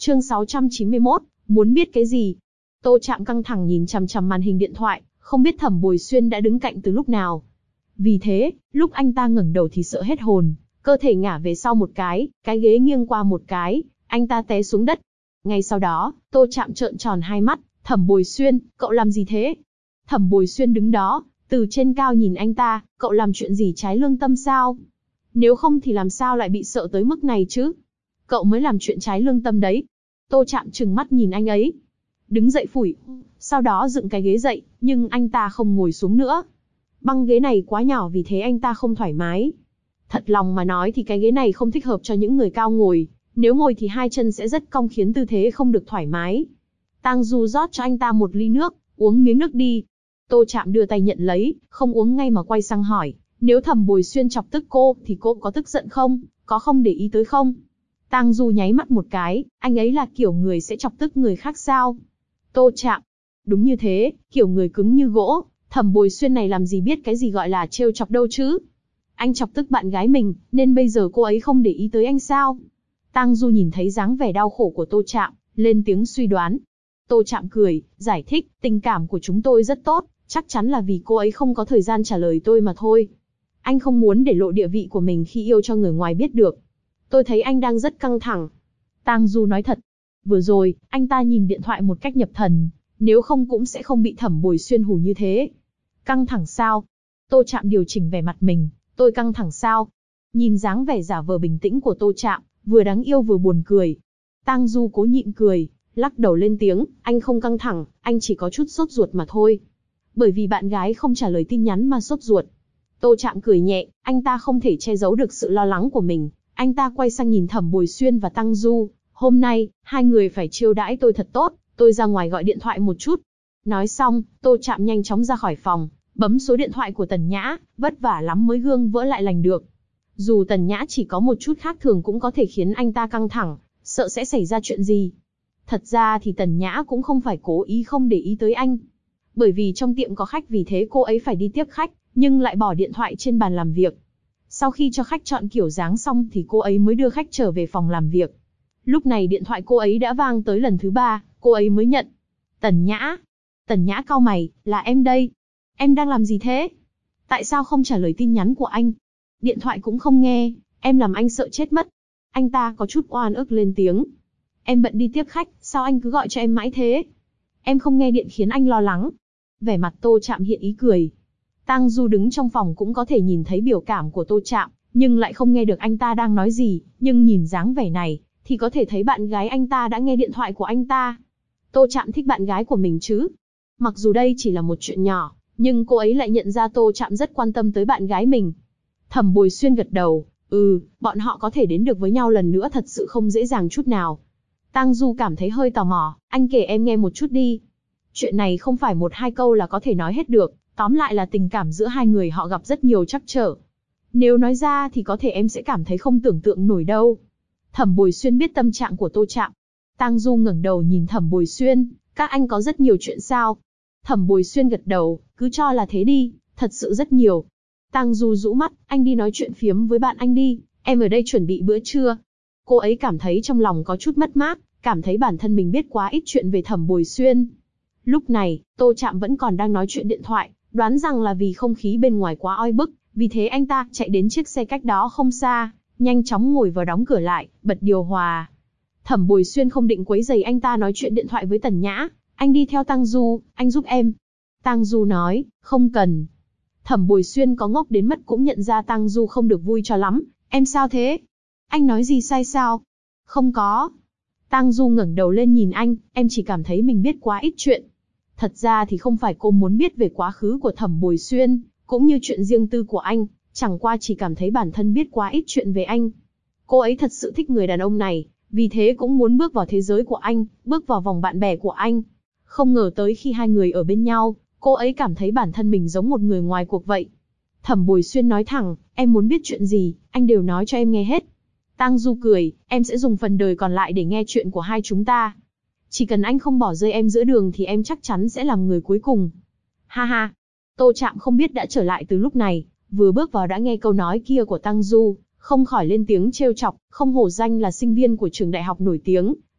Chương 691, muốn biết cái gì? Tô Trạm căng thẳng nhìn chằm chằm màn hình điện thoại, không biết Thẩm Bồi Xuyên đã đứng cạnh từ lúc nào. Vì thế, lúc anh ta ngẩng đầu thì sợ hết hồn, cơ thể ngả về sau một cái ghế nghiêng qua một cái, anh ta té xuống đất. Ngay sau đó, Tô Trạm trợn tròn hai mắt, Thẩm Bồi Xuyên, cậu làm gì thế? Thẩm Bồi Xuyên đứng đó, từ trên cao nhìn anh ta, cậu làm chuyện gì trái lương tâm sao? Nếu không thì làm sao lại bị sợ tới mức này chứ? Cậu mới làm chuyện trái lương tâm đấy. Tô Trạm trừng mắt nhìn anh ấy. Đứng dậy phủi, sau đó dựng cái ghế dậy, nhưng anh ta không ngồi xuống nữa. Băng ghế này quá nhỏ vì thế anh ta không thoải mái. Thật lòng mà nói thì cái ghế này không thích hợp cho những người cao ngồi, nếu ngồi thì hai chân sẽ rất cong khiến tư thế không được thoải mái. Tang Du rót cho anh ta một ly nước, uống miếng nước đi. Tô Trạm đưa tay nhận lấy, không uống ngay mà quay sang hỏi, nếu Thẩm Bồi Xuyên chọc tức cô, thì cô có tức giận không, có không để ý tới không? Tang Du nháy mắt một cái, anh ấy là kiểu người sẽ chọc tức người khác sao? Tô Trạm, đúng như thế, kiểu người cứng như gỗ, Thẩm Bồi Xuyên này làm gì biết cái gì gọi là trêu chọc đâu chứ? Anh chọc tức bạn gái mình, nên bây giờ cô ấy không để ý tới anh sao? Tang Du nhìn thấy dáng vẻ đau khổ của Tô Trạm, lên tiếng suy đoán. Tô Trạm cười, giải thích, tình cảm của chúng tôi rất tốt, chắc chắn là vì cô ấy không có thời gian trả lời tôi mà thôi. Anh không muốn để lộ địa vị của mình khi yêu cho người ngoài biết được. Tôi thấy anh đang rất căng thẳng. Tang Du nói thật. Vừa rồi, anh ta nhìn điện thoại một cách nhập thần, nếu không cũng sẽ không bị Thẩm Bồi Xuyên hù như thế. Căng thẳng sao? Tô Trạm điều chỉnh vẻ mặt mình, tôi căng thẳng sao? Nhìn dáng vẻ giả vờ bình tĩnh của Tô Trạm, vừa đáng yêu vừa buồn cười. Tang Du cố nhịn cười, lắc đầu lên tiếng, anh không căng thẳng, anh chỉ có chút sốt ruột mà thôi. Bởi vì bạn gái không trả lời tin nhắn mà sốt ruột. Tô Trạm cười nhẹ, anh ta không thể che giấu được sự lo lắng của mình. Anh ta quay sang nhìn Thẩm Bồi Xuyên và Tang Du, hôm nay, hai người phải chiêu đãi tôi thật tốt, tôi ra ngoài gọi điện thoại một chút. Nói xong, Tô Trạm nhanh chóng ra khỏi phòng, bấm số điện thoại của Tần Nhã, vất vả lắm mới gương vỡ lại lành được. Dù Tần Nhã chỉ có một chút khác thường cũng có thể khiến anh ta căng thẳng, sợ sẽ xảy ra chuyện gì. Thật ra thì Tần Nhã cũng không phải cố ý không để ý tới anh. Bởi vì trong tiệm có khách vì thế cô ấy phải đi tiếp khách, nhưng lại bỏ điện thoại trên bàn làm việc. Sau khi cho khách chọn kiểu dáng xong thì cô ấy mới đưa khách trở về phòng làm việc. Lúc này điện thoại cô ấy đã vang tới lần thứ 3, cô ấy mới nhận. Tần Nhã. Tần Nhã cau mày, là em đây. Em đang làm gì thế? Tại sao không trả lời tin nhắn của anh? Điện thoại cũng không nghe, em làm anh sợ chết mất. Anh ta có chút oan ức lên tiếng. Em bận đi tiếp khách, sao anh cứ gọi cho em mãi thế? Em không nghe điện khiến anh lo lắng. Vẻ mặt Tô Trạm hiện ý cười. Tang Du đứng trong phòng cũng có thể nhìn thấy biểu cảm của Tô Trạm, nhưng lại không nghe được anh ta đang nói gì, nhưng nhìn dáng vẻ này, thì có thể thấy bạn gái anh ta đã nghe điện thoại của anh ta. Tô Trạm thích bạn gái của mình chứ. Mặc dù đây chỉ là một chuyện nhỏ, nhưng cô ấy lại nhận ra Tô Trạm rất quan tâm tới bạn gái mình. Thẩm Bồi Xuyên gật đầu, bọn họ có thể đến được với nhau lần nữa thật sự không dễ dàng chút nào. Tang Du cảm thấy hơi tò mò, anh kể em nghe một chút đi. Chuyện này không phải một hai câu là có thể nói hết được, tóm lại là tình cảm giữa hai người họ gặp rất nhiều trắc trở. Nếu nói ra thì có thể em sẽ cảm thấy không tưởng tượng nổi đâu. Thẩm Bồi Xuyên biết tâm trạng của Tô Trạm. Tang Du ngẩng đầu nhìn Thẩm Bồi Xuyên, các anh có rất nhiều chuyện sao? Thẩm Bồi Xuyên gật đầu, cứ cho là thế đi, thật sự rất nhiều. Tang Du rũ mắt, anh đi nói chuyện phiếm với bạn anh đi, em ở đây chuẩn bị bữa trưa. Cô ấy cảm thấy trong lòng có chút mất mát, cảm thấy bản thân mình biết quá ít chuyện về Thẩm Bồi Xuyên. Lúc này, Tô Trạm vẫn còn đang nói chuyện điện thoại, đoán rằng là vì không khí bên ngoài quá oi bức, vì thế anh ta chạy đến chiếc xe cách đó không xa, nhanh chóng ngồi vào đóng cửa lại, bật điều hòa. Thẩm Bồi Xuyên không định quấy rầy anh ta nói chuyện điện thoại với Tần Nhã, anh đi theo Tang Du, anh giúp em. Tang Du nói, không cần. Thẩm Bồi Xuyên có ngốc đến mất cũng nhận ra Tang Du không được vui cho lắm, em sao thế? Anh nói gì sai sao? Không có. Tang Du ngẩng đầu lên nhìn anh, em chỉ cảm thấy mình biết quá ít chuyện. Thật ra thì không phải cô muốn biết về quá khứ của Thẩm Bồi Xuyên, cũng như chuyện riêng tư của anh, chẳng qua chỉ cảm thấy bản thân biết quá ít chuyện về anh. Cô ấy thật sự thích người đàn ông này, vì thế cũng muốn bước vào thế giới của anh, bước vào vòng bạn bè của anh. Không ngờ tới khi hai người ở bên nhau, cô ấy cảm thấy bản thân mình giống một người ngoài cuộc vậy. Thẩm Bồi Xuyên nói thẳng, em muốn biết chuyện gì, anh đều nói cho em nghe hết. Tang Du cười, em sẽ dùng phần đời còn lại để nghe chuyện của hai chúng ta. Chỉ cần anh không bỏ rơi em giữa đường thì em chắc chắn sẽ làm người cuối cùng. Ha ha. Tô Trạm không biết đã trở lại từ lúc này, vừa bước vào đã nghe câu nói kia của Tang Du, không khỏi lên tiếng trêu chọc, không hổ danh là sinh viên của trường đại học nổi tiếng,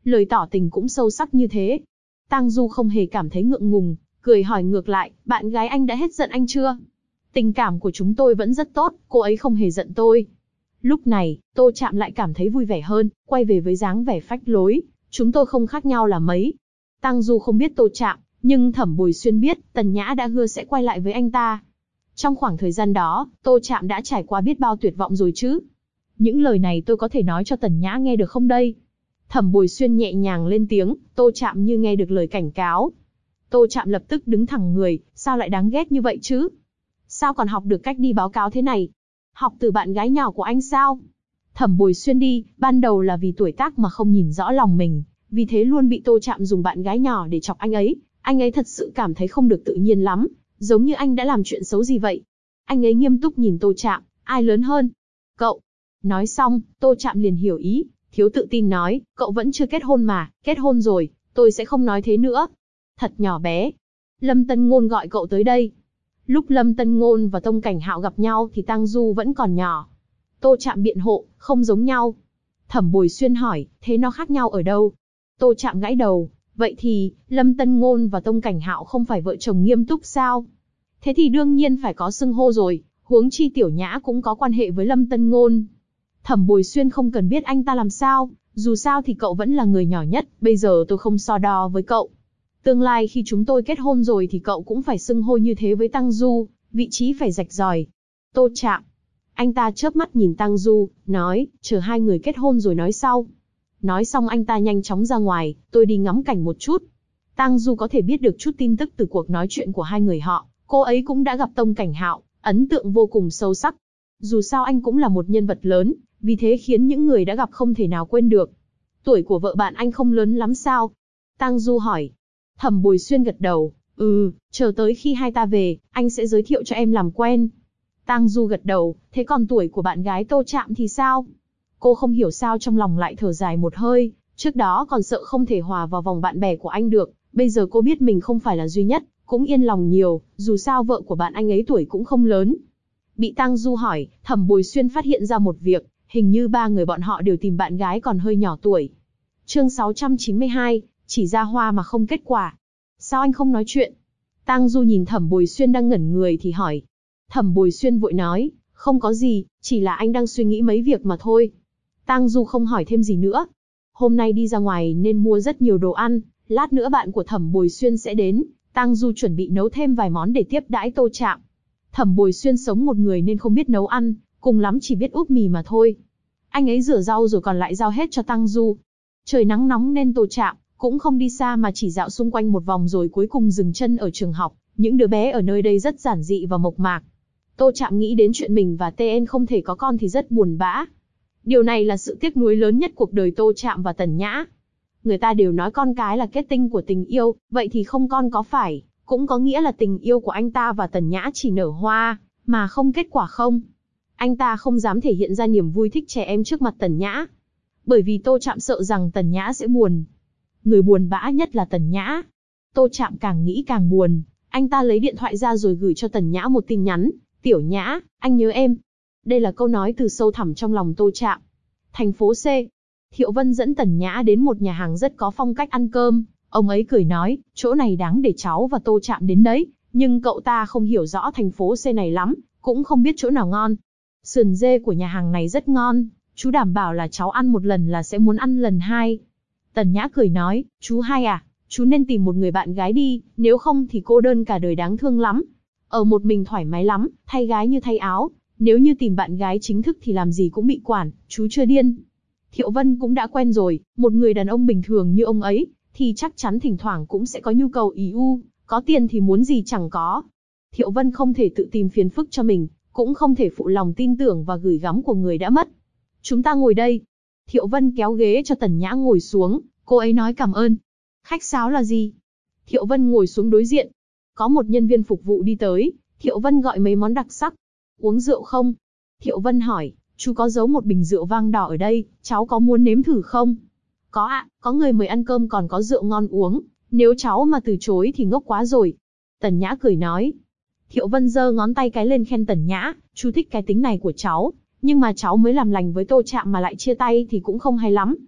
lời tỏ tình cũng sâu sắc như thế. Tang Du không hề cảm thấy ngượng ngùng, cười hỏi ngược lại, bạn gái anh đã hết giận anh chưa? Tình cảm của chúng tôi vẫn rất tốt, cô ấy không hề giận tôi. Lúc này, Tô Trạm lại cảm thấy vui vẻ hơn, quay về với dáng vẻ phách lối, chúng tôi không khác nhau là mấy. Tang Du không biết Tô Trạm, nhưng Thẩm Bồi Xuyên biết, Tần Nhã đã hứa sẽ quay lại với anh ta. Trong khoảng thời gian đó, Tô Trạm đã trải qua biết bao tuyệt vọng rồi chứ. Những lời này tôi có thể nói cho Tần Nhã nghe được không đây? Thẩm Bồi Xuyên nhẹ nhàng lên tiếng, Tô Trạm như nghe được lời cảnh cáo. Tô Trạm lập tức đứng thẳng người, sao lại đáng ghét như vậy chứ? Sao còn học được cách đi báo cáo thế này? Học từ bạn gái nhỏ của anh sao? Thẩm Bồi Xuyên đi, ban đầu là vì tuổi tác mà không nhìn rõ lòng mình, vì thế luôn bị Tô Trạm dùng bạn gái nhỏ để chọc anh ấy thật sự cảm thấy không được tự nhiên lắm, giống như anh đã làm chuyện xấu gì vậy. Anh ấy nghiêm túc nhìn Tô Trạm, ai lớn hơn? Cậu. Nói xong, Tô Trạm liền hiểu ý, thiếu tự tin nói, cậu vẫn chưa kết hôn mà, kết hôn rồi, tôi sẽ không nói thế nữa. Thật nhỏ bé. Lâm Tân Ngôn gọi cậu tới đây. Lúc Lâm Tân Ngôn và Tông Cảnh Hạo gặp nhau thì Tang Du vẫn còn nhỏ. Tô Trạm biện hộ, không giống nhau. Thẩm Bồi Xuyên hỏi, thế nó khác nhau ở đâu? Tô Trạm gãi đầu, vậy thì, Lâm Tân Ngôn và Tông Cảnh Hạo không phải vợ chồng nghiêm túc sao? Thế thì đương nhiên phải có xưng hô rồi, huống chi Tiểu Nhã cũng có quan hệ với Lâm Tân Ngôn. Thẩm Bồi Xuyên không cần biết anh ta làm sao, dù sao thì cậu vẫn là người nhỏ nhất, bây giờ tôi không so đo với cậu. Tương lai khi chúng tôi kết hôn rồi thì cậu cũng phải xưng hô như thế với Tang Du, vị trí phải rạch ròi. Tô Trạm. Anh ta chớp mắt nhìn Tang Du, nói, chờ hai người kết hôn rồi nói sau. Nói xong anh ta nhanh chóng ra ngoài, tôi đi ngắm cảnh một chút. Tang Du có thể biết được chút tin tức từ cuộc nói chuyện của hai người họ, cô ấy cũng đã gặp Tông Cảnh Hạo, ấn tượng vô cùng sâu sắc. Dù sao anh cũng là một nhân vật lớn, vì thế khiến những người đã gặp không thể nào quên được. Tuổi của vợ bạn anh không lớn lắm sao? Tang Du hỏi. Thẩm Bồi Xuyên gật đầu, chờ tới khi hai ta về, anh sẽ giới thiệu cho em làm quen. Tang Du gật đầu, thế còn tuổi của bạn gái Tô Trạm thì sao? Cô không hiểu sao trong lòng lại thở dài một hơi, trước đó còn sợ không thể hòa vào vòng bạn bè của anh được, bây giờ cô biết mình không phải là duy nhất, cũng yên lòng nhiều, dù sao vợ của bạn anh ấy tuổi cũng không lớn. Bị Tang Du hỏi, Thẩm Bồi Xuyên phát hiện ra một việc, hình như ba người bọn họ đều tìm bạn gái còn hơi nhỏ tuổi. Chương 692, chỉ ra hoa mà không kết quả. Sao anh không nói chuyện? Tang Du nhìn Thẩm Bồi Xuyên đang ngẩn người thì hỏi. Thẩm Bồi Xuyên vội nói, không có gì, chỉ là anh đang suy nghĩ mấy việc mà thôi. Tang Du không hỏi thêm gì nữa. Hôm nay đi ra ngoài nên mua rất nhiều đồ ăn, lát nữa bạn của Thẩm Bồi Xuyên sẽ đến, Tang Du chuẩn bị nấu thêm vài món để tiếp đãi Tô Trạm. Thẩm Bồi Xuyên sống một người nên không biết nấu ăn, cùng lắm chỉ biết úp mì mà thôi. Anh ấy rửa rau rồi còn lại giao hết cho Tang Du. Trời nắng nóng nên Tô Trạm cũng không đi xa mà chỉ dạo xung quanh một vòng rồi cuối cùng dừng chân ở trường học. Những đứa bé ở nơi đây rất giản dị và mộc mạc. Tô Trạm nghĩ đến chuyện mình và TN không thể có con thì rất buồn bã. Điều này là sự tiếc nuối lớn nhất cuộc đời Tô Trạm và Tần Nhã. Người ta đều nói con cái là kết tinh của tình yêu, vậy thì không con có phải, cũng có nghĩa là tình yêu của anh ta và Tần Nhã chỉ nở hoa, mà không kết quả không? Anh ta không dám thể hiện ra niềm vui thích trẻ em trước mặt Tần Nhã. Bởi vì Tô Trạm sợ rằng Tần Nhã sẽ buồn. Người buồn bã nhất là Tần Nhã. Tô Trạm càng nghĩ càng buồn, anh ta lấy điện thoại ra rồi gửi cho Tần Nhã một tin nhắn. Tiểu Nhã, anh nhớ em. Đây là câu nói từ sâu thẳm trong lòng Tô Trạm. Thành phố C. Thiệu Vân dẫn Tần Nhã đến một nhà hàng rất có phong cách ăn cơm. Ông ấy cười nói, chỗ này đáng để cháu và Tô Trạm đến đấy. Nhưng cậu ta không hiểu rõ thành phố C này lắm, cũng không biết chỗ nào ngon. Sườn dê của nhà hàng này rất ngon, chú đảm bảo là cháu ăn một lần là sẽ muốn ăn lần hai. Tần Nhã cười nói, chú hai à, chú nên tìm một người bạn gái đi, nếu không thì cô đơn cả đời đáng thương lắm. Ở một mình thoải mái lắm, thay gái như thay áo, nếu như tìm bạn gái chính thức thì làm gì cũng bị quản, chú chưa điên. Thiệu Vân cũng đã quen rồi, một người đàn ông bình thường như ông ấy, thì chắc chắn thỉnh thoảng cũng sẽ có nhu cầu ý u, có tiền thì muốn gì chẳng có. Thiệu Vân không thể tự tìm phiền phức cho mình, cũng không thể phụ lòng tin tưởng và gửi gắm của người đã mất. Chúng ta ngồi đây. Thiệu Vân kéo ghế cho Tần Nhã ngồi xuống, cô ấy nói cảm ơn. Khách sáo là gì? Thiệu Vân ngồi xuống đối diện. Có một nhân viên phục vụ đi tới, Thiệu Vân gọi mấy món đặc sắc. Uống rượu không? Thiệu Vân hỏi, chú có giấu một bình rượu vang đỏ ở đây, cháu có muốn nếm thử không? Có ạ, có người mời ăn cơm còn có rượu ngon uống, nếu cháu mà từ chối thì ngốc quá rồi. Tần Nhã cười nói. Thiệu Vân giơ ngón tay cái lên khen Tần Nhã, chú thích cái tính này của cháu, nhưng mà cháu mới làm lành với Tô Trạm mà lại chia tay thì cũng không hay lắm.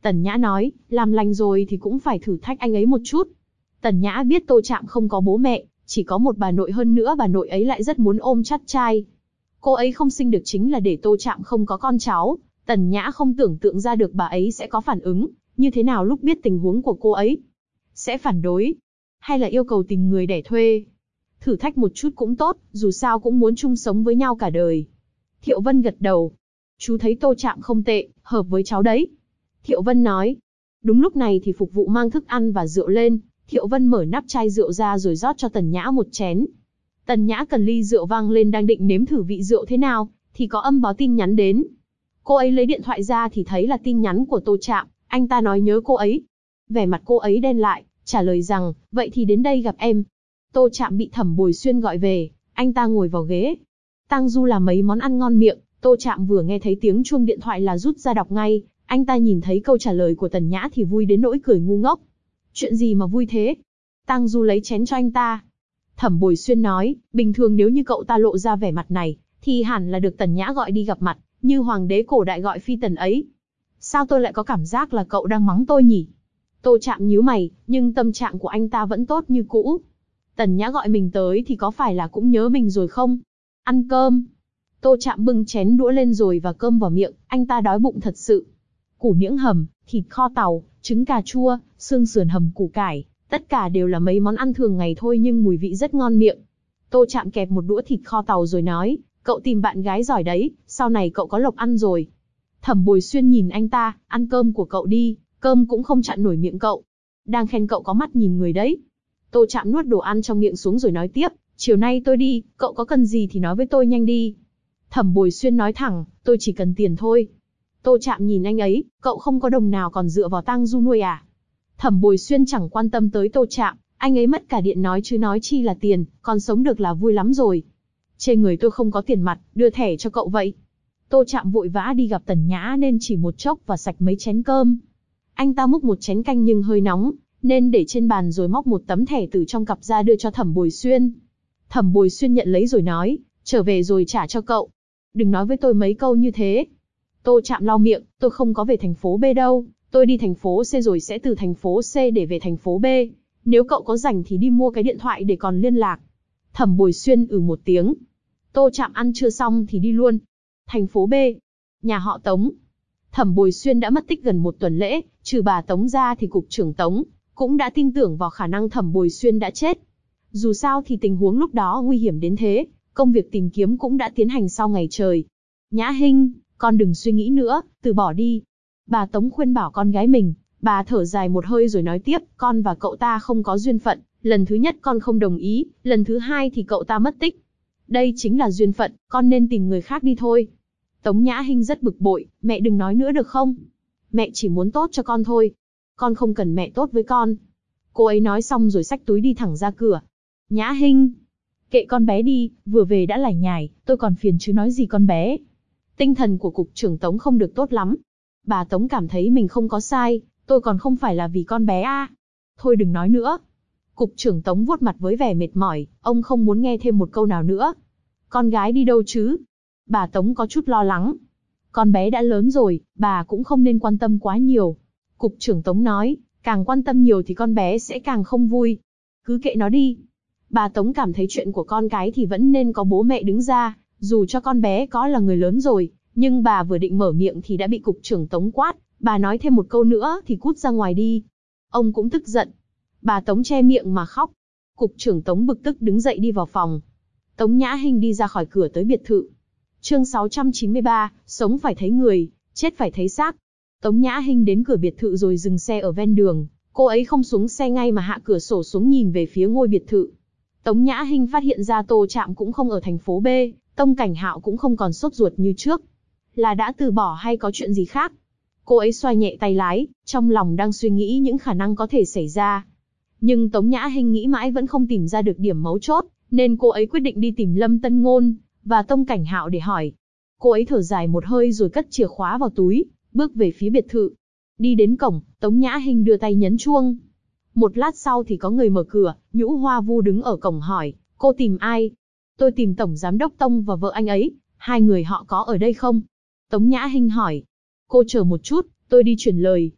Tần Nhã nói, làm lành rồi thì cũng phải thử thách anh ấy một chút. Tần Nhã biết Tô Trạm không có bố mẹ, chỉ có một bà nội, hơn nữa bà nội ấy lại rất muốn ôm chắt trai. Cô ấy không sinh được chính là để Tô Trạm không có con cháu. Tần Nhã không tưởng tượng ra được bà ấy sẽ có phản ứng như thế nào lúc biết tình huống của cô ấy. Sẽ phản đối, hay là yêu cầu tìm người đẻ thuê. Thử thách một chút cũng tốt, dù sao cũng muốn chung sống với nhau cả đời. Thiệu Vân gật đầu. Chú thấy Tô Trạm không tệ, hợp với cháu đấy. Thiệu Vân nói. Đúng lúc này thì phục vụ mang thức ăn và rượu lên. Thiệu Vân mở nắp chai rượu ra rồi rót cho Tần Nhã một chén. Tần Nhã cần ly rượu vang lên đang định nếm thử vị rượu thế nào, thì có âm báo tin nhắn đến. Cô ấy lấy điện thoại ra thì thấy là tin nhắn của Tô Trạm, anh ta nói nhớ cô ấy. Vẻ mặt cô ấy đen lại, trả lời rằng, vậy thì đến đây gặp em. Tô Trạm bị Thẩm Bồi Xuyên gọi về, anh ta ngồi vào ghế. Tang Du làm mấy món ăn ngon miệng, Tô Trạm vừa nghe thấy tiếng chuông điện thoại là rút ra đọc ngay, anh ta nhìn thấy câu trả lời của Tần Nhã thì vui đến nỗi cười ngu ngốc. Chuyện gì mà vui thế? Tang Du lấy chén cho anh ta. Thẩm Bồi Xuyên nói, bình thường nếu như cậu ta lộ ra vẻ mặt này, thì hẳn là được Tần Nhã gọi đi gặp mặt, như hoàng đế cổ đại gọi phi tần ấy. Sao tôi lại có cảm giác là cậu đang mắng tôi nhỉ? Tô Trạm nhíu mày, nhưng tâm trạng của anh ta vẫn tốt như cũ. Tần Nhã gọi mình tới thì có phải là cũng nhớ mình rồi không? Ăn cơm. Tô Trạm bưng chén đũa lên rồi và cơm vào miệng, anh ta đói bụng thật sự. Củ niễng hầm, thịt kho tàu, trứng cà chua, xương sườn hầm củ cải, tất cả đều là mấy món ăn thường ngày thôi nhưng mùi vị rất ngon miệng. Tô Trạm kẹp một đũa thịt kho tàu rồi nói, cậu tìm bạn gái giỏi đấy, sau này cậu có lộc ăn rồi. Thẩm Bồi Xuyên nhìn anh ta, ăn cơm của cậu đi, cơm cũng không chặn nổi miệng cậu. Đang khen cậu có mắt nhìn người đấy. Tô Trạm nuốt đồ ăn trong miệng xuống rồi nói tiếp, chiều nay tôi đi, cậu có cần gì thì nói với tôi nhanh đi. Thẩm Bồi Xuyên nói thẳng, tôi chỉ cần tiền thôi. Tô Trạm nhìn anh ấy, cậu không có đồng nào còn dựa vào Tang Du nuôi à? Thẩm Bồi Xuyên chẳng quan tâm tới Tô Trạm, anh ấy mất cả điện nói chứ nói chi là tiền, còn sống được là vui lắm rồi. Trên người tôi không có tiền mặt, đưa thẻ cho cậu vậy. Tô Trạm vội vã đi gặp Tần Nhã nên chỉ một chốc và sạch mấy chén cơm. Anh ta múc một chén canh nhưng hơi nóng, nên để trên bàn rồi móc một tấm thẻ từ trong cặp ra đưa cho Thẩm Bồi Xuyên. Thẩm Bồi Xuyên nhận lấy rồi nói, trở về rồi trả cho cậu. Đừng nói với tôi mấy câu như thế. Tô Trạm lau miệng, tôi không có về thành phố B đâu, tôi đi thành phố C rồi sẽ từ thành phố C để về thành phố B. Nếu cậu có rảnh thì đi mua cái điện thoại để còn liên lạc. Thẩm Bồi Xuyên một tiếng. Tô Trạm ăn chưa xong thì đi luôn. Thành phố B. Nhà họ Tống. Thẩm Bồi Xuyên đã mất tích gần một tuần lễ, trừ bà Tống ra thì cục trưởng Tống cũng đã tin tưởng vào khả năng Thẩm Bồi Xuyên đã chết. Dù sao thì tình huống lúc đó nguy hiểm đến thế, công việc tìm kiếm cũng đã tiến hành sau ngày trời. Nhã Hinh, con đừng suy nghĩ nữa, từ bỏ đi. Bà Tống khuyên bảo con gái mình, bà thở dài một hơi rồi nói tiếp, con và cậu ta không có duyên phận, lần thứ nhất con không đồng ý, lần thứ hai thì cậu ta mất tích. Đây chính là duyên phận, con nên tìm người khác đi thôi. Tống Nhã Hinh rất bực bội, mẹ đừng nói nữa được không? Mẹ chỉ muốn tốt cho con thôi. Con không cần mẹ tốt với con. Cô ấy nói xong rồi xách túi đi thẳng ra cửa. Nhã Hinh, kệ con bé đi, vừa về đã lải nhải, tôi còn phiền chứ nói gì con bé. Tinh thần của cục trưởng Tống không được tốt lắm. Bà Tống cảm thấy mình không có sai, tôi còn không phải là vì con bé à. Thôi đừng nói nữa. Cục trưởng Tống vuốt mặt với vẻ mệt mỏi, ông không muốn nghe thêm một câu nào nữa. Con gái đi đâu chứ? Bà Tống có chút lo lắng. Con bé đã lớn rồi, bà cũng không nên quan tâm quá nhiều. Cục trưởng Tống nói, càng quan tâm nhiều thì con bé sẽ càng không vui. Cứ kệ nó đi. Bà Tống cảm thấy chuyện của con cái thì vẫn nên có bố mẹ đứng ra, dù cho con bé có là người lớn rồi, nhưng bà vừa định mở miệng thì đã bị cục trưởng Tống quát, bà nói thêm một câu nữa thì cút ra ngoài đi. Ông cũng tức giận. Bà Tống che miệng mà khóc. Cục trưởng Tống bực tức đứng dậy đi vào phòng. Tống Nhã Hinh đi ra khỏi cửa tới biệt thự. Chương 693, sống phải thấy người, chết phải thấy xác. Tống Nhã Hinh đến cửa biệt thự rồi dừng xe ở ven đường. Cô ấy không xuống xe ngay mà hạ cửa sổ xuống nhìn về phía ngôi biệt thự. Tống Nhã Hinh phát hiện ra Tô Trạm cũng không ở thành phố B, Tông Cảnh Hạo cũng không còn sốt ruột như trước. Là đã từ bỏ hay có chuyện gì khác? Cô ấy xoay nhẹ tay lái, trong lòng đang suy nghĩ những khả năng có thể xảy ra. Nhưng Tống Nhã Hinh nghĩ mãi vẫn không tìm ra được điểm mấu chốt, nên cô ấy quyết định đi tìm Lâm Tân Ngôn và Tông Cảnh Hạo để hỏi. Cô ấy thở dài một hơi rồi cất chìa khóa vào túi, bước về phía biệt thự. Đi đến cổng, Tống Nhã Hinh đưa tay nhấn chuông. Một lát sau thì có người mở cửa, Nhũ Hoa Vu đứng ở cổng hỏi, cô tìm ai? Tôi tìm Tổng Giám đốc Tông và vợ anh ấy, hai người họ có ở đây không? Tống Nhã Hinh hỏi. Cô chờ một chút, tôi đi chuyển lời.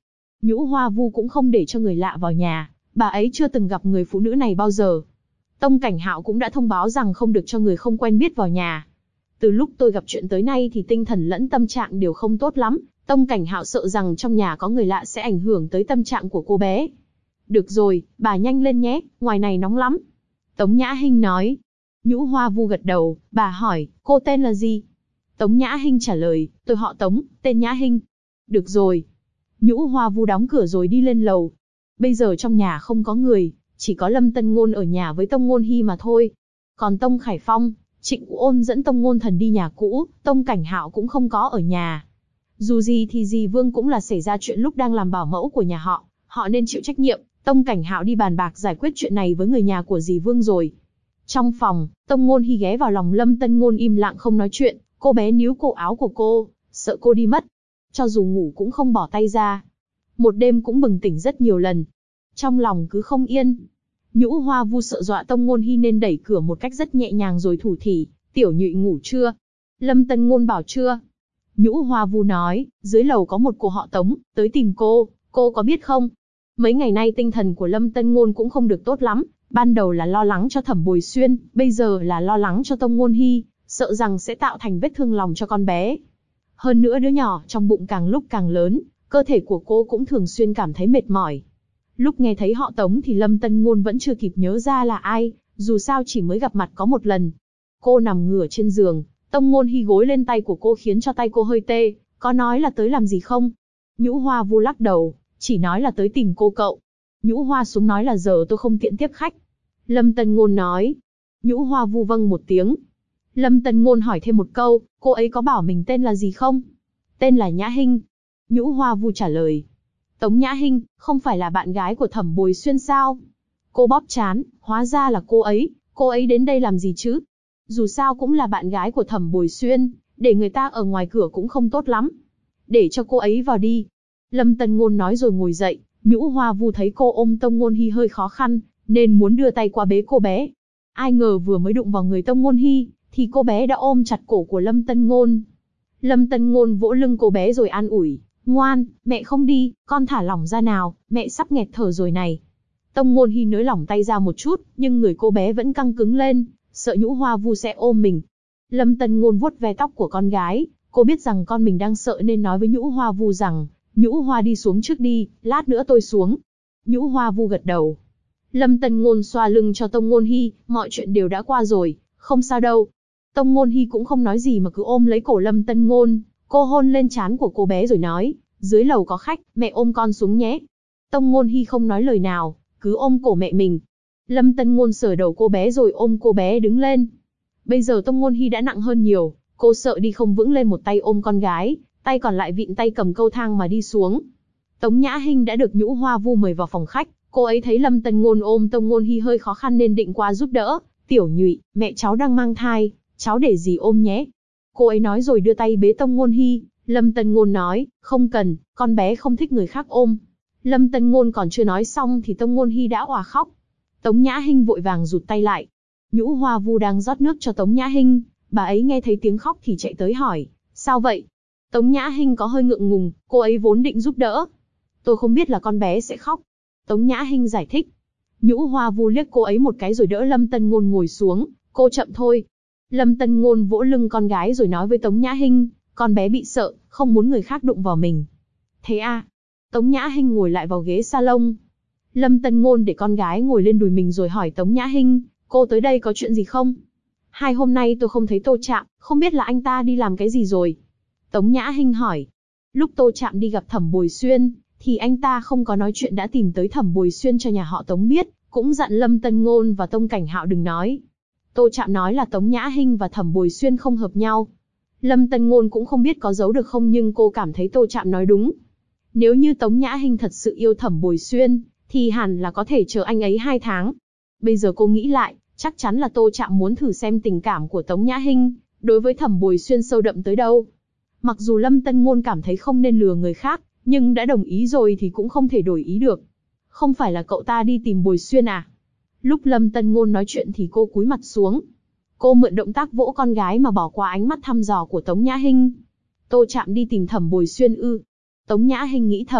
Nhũ Hoa Vu cũng không để cho người lạ vào nhà, bà ấy chưa từng gặp người phụ nữ này bao giờ. Tông Cảnh Hạo cũng đã thông báo rằng không được cho người không quen biết vào nhà. Từ lúc tôi gặp chuyện tới nay thì tinh thần lẫn tâm trạng đều không tốt lắm, Tông Cảnh Hạo sợ rằng trong nhà có người lạ sẽ ảnh hưởng tới tâm trạng của cô bé. Được rồi, bà nhanh lên nhé, ngoài này nóng lắm. Tống Nhã Hinh nói. Nhũ Hoa Vu gật đầu, bà hỏi, cô tên là gì? Tống Nhã Hinh trả lời, tôi họ Tống, tên Nhã Hinh. Được rồi. Nhũ Hoa Vu đóng cửa rồi đi lên lầu. Bây giờ trong nhà không có người, chỉ có Lâm Tân Ngôn ở nhà với Tông Ngôn Hi mà thôi. Còn Tông Khải Phong, Trịnh Vũ Ôn dẫn Tông Ngôn Thần đi nhà cũ, Tông Cảnh Hạo cũng không có ở nhà. Dù gì thì dì Vương cũng là xảy ra chuyện lúc đang làm bảo mẫu của nhà họ nên chịu trách nhiệm. Tông Cảnh Hạo đi bàn bạc giải quyết chuyện này với người nhà của dì Vương rồi. Trong phòng, Tông Ngôn Hi ghé vào lòng Lâm Tân Ngôn im lặng không nói chuyện, cô bé níu cổ áo của cô, sợ cô đi mất. Cho dù ngủ cũng không bỏ tay ra. Một đêm cũng bừng tỉnh rất nhiều lần. Trong lòng cứ không yên. Nhũ Hoa Vu sợ dọa Tông Ngôn Hi nên đẩy cửa một cách rất nhẹ nhàng rồi thủ thỉ, tiểu nhụy ngủ chưa? Lâm Tân Ngôn bảo chưa. Nhũ Hoa Vu nói, dưới lầu có một cô họ Tống, tới tìm cô có biết không? Mấy ngày nay tinh thần của Lâm Tân Ngôn cũng không được tốt lắm, ban đầu là lo lắng cho Thẩm Bồi Xuyên, bây giờ là lo lắng cho Tông Ngôn Hi, sợ rằng sẽ tạo thành vết thương lòng cho con bé. Hơn nữa đứa nhỏ trong bụng càng lúc càng lớn, cơ thể của cô cũng thường xuyên cảm thấy mệt mỏi. Lúc nghe thấy họ Tống thì Lâm Tân Ngôn vẫn chưa kịp nhớ ra là ai, dù sao chỉ mới gặp mặt có một lần. Cô nằm ngửa trên giường, Tông Ngôn Hi gối lên tay của cô khiến cho tay cô hơi tê, có nói là tới làm gì không? Nhũ Hoa Vu lắc đầu, chỉ nói là tới tìm cô cậu. Nhũ Hoa xuống nói là giờ tôi không tiện tiếp khách. Lâm Tân Ngôn nói. Nhũ Hoa Vu vâng một tiếng. Lâm Tân Ngôn hỏi thêm một câu, cô ấy có bảo mình tên là gì không? Tên là Nhã Hinh. Nhũ Hoa Vu trả lời. Tống Nhã Hinh, không phải là bạn gái của Thẩm Bồi Xuyên sao? Cô bóp trán, hóa ra là cô ấy đến đây làm gì chứ? Dù sao cũng là bạn gái của Thẩm Bồi Xuyên, để người ta ở ngoài cửa cũng không tốt lắm. Để cho cô ấy vào đi. Lâm Tân Ngôn nói rồi ngồi dậy, Nhũ Hoa Vu thấy cô ôm Tông Ngôn Hi hơi khó khăn, nên muốn đưa tay qua bế cô bé. Ai ngờ vừa mới đụng vào người Tông Ngôn Hi, thì cô bé đã ôm chặt cổ của Lâm Tân Ngôn. Lâm Tân Ngôn vỗ lưng cô bé rồi an ủi, ngoan, mẹ không đi, con thả lỏng ra nào, mẹ sắp nghẹt thở rồi này. Tông Ngôn Hi nới lỏng tay ra một chút, nhưng người cô bé vẫn căng cứng lên, sợ Nhũ Hoa Vu sẽ ôm mình. Lâm Tân Ngôn vuốt ve tóc của con gái, cô biết rằng con mình đang sợ nên nói với Nhũ Hoa Vu rằng, Nhũ Hoa đi xuống trước đi, lát nữa tôi xuống. Nhũ Hoa Vu gật đầu. Lâm Tân Ngôn xoa lưng cho Tông Ngôn Hi, mọi chuyện đều đã qua rồi, không sao đâu. Tông Ngôn Hi cũng không nói gì mà cứ ôm lấy cổ Lâm Tân Ngôn, cô hôn lên trán của cô bé rồi nói, dưới lầu có khách, mẹ ôm con xuống nhé. Tông Ngôn Hi không nói lời nào, cứ ôm cổ mẹ mình. Lâm Tân Ngôn sờ đầu cô bé rồi ôm cô bé đứng lên. Bây giờ Tông Ngôn Hi đã nặng hơn nhiều, cô sợ đi không vững lên một tay ôm con gái, tay còn lại vịn tay cầm cầu thang mà đi xuống. Tống Nhã Hinh đã được Nhũ Hoa Vu mời vào phòng khách, cô ấy thấy Lâm Tân Ngôn ôm Tông Ngôn Hi hơi khó khăn nên định qua giúp đỡ. Tiểu nhụy, mẹ cháu đang mang thai, cháu để dì ôm nhé. Cô ấy nói rồi đưa tay bế Tông Ngôn Hi. Lâm Tân Ngôn nói, không cần, con bé không thích người khác ôm. Lâm Tân Ngôn còn chưa nói xong thì Tông Ngôn Hi đã òa khóc. Tống Nhã Hinh vội vàng rụt tay lại. Nhũ Hoa Vu đang rót nước cho Tống Nhã Hinh, bà ấy nghe thấy tiếng khóc thì chạy tới hỏi, sao vậy? Tống Nhã Hinh có hơi ngượng ngùng, cô ấy vốn định giúp đỡ. Tôi không biết là con bé sẽ khóc. Tống Nhã Hinh giải thích. Nhũ Hoa Vu liếc cô ấy một cái rồi đỡ Lâm Tân Ngôn ngồi xuống, cô chậm thôi. Lâm Tân Ngôn vỗ lưng con gái rồi nói với Tống Nhã Hinh, con bé bị sợ, không muốn người khác đụng vào mình. Thế à? Tống Nhã Hinh ngồi lại vào ghế salon. Lâm Tân Ngôn để con gái ngồi lên đùi mình rồi hỏi Tống Nhã Hinh, cô tới đây có chuyện gì không? 2 hôm nay tôi không thấy Tô Trạm, không biết là anh ta đi làm cái gì rồi. Tống Nhã Hinh hỏi. Lúc Tô Trạm đi gặp Thẩm Bồi Xuyên, thì anh ta không có nói chuyện đã tìm tới Thẩm Bồi Xuyên cho nhà họ Tống biết, cũng dặn Lâm Tân Ngôn và Tông Cảnh Hạo đừng nói. Tô Trạm nói là Tống Nhã Hinh và Thẩm Bồi Xuyên không hợp nhau. Lâm Tân Ngôn cũng không biết có giấu được không nhưng cô cảm thấy Tô Trạm nói đúng. Nếu như Tống Nhã Hinh thật sự yêu Thẩm Bồi Xuyên, thì hẳn là có thể chờ anh ấy 2 tháng. Bây giờ cô nghĩ lại, chắc chắn là Tô Trạm muốn thử xem tình cảm của Tống Nhã Hinh đối với Thẩm Bồi Xuyên sâu đậm tới đâu. Mặc dù Lâm Tân Ngôn cảm thấy không nên lừa người khác, nhưng đã đồng ý rồi thì cũng không thể đổi ý được. Không phải là cậu ta đi tìm Bồi Xuyên à? Lúc Lâm Tân Ngôn nói chuyện thì cô cúi mặt xuống. Cô mượn động tác vỗ con gái mà bỏ qua ánh mắt thăm dò của Tống Nhã Hinh. Tô Trạm đi tìm Thẩm Bồi Xuyên ư? Tống Nhã Hinh nghĩ thầm,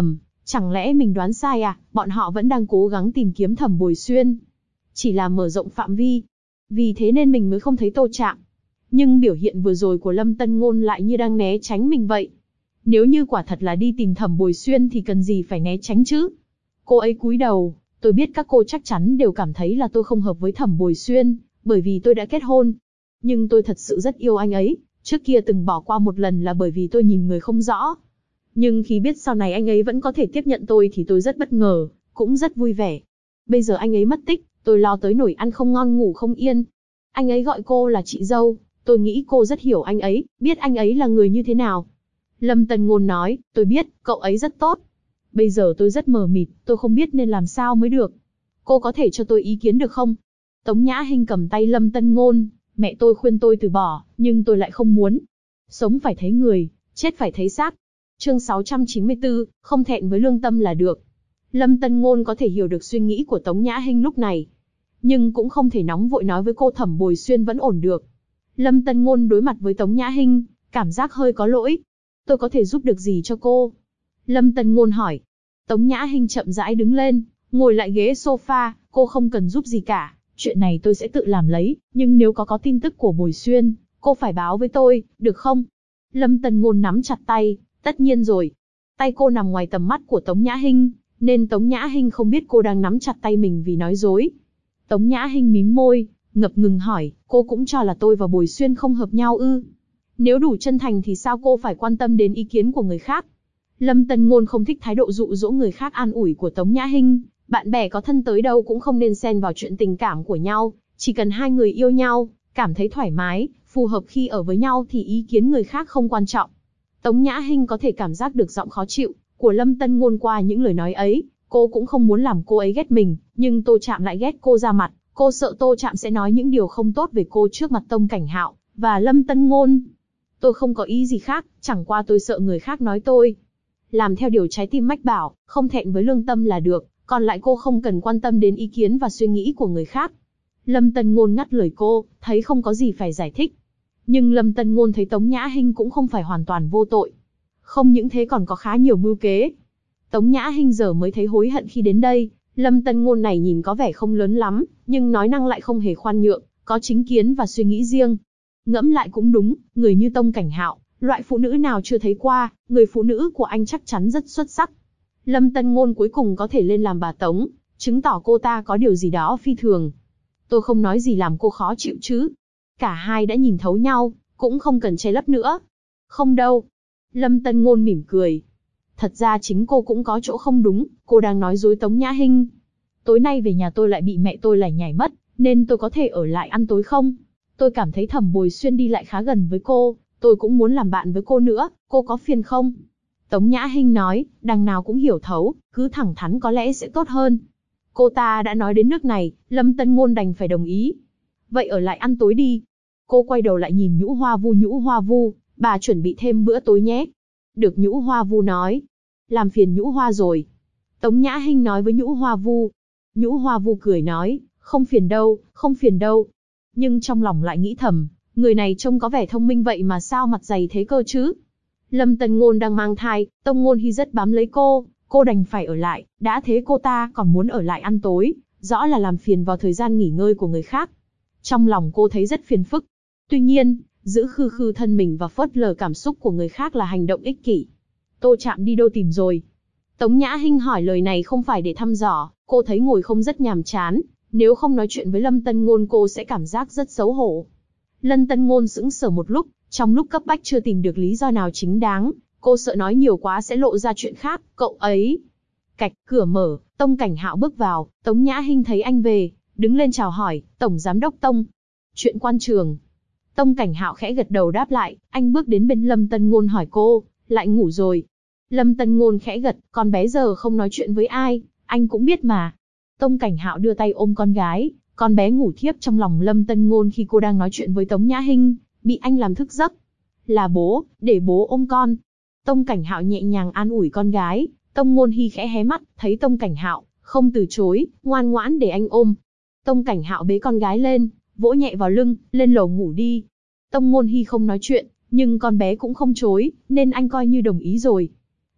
Chẳng lẽ mình đoán sai à, bọn họ vẫn đang cố gắng tìm kiếm Thẩm Bồi Xuyên. Chỉ là mở rộng phạm vi. Vì thế nên mình mới không thấy Tô Trạm. Nhưng biểu hiện vừa rồi của Lâm Tân Ngôn lại như đang né tránh mình vậy. Nếu như quả thật là đi tìm Thẩm Bồi Xuyên thì cần gì phải né tránh chứ? Cô ấy cúi đầu, tôi biết các cô chắc chắn đều cảm thấy là tôi không hợp với Thẩm Bồi Xuyên, bởi vì tôi đã kết hôn. Nhưng tôi thật sự rất yêu anh ấy, trước kia từng bỏ qua một lần là bởi vì tôi nhìn người không rõ. Nhưng khi biết sau này anh ấy vẫn có thể tiếp nhận tôi thì tôi rất bất ngờ, cũng rất vui vẻ. Bây giờ anh ấy mất tích, tôi lo tới nổi ăn không ngon ngủ không yên. Anh ấy gọi cô là chị dâu, tôi nghĩ cô rất hiểu anh ấy, biết anh ấy là người như thế nào. Lâm Tân Ngôn nói, tôi biết, cậu ấy rất tốt. Bây giờ tôi rất mờ mịt, tôi không biết nên làm sao mới được. Cô có thể cho tôi ý kiến được không? Tống Nhã Hinh cầm tay Lâm Tân Ngôn, mẹ tôi khuyên tôi từ bỏ, nhưng tôi lại không muốn. Sống phải thấy người, chết phải thấy xác. Chương 694, không thẹn với lương tâm là được. Lâm Tân Ngôn có thể hiểu được suy nghĩ của Tống Nhã Hinh lúc này, nhưng cũng không thể nóng vội nói với cô Thẩm Bồi Xuyên vẫn ổn được. Lâm Tân Ngôn đối mặt với Tống Nhã Hinh, cảm giác hơi có lỗi. Tôi có thể giúp được gì cho cô? Lâm Tân Ngôn hỏi. Tống Nhã Hinh chậm rãi đứng lên, ngồi lại ghế sofa, cô không cần giúp gì cả, chuyện này tôi sẽ tự làm lấy, nhưng nếu có tin tức của Bồi Xuyên, cô phải báo với tôi, được không? Lâm Tân Ngôn nắm chặt tay, tất nhiên rồi. Tay cô nằm ngoài tầm mắt của Tống Nhã Hinh, nên Tống Nhã Hinh không biết cô đang nắm chặt tay mình vì nói dối. Tống Nhã Hinh mím môi, ngập ngừng hỏi, cô cũng cho là tôi và Bồi Xuyên không hợp nhau ư? Nếu đủ chân thành thì sao cô phải quan tâm đến ý kiến của người khác? Lâm Tân Ngôn không thích thái độ dụ dỗ người khác an ủi của Tống Nhã Hinh, bạn bè có thân tới đâu cũng không nên xen vào chuyện tình cảm của nhau, chỉ cần hai người yêu nhau, cảm thấy thoải mái, phù hợp khi ở với nhau thì ý kiến người khác không quan trọng. Tống Nhã Hinh có thể cảm giác được giọng khó chịu của Lâm Tân Ngôn qua những lời nói ấy, cô cũng không muốn làm cô ấy ghét mình, nhưng Tô Trạm lại ghét cô ra mặt, cô sợ Tô Trạm sẽ nói những điều không tốt về cô trước mặt Tông Cảnh Hạo và Lâm Tân Ngôn. Tôi không có ý gì khác, chẳng qua tôi sợ người khác nói tôi làm theo điều trái tim mách bảo, không thẹn với lương tâm là được, còn lại cô không cần quan tâm đến ý kiến và suy nghĩ của người khác. Lâm Tân Ngôn ngắt lời cô, thấy không có gì phải giải thích. Nhưng Lâm Tân Ngôn thấy Tống Nhã Hinh cũng không phải hoàn toàn vô tội. Không những thế còn có khá nhiều mưu kế. Tống Nhã Hinh giờ mới thấy hối hận khi đến đây, Lâm Tân Ngôn này nhìn có vẻ không lớn lắm, nhưng nói năng lại không hề khoan nhượng, có chính kiến và suy nghĩ riêng. Ngẫm lại cũng đúng, người như Tông Cảnh Hạo, loại phụ nữ nào chưa thấy qua, người phụ nữ của anh chắc chắn rất xuất sắc. Lâm Tân Ngôn cuối cùng có thể lên làm bà Tống, chứng tỏ cô ta có điều gì đó phi thường. Tôi không nói gì làm cô khó chịu chứ. Cả hai đã nhìn thấu nhau, cũng không cần che lấp nữa. Không đâu. Lâm Tân Ngôn mỉm cười. Thật ra chính cô cũng có chỗ không đúng, cô đang nói dối Tống Nhã Hinh. Tối nay về nhà tôi lại bị mẹ tôi lải nhải mất, nên tôi có thể ở lại ăn tối không? Tôi cảm thấy Thẩm Bồi Xuyên đi lại khá gần với cô, tôi cũng muốn làm bạn với cô nữa, cô có phiền không? Tống Nhã Hinh nói, đằng nào cũng hiểu thấu, cứ thẳng thắn có lẽ sẽ tốt hơn. Cô ta đã nói đến nước này, Lâm Tân Ngôn đành phải đồng ý. Vậy ở lại ăn tối đi. Cô quay đầu lại nhìn Nhũ Hoa Vu, bà chuẩn bị thêm bữa tối nhé. Được, Nhũ Hoa Vu nói. Làm phiền Nhũ Hoa rồi. Tống Nhã Hinh nói với Nhũ Hoa Vu. Nhũ Hoa Vu cười nói, không phiền đâu, không phiền đâu. Nhưng trong lòng lại nghĩ thầm, người này trông có vẻ thông minh vậy mà sao mặt dày thế cơ chứ? Lâm Tân Ngôn đang mang thai, Tông Ngôn Hy rất bám lấy cô đành phải ở lại, đã thế cô ta còn muốn ở lại ăn tối, rõ là làm phiền vào thời gian nghỉ ngơi của người khác. Trong lòng cô thấy rất phiền phức. Tuy nhiên, giữ khư khư thân mình và phớt lờ cảm xúc của người khác là hành động ích kỷ. Tô Trạm đi đâu tìm rồi? Tống Nhã Hinh hỏi lời này không phải để thăm dò, cô thấy ngồi không rất nhàm chán, nếu không nói chuyện với Lâm Tân Ngôn cô sẽ cảm giác rất xấu hổ. Lâm Tân Ngôn sững sờ một lúc, trong lúc cấp bách chưa tìm được lý do nào chính đáng, cô sợ nói nhiều quá sẽ lộ ra chuyện khác, cậu ấy. Cạch, cửa mở, Tông Cảnh Hạo bước vào, Tống Nhã Hinh thấy anh về, đứng lên chào hỏi, Tổng Giám đốc Tông. Chuyện quan trường. Tông Cảnh Hạo khẽ gật đầu đáp lại, anh bước đến bên Lâm Tân Ngôn hỏi cô, lại ngủ rồi. Lâm Tân Ngôn khẽ gật, con bé giờ không nói chuyện với ai, anh cũng biết mà. Tông Cảnh Hạo đưa tay ôm con bé ngủ thiếp trong lòng Lâm Tân Ngôn khi cô đang nói chuyện với Tống Nhã Hinh, bị anh làm thức giấc. Là bố, để bố ôm con. Tông Cảnh Hạo nhẹ nhàng an ủi con gái, Tông Ngôn Hy khẽ hé mắt, thấy Tông Cảnh Hạo không từ chối, ngoan ngoãn để anh ôm. Tông Cảnh Hạo bế con gái lên, vỗ nhẹ vào lưng, lên lầu ngủ đi. Tông Ngôn Hy không nói chuyện, nhưng con bé cũng không chối, nên anh coi như đồng ý rồi.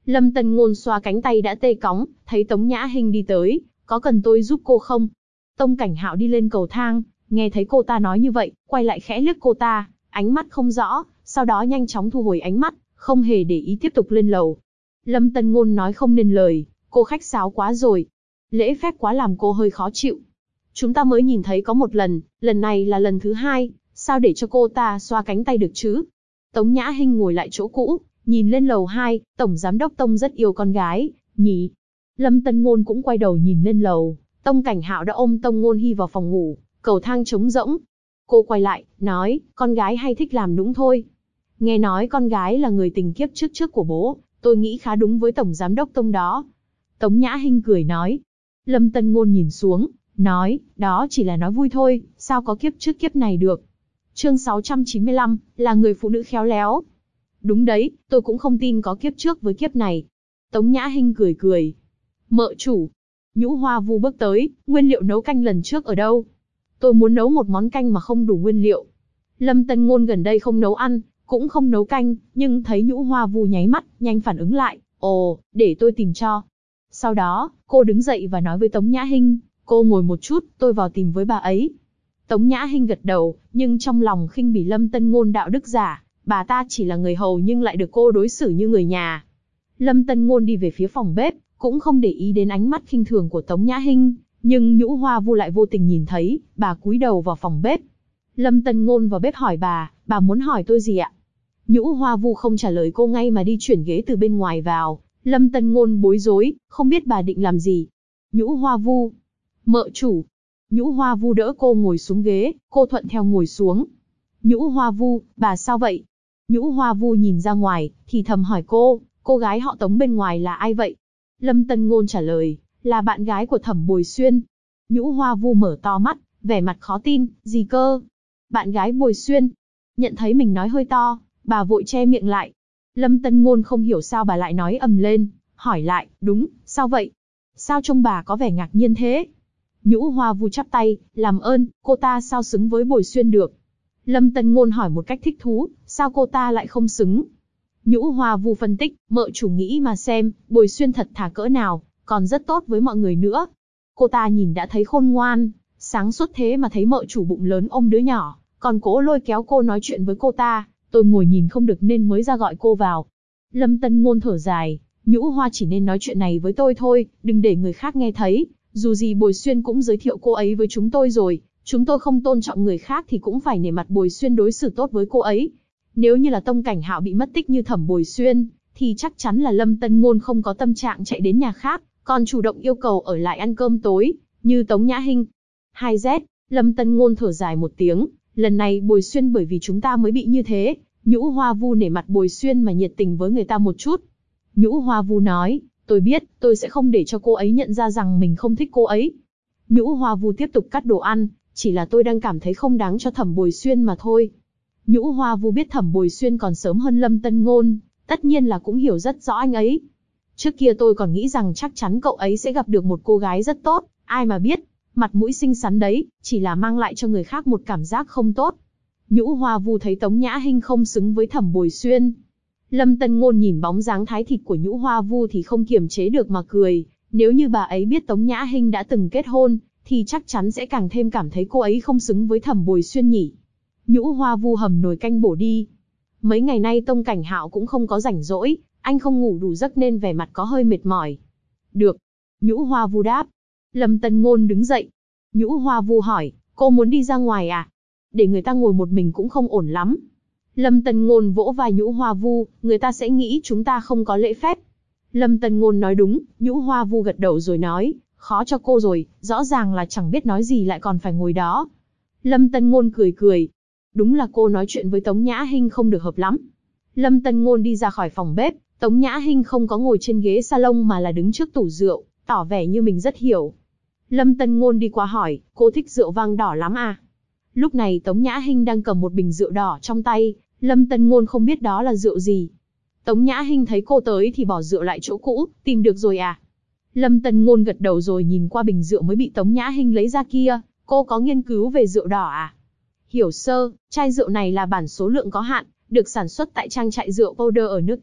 Lâm Tân Ngôn xoa cánh tay đã tê cóng, thấy Tống Nhã Hinh đi tới, có cần tôi giúp cô không? Tông Cảnh Hạo đi lên cầu thang, nghe thấy cô ta nói như vậy, quay lại khẽ liếc cô ta, ánh mắt không rõ, sau đó nhanh chóng thu hồi ánh mắt, không hề để ý tiếp tục lên lầu. Lâm Tân Ngôn nói không nên lời, cô khách sáo quá rồi. Lễ phép quá làm cô hơi khó chịu. Chúng ta mới nhìn thấy có một lần này là lần thứ hai, sao để cho cô ta xoa cánh tay được chứ? Tống Nhã Hinh ngồi lại chỗ cũ, nhìn lên lầu 2, Tổng Giám đốc Tông rất yêu con gái, nhỉ? Lâm Tân Ngôn cũng quay đầu nhìn lên lầu, Tông Cảnh Hạo đã ôm Tông Ngôn Hi vào phòng ngủ, cầu thang trống rỗng. Cô quay lại, nói, con gái hay thích làm nũng thôi. Nghe nói con gái là người tình kiếp trước của bố, tôi nghĩ khá đúng với Tổng Giám đốc Tông đó. Tống Nhã Hinh cười nói. Lâm Tân Ngôn nhìn xuống, nói, đó chỉ là nói vui thôi, sao có kiếp trước kiếp này được. Chương 695, là người phụ nữ khéo léo. Đúng đấy, tôi cũng không tin có kiếp trước với kiếp này. Tống Nhã Hinh cười cười. Mợ chủ. Nhũ Hoa Vu bước tới, nguyên liệu nấu canh lần trước ở đâu? Tôi muốn nấu một món canh mà không đủ nguyên liệu. Lâm Tân Ngôn gần đây không nấu ăn, cũng không nấu canh, nhưng thấy Nhũ Hoa Vu nháy mắt, nhanh phản ứng lại. Ồ, để tôi tìm cho. Sau đó, cô đứng dậy và nói với Tống Nhã Hinh, cô ngồi một chút, tôi vào tìm với bà ấy. Tống Nhã Hinh gật đầu, nhưng trong lòng khinh bỉ Lâm Tân Ngôn đạo đức giả, bà ta chỉ là người hầu nhưng lại được cô đối xử như người nhà. Lâm Tân Ngôn đi về phía phòng bếp, cũng không để ý đến ánh mắt khinh thường của Tống Nhã Hinh, nhưng Nhũ Hoa Vu lại vô tình nhìn thấy, bà cúi đầu vào phòng bếp. Lâm Tân Ngôn vào bếp hỏi bà muốn hỏi tôi gì ạ? Nhũ Hoa Vu không trả lời cô ngay mà đi chuyển ghế từ bên ngoài vào. Lâm Tân Ngôn bối rối, không biết bà định làm gì. Nhũ Hoa Vu. Mợ chủ. Nhũ Hoa Vu đỡ cô ngồi xuống ghế, cô thuận theo ngồi xuống. Nhũ Hoa Vu, bà sao vậy? Nhũ Hoa Vu nhìn ra ngoài, thì thầm hỏi cô gái họ Tống bên ngoài là ai vậy? Lâm Tân Ngôn trả lời, là bạn gái của Thẩm Bồi Xuyên. Nhũ Hoa Vu mở to mắt, vẻ mặt khó tin, gì cơ? Bạn gái Bồi Xuyên? Nhận thấy mình nói hơi to, bà vội che miệng lại. Lâm Tân Ngôn không hiểu sao bà lại nói ầm lên, hỏi lại, đúng, sao vậy? Sao trông bà có vẻ ngạc nhiên thế? Nhũ Hoa Vu chắp tay, làm ơn, cô ta sao xứng với Bồi Xuyên được? Lâm Tân Ngôn hỏi một cách thích thú, sao cô ta lại không xứng? Nhũ Hoa Vu phân tích, mợ chủ nghĩ mà xem, Bồi Xuyên thật thà cỡ nào, còn rất tốt với mọi người nữa. Cô ta nhìn đã thấy khôn ngoan, sáng suốt thế mà thấy mợ chủ bụng lớn ôm đứa nhỏ, còn cố lôi kéo cô nói chuyện với cô ta, tôi ngồi nhìn không được nên mới ra gọi cô vào. Lâm Tân Ngôn thở dài, Nhũ Hoa chỉ nên nói chuyện này với tôi thôi, đừng để người khác nghe thấy, dù gì Bồi Xuyên cũng giới thiệu cô ấy với chúng tôi rồi, chúng tôi không tôn trọng người khác thì cũng phải nể mặt Bồi Xuyên đối xử tốt với cô ấy. Nếu như là Tông Cảnh Hạo bị mất tích như Thẩm Bồi Xuyên, thì chắc chắn là Lâm Tân Ngôn không có tâm trạng chạy đến nhà khác, còn chủ động yêu cầu ở lại ăn cơm tối, như Tống Nhã Hinh. 2Z, Lâm Tân Ngôn thở dài một tiếng, lần này Bồi Xuyên bởi vì chúng ta mới bị như thế. Nhũ Hoa Vu nể mặt Bồi Xuyên mà nhiệt tình với người ta một chút. Nhũ Hoa Vu nói, tôi biết, tôi sẽ không để cho cô ấy nhận ra rằng mình không thích cô ấy. Nhũ Hoa Vu tiếp tục cắt đồ ăn, chỉ là tôi đang cảm thấy không đáng cho Thẩm Bồi Xuyên mà thôi. Nhũ Hoa Vu biết Thẩm Bồi Xuyên còn sớm hơn Lâm Tân Ngôn, tất nhiên là cũng hiểu rất rõ anh ấy. Trước kia tôi còn nghĩ rằng chắc chắn cậu ấy sẽ gặp được một cô gái rất tốt, ai mà biết, mặt mũi xinh xắn đấy, chỉ là mang lại cho người khác một cảm giác không tốt. Nhũ Hoa Vu thấy Tống Nhã Hinh không xứng với Thẩm Bồi Xuyên. Lâm Tân Ngôn nhìn bóng dáng thái thịt của Nhũ Hoa Vu thì không kiềm chế được mà cười, nếu như bà ấy biết Tống Nhã Hinh đã từng kết hôn, thì chắc chắn sẽ càng thêm cảm thấy cô ấy không xứng với Thẩm Bồi Xuyên nhỉ. Nhũ Hoa Vu hầm nồi canh bổ đi. Mấy ngày nay Tông Cảnh Hạo cũng không có rảnh rỗi, anh không ngủ đủ giấc nên vẻ mặt có hơi mệt mỏi. Được. Nhũ Hoa Vu đáp. Lâm Tân Ngôn đứng dậy. Nhũ Hoa Vu hỏi, cô muốn đi ra ngoài à? Để người ta ngồi một mình cũng không ổn lắm. Lâm Tân Ngôn vỗ vai Nhũ Hoa Vu, người ta sẽ nghĩ chúng ta không có lễ phép. Lâm Tân Ngôn nói đúng, Nhũ Hoa Vu gật đầu rồi nói, khó cho cô rồi, rõ ràng là chẳng biết nói gì lại còn phải ngồi đó. Lâm Tân Ngôn cười cười. Đúng là cô nói chuyện với Tống Nhã Hinh không được hợp lắm. Lâm Tân Ngôn đi ra khỏi phòng bếp, Tống Nhã Hinh không có ngồi trên ghế salon mà là đứng trước tủ rượu, tỏ vẻ như mình rất hiểu. Lâm Tân Ngôn đi qua hỏi, cô thích rượu vang đỏ lắm à? Lúc này Tống Nhã Hinh đang cầm một bình rượu đỏ trong tay, Lâm Tân Ngôn không biết đó là rượu gì. Tống Nhã Hinh thấy cô tới thì bỏ rượu lại chỗ cũ, tìm được rồi à? Lâm Tân Ngôn gật đầu rồi nhìn qua bình rượu mới bị Tống Nhã Hinh lấy ra kia, cô có nghiên cứu về rượu đỏ à? Hiểu sơ, chai rượu này là bản số lượng có hạn, được sản xuất tại trang trại rượu Powder ở nước Ép,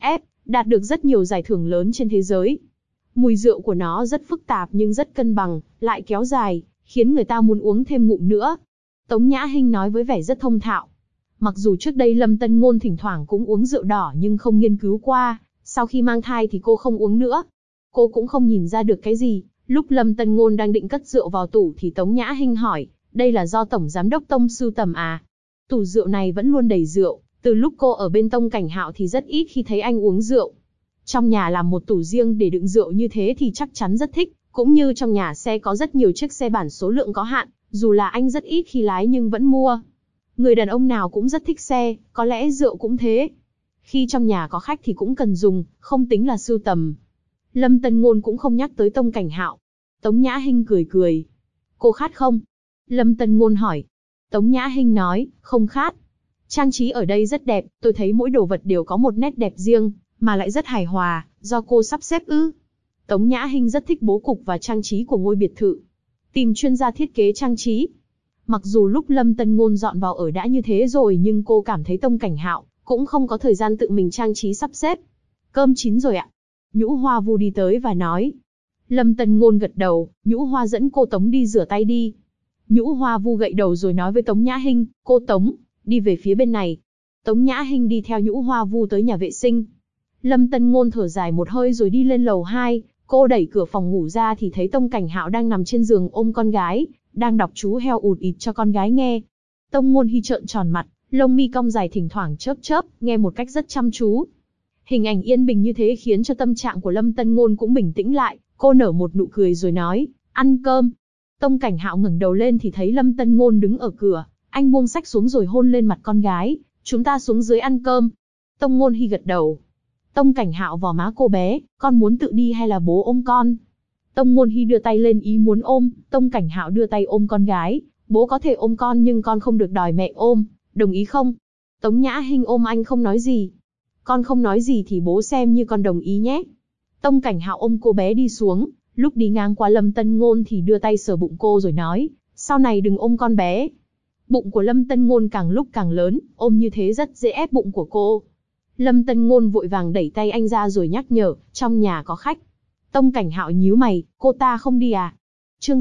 đạt được rất nhiều giải thưởng lớn trên thế giới. Mùi rượu của nó rất phức tạp nhưng rất cân bằng, lại kéo dài, khiến người ta muốn uống thêm ngụm nữa. Tống Nhã Hinh nói với vẻ rất thông thạo. Mặc dù trước đây Lâm Tân Ngôn thỉnh thoảng cũng uống rượu đỏ nhưng không nghiên cứu qua, sau khi mang thai thì cô không uống nữa. Cô cũng không nhìn ra được cái gì. Lúc Lâm Tân Ngôn đang định cất rượu vào tủ thì Tống Nhã Hinh hỏi, đây là do Tổng Giám đốc Tông sưu tầm à? Tủ rượu này vẫn luôn đầy rượu, từ lúc cô ở bên Tông Cảnh Hạo thì rất ít khi thấy anh uống rượu. Trong nhà làm một tủ riêng để đựng rượu như thế thì chắc chắn rất thích, cũng như trong nhà xe có rất nhiều chiếc xe bản số lượng có hạn, dù là anh rất ít khi lái nhưng vẫn mua. Người đàn ông nào cũng rất thích xe, có lẽ rượu cũng thế. Khi trong nhà có khách thì cũng cần dùng, không tính là sưu tầm. Lâm Tân Ngôn cũng không nhắc tới Tông Cảnh Hạo. Tống Nhã Hinh cười cười. Cô khát không? Lâm Tân Ngôn hỏi. Tống Nhã Hinh nói, không khát. Trang trí ở đây rất đẹp, tôi thấy mỗi đồ vật đều có một nét đẹp riêng, mà lại rất hài hòa, do cô sắp xếp ư? Tống Nhã Hinh rất thích bố cục và trang trí của ngôi biệt thự. Tìm chuyên gia thiết kế trang trí. Mặc dù lúc Lâm Tân Ngôn dọn vào ở đã như thế rồi nhưng cô cảm thấy Tông Cảnh Hạo cũng không có thời gian tự mình trang trí sắp xếp. Cơm chín rồi ạ. Nhũ Hoa Vu đi tới và nói. Lâm Tân Ngôn gật đầu, Nhũ Hoa dẫn cô Tống đi rửa tay đi. Nhũ Hoa Vu gậy đầu rồi nói với Tống Nhã Hinh, cô Tống, đi về phía bên này. Tống Nhã Hinh đi theo Nhũ Hoa Vu tới nhà vệ sinh. Lâm Tân Ngôn thở dài một hơi rồi đi lên lầu 2, cô đẩy cửa phòng ngủ ra thì thấy Tông Cảnh Hạo đang nằm trên giường ôm con gái, đang đọc chú heo ụt ịt cho con gái nghe. Tông Ngôn Hi trợn tròn mặt, lông mi cong dài thỉnh thoảng chớp chớp, nghe một cách rất chăm chú. Hình ảnh yên bình như thế khiến cho tâm trạng của Lâm Tân Ngôn cũng bình tĩnh lại, cô nở một nụ cười rồi nói, ăn cơm. Tông Cảnh Hạo ngẩng đầu lên thì thấy Lâm Tân Ngôn đứng ở cửa, anh buông sách xuống rồi hôn lên mặt con gái, chúng ta xuống dưới ăn cơm. Tông Ngôn Hi gật đầu. Tông Cảnh Hạo vò má cô bé, con muốn tự đi hay là bố ôm con? Tông Ngôn Hi đưa tay lên ý muốn ôm, Tông Cảnh Hạo đưa tay ôm con gái, bố có thể ôm con nhưng con không được đòi mẹ ôm, đồng ý không? Tống Nhã Hinh ôm anh không nói gì. Con không nói gì thì bố xem như con đồng ý nhé. Tông Cảnh Hạo ôm cô bé đi xuống, lúc đi ngang qua Lâm Tân Ngôn thì đưa tay sờ bụng cô rồi nói, sau này đừng ôm con bé. Bụng của Lâm Tân Ngôn càng lúc càng lớn, ôm như thế rất dễ ép bụng của cô. Lâm Tân Ngôn vội vàng đẩy tay anh ra rồi nhắc nhở, trong nhà có khách. Tông Cảnh Hạo nhíu mày, cô ta không đi à? Chương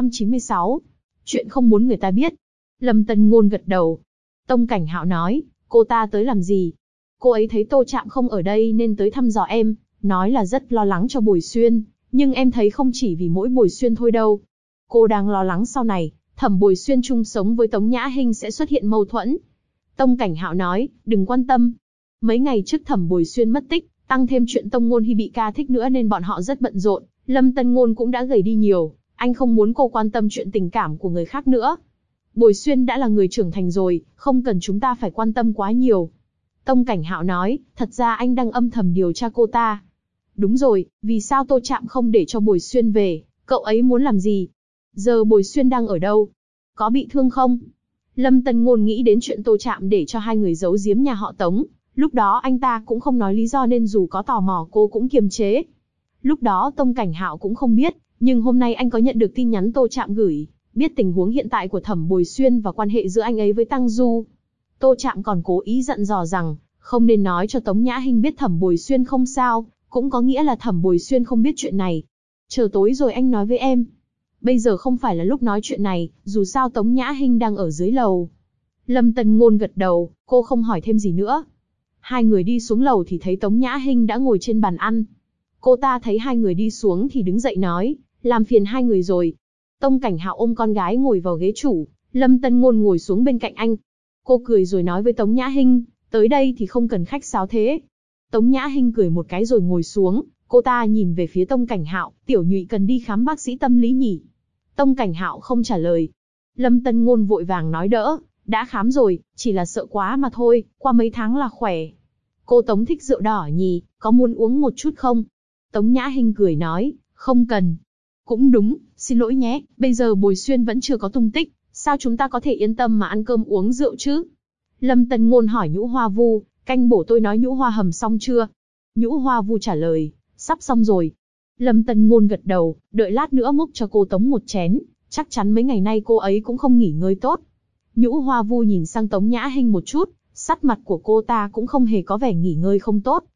696. Chuyện không muốn người ta biết. Lâm Tân Ngôn gật đầu. Tông Cảnh Hạo nói, cô ta tới làm gì? Cô ấy thấy Tô Trạm không ở đây nên tới thăm dò em, nói là rất lo lắng cho Bồi Xuyên, nhưng em thấy không chỉ vì mỗi Bồi Xuyên thôi đâu. Cô đang lo lắng sau này, Thẩm Bồi Xuyên chung sống với Tống Nhã Hinh sẽ xuất hiện mâu thuẫn. Tông Cảnh Hạo nói, đừng quan tâm. Mấy ngày trước Thẩm Bồi Xuyên mất tích, tăng thêm chuyện Tông Ngôn Hi bị ca thích nữa nên bọn họ rất bận rộn, Lâm Tân Ngôn cũng đã gầy đi nhiều, anh không muốn cô quan tâm chuyện tình cảm của người khác nữa. Bồi Xuyên đã là người trưởng thành rồi, không cần chúng ta phải quan tâm quá nhiều. Tông Cảnh Hạo nói, thật ra anh đang âm thầm điều tra cô ta. Đúng rồi, vì sao Tô Trạm không để cho Bồi Xuyên về, cậu ấy muốn làm gì? Giờ Bồi Xuyên đang ở đâu? Có bị thương không? Lâm Tân Ngôn nghĩ đến chuyện Tô Trạm để cho hai người giấu giếm nhà họ Tống. Lúc đó anh ta cũng không nói lý do nên dù có tò mò cô cũng kiềm chế. Lúc đó Tông Cảnh Hạo cũng không biết, nhưng hôm nay anh có nhận được tin nhắn Tô Trạm gửi, biết tình huống hiện tại của Thẩm Bồi Xuyên và quan hệ giữa anh ấy với Tăng Du. Tô Trạm còn cố ý dặn dò rằng, không nên nói cho Tống Nhã Hinh biết Thẩm Bồi Xuyên không sao, cũng có nghĩa là Thẩm Bồi Xuyên không biết chuyện này. Chờ tối rồi anh nói với em. Bây giờ không phải là lúc nói chuyện này, dù sao Tống Nhã Hinh đang ở dưới lầu. Lâm Tân Ngôn gật đầu, cô không hỏi thêm gì nữa. Hai người đi xuống lầu thì thấy Tống Nhã Hinh đã ngồi trên bàn ăn. Cô ta thấy hai người đi xuống thì đứng dậy nói, làm phiền hai người rồi. Tông Cảnh Hạo ôm con gái ngồi vào ghế chủ, Lâm Tân Ngôn ngồi xuống bên cạnh anh. Cô cười rồi nói với Tống Nhã Hinh, tới đây thì không cần khách sáo thế. Tống Nhã Hinh cười một cái rồi ngồi xuống, cô ta nhìn về phía Tông Cảnh Hạo, tiểu nhụy cần đi khám bác sĩ tâm lý nhỉ? Tông Cảnh Hạo không trả lời. Lâm Tân Ngôn vội vàng nói đỡ, đã khám rồi, chỉ là sợ quá mà thôi, qua mấy tháng là khỏe. Cô Tống thích rượu đỏ nhỉ, có muốn uống một chút không? Tống Nhã Hinh cười nói, không cần. Cũng đúng, xin lỗi nhé, bây giờ Bồi Xuyên vẫn chưa có tung tích, sao chúng ta có thể yên tâm mà ăn cơm uống rượu chứ? Lâm Tân Ngôn hỏi Nhũ Hoa Vu, canh bổ tôi nói Nhũ Hoa hầm xong chưa? Nhũ Hoa Vu trả lời, sắp xong rồi. Lâm Tân Ngôn gật đầu, đợi lát nữa múc cho cô Tống một chén, chắc chắn mấy ngày nay cô ấy cũng không nghỉ ngơi tốt. Nhũ Hoa Vu nhìn sang Tống Nhã Hinh một chút, sắc mặt của cô ta cũng không hề có vẻ nghỉ ngơi không tốt,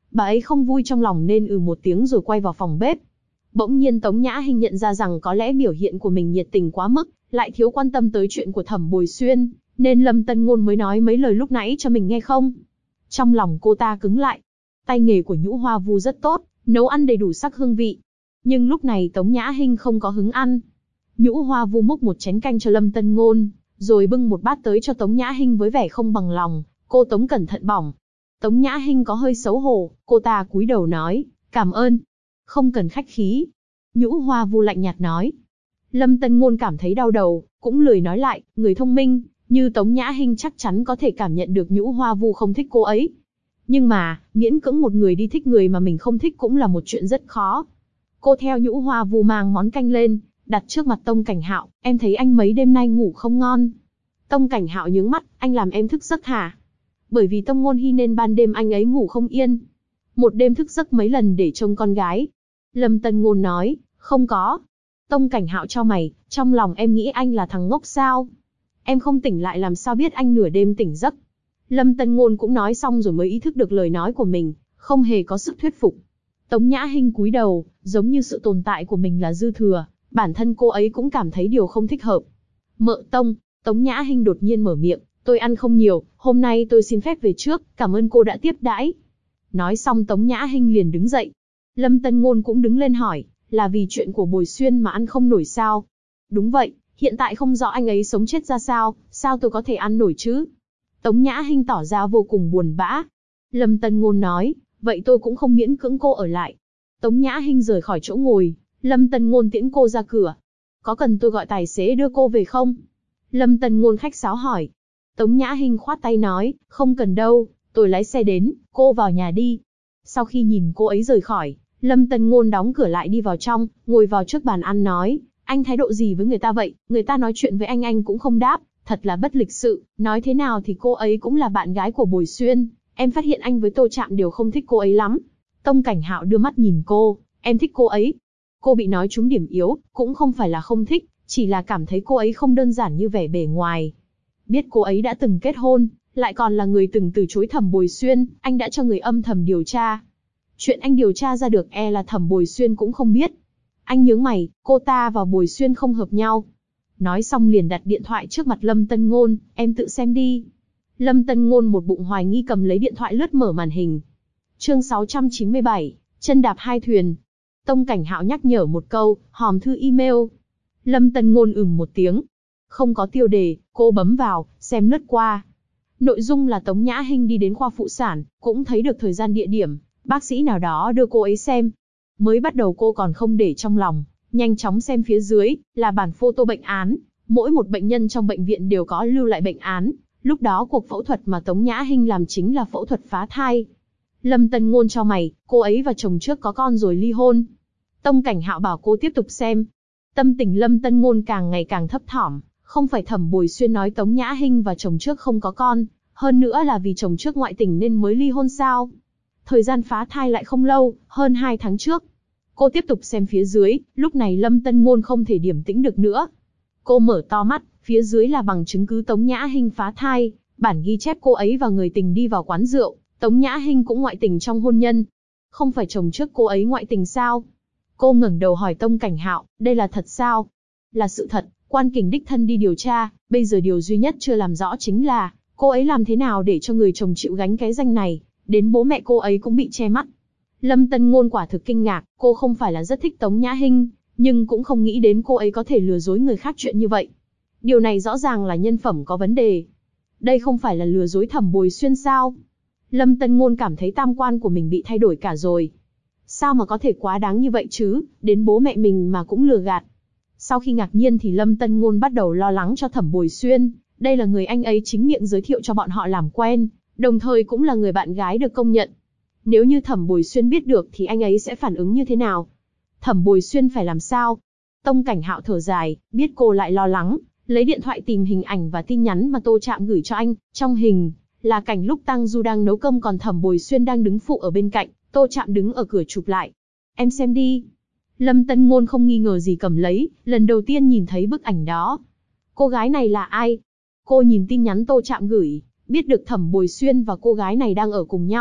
Bà ấy không vui trong lòng nên một tiếng rồi quay vào phòng bếp. Bỗng nhiên Tống Nhã Hinh nhận ra rằng có lẽ biểu hiện của mình nhiệt tình quá mức, lại thiếu quan tâm tới chuyện của Thẩm Bồi Xuyên, nên Lâm Tân Ngôn mới nói mấy lời lúc nãy cho mình nghe không. Trong lòng cô ta cứng lại. Tay nghề của Nhũ Hoa Vu rất tốt, nấu ăn đầy đủ sắc hương vị. Nhưng lúc này Tống Nhã Hinh không có hứng ăn. Nhũ Hoa Vu múc một chén canh cho Lâm Tân Ngôn, rồi bưng một bát tới cho Tống Nhã Hinh với vẻ không bằng lòng. Cô Tống cẩn thận bỏng. Tống Nhã Hinh có hơi xấu hổ, cô ta cúi đầu nói, cảm ơn. Không cần khách khí. Nhũ Hoa Vu lạnh nhạt nói. Lâm Tân Ngôn cảm thấy đau đầu, cũng lười nói lại, người thông minh, như Tống Nhã Hinh chắc chắn có thể cảm nhận được Nhũ Hoa Vu không thích cô ấy. Nhưng mà, miễn cưỡng một người đi thích người mà mình không thích cũng là một chuyện rất khó. Cô theo Nhũ Hoa Vu mang món canh lên, đặt trước mặt Tông Cảnh Hạo, em thấy anh mấy đêm nay ngủ không ngon. Tông Cảnh Hạo nhướng mắt, anh làm em thức giấc hả? Bởi vì Tông Ngôn Hi nên ban đêm anh ấy ngủ không yên. Một đêm thức giấc mấy lần để trông con gái. Lâm Tân Ngôn nói, không có. Tông Cảnh Hạo chau mày, trong lòng em nghĩ anh là thằng ngốc sao? Em không tỉnh lại làm sao biết anh nửa đêm tỉnh giấc? Lâm Tân Ngôn cũng nói xong rồi mới ý thức được lời nói của mình, không hề có sức thuyết phục. Tống Nhã Hinh cúi đầu, giống như sự tồn tại của mình là dư thừa, bản thân cô ấy cũng cảm thấy điều không thích hợp. Mợ Tông, Tống Nhã Hinh đột nhiên mở miệng, tôi ăn không nhiều, hôm nay tôi xin phép về trước, cảm ơn cô đã tiếp đãi. Nói xong Tống Nhã Hinh liền đứng dậy. Lâm Tân Ngôn cũng đứng lên hỏi, là vì chuyện của Bồi Xuyên mà ăn không nổi sao? Đúng vậy, hiện tại không rõ anh ấy sống chết ra sao, sao tôi có thể ăn nổi chứ? Tống Nhã Hinh tỏ ra vô cùng buồn bã. Lâm Tân Ngôn nói, vậy tôi cũng không miễn cưỡng cô ở lại. Tống Nhã Hinh rời khỏi chỗ ngồi, Lâm Tân Ngôn tiễn cô ra cửa. Có cần tôi gọi tài xế đưa cô về không? Lâm Tân Ngôn khách sáo hỏi. Tống Nhã Hinh khoát tay nói, không cần đâu, tôi lái xe đến, cô vào nhà đi. Sau khi nhìn cô ấy rời khỏi, Lâm Tân Ngôn đóng cửa lại đi vào trong, ngồi vào trước bàn ăn nói, anh thái độ gì với người ta vậy, người ta nói chuyện với anh cũng không đáp, thật là bất lịch sự, nói thế nào thì cô ấy cũng là bạn gái của Bồi Xuyên, em phát hiện anh với Tô Trạm đều không thích cô ấy lắm. Tông Cảnh Hạo đưa mắt nhìn cô, em thích cô ấy. Cô bị nói trúng điểm yếu, cũng không phải là không thích, chỉ là cảm thấy cô ấy không đơn giản như vẻ bề ngoài. Biết cô ấy đã từng kết hôn, lại còn là người từng từ chối Thẩm Bồi Xuyên, anh đã cho người âm thầm điều tra. Chuyện anh điều tra ra được là Thẩm Bồi Xuyên cũng không biết. Anh nhướng mày, cô ta và Bồi Xuyên không hợp nhau. Nói xong liền đặt điện thoại trước mặt Lâm Tân Ngôn, em tự xem đi. Lâm Tân Ngôn một bụng hoài nghi cầm lấy điện thoại lướt mở màn hình. Chương 697, chân đạp hai thuyền. Tông Cảnh Hạo nhắc nhở một câu, hòm thư email. Lâm Tân Ngôn một tiếng. Không có tiêu đề, cô bấm vào, xem lướt qua. Nội dung là Tống Nhã Hinh đi đến khoa phụ sản, cũng thấy được thời gian địa điểm, bác sĩ nào đó đưa cô ấy xem. Mới bắt đầu cô còn không để trong lòng, nhanh chóng xem phía dưới, là bản photo bệnh án. Mỗi một bệnh nhân trong bệnh viện đều có lưu lại bệnh án. Lúc đó cuộc phẫu thuật mà Tống Nhã Hinh làm chính là phẫu thuật phá thai. Lâm Tân Ngôn chau mày, cô ấy và chồng trước có con rồi ly hôn. Tông Cảnh Hạo bảo cô tiếp tục xem. Tâm tình Lâm Tân Ngôn càng ngày càng thấp thỏm, không phải Thẩm Bồi Xuyên nói Tống Nhã Hinh và chồng trước không có con, hơn nữa là vì chồng trước ngoại tình nên mới ly hôn sao? Thời gian phá thai lại không lâu, hơn 2 tháng trước. Cô tiếp tục xem phía dưới, lúc này Lâm Tân Ngôn không thể điềm tĩnh được nữa. Cô mở to mắt, phía dưới là bằng chứng cứ Tống Nhã Hinh phá thai, bản ghi chép cô ấy và người tình đi vào quán rượu, Tống Nhã Hinh cũng ngoại tình trong hôn nhân. Không phải chồng trước cô ấy ngoại tình sao? Cô ngẩng đầu hỏi Tông Cảnh Hạo, đây là thật sao? Là sự thật, Quan Kình đích thân đi điều tra, bây giờ điều duy nhất chưa làm rõ chính là, cô ấy làm thế nào để cho người chồng chịu gánh cái danh này, đến bố mẹ cô ấy cũng bị che mắt. Lâm Tân Ngôn quả thực kinh ngạc, cô không phải là rất thích Tống Nhã Hinh, nhưng cũng không nghĩ đến cô ấy có thể lừa dối người khác chuyện như vậy. Điều này rõ ràng là nhân phẩm có vấn đề. Đây không phải là lừa dối Thẩm Bồi Xuyên sao? Lâm Tân Ngôn cảm thấy tam quan của mình bị thay đổi cả rồi. Sao mà có thể quá đáng như vậy chứ, đến bố mẹ mình mà cũng lừa gạt. Sau khi ngạc nhiên thì Lâm Tân Ngôn bắt đầu lo lắng cho Thẩm Bồi Xuyên, đây là người anh ấy chính miệng giới thiệu cho bọn họ làm quen, đồng thời cũng là người bạn gái được công nhận. Nếu như Thẩm Bồi Xuyên biết được thì anh ấy sẽ phản ứng như thế nào? Thẩm Bồi Xuyên phải làm sao? Tông Cảnh Hạo thở dài, biết cô lại lo lắng, lấy điện thoại tìm hình ảnh và tin nhắn mà Tô Trạm gửi cho anh. Trong hình là cảnh lúc Tang Du đang nấu cơm còn Thẩm Bồi Xuyên đang đứng phụ ở bên cạnh, Tô Trạm đứng ở cửa chụp lại. Em xem đi. Lâm Tân Ngôn không nghi ngờ gì cầm lấy, lần đầu tiên nhìn thấy bức ảnh đó. Cô gái này là ai? Cô nhìn tin nhắn Tô Trạm gửi, biết được Thẩm Bồi Xuyên và cô gái này đang ở cùng nhau,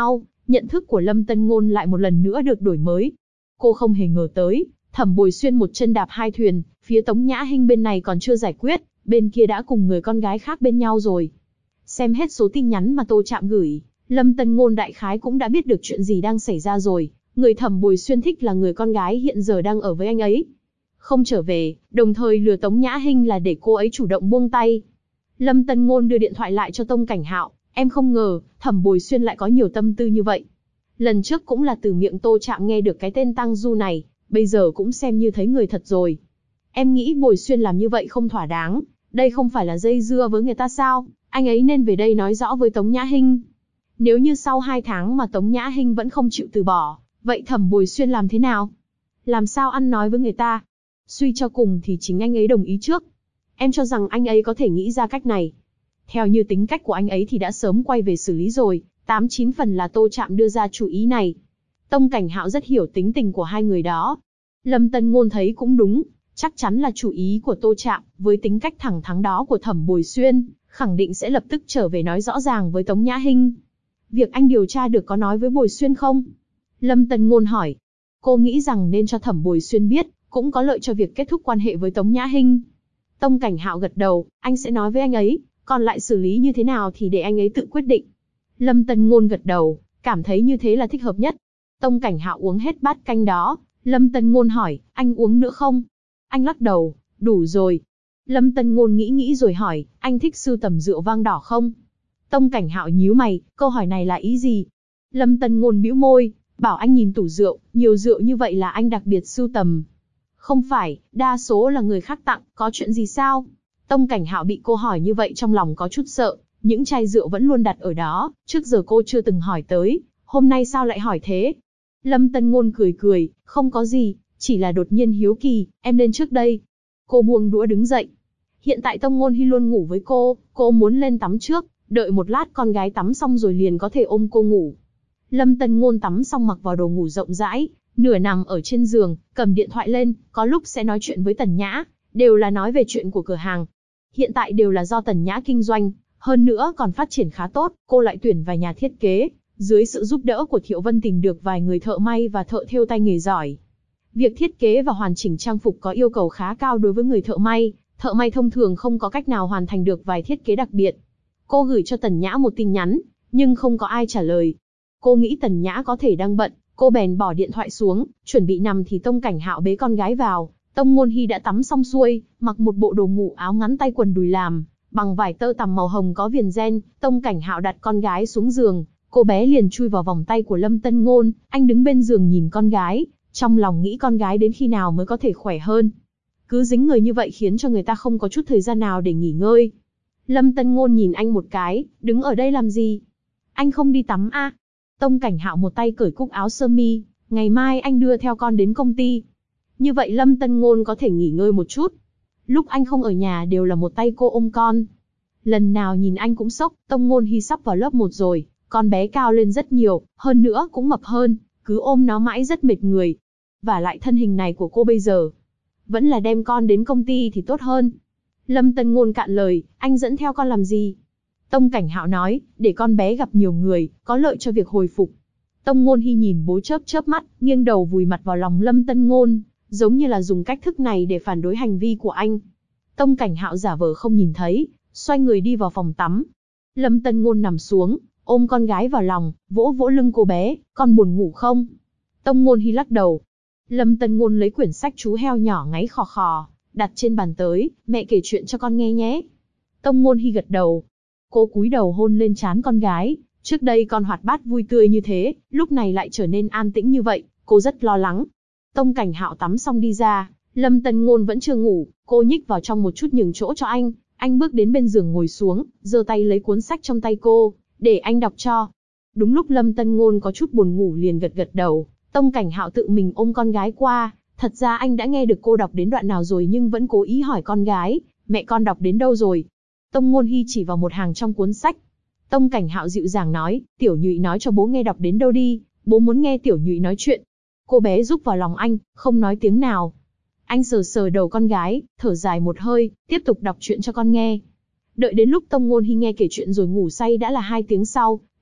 Nhận thức của Lâm Tân Ngôn lại một lần nữa được đổi mới. Cô không hề ngờ tới, Thẩm Bồi Xuyên một chân đạp hai thuyền, phía Tống Nhã Hinh bên này còn chưa giải quyết, bên kia đã cùng người con gái khác bên nhau rồi. Xem hết số tin nhắn mà Tô Trạm gửi, Lâm Tân Ngôn đại khái cũng đã biết được chuyện gì đang xảy ra rồi. Người Thẩm Bồi Xuyên thích là người con gái hiện giờ đang ở với anh ấy. Không trở về, đồng thời lừa Tống Nhã Hinh là để cô ấy chủ động buông tay. Lâm Tân Ngôn đưa điện thoại lại cho Tông Cảnh Hạo, em không ngờ, Thẩm Bồi Xuyên lại có nhiều tâm tư như vậy. Lần trước cũng là từ miệng Tô Trạm nghe được cái tên Tang Du này, bây giờ cũng xem như thấy người thật rồi. Em nghĩ Bồi Xuyên làm như vậy không thỏa đáng, đây không phải là dây dưa với người ta sao, anh ấy nên về đây nói rõ với Tống Nhã Hinh. Nếu như sau 2 tháng mà Tống Nhã Hinh vẫn không chịu từ bỏ, vậy Thẩm Bồi Xuyên làm thế nào? Làm sao ăn nói với người ta? Suy cho cùng thì chính anh ấy đồng ý trước. Em cho rằng anh ấy có thể nghĩ ra cách này. Theo như tính cách của anh ấy thì đã sớm quay về xử lý rồi, 8-9 phần là Tô Trạm đưa ra chủ ý này. Tông Cảnh Hạo rất hiểu tính tình của hai người đó. Lâm Tân Ngôn thấy cũng đúng, chắc chắn là chủ ý của Tô Trạm, với tính cách thẳng thắn đó của Thẩm Bồi Xuyên, khẳng định sẽ lập tức trở về nói rõ ràng với Tống Nhã Hinh. Việc anh điều tra được có nói với Bồi Xuyên không? Lâm Tân Ngôn hỏi. Cô nghĩ rằng nên cho Thẩm Bồi Xuyên biết, cũng có lợi cho việc kết thúc quan hệ với Tống Nhã Hinh. Tông Cảnh Hạo gật đầu, anh sẽ nói với anh ấy, còn lại xử lý như thế nào thì để anh ấy tự quyết định. Lâm Tân Ngôn gật đầu, cảm thấy như thế là thích hợp nhất. Tông Cảnh Hạo uống hết bát canh đó, Lâm Tân Ngôn hỏi, anh uống nữa không? Anh lắc đầu, đủ rồi. Lâm Tân Ngôn nghĩ rồi hỏi, anh thích sưu tầm rượu vang đỏ không? Tông Cảnh Hạo nhíu mày, câu hỏi này là ý gì? Lâm Tân Ngôn bĩu môi, bảo anh nhìn tủ rượu, nhiều rượu như vậy là anh đặc biệt sưu tầm. Không phải, đa số là người khác tặng, có chuyện gì sao? Tông Cảnh Hạo bị cô hỏi như vậy trong lòng có chút sợ, những chai rượu vẫn luôn đặt ở đó, trước giờ cô chưa từng hỏi tới, hôm nay sao lại hỏi thế? Lâm Tân Ngôn cười, không có gì, chỉ là đột nhiên hiếu kỳ, em lên trước đây. Cô buông đũa đứng dậy. Hiện tại Tông Ngôn Hi luôn ngủ với cô muốn lên tắm trước, đợi một lát con gái tắm xong rồi liền có thể ôm cô ngủ. Lâm Tân Ngôn tắm xong mặc vào đồ ngủ rộng rãi, nửa nằm ở trên giường, cầm điện thoại lên, có lúc sẽ nói chuyện với Tần Nhã, đều là nói về chuyện của cửa hàng. Hiện tại đều là do Tần Nhã kinh doanh, hơn nữa còn phát triển khá tốt, cô lại tuyển vài nhà thiết kế, dưới sự giúp đỡ của Thiệu Vân tìm được vài người thợ may và thợ thêu tay nghề giỏi. Việc thiết kế và hoàn chỉnh trang phục có yêu cầu khá cao đối với người thợ may thông thường không có cách nào hoàn thành được vài thiết kế đặc biệt. Cô gửi cho Tần Nhã một tin nhắn, nhưng không có ai trả lời. Cô nghĩ Tần Nhã có thể đang bận, cô bèn bỏ điện thoại xuống, chuẩn bị nằm thì Tông Cảnh Hạo bế con gái vào. Tông Ngôn Hi đã tắm xong xuôi, mặc một bộ đồ ngủ áo ngắn tay quần đùi làm, bằng vải tơ tằm màu hồng có viền ren. Tông Cảnh Hạo đặt con gái xuống giường, cô bé liền chui vào vòng tay của Lâm Tân Ngôn. Anh đứng bên giường nhìn con gái, trong lòng nghĩ con gái đến khi nào mới có thể khỏe hơn. Cứ dính người như vậy khiến cho người ta không có chút thời gian nào để nghỉ ngơi. Lâm Tân Ngôn nhìn anh một cái, đứng ở đây làm gì? Anh không đi tắm à? Tông Cảnh Hạo một tay cởi cúc áo sơ mi, ngày mai anh đưa theo con đến công ty. Như vậy Lâm Tân Ngôn có thể nghỉ ngơi một chút. Lúc anh không ở nhà đều là một tay cô ôm con. Lần nào nhìn anh cũng sốc, Tông Ngôn Hi sắp vào lớp 1 rồi, con bé cao lên rất nhiều, hơn nữa cũng mập hơn, cứ ôm nó mãi rất mệt người. Và lại thân hình này của cô bây giờ, vẫn là đem con đến công ty thì tốt hơn. Lâm Tân Ngôn cạn lời, anh dẫn theo con làm gì? Tông Cảnh Hạo nói, để con bé gặp nhiều người, có lợi cho việc hồi phục. Tông Ngôn Hi nhìn bố chớp mắt, nghiêng đầu vùi mặt vào lòng Lâm Tân Ngôn, giống như là dùng cách thức này để phản đối hành vi của anh. Tông Cảnh Hạo giả vờ không nhìn thấy, xoay người đi vào phòng tắm. Lâm Tân Ngôn nằm xuống, ôm con gái vào lòng, vỗ vỗ lưng cô bé, con buồn ngủ không? Tông Ngôn Hi lắc đầu. Lâm Tân Ngôn lấy quyển sách Chú heo nhỏ ngáy khò khò, đặt trên bàn tới, mẹ kể chuyện cho con nghe nhé. Tông Ngôn Hi gật đầu. Cô cúi đầu hôn lên trán con gái, trước đây con hoạt bát vui tươi như thế, lúc này lại trở nên an tĩnh như vậy, cô rất lo lắng. Tông Cảnh Hạo tắm xong đi ra, Lâm Tân Ngôn vẫn chưa ngủ, cô nhích vào trong một chút nhường chỗ cho anh bước đến bên giường ngồi xuống, giơ tay lấy cuốn sách trong tay cô, để anh đọc cho. Đúng lúc Lâm Tân Ngôn có chút buồn ngủ liền gật đầu, Tông Cảnh Hạo tự mình ôm con gái qua, thật ra anh đã nghe được cô đọc đến đoạn nào rồi nhưng vẫn cố ý hỏi con gái, mẹ con đọc đến đâu rồi? Tông Ngôn Hi chỉ vào một hàng trong cuốn sách. Tông Cảnh Hạo dịu dàng nói, Tiểu Nhụy nói cho bố nghe đọc đến đâu đi, bố muốn nghe Tiểu Nhụy nói chuyện. Cô bé rúc vào lòng anh, không nói tiếng nào. Anh sờ sờ đầu con gái, thở dài một hơi, tiếp tục đọc chuyện cho con nghe. Đợi đến lúc Tông Ngôn Hi nghe kể chuyện rồi ngủ say đã là 2 tiếng sau,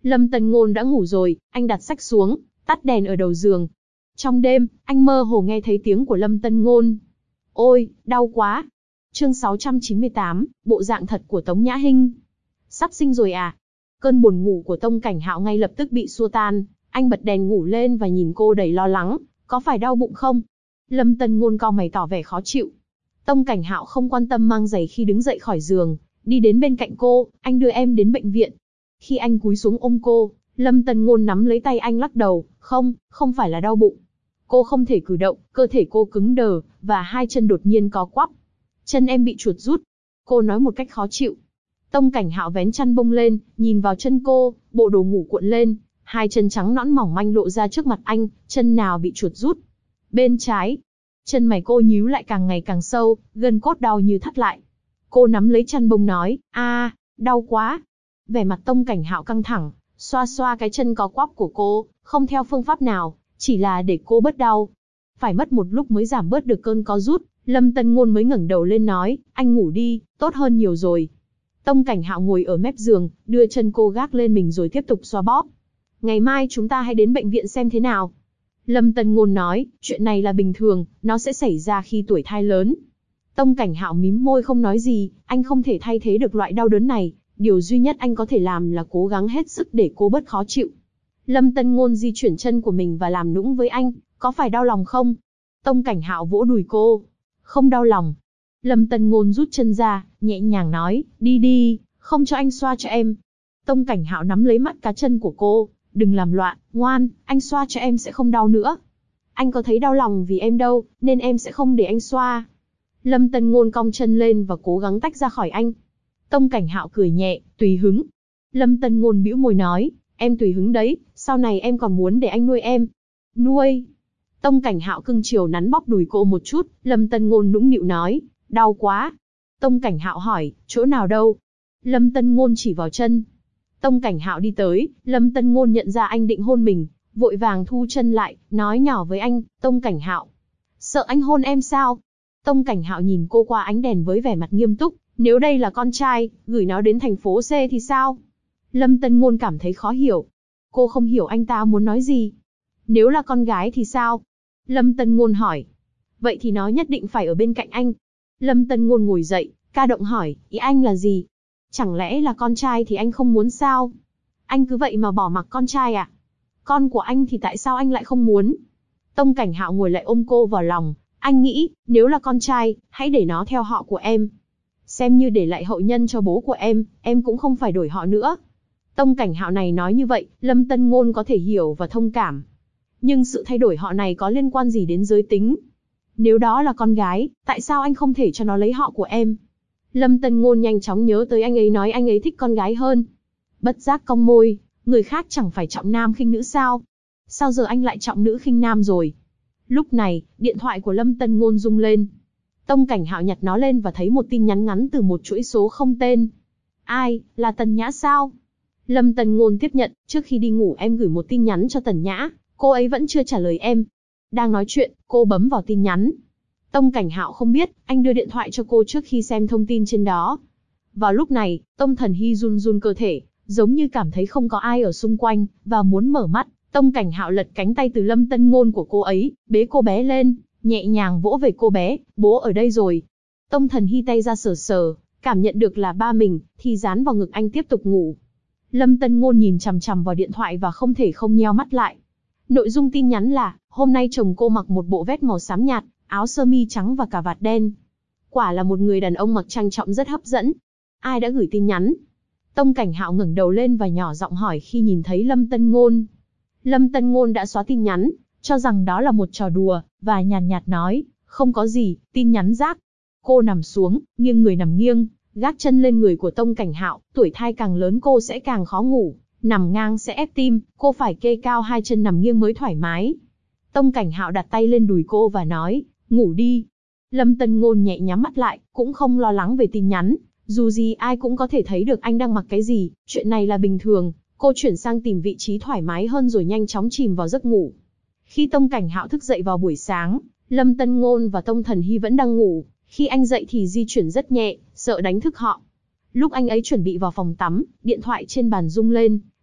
Lâm Tân Ngôn đã ngủ rồi, anh đặt sách xuống, tắt đèn ở đầu giường. Trong đêm, anh mơ hồ nghe thấy tiếng của Lâm Tân Ngôn. Ôi, đau quá. Chương 698, bộ dạng thật của Tống Nhã Hinh. Sắp sinh rồi à? Cơn buồn ngủ của Tông Cảnh Hạo ngay lập tức bị xua tan, anh bật đèn ngủ lên và nhìn cô đầy lo lắng, có phải đau bụng không? Lâm Tân Ngôn cau mày tỏ vẻ khó chịu. Tông Cảnh Hạo không quan tâm mang giày khi đứng dậy khỏi giường, đi đến bên cạnh cô, anh đưa em đến bệnh viện. Khi anh cúi xuống ôm cô, Lâm Tân Ngôn nắm lấy tay anh lắc đầu, không phải là đau bụng. Cô không thể cử động, cơ thể cô cứng đờ, và hai chân đột nhiên co quắp. Chân em bị chuột rút. Cô nói một cách khó chịu. Tông Cảnh Hạo vén chăn bông lên, nhìn vào chân cô, bộ đồ ngủ cuộn lên, hai chân trắng nõn mỏng manh lộ ra trước mặt anh, chân nào bị chuột rút? Bên trái. Chân mày cô nhíu lại càng ngày càng sâu, gân cốt đau như thắt lại. Cô nắm lấy chăn bông nói, đau quá. Vẻ mặt Tông Cảnh Hạo căng thẳng, xoa xoa cái chân có quắp của cô, không theo phương pháp nào, chỉ là để cô bớt đau. Phải mất một lúc mới giảm bớt được cơn co rút, Lâm Tân Ngôn mới ngẩng đầu lên nói, anh ngủ đi, tốt hơn nhiều rồi. Tông Cảnh Hạo ngồi ở mép giường, đưa chân cô gác lên mình rồi tiếp tục xoa bóp. Ngày mai chúng ta hãy đến bệnh viện xem thế nào. Lâm Tân Ngôn nói, chuyện này là bình thường, nó sẽ xảy ra khi tuổi thai lớn. Tông Cảnh Hạo mím môi không nói gì, anh không thể thay thế được loại đau đớn này, điều duy nhất anh có thể làm là cố gắng hết sức để cô bớt khó chịu. Lâm Tân Ngôn di chuyển chân của mình và làm nũng với anh, có phải đau lòng không? Tông Cảnh Hạo vỗ đùi cô, không đau lòng. Lâm Tân Ngôn rút chân ra, nhẹ nhàng nói, đi đi, không cho anh xoa cho em. Tông Cảnh Hạo nắm lấy mắt cá chân của cô, đừng làm loạn, ngoan, anh xoa cho em sẽ không đau nữa. Anh có thấy đau lòng vì em đâu, nên em sẽ không để anh xoa. Lâm Tân Ngôn cong chân lên và cố gắng tách ra khỏi anh. Tông Cảnh Hạo cười nhẹ, tùy hứng. Lâm Tân Ngôn bĩu môi nói, em tùy hứng đấy, sau này em còn muốn để anh nuôi em. Nuôi? Tông Cảnh Hạo cưng chiều nắn bóp đùi cô một chút, Lâm Tân Ngôn nũng nịu nói, đau quá. Tông Cảnh Hạo hỏi, chỗ nào đâu? Lâm Tân Ngôn chỉ vào chân. Tông Cảnh Hạo đi tới, Lâm Tân Ngôn nhận ra anh định hôn mình, vội vàng thu chân lại, nói nhỏ với anh, Tông Cảnh Hạo, sợ anh hôn em sao? Tông Cảnh Hạo nhìn cô qua ánh đèn với vẻ mặt nghiêm túc, nếu đây là con trai, gửi nó đến thành phố C thì sao? Lâm Tân Ngôn cảm thấy khó hiểu. Cô không hiểu anh ta muốn nói gì. Nếu là con gái thì sao? Lâm Tân Ngôn hỏi. Vậy thì nó nhất định phải ở bên cạnh anh. Lâm Tân Ngôn ngồi dậy, ca động hỏi, ý anh là gì? Chẳng lẽ là con trai thì anh không muốn sao? Anh cứ vậy mà bỏ mặc con trai à? Con của anh thì tại sao anh lại không muốn? Tông Cảnh Hạo ngồi lại ôm cô vào lòng, anh nghĩ, nếu là con trai, hãy để nó theo họ của em. Xem như để lại hậu nhân cho bố của em cũng không phải đổi họ nữa. Tông Cảnh Hạo này nói như vậy, Lâm Tân Ngôn có thể hiểu và thông cảm. Nhưng sự thay đổi họ này có liên quan gì đến giới tính? Nếu đó là con gái, tại sao anh không thể cho nó lấy họ của em? Lâm Tân Ngôn nhanh chóng nhớ tới anh ấy nói anh ấy thích con gái hơn. Bất giác cong môi, người khác chẳng phải trọng nam khinh nữ sao? Sao giờ anh lại trọng nữ khinh nam rồi? Lúc này, điện thoại của Lâm Tân Ngôn rung lên. Tông Cảnh Hạo nhặt nó lên và thấy một tin nhắn ngắn từ một chuỗi số không tên. Ai, là Tần Nhã sao? Lâm Tân Ngôn tiếp nhận, trước khi đi ngủ em gửi một tin nhắn cho Tần Nhã, cô ấy vẫn chưa trả lời em. Đang nói chuyện, cô bấm vào tin nhắn. Tông Cảnh Hạo không biết, anh đưa điện thoại cho cô trước khi xem thông tin trên đó. Vào lúc này, Tông Thần Hy run run cơ thể, giống như cảm thấy không có ai ở xung quanh, và muốn mở mắt. Tông Cảnh Hạo lật cánh tay từ Lâm Tân Ngôn của cô ấy, bế cô bé lên, nhẹ nhàng vỗ về cô bé, bố ở đây rồi. Tông Thần Hy tay ra sờ sờ, cảm nhận được là ba mình, thì dán vào ngực anh tiếp tục ngủ. Lâm Tân Ngôn nhìn chằm chằm vào điện thoại và không thể không nheo mắt lại. Nội dung tin nhắn là, hôm nay chồng cô mặc một bộ vest màu xám nhạt, áo sơ mi trắng và cà vạt đen. Quả là một người đàn ông mặc trang trọng rất hấp dẫn. Ai đã gửi tin nhắn? Tông Cảnh Hạo ngẩng đầu lên và nhỏ giọng hỏi khi nhìn thấy Lâm Tân Ngôn. Lâm Tân Ngôn đã xóa tin nhắn, cho rằng đó là một trò đùa, và nhàn nhạt nói, không có gì, tin nhắn rác. Cô nằm xuống, nghiêng người nằm nghiêng, gác chân lên người của Tông Cảnh Hạo, tuổi thai càng lớn cô sẽ càng khó ngủ, nằm ngang sẽ ép tim, cô phải kê cao hai chân nằm nghiêng mới thoải mái. Tông Cảnh Hạo đặt tay lên đùi cô và nói, ngủ đi. Lâm Tân Ngôn nhẹ nhắm mắt lại, cũng không lo lắng về tin nhắn, dù gì ai cũng có thể thấy được anh đang mặc cái gì, chuyện này là bình thường. Cô chuyển sang tìm vị trí thoải mái hơn rồi nhanh chóng chìm vào giấc ngủ. Khi Tông Cảnh Hạo thức dậy vào buổi sáng, Lâm Tân Ngôn và Tông Thần Hy vẫn đang ngủ. Khi anh dậy thì di chuyển rất nhẹ, sợ đánh thức họ. Lúc anh ấy chuẩn bị vào phòng tắm, điện thoại trên bàn rung lên.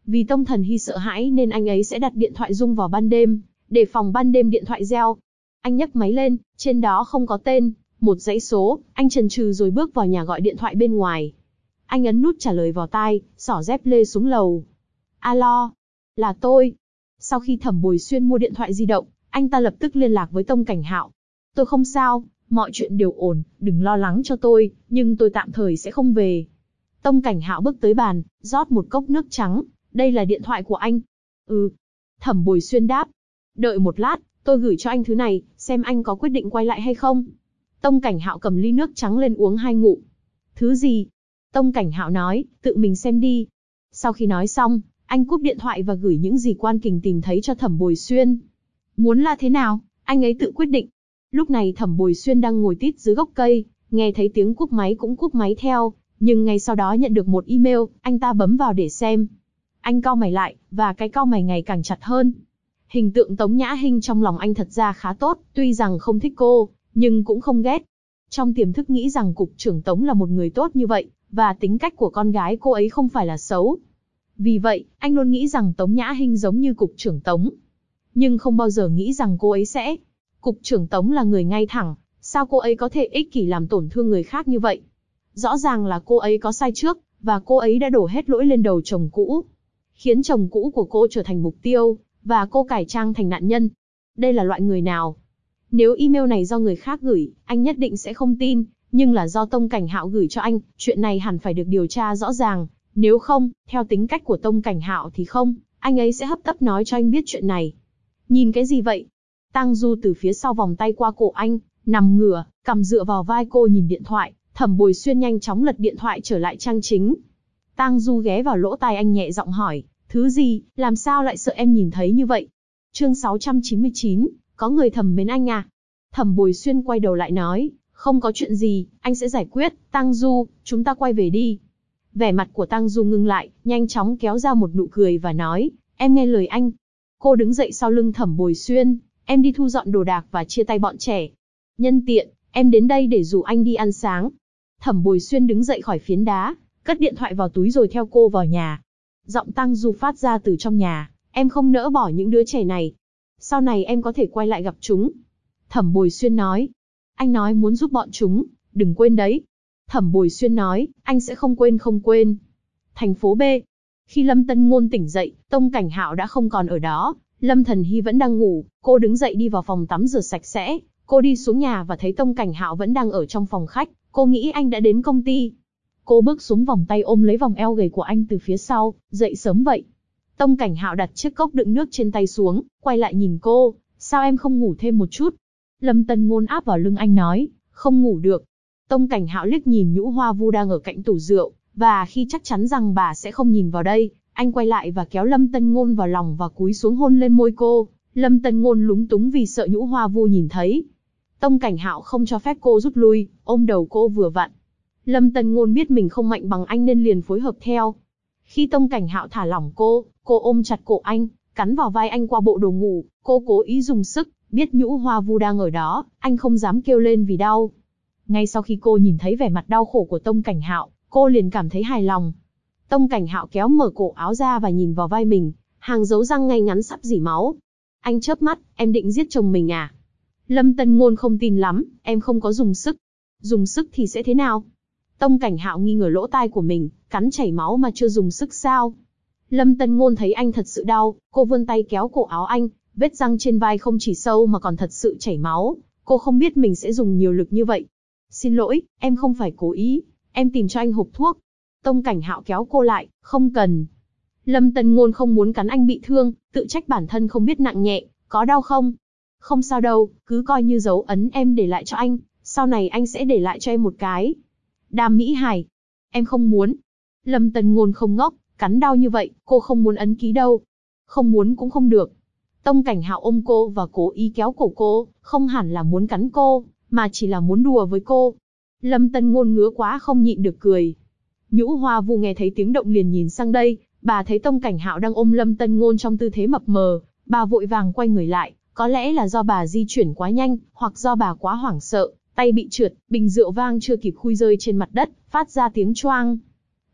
Vì Tông Thần Hy sợ hãi nên anh ấy sẽ đặt điện thoại rung vào ban đêm, để phòng ban đêm điện thoại reo. Anh nhấc máy lên, trên đó không có tên, một dãy số, anh chần chừ rồi bước vào nhà gọi điện thoại bên ngoài. Anh ấn nút trả lời vào tai, xỏ dép lê xuống lầu. Alo, là tôi. Sau khi Thẩm Bồi Xuyên mua điện thoại di động, anh ta lập tức liên lạc với Tông Cảnh Hạo. Tôi không sao, mọi chuyện đều ổn, đừng lo lắng cho tôi, nhưng tôi tạm thời sẽ không về. Tông Cảnh Hạo bước tới bàn, rót một cốc nước trắng. Đây là điện thoại của anh. Ừ. Thẩm Bồi Xuyên đáp. Đợi một lát, tôi gửi cho anh thứ này, xem anh có quyết định quay lại hay không. Tông Cảnh Hạo cầm ly nước trắng lên uống 2 ngụm. Thứ gì? Tông Cảnh Hạo nói, tự mình xem đi. Sau khi nói xong, anh cúp điện thoại và gửi những gì Quan Kình tìm thấy cho Thẩm Bồi Xuyên. Muốn là thế nào, anh ấy tự quyết định. Lúc này Thẩm Bồi Xuyên đang ngồi tít dưới gốc cây, nghe thấy tiếng cúp máy cũng cúp máy theo, nhưng ngay sau đó nhận được một email, anh ta bấm vào để xem. Anh cau mày lại, và cái cau mày ngày càng chặt hơn. Hình tượng Tống Nhã Hinh trong lòng anh thật ra khá tốt, tuy rằng không thích cô, nhưng cũng không ghét. Trong tiềm thức nghĩ rằng cục trưởng Tống là một người tốt như vậy, và tính cách của con gái cô ấy không phải là xấu. Vì vậy, anh luôn nghĩ rằng Tống Nhã Hinh giống như cục trưởng Tống. Nhưng không bao giờ nghĩ rằng cô ấy sẽ. Cục trưởng Tống là người ngay thẳng, sao cô ấy có thể ích kỷ làm tổn thương người khác như vậy? Rõ ràng là cô ấy có sai trước, và cô ấy đã đổ hết lỗi lên đầu chồng cũ. Khiến chồng cũ của cô trở thành mục tiêu, và cô cải trang thành nạn nhân. Đây là loại người nào? Nếu email này do người khác gửi, anh nhất định sẽ không tin, nhưng là do Tông Cảnh Hạo gửi cho anh, chuyện này hẳn phải được điều tra rõ ràng. Nếu không, theo tính cách của Tông Cảnh Hạo thì không, anh ấy sẽ hấp tấp nói cho anh biết chuyện này. Nhìn cái gì vậy? Tang Du từ phía sau vòng tay qua cổ anh, nằm ngửa, cằm dựa vào vai cô nhìn điện thoại. Thẩm Bồi Xuyên nhanh chóng lật điện thoại trở lại trang chính. Tang Du ghé vào lỗ tai anh nhẹ giọng hỏi, thứ gì, làm sao lại sợ em nhìn thấy như vậy? Chương 699, có người thầm mến anh à? Thẩm Bồi Xuyên quay đầu lại nói, không có chuyện gì, anh sẽ giải quyết. Tang Du, chúng ta quay về đi. Vẻ mặt của Tang Du ngưng lại, nhanh chóng kéo ra một nụ cười và nói, em nghe lời anh. Cô đứng dậy sau lưng Thẩm Bồi Xuyên, em đi thu dọn đồ đạc và chia tay bọn trẻ. Nhân tiện, em đến đây để rủ anh đi ăn sáng. Thẩm Bồi Xuyên đứng dậy khỏi phiến đá, cất điện thoại vào túi rồi theo cô vào nhà. Giọng Tang Du phát ra từ trong nhà, em không nỡ bỏ những đứa trẻ này. Sau này em có thể quay lại gặp chúng. Thẩm Bồi Xuyên nói, anh nói muốn giúp bọn chúng, đừng quên đấy. Thẩm Bồi Xuyên nói, anh sẽ không quên. Thành phố B. Khi Lâm Tân Ngôn tỉnh dậy, Tông Cảnh Hạo đã không còn ở đó, Lâm Thần Hy vẫn đang ngủ, cô đứng dậy đi vào phòng tắm rửa sạch sẽ. Cô đi xuống nhà và thấy Tông Cảnh Hạo vẫn đang ở trong phòng khách, cô nghĩ anh đã đến công ty. Cô bước xuống vòng tay ôm lấy vòng eo gầy của anh từ phía sau, dậy sớm vậy. Tông Cảnh Hạo đặt chiếc cốc đựng nước trên tay xuống, quay lại nhìn cô, sao em không ngủ thêm một chút? Lâm Tân Ngôn áp vào lưng anh nói, không ngủ được. Tông Cảnh Hạo liếc nhìn Nhũ Hoa Vu đang ở cạnh tủ rượu, và khi chắc chắn rằng bà sẽ không nhìn vào đây, anh quay lại và kéo Lâm Tân Ngôn vào lòng và cúi xuống hôn lên môi cô. Lâm Tân Ngôn lúng túng vì sợ Nhũ Hoa Vu nhìn thấy. Tông Cảnh Hạo không cho phép cô rút lui, ôm đầu cô vừa vặn. Lâm Tân Ngôn biết mình không mạnh bằng anh nên liền phối hợp theo. Khi Tông Cảnh Hạo thả lỏng cô ôm chặt cổ anh, cắn vào vai anh qua bộ đồ ngủ, cô cố ý dùng sức, biết Nhũ Hoa Vu đang ở đó, anh không dám kêu lên vì đau. Ngay sau khi cô nhìn thấy vẻ mặt đau khổ của Tông Cảnh Hạo, cô liền cảm thấy hài lòng. Tông Cảnh Hạo kéo mở cổ áo ra và nhìn vào vai mình, hàng dấu răng ngay ngắn sắp rỉ máu. Anh chớp mắt, em định giết chồng mình à? Lâm Tân Ngôn không tin lắm, em không có dùng sức. Dùng sức thì sẽ thế nào? Tông Cảnh Hạo nghi ngờ lỗ tai của mình, cắn chảy máu mà chưa dùng sức sao? Lâm Tân Ngôn thấy anh thật sự đau, cô vươn tay kéo cổ áo anh, vết răng trên vai không chỉ sâu mà còn thật sự chảy máu. Cô không biết mình sẽ dùng nhiều lực như vậy. Xin lỗi, em không phải cố ý, em tìm cho anh hộp thuốc. Tông Cảnh Hạo kéo cô lại, không cần. Lâm Tân Ngôn không muốn cắn anh bị thương, tự trách bản thân không biết nặng nhẹ, có đau không? Không sao đâu, cứ coi như dấu ấn em để lại cho anh, sau này anh sẽ để lại cho em một cái. Đàm Mỹ Hải, em không muốn. Lâm Tân Ngôn không ngốc, cắn đau như vậy, cô không muốn ấn ký đâu. Không muốn cũng không được. Tông Cảnh Hạo ôm cô và cố ý kéo cổ cô, không hẳn là muốn cắn cô, mà chỉ là muốn đùa với cô. Lâm Tân Ngôn ngứa quá không nhịn được cười. Nhũ Hoa Vu nghe thấy tiếng động liền nhìn sang đây, bà thấy Tông Cảnh Hạo đang ôm Lâm Tân Ngôn trong tư thế mập mờ, bà vội vàng quay người lại, có lẽ là do bà di chuyển quá nhanh, hoặc do bà quá hoảng sợ, tay bị trượt, bình rượu vang chưa kịp khui rơi trên mặt đất, phát ra tiếng choang.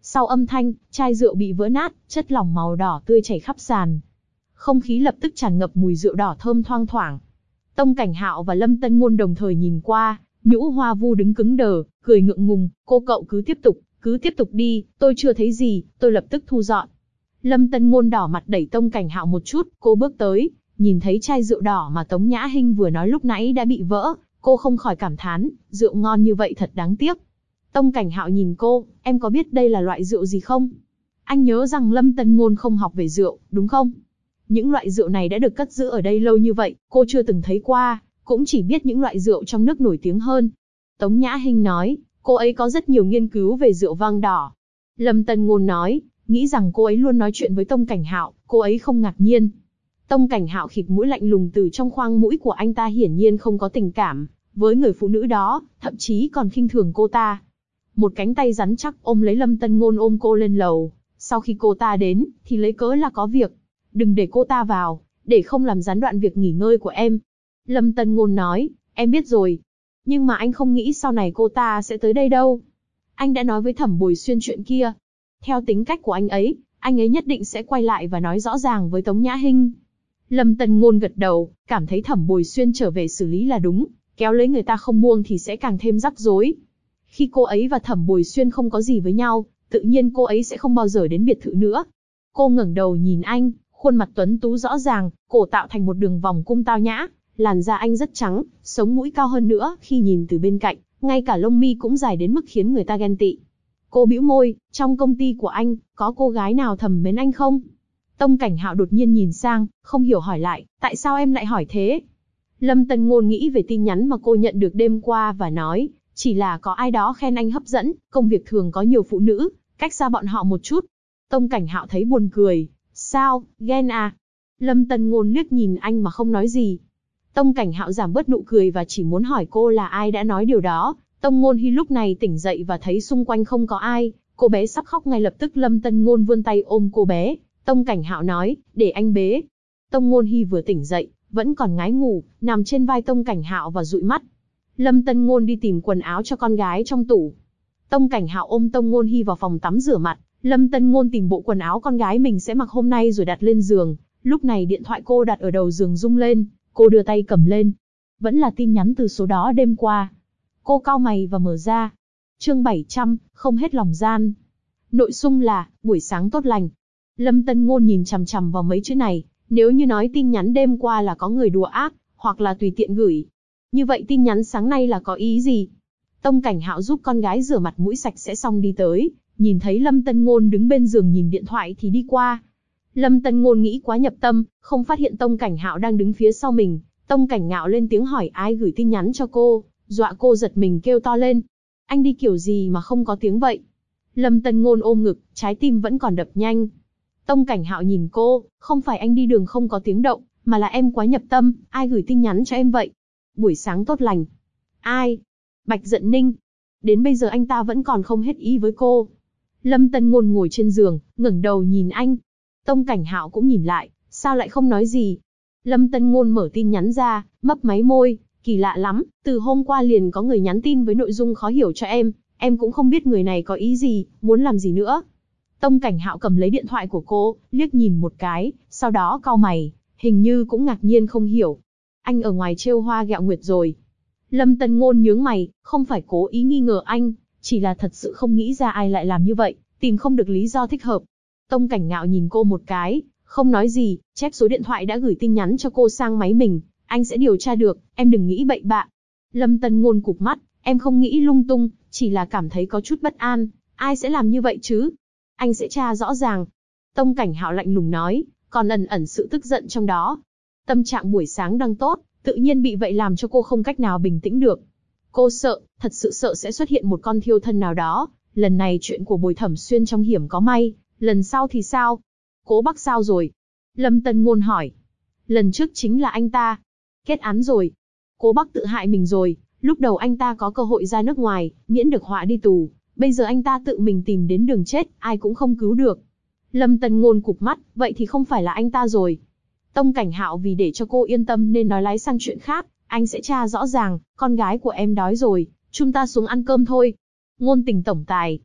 Sau âm thanh, chai rượu bị vỡ nát, chất lỏng màu đỏ tươi chảy khắp sàn. Không khí lập tức tràn ngập mùi rượu đỏ thơm thoang thoảng. Tông Cảnh Hạo và Lâm Tân Ngôn đồng thời nhìn qua, Nhũ Hoa Vu đứng cứng đờ, cười ngượng ngùng, cô cậu cứ tiếp tục đi, tôi chưa thấy gì, tôi lập tức thu dọn. Lâm Tân Ngôn đỏ mặt đẩy Tông Cảnh Hạo một chút, cô bước tới, nhìn thấy chai rượu đỏ mà Tống Nhã Hinh vừa nói lúc nãy đã bị vỡ, cô không khỏi cảm thán, rượu ngon như vậy thật đáng tiếc. Tông Cảnh Hạo nhìn cô, em có biết đây là loại rượu gì không? Anh nhớ rằng Lâm Tân Ngôn không học về rượu, đúng không? Những loại rượu này đã được cất giữ ở đây lâu như vậy, cô chưa từng thấy qua, cũng chỉ biết những loại rượu trong nước nổi tiếng hơn. Tống Nhã Hinh nói, cô ấy có rất nhiều nghiên cứu về rượu vang đỏ. Lâm Tân Ngôn nói, nghĩ rằng cô ấy luôn nói chuyện với Tông Cảnh Hạo, cô ấy không ngạc nhiên. Tông Cảnh Hạo khịt mũi lạnh lùng, từ trong khoang mũi của anh ta hiển nhiên không có tình cảm với người phụ nữ đó, thậm chí còn khinh thường cô ta. Một cánh tay rắn chắc ôm lấy Lâm Tân Ngôn, ôm cô lên lầu. Sau khi cô ta đến, thì lấy cớ là có việc. Đừng để cô ta vào, để không làm gián đoạn việc nghỉ ngơi của em. Lâm Tân Ngôn nói, em biết rồi. Nhưng mà anh không nghĩ sau này cô ta sẽ tới đây đâu. Anh đã nói với Thẩm Bồi Xuyên chuyện kia. Theo tính cách của anh ấy nhất định sẽ quay lại và nói rõ ràng với Tống Nhã Hinh. Lâm Tân Ngôn gật đầu, cảm thấy Thẩm Bồi Xuyên trở về xử lý là đúng, kéo lấy người ta không buông thì sẽ càng thêm rắc rối. Khi cô ấy và Thẩm Bồi Xuyên không có gì với nhau, tự nhiên cô ấy sẽ không bao giờ đến biệt thự nữa. Cô ngẩng đầu nhìn anh, khuôn mặt tuấn tú rõ ràng, cổ tạo thành một đường vòng cung tao nhã, làn da anh rất trắng, sống mũi cao hơn nữa, khi nhìn từ bên cạnh, ngay cả lông mi cũng dài đến mức khiến người ta ghen tị. Cô bĩu môi, trong công ty của anh, có cô gái nào thầm mến anh không? Tông Cảnh Hạo đột nhiên nhìn sang, không hiểu hỏi lại, tại sao em lại hỏi thế? Lâm Tân Ngôn nghĩ về tin nhắn mà cô nhận được đêm qua và nói, chỉ là có ai đó khen anh hấp dẫn, công việc thường có nhiều phụ nữ, cách xa bọn họ một chút. Tông Cảnh Hạo thấy buồn cười, sao, ghen à? Lâm Tân Ngôn liếc nhìn anh mà không nói gì. Tông Cảnh Hạo giảm bớt nụ cười và chỉ muốn hỏi cô là ai đã nói điều đó. Tông Ngôn Hi lúc này tỉnh dậy và thấy xung quanh không có ai, cô bé sắp khóc ngay lập tức. Lâm Tân Ngôn vươn tay ôm cô bé, Tông Cảnh Hạo nói, để anh bế. Tông Ngôn Hi vừa tỉnh dậy, vẫn còn ngái ngủ, nằm trên vai Tông Cảnh Hạo và dụi mắt. Lâm Tân Ngôn đi tìm quần áo cho con gái trong tủ. Tông Cảnh Hạo ôm Tông Ngôn Hi vào phòng tắm rửa mặt. Lâm Tân Ngôn tìm bộ quần áo con gái mình sẽ mặc hôm nay rồi đặt lên giường. Lúc này điện thoại cô đặt ở đầu giường rung lên, cô đưa tay cầm lên. Vẫn là tin nhắn từ số đó đêm qua. Cô cau mày và mở ra. Chương 700, không hết lòng gian. Nội dung là, buổi sáng tốt lành. Lâm Tân Ngôn nhìn chằm chằm vào mấy chữ này, nếu như nói tin nhắn đêm qua là có người đùa ác, hoặc là tùy tiện gửi. Như vậy tin nhắn sáng nay là có ý gì? Tông Cảnh Hạo giúp con gái rửa mặt mũi sạch sẽ xong đi tới, nhìn thấy Lâm Tân Ngôn đứng bên giường nhìn điện thoại thì đi qua. Lâm Tân Ngôn nghĩ quá nhập tâm, không phát hiện Tông Cảnh Hạo đang đứng phía sau mình. Tông Cảnh Hạo lên tiếng hỏi ai gửi tin nhắn cho cô, dọa cô giật mình kêu to lên. Anh đi kiểu gì mà không có tiếng vậy? Lâm Tân Ngôn ôm ngực, trái tim vẫn còn đập nhanh. Tông Cảnh Hạo nhìn cô, không phải anh đi đường không có tiếng động, mà là em quá nhập tâm, ai gửi tin nhắn cho em vậy? Buổi sáng tốt lành. Ai? Bạch Dận Ninh. Đến bây giờ anh ta vẫn còn không hết ý với cô. Lâm Tân Ngôn ngồi trên giường, ngẩng đầu nhìn anh. Tông Cảnh Hạo cũng nhìn lại, sao lại không nói gì? Lâm Tân Ngôn mở tin nhắn ra, mấp máy môi, kỳ lạ lắm, từ hôm qua liền có người nhắn tin với nội dung khó hiểu cho em cũng không biết người này có ý gì, muốn làm gì nữa. Tông Cảnh Hạo cầm lấy điện thoại của cô, liếc nhìn một cái, sau đó cau mày, hình như cũng ngạc nhiên không hiểu. Anh ở ngoài trêu hoa ghẹo nguyệt rồi. Lâm Tân Ngôn nhướng mày, không phải cố ý nghi ngờ anh, chỉ là thật sự không nghĩ ra ai lại làm như vậy, tìm không được lý do thích hợp. Tông Cảnh Ngạo nhìn cô một cái, không nói gì, chép số điện thoại đã gửi tin nhắn cho cô sang máy mình, anh sẽ điều tra được, em đừng nghĩ bậy bạ. Lâm Tân Ngôn cụp mắt, em không nghĩ lung tung, chỉ là cảm thấy có chút bất an, ai sẽ làm như vậy chứ? Anh sẽ tra rõ ràng. Tông Cảnh Hạo lạnh lùng nói, còn ẩn ẩn sự tức giận trong đó. Tâm trạng buổi sáng đang tốt, tự nhiên bị vậy làm cho cô không cách nào bình tĩnh được. Cô sợ, thật sự sợ sẽ xuất hiện một con thiêu thân nào đó. Lần này chuyện của Bồi Thẩm Xuyên trong hiểm có may, lần sau thì sao? Cố Bắc sao rồi? Lâm Tân Ngôn hỏi. Lần trước chính là anh ta. Kết án rồi. Cố Bắc tự hại mình rồi, lúc đầu anh ta có cơ hội ra nước ngoài, miễn được họa đi tù. Bây giờ anh ta tự mình tìm đến đường chết, ai cũng không cứu được. Lâm Tân Ngôn cụp mắt, vậy thì không phải là anh ta rồi. Tông Cảnh Hạo vì để cho cô yên tâm nên nói lái sang chuyện khác, anh sẽ tra rõ ràng, con gái của em đói rồi, chúng ta xuống ăn cơm thôi. Ngôn Tình tổng tài.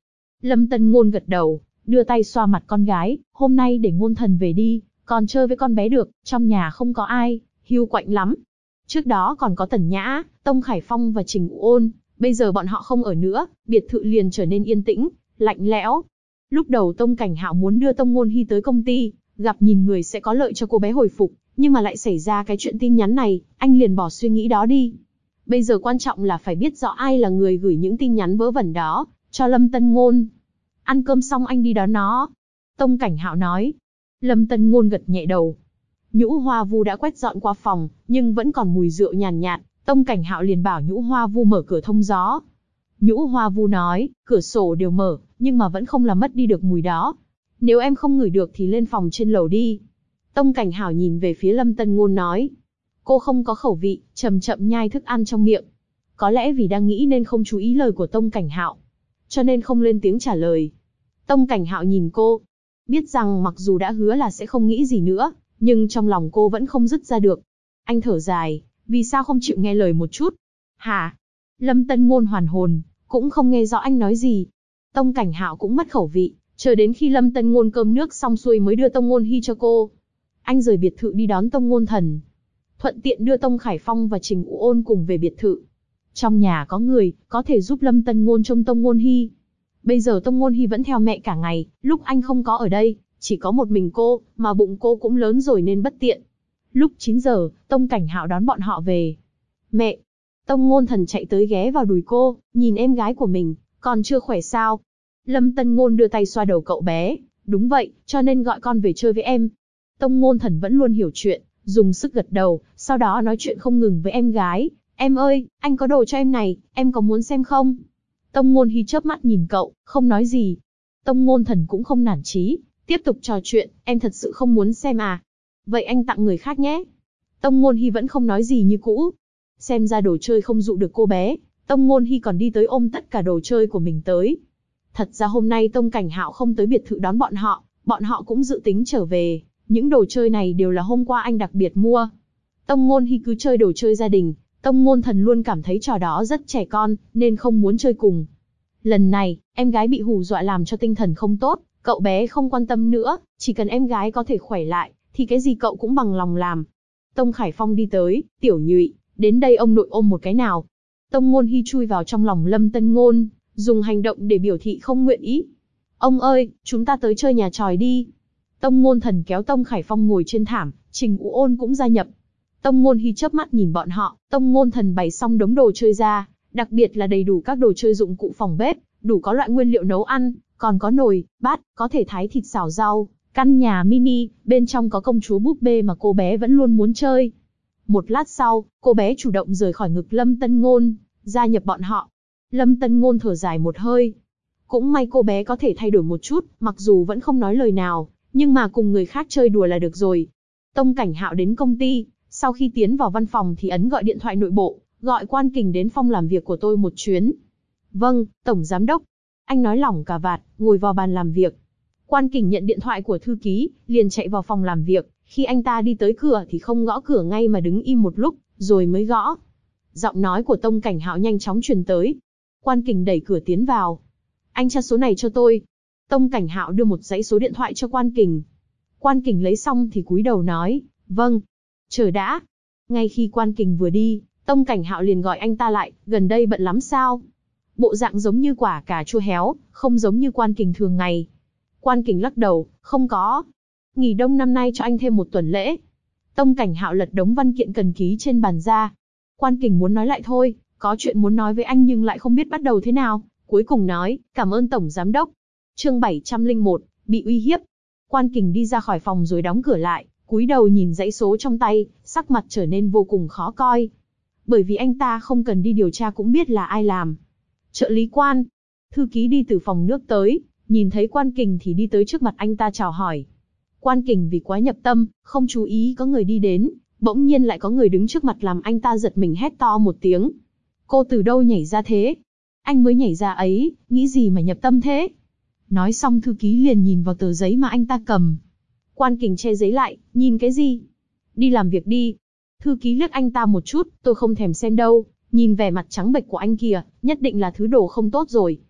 Lâm Tân Ngôn gật đầu, đưa tay xoa mặt con gái, hôm nay để Ngôn Thần về đi, còn chơi với con bé được, trong nhà không có ai, hiu quạnh lắm. Trước đó còn có Tần Nhã, Tông Khải Phong và Trình Vũ Ôn, bây giờ bọn họ không ở nữa, biệt thự liền trở nên yên tĩnh, lạnh lẽo. Lúc đầu Tông Cảnh Hạo muốn đưa Tông Ngôn Hy tới công ty, gặp nhìn người sẽ có lợi cho cô bé hồi phục, nhưng mà lại xảy ra cái chuyện tin nhắn này, anh liền bỏ suy nghĩ đó đi. Bây giờ quan trọng là phải biết rõ ai là người gửi những tin nhắn vớ vẩn đó, cho Lâm Tân Ngôn. Ăn cơm xong anh đi đón nó. Tông Cảnh Hạo nói. Lâm Tân Ngôn gật nhẹ đầu. Nhũ Hoa Vu đã quét dọn qua phòng, nhưng vẫn còn mùi rượu nhàn nhạt. Tông Cảnh Hạo liền bảo Nhũ Hoa Vu mở cửa thông gió. Nhũ Hoa Vu nói, cửa sổ đều mở, nhưng mà vẫn không làm mất đi được mùi đó. Nếu em không ngửi được thì lên phòng trên lầu đi. Tông Cảnh Hạo nhìn về phía Lâm Tân Ngôn nói. Cô không có khẩu vị, chậm chậm nhai thức ăn trong miệng. Có lẽ vì đang nghĩ nên không chú ý lời của Tông Cảnh Hạo, cho nên không lên tiếng trả lời. Tông Cảnh Hạo nhìn cô, biết rằng mặc dù đã hứa là sẽ không nghĩ gì nữa, nhưng trong lòng cô vẫn không dứt ra được. Anh thở dài, vì sao không chịu nghe lời một chút? Hả? Lâm Tân Ngôn hoàn hồn, cũng không nghe rõ anh nói gì. Tông Cảnh Hạo cũng mất khẩu vị, chờ đến khi Lâm Tân Ngôn cơm nước xong xuôi mới đưa Tông Ngôn Hy cho cô. Anh rời biệt thự đi đón Tông Ngôn Thần, thuận tiện đưa Tông Khải Phong và Trình Vũ Ôn cùng về biệt thự. Trong nhà có người, có thể giúp Lâm Tân Ngôn trông Tông Ngôn Hy. Bây giờ Tông Ngôn Hy vẫn theo mẹ cả ngày, lúc anh không có ở đây, chỉ có một mình cô, mà bụng cô cũng lớn rồi nên bất tiện. Lúc 9 giờ, Tông Cảnh Hạo đón bọn họ về. Mẹ! Tông Ngôn Thần chạy tới ghé vào đùi cô, nhìn em gái của mình, còn chưa khỏe sao? Lâm Tân Ngôn đưa tay xoa đầu cậu bé, đúng vậy, cho nên gọi con về chơi với em. Tông Ngôn Thần vẫn luôn hiểu chuyện, dùng sức gật đầu, sau đó nói chuyện không ngừng với em gái. Em ơi, anh có đồ cho em này, em có muốn xem không? Tông Ngôn Hy chớp mắt nhìn cậu, không nói gì. Tông Ngôn Thần cũng không nản chí, tiếp tục trò chuyện, em thật sự không muốn xem à? Vậy anh tặng người khác nhé. Tông Ngôn Hy vẫn không nói gì như cũ. Xem ra đồ chơi không dụ được cô bé, Tông Ngôn Hy còn đi tới ôm tất cả đồ chơi của mình tới. Thật ra hôm nay Tông Cảnh Hạo không tới biệt thự đón bọn họ cũng dự tính trở về. Những đồ chơi này đều là hôm qua anh đặc biệt mua. Tông Ngôn Hy cứ chơi đồ chơi gia đình, Tông Ngôn Thần luôn cảm thấy trò đó rất trẻ con, nên không muốn chơi cùng. Lần này, em gái bị hù dọa làm cho tinh thần không tốt, cậu bé không quan tâm nữa, chỉ cần em gái có thể khỏe lại, thì cái gì cậu cũng bằng lòng làm. Tông Khải Phong đi tới, Tiểu Nhụy, đến đây ông nội ôm một cái nào. Tông Ngôn Hy chui vào trong lòng Lâm Tân Ngôn, dùng hành động để biểu thị không nguyện ý. Ông ơi, chúng ta tới chơi nhà tròi đi. Tông Ngôn Thần kéo Tông Khải Phong ngồi trên thảm, Trình Vũ Ôn cũng gia nhập. Tông Ngôn Hy chớp mắt nhìn bọn họ, Tông Ngôn Thần bày xong đống đồ chơi ra, đặc biệt là đầy đủ các đồ chơi dụng cụ phòng bếp, đủ có loại nguyên liệu nấu ăn, còn có nồi, bát, có thể thái thịt xào rau, căn nhà mini, bên trong có công chúa búp bê mà cô bé vẫn luôn muốn chơi. Một lát sau, cô bé chủ động rời khỏi ngực Lâm Tân Ngôn, gia nhập bọn họ. Lâm Tân Ngôn thở dài một hơi. Cũng may cô bé có thể thay đổi một chút, mặc dù vẫn không nói lời nào, nhưng mà cùng người khác chơi đùa là được rồi. Tông Cảnh Hạo đến công ty, sau khi tiến vào văn phòng thì ấn gọi điện thoại nội bộ, gọi Quan Kình đến phòng làm việc của tôi một chuyến. Vâng, Tổng Giám Đốc. Anh nói lỏng cà vạt, ngồi vào bàn làm việc. Quan Kình nhận điện thoại của thư ký, liền chạy vào phòng làm việc. Khi anh ta đi tới cửa thì không gõ cửa ngay mà đứng im một lúc, rồi mới gõ. Giọng nói của Tông Cảnh Hạo nhanh chóng truyền tới. Quan Kình đẩy cửa tiến vào. Anh tra số này cho tôi. Tông Cảnh Hạo đưa một dãy số điện thoại cho Quan Kình. Quan Kình lấy xong thì cúi đầu nói, vâng. Chờ đã. Ngay khi Quan Kình vừa đi, Tông Cảnh Hạo liền gọi anh ta lại, gần đây bận lắm sao? Bộ dạng giống như quả cà chua héo, không giống như Quan Kình thường ngày. Quan Kình lắc đầu, không có. Nghỉ đông năm nay cho anh thêm một tuần lễ. Tông Cảnh Hạo lật đống văn kiện cần ký trên bàn ra. Quan Kình muốn nói lại thôi, có chuyện muốn nói với anh nhưng lại không biết bắt đầu thế nào. Cuối cùng nói, cảm ơn Tổng Giám Đốc. Chương 701, bị uy hiếp. Quan Kình đi ra khỏi phòng rồi đóng cửa lại, cúi đầu nhìn dãy số trong tay, sắc mặt trở nên vô cùng khó coi. Bởi vì anh ta không cần đi điều tra cũng biết là ai làm. Trợ lý Quan. Thư ký đi từ phòng nước tới, nhìn thấy Quan Kình thì đi tới trước mặt anh ta chào hỏi. Quan Kình vì quá nhập tâm, không chú ý có người đi đến, bỗng nhiên lại có người đứng trước mặt làm anh ta giật mình hét to một tiếng. Cô từ đâu nhảy ra thế? Anh mới nhảy ra ấy, nghĩ gì mà nhập tâm thế? Nói xong thư ký liền nhìn vào tờ giấy mà anh ta cầm. Quan Kình che giấy lại, nhìn cái gì? Đi làm việc đi. Thư ký liếc anh ta một chút, tôi không thèm xem đâu, nhìn vẻ mặt trắng bệch của anh kìa, nhất định là thứ đồ không tốt rồi.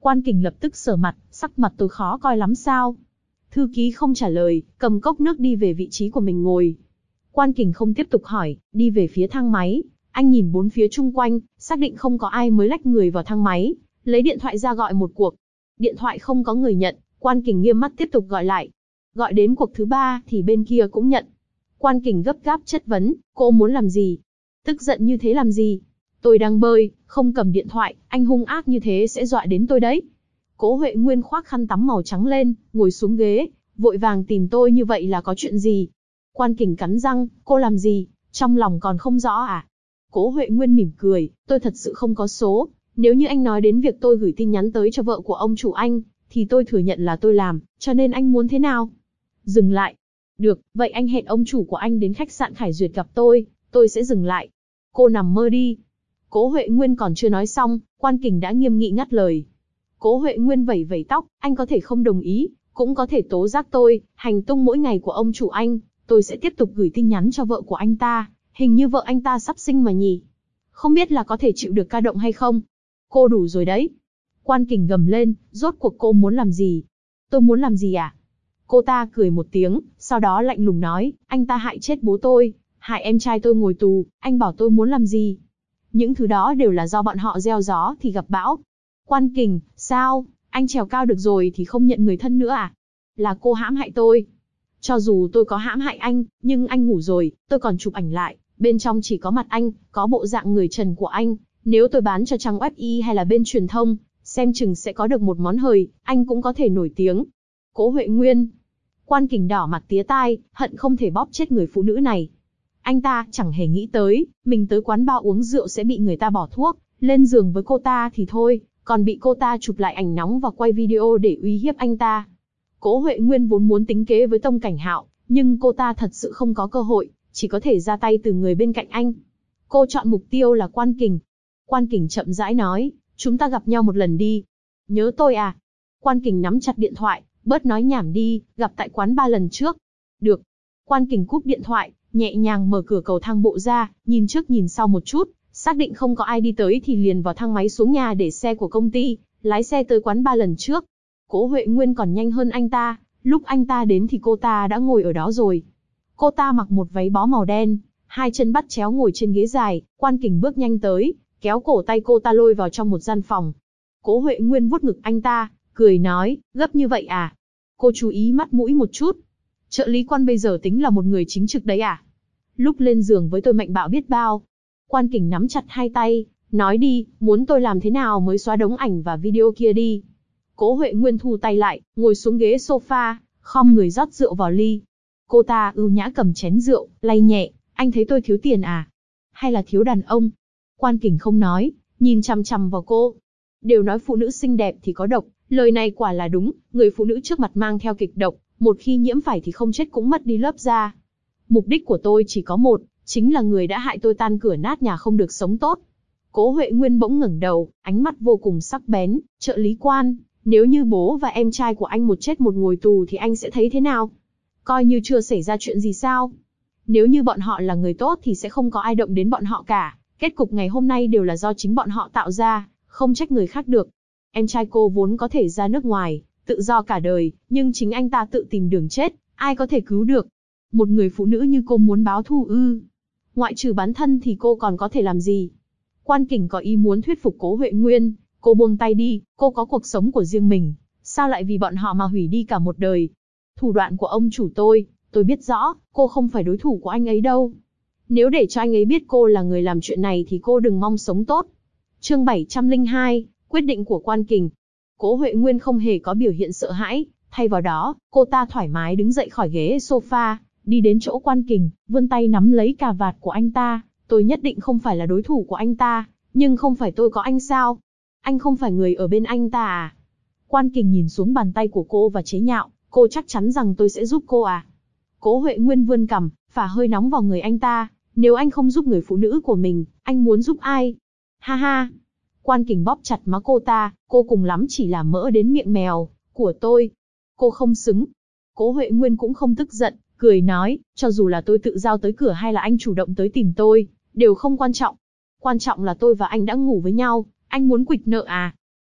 Quan Kình lập tức sờ mặt, sắc mặt tôi khó coi lắm sao? Thư ký không trả lời, cầm cốc nước đi về vị trí của mình ngồi. Quan Kình không tiếp tục hỏi, đi về phía thang máy. Anh nhìn bốn phía chung quanh, xác định không có ai mới lách người vào thang máy, lấy điện thoại ra gọi một cuộc. Điện thoại không có người nhận, Quan Kình nghiêm mắt tiếp tục gọi lại. Gọi đến cuộc thứ 3 thì bên kia cũng nhận. Quan Kình gấp gáp chất vấn, cô muốn làm gì? Tức giận như thế làm gì? Tôi đang bơi, không cầm điện thoại, anh hung ác như thế sẽ dọa đến tôi đấy. Cố Huệ Nguyên khoác khăn tắm màu trắng lên, ngồi xuống ghế, vội vàng tìm tôi như vậy là có chuyện gì? Quan Kình cắn răng, cô làm gì? Trong lòng còn không rõ à? Cố Huệ Nguyên mỉm cười, tôi thật sự không có số. Nếu như anh nói đến việc tôi gửi tin nhắn tới cho vợ của ông chủ anh, thì tôi thừa nhận là tôi làm, cho nên anh muốn thế nào? Dừng lại. Được, vậy anh hẹn ông chủ của anh đến khách sạn Khải Duyệt gặp tôi sẽ dừng lại. Cô nằm mơ đi. Cố Huệ Nguyên còn chưa nói xong, Quan Kình đã nghiêm nghị ngắt lời. Cố Huệ Nguyên vẩy vẩy tóc, anh có thể không đồng ý, cũng có thể tố giác tôi, hành tung mỗi ngày của ông chủ anh, tôi sẽ tiếp tục gửi tin nhắn cho vợ của anh ta, hình như vợ anh ta sắp sinh mà nhỉ. Không biết là có thể chịu được ca động hay không? Cô đủ rồi đấy. Quan Kình gầm lên, rốt cuộc cô muốn làm gì? Tôi muốn làm gì à? Cô ta cười một tiếng, sau đó lạnh lùng nói, anh ta hại chết bố tôi, hại em trai tôi ngồi tù, anh bảo tôi muốn làm gì? Những thứ đó đều là do bọn họ gieo gió thì gặp bão. Quan Kình, sao, anh trèo cao được rồi thì không nhận người thân nữa à? Là cô hãm hại tôi. Cho dù tôi có hãm hại anh, nhưng anh ngủ rồi, tôi còn chụp ảnh lại, bên trong chỉ có mặt anh, có bộ dạng người trần của anh. Nếu tôi bán cho trang web y hay là bên truyền thông, xem chừng sẽ có được một món hời, anh cũng có thể nổi tiếng. Cố Huệ Nguyên. Quan Kình đỏ mặt tía tai, hận không thể bóp chết người phụ nữ này. Anh ta chẳng hề nghĩ tới, mình tới quán bar uống rượu sẽ bị người ta bỏ thuốc, lên giường với cô ta thì thôi, còn bị cô ta chụp lại ảnh nóng và quay video để uy hiếp anh ta. Cố Huệ Nguyên vốn muốn tính kế với Tông Cảnh Hạo, nhưng cô ta thật sự không có cơ hội, chỉ có thể ra tay từ người bên cạnh anh. Cô chọn mục tiêu là Quan Kình. Quan Kình chậm rãi nói, chúng ta gặp nhau một lần đi. Nhớ tôi à? Quan Kình nắm chặt điện thoại, bớt nói nhảm đi, gặp tại quán 3 lần trước. Được. Quan Kình cúp điện thoại, nhẹ nhàng mở cửa cầu thang bộ ra, nhìn trước nhìn sau một chút, xác định không có ai đi tới thì liền vào thang máy xuống nhà để xe của công ty, lái xe tới quán 3 lần trước. Cố Huệ Nguyên còn nhanh hơn anh ta, lúc anh ta đến thì cô ta đã ngồi ở đó rồi. Cô ta mặc một váy bó màu đen, hai chân bắt chéo ngồi trên ghế dài, Quan Kình bước nhanh tới, kéo cổ tay cô ta lôi vào trong một gian phòng. Cố Huệ Nguyên vuốt ngực anh ta, cười nói, gấp như vậy à? Cô chú ý mắt mũi một chút. Trợ lý Quan bây giờ tính là một người chính trực đấy à? Lúc lên giường với tôi mạnh bạo biết bao. Quan Kình nắm chặt hai tay, nói đi, muốn tôi làm thế nào mới xóa đống ảnh và video kia đi. Cố Huệ Nguyên thu tay lại, ngồi xuống ghế sofa, khom người rót rượu vào ly. Cô ta ưu nhã cầm chén rượu, lay nhẹ, anh thấy tôi thiếu tiền à? Hay là thiếu đàn ông? Quan Kình không nói, nhìn chằm chằm vào cô. Đều nói phụ nữ xinh đẹp thì có độc, lời này quả là đúng, người phụ nữ trước mặt mang theo kịch độc, một khi nhiễm phải thì không chết cũng mất đi lớp da. Mục đích của tôi chỉ có một, chính là người đã hại tôi tan cửa nát nhà không được sống tốt. Cố Huệ Nguyên bỗng ngẩng đầu, ánh mắt vô cùng sắc bén, trợ lý Quan, nếu như bố và em trai của anh một chết một ngồi tù thì anh sẽ thấy thế nào? Coi như chưa xảy ra chuyện gì sao? Nếu như bọn họ là người tốt thì sẽ không có ai động đến bọn họ cả, kết cục ngày hôm nay đều là do chính bọn họ tạo ra, không trách người khác được. Em trai cô vốn có thể ra nước ngoài, tự do cả đời, nhưng chính anh ta tự tìm đường chết, ai có thể cứu được? Một người phụ nữ như cô muốn báo thù ư? Ngoại trừ bán thân thì cô còn có thể làm gì? Quan Kình có ý muốn thuyết phục Cố Huệ Nguyên, cô buông tay đi, cô có cuộc sống của riêng mình, sao lại vì bọn họ mà hủy đi cả một đời? Thủ đoạn của ông chủ tôi biết rõ, cô không phải đối thủ của anh ấy đâu. Nếu để cho anh ấy biết cô là người làm chuyện này thì cô đừng mong sống tốt. Chương 702, quyết định của Quan Kình. Cố Huệ Nguyên không hề có biểu hiện sợ hãi, thay vào đó, cô ta thoải mái đứng dậy khỏi ghế sofa, đi đến chỗ Quan Kình, vươn tay nắm lấy cà vạt của anh ta. Tôi nhất định không phải là đối thủ của anh ta, nhưng không phải tôi có anh sao? Anh không phải người ở bên anh ta à? Quan Kình nhìn xuống bàn tay của cô và chế nhạo, cô chắc chắn rằng tôi sẽ giúp cô à? Cố Huệ Nguyên vươn cằm, phả hơi nóng vào người anh ta. Nếu anh không giúp người phụ nữ của mình, anh muốn giúp ai? Ha ha! Quan Kình bóp chặt má cô ta, cô cùng lắm chỉ là mỡ đến miệng mèo của tôi. Cô không xứng. Cố Huệ Nguyên cũng không tức giận, cười nói, cho dù là tôi tự giao tới cửa hay là anh chủ động tới tìm tôi, đều không quan trọng. Quan trọng là tôi và anh đã ngủ với nhau, anh muốn quỵt nợ à?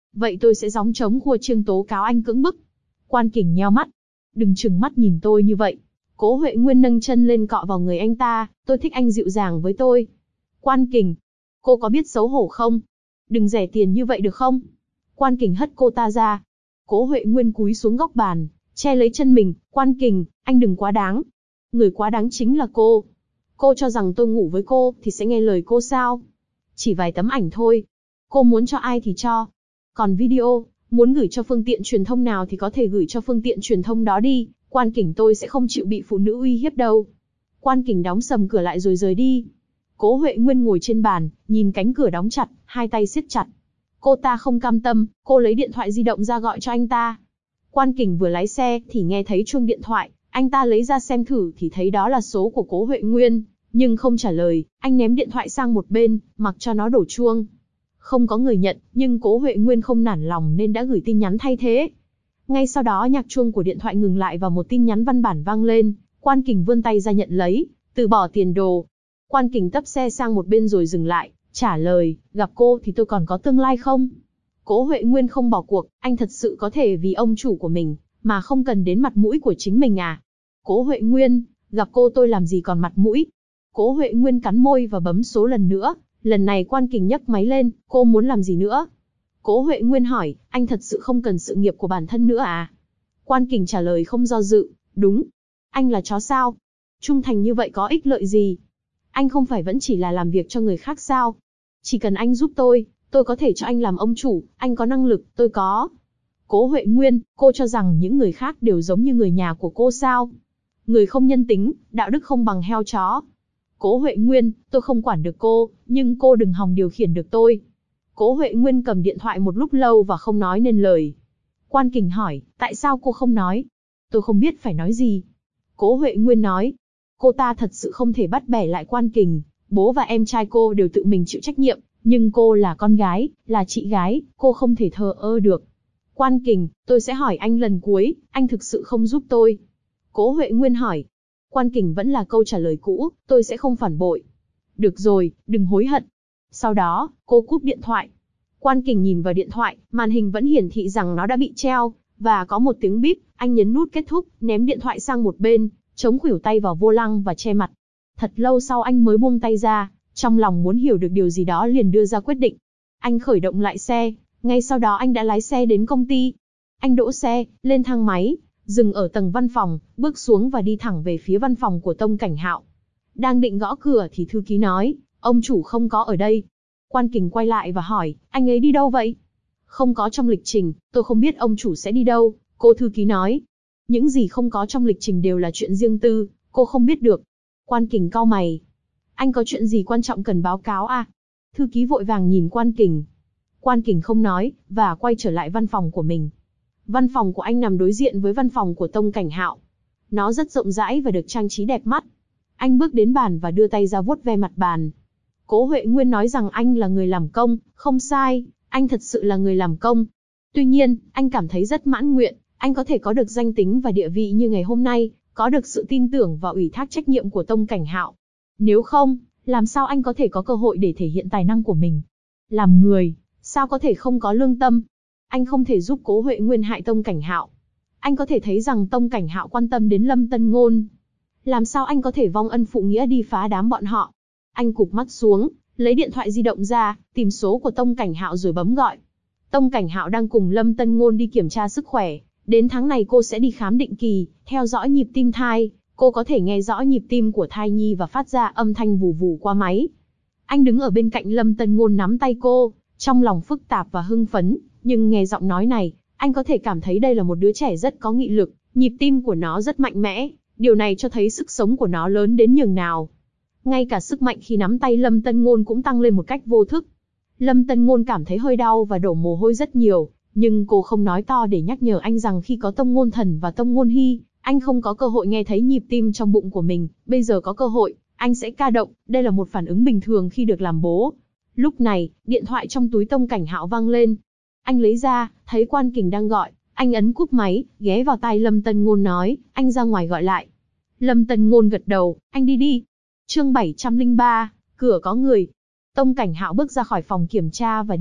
vậy tôi sẽ gióng trống khua chiêng tố cáo anh cưỡng bức. Quan Kình nheo mắt. Đừng trừng mắt nhìn tôi như vậy. Cố Huệ Nguyên nâng chân lên cọ vào người anh ta, tôi thích anh dịu dàng với tôi. Quan Kình, cô có biết xấu hổ không? Đừng rẻ tiền như vậy được không? Quan Kình hất cô ta ra. Cố Huệ Nguyên cúi xuống góc bàn, che lấy chân mình. Quan Kình, anh đừng quá đáng. Người quá đáng chính là cô. Cô cho rằng tôi ngủ với cô thì sẽ nghe lời cô sao? Chỉ vài tấm ảnh thôi. Cô muốn cho ai thì cho. Còn video, muốn gửi cho phương tiện truyền thông nào thì có thể gửi cho phương tiện truyền thông đó đi. Quan Kình tôi sẽ không chịu bị phụ nữ uy hiếp đâu. Quan Kình đóng sầm cửa lại rồi rời đi. Cố Huệ Nguyên ngồi trên bàn, nhìn cánh cửa đóng chặt, hai tay siết chặt. Cô ta không cam tâm, cô lấy điện thoại di động ra gọi cho anh ta. Quan Kình vừa lái xe thì nghe thấy chuông điện thoại, anh ta lấy ra xem thử thì thấy đó là số của Cố Huệ Nguyên, nhưng không trả lời, anh ném điện thoại sang một bên, mặc cho nó đổ chuông. Không có người nhận, nhưng Cố Huệ Nguyên không nản lòng nên đã gửi tin nhắn thay thế. Ngay sau đó nhạc chuông của điện thoại ngừng lại và một tin nhắn văn bản vang lên, Quan Kình vươn tay ra nhận lấy, từ bỏ tiền đồ. Quan Kình tấp xe sang một bên rồi dừng lại, trả lời, gặp cô thì tôi còn có tương lai không? Cố Huệ Nguyên không bỏ cuộc, anh thật sự có thể vì ông chủ của mình, mà không cần đến mặt mũi của chính mình à? Cố Huệ Nguyên, gặp cô tôi làm gì còn mặt mũi? Cố Huệ Nguyên cắn môi và bấm số lần nữa, lần này Quan Kình nhấc máy lên, cô muốn làm gì nữa? Cố Huệ Nguyên hỏi, anh thật sự không cần sự nghiệp của bản thân nữa à? Quan Kình trả lời không do dự, đúng. Anh là chó sao? Trung thành như vậy có ích lợi gì? Anh không phải vẫn chỉ là làm việc cho người khác sao? Chỉ cần anh giúp tôi có thể cho anh làm ông chủ, anh có năng lực, tôi có. Cố Huệ Nguyên, cô cho rằng những người khác đều giống như người nhà của cô sao? Người không nhân tính, đạo đức không bằng heo chó. Cố Huệ Nguyên, tôi không quản được cô, nhưng cô đừng hòng điều khiển được tôi. Cố Huệ Nguyên cầm điện thoại một lúc lâu và không nói nên lời. Quan Kình hỏi, tại sao cô không nói? Tôi không biết phải nói gì. Cố Huệ Nguyên nói, cô ta thật sự không thể bắt bẻ lại Quan Kình, bố và em trai cô đều tự mình chịu trách nhiệm, nhưng cô là con gái, là chị gái, cô không thể thờ ơ được. Quan Kình, tôi sẽ hỏi anh lần cuối, anh thực sự không giúp tôi. Cố Huệ Nguyên hỏi. Quan Kình vẫn là câu trả lời cũ, tôi sẽ không phản bội. Được rồi, đừng hối hận. Sau đó, cô cúp điện thoại. Quan Kình nhìn vào điện thoại, màn hình vẫn hiển thị rằng nó đã bị treo, và có một tiếng bíp, anh nhấn nút kết thúc, ném điện thoại sang một bên, chống khuỷu tay vào vô lăng và che mặt. Thật lâu sau anh mới buông tay ra, trong lòng muốn hiểu được điều gì đó liền đưa ra quyết định. Anh khởi động lại xe, ngay sau đó anh đã lái xe đến công ty. Anh đỗ xe, lên thang máy, dừng ở tầng văn phòng, bước xuống và đi thẳng về phía văn phòng của Tông Cảnh Hạo. Đang định gõ cửa thì thư ký nói, ông chủ không có ở đây. Quan Kình quay lại và hỏi, anh ấy đi đâu vậy? Không có trong lịch trình, tôi không biết ông chủ sẽ đi đâu, cô thư ký nói. Những gì không có trong lịch trình đều là chuyện riêng tư, cô không biết được. Quan Kình cau mày. Anh có chuyện gì quan trọng cần báo cáo à? Thư ký vội vàng nhìn Quan Kình. Quan Kình không nói, và quay trở lại văn phòng của mình. Văn phòng của anh nằm đối diện với văn phòng của Tông Cảnh Hạo. Nó rất rộng rãi và được trang trí đẹp mắt. Anh bước đến bàn và đưa tay ra vuốt ve mặt bàn. Cố Huệ Nguyên nói rằng anh là người làm công, không sai, anh thật sự là người làm công. Tuy nhiên, anh cảm thấy rất mãn nguyện, anh có thể có được danh tính và địa vị như ngày hôm nay, có được sự tin tưởng và ủy thác trách nhiệm của Tông Cảnh Hạo. Nếu không, làm sao anh có thể có cơ hội để thể hiện tài năng của mình? Làm người, sao có thể không có lương tâm? Anh không thể giúp Cố Huệ Nguyên hại Tông Cảnh Hạo. Anh có thể thấy rằng Tông Cảnh Hạo quan tâm đến Lâm Tân Ngôn. Làm sao anh có thể vong ân phụ nghĩa đi phá đám bọn họ? Anh cụp mắt xuống, lấy điện thoại di động ra, tìm số của Tông Cảnh Hạo rồi bấm gọi. Tông Cảnh Hạo đang cùng Lâm Tân Ngôn đi kiểm tra sức khỏe. Đến tháng này cô sẽ đi khám định kỳ, theo dõi nhịp tim thai. Cô có thể nghe rõ nhịp tim của thai nhi và phát ra âm thanh vù vù qua máy. Anh đứng ở bên cạnh Lâm Tân Ngôn nắm tay cô, trong lòng phức tạp và hưng phấn, nhưng nghe giọng nói này, anh có thể cảm thấy đây là một đứa trẻ rất có nghị lực, nhịp tim của nó rất mạnh mẽ, điều này cho thấy sức sống của nó lớn đến nhường nào. Ngay cả sức mạnh khi nắm tay Lâm Tân Ngôn cũng tăng lên một cách vô thức. Lâm Tân Ngôn cảm thấy hơi đau và đổ mồ hôi rất nhiều, nhưng cô không nói to để nhắc nhở anh rằng khi có Tông Ngôn Thần và Tông Ngôn Hy, anh không có cơ hội nghe thấy nhịp tim trong bụng của mình, bây giờ có cơ hội, anh sẽ ca động, đây là một phản ứng bình thường khi được làm bố. Lúc này, điện thoại trong túi Tông Cảnh Hạo vang lên. Anh lấy ra, thấy Quan Kình đang gọi, anh ấn cúp máy, ghé vào tai Lâm Tân Ngôn nói, anh ra ngoài gọi lại. Lâm Tân Ngôn gật đầu, anh đi đi. Chương 703, cửa có người. Tông Cảnh Hạo bước ra khỏi phòng kiểm tra và đi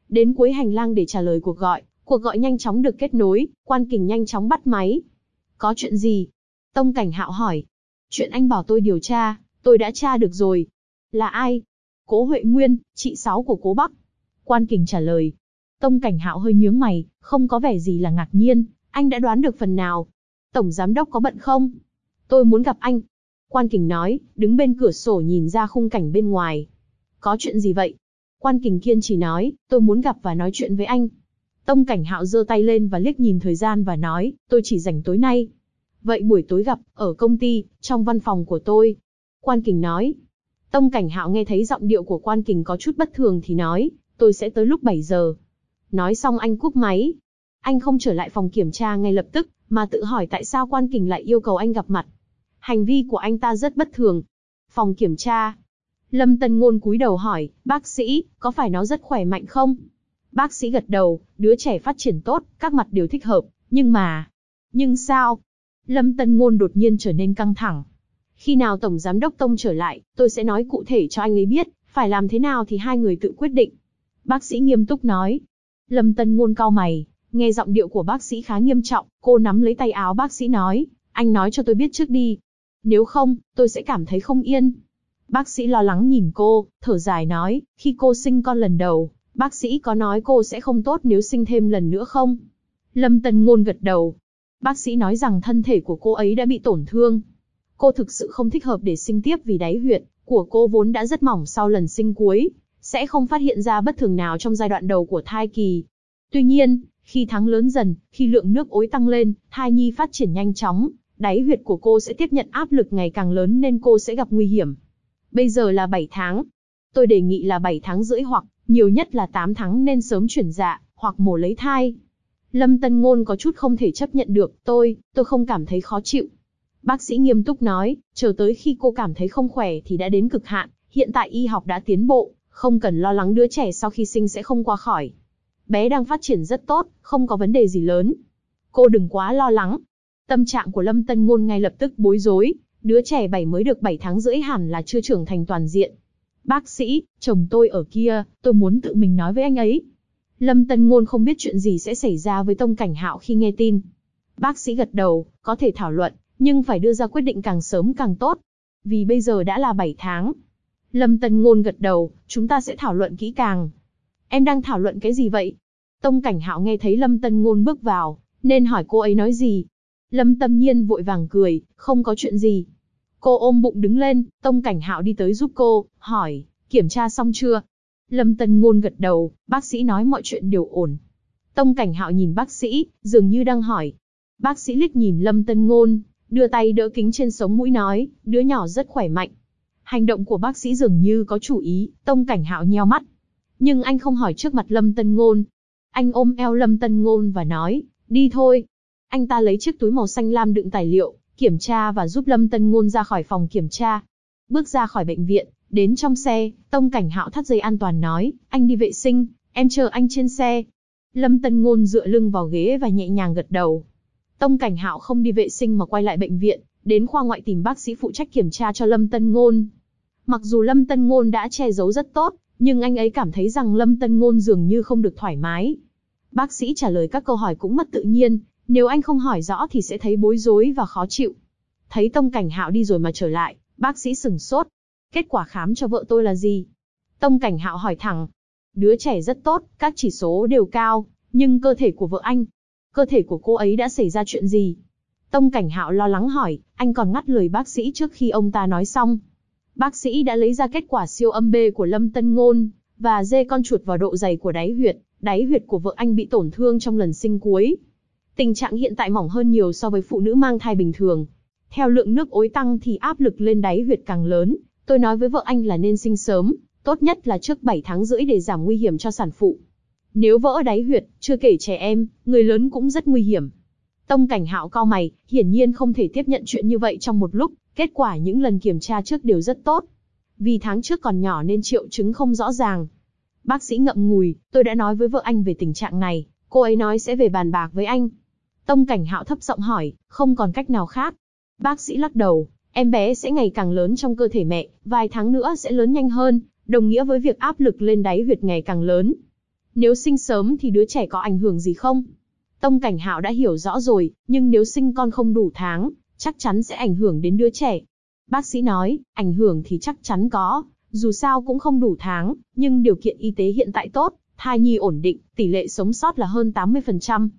đến cuối hành lang để trả lời cuộc gọi. Cuộc gọi nhanh chóng được kết nối, Quan Kình nhanh chóng bắt máy. Có chuyện gì? Tông Cảnh Hạo hỏi. Chuyện anh bảo tôi điều tra, tôi đã tra được rồi. Là ai? Cố Huệ Nguyên, chị Sáu của Cố Bắc. Quan Kình trả lời. Tông Cảnh Hạo hơi nhướng mày, không có vẻ gì là ngạc nhiên. Anh đã đoán được phần nào. Tổng giám đốc có bận không? Tôi muốn gặp anh. Quan Kình nói, đứng bên cửa sổ nhìn ra khung cảnh bên ngoài. Có chuyện gì vậy? Quan Kình kiên trì nói, tôi muốn gặp và nói chuyện với anh. Tông Cảnh Hạo giơ tay lên và liếc nhìn thời gian và nói, tôi chỉ rảnh tối nay. Vậy buổi tối gặp, ở công ty, trong văn phòng của tôi. Quan Kình nói. Tông Cảnh Hạo nghe thấy giọng điệu của Quan Kình có chút bất thường thì nói, tôi sẽ tới lúc 7 giờ. Nói xong anh cúp máy. Anh không trở lại phòng kiểm tra ngay lập tức, mà tự hỏi tại sao Quan Kình lại yêu cầu anh gặp mặt. Hành vi của anh ta rất bất thường. Phòng kiểm tra. Lâm Tân Ngôn cúi đầu hỏi, bác sĩ, có phải nó rất khỏe mạnh không? Bác sĩ gật đầu, đứa trẻ phát triển tốt, các mặt đều thích hợp, nhưng sao? Lâm Tân Ngôn đột nhiên trở nên căng thẳng. Khi nào Tổng Giám đốc Tông trở lại, tôi sẽ nói cụ thể cho anh ấy biết, phải làm thế nào thì hai người tự quyết định. Bác sĩ nghiêm túc nói. Lâm Tân Ngôn cau mày, nghe giọng điệu của bác sĩ khá nghiêm trọng, cô nắm lấy tay áo bác sĩ nói, anh nói cho tôi biết trước đi. Nếu không, tôi sẽ cảm thấy không yên. Bác sĩ lo lắng nhìn cô, thở dài nói, khi cô sinh con lần đầu, bác sĩ có nói cô sẽ không tốt nếu sinh thêm lần nữa không? Lâm Tân Ngôn gật đầu. Bác sĩ nói rằng thân thể của cô ấy đã bị tổn thương. Cô thực sự không thích hợp để sinh tiếp vì đáy huyệt của cô vốn đã rất mỏng sau lần sinh cuối, sẽ không phát hiện ra bất thường nào trong giai đoạn đầu của thai kỳ. Tuy nhiên, khi tháng lớn dần, khi lượng nước ối tăng lên, thai nhi phát triển nhanh chóng, đáy huyệt của cô sẽ tiếp nhận áp lực ngày càng lớn nên cô sẽ gặp nguy hiểm. Bây giờ là 7 tháng. Tôi đề nghị là 7 tháng rưỡi hoặc, nhiều nhất là 8 tháng nên sớm chuyển dạ, hoặc mổ lấy thai. Lâm Tân Ngôn có chút không thể chấp nhận được, tôi không cảm thấy khó chịu. Bác sĩ nghiêm túc nói, chờ tới khi cô cảm thấy không khỏe thì đã đến cực hạn, hiện tại y học đã tiến bộ, không cần lo lắng đứa trẻ sau khi sinh sẽ không qua khỏi. Bé đang phát triển rất tốt, không có vấn đề gì lớn. Cô đừng quá lo lắng. Tâm trạng của Lâm Tân Ngôn ngay lập tức bối rối, đứa trẻ mới được 7 tháng rưỡi hẳn là chưa trưởng thành toàn diện. Bác sĩ, chồng tôi ở kia, tôi muốn tự mình nói với anh ấy. Lâm Tân Ngôn không biết chuyện gì sẽ xảy ra với Tông Cảnh Hạo khi nghe tin. Bác sĩ gật đầu, có thể thảo luận, nhưng phải đưa ra quyết định càng sớm càng tốt. Vì bây giờ đã là 7 tháng. Lâm Tân Ngôn gật đầu, chúng ta sẽ thảo luận kỹ càng. Em đang thảo luận cái gì vậy? Tông Cảnh Hạo nghe thấy Lâm Tân Ngôn bước vào, nên hỏi cô ấy nói gì. Lâm Tâm Nhiên vội vàng cười, không có chuyện gì. Cô ôm bụng đứng lên, Tông Cảnh Hạo đi tới giúp cô, hỏi, kiểm tra xong chưa? Lâm Tân Ngôn gật đầu, bác sĩ nói mọi chuyện đều ổn. Tông Cảnh Hạo nhìn bác sĩ, dường như đang hỏi. Bác sĩ liếc nhìn Lâm Tân Ngôn, đưa tay đỡ kính trên sống mũi nói, đứa nhỏ rất khỏe mạnh. Hành động của bác sĩ dường như có chủ ý, Tông Cảnh Hạo nheo mắt. Nhưng anh không hỏi trước mặt Lâm Tân Ngôn. Anh ôm eo Lâm Tân Ngôn và nói, đi thôi. Anh ta lấy chiếc túi màu xanh lam đựng tài liệu, kiểm tra và giúp Lâm Tân Ngôn ra khỏi phòng kiểm tra. Bước ra khỏi bệnh viện, đến trong xe, Tông Cảnh Hạo thắt dây an toàn nói, anh đi vệ sinh, em chờ anh trên xe. Lâm Tân Ngôn dựa lưng vào ghế và nhẹ nhàng gật đầu. Tông Cảnh Hạo không đi vệ sinh mà quay lại bệnh viện, đến khoa ngoại tìm bác sĩ phụ trách kiểm tra cho Lâm Tân Ngôn. Mặc dù Lâm Tân Ngôn đã che giấu rất tốt, nhưng anh ấy cảm thấy rằng Lâm Tân Ngôn dường như không được thoải mái. Bác sĩ trả lời các câu hỏi cũng mất tự nhiên, nếu anh không hỏi rõ thì sẽ thấy bối rối và khó chịu. Thấy Tông Cảnh Hạo đi rồi mà trở lại, bác sĩ sửng sốt. Kết quả khám cho vợ tôi là gì? Tông Cảnh Hạo hỏi thẳng. Đứa trẻ rất tốt, các chỉ số đều cao, nhưng cơ thể của vợ anh, cơ thể của cô ấy đã xảy ra chuyện gì? Tông Cảnh Hạo lo lắng hỏi, anh còn ngắt lời bác sĩ trước khi ông ta nói xong. Bác sĩ đã lấy ra kết quả siêu âm B của Lâm Tân Ngôn, và dê con chuột vào độ dày của đáy huyệt của vợ anh bị tổn thương trong lần sinh cuối. Tình trạng hiện tại mỏng hơn nhiều so với phụ nữ mang thai bình thường. Theo lượng nước ối tăng thì áp lực lên đáy huyệt càng lớn, tôi nói với vợ anh là nên sinh sớm, tốt nhất là trước 7 tháng rưỡi để giảm nguy hiểm cho sản phụ. Nếu vỡ đáy huyệt, chưa kể trẻ em, người lớn cũng rất nguy hiểm. Tông Cảnh Hạo cau mày, hiển nhiên không thể tiếp nhận chuyện như vậy trong một lúc, kết quả những lần kiểm tra trước đều rất tốt. Vì tháng trước còn nhỏ nên triệu chứng không rõ ràng. Bác sĩ ngậm ngùi, tôi đã nói với vợ anh về tình trạng này, cô ấy nói sẽ về bàn bạc với anh. Tông Cảnh Hạo thấp giọng hỏi, không còn cách nào khác. Bác sĩ lắc đầu, em bé sẽ ngày càng lớn trong cơ thể mẹ, vài tháng nữa sẽ lớn nhanh hơn, đồng nghĩa với việc áp lực lên đáy huyệt ngày càng lớn. Nếu sinh sớm thì đứa trẻ có ảnh hưởng gì không? Tông Cảnh Hạo đã hiểu rõ rồi, nhưng nếu sinh con không đủ tháng, chắc chắn sẽ ảnh hưởng đến đứa trẻ. Bác sĩ nói, ảnh hưởng thì chắc chắn có, dù sao cũng không đủ tháng, nhưng điều kiện y tế hiện tại tốt, thai nhi ổn định, tỷ lệ sống sót là hơn 80%.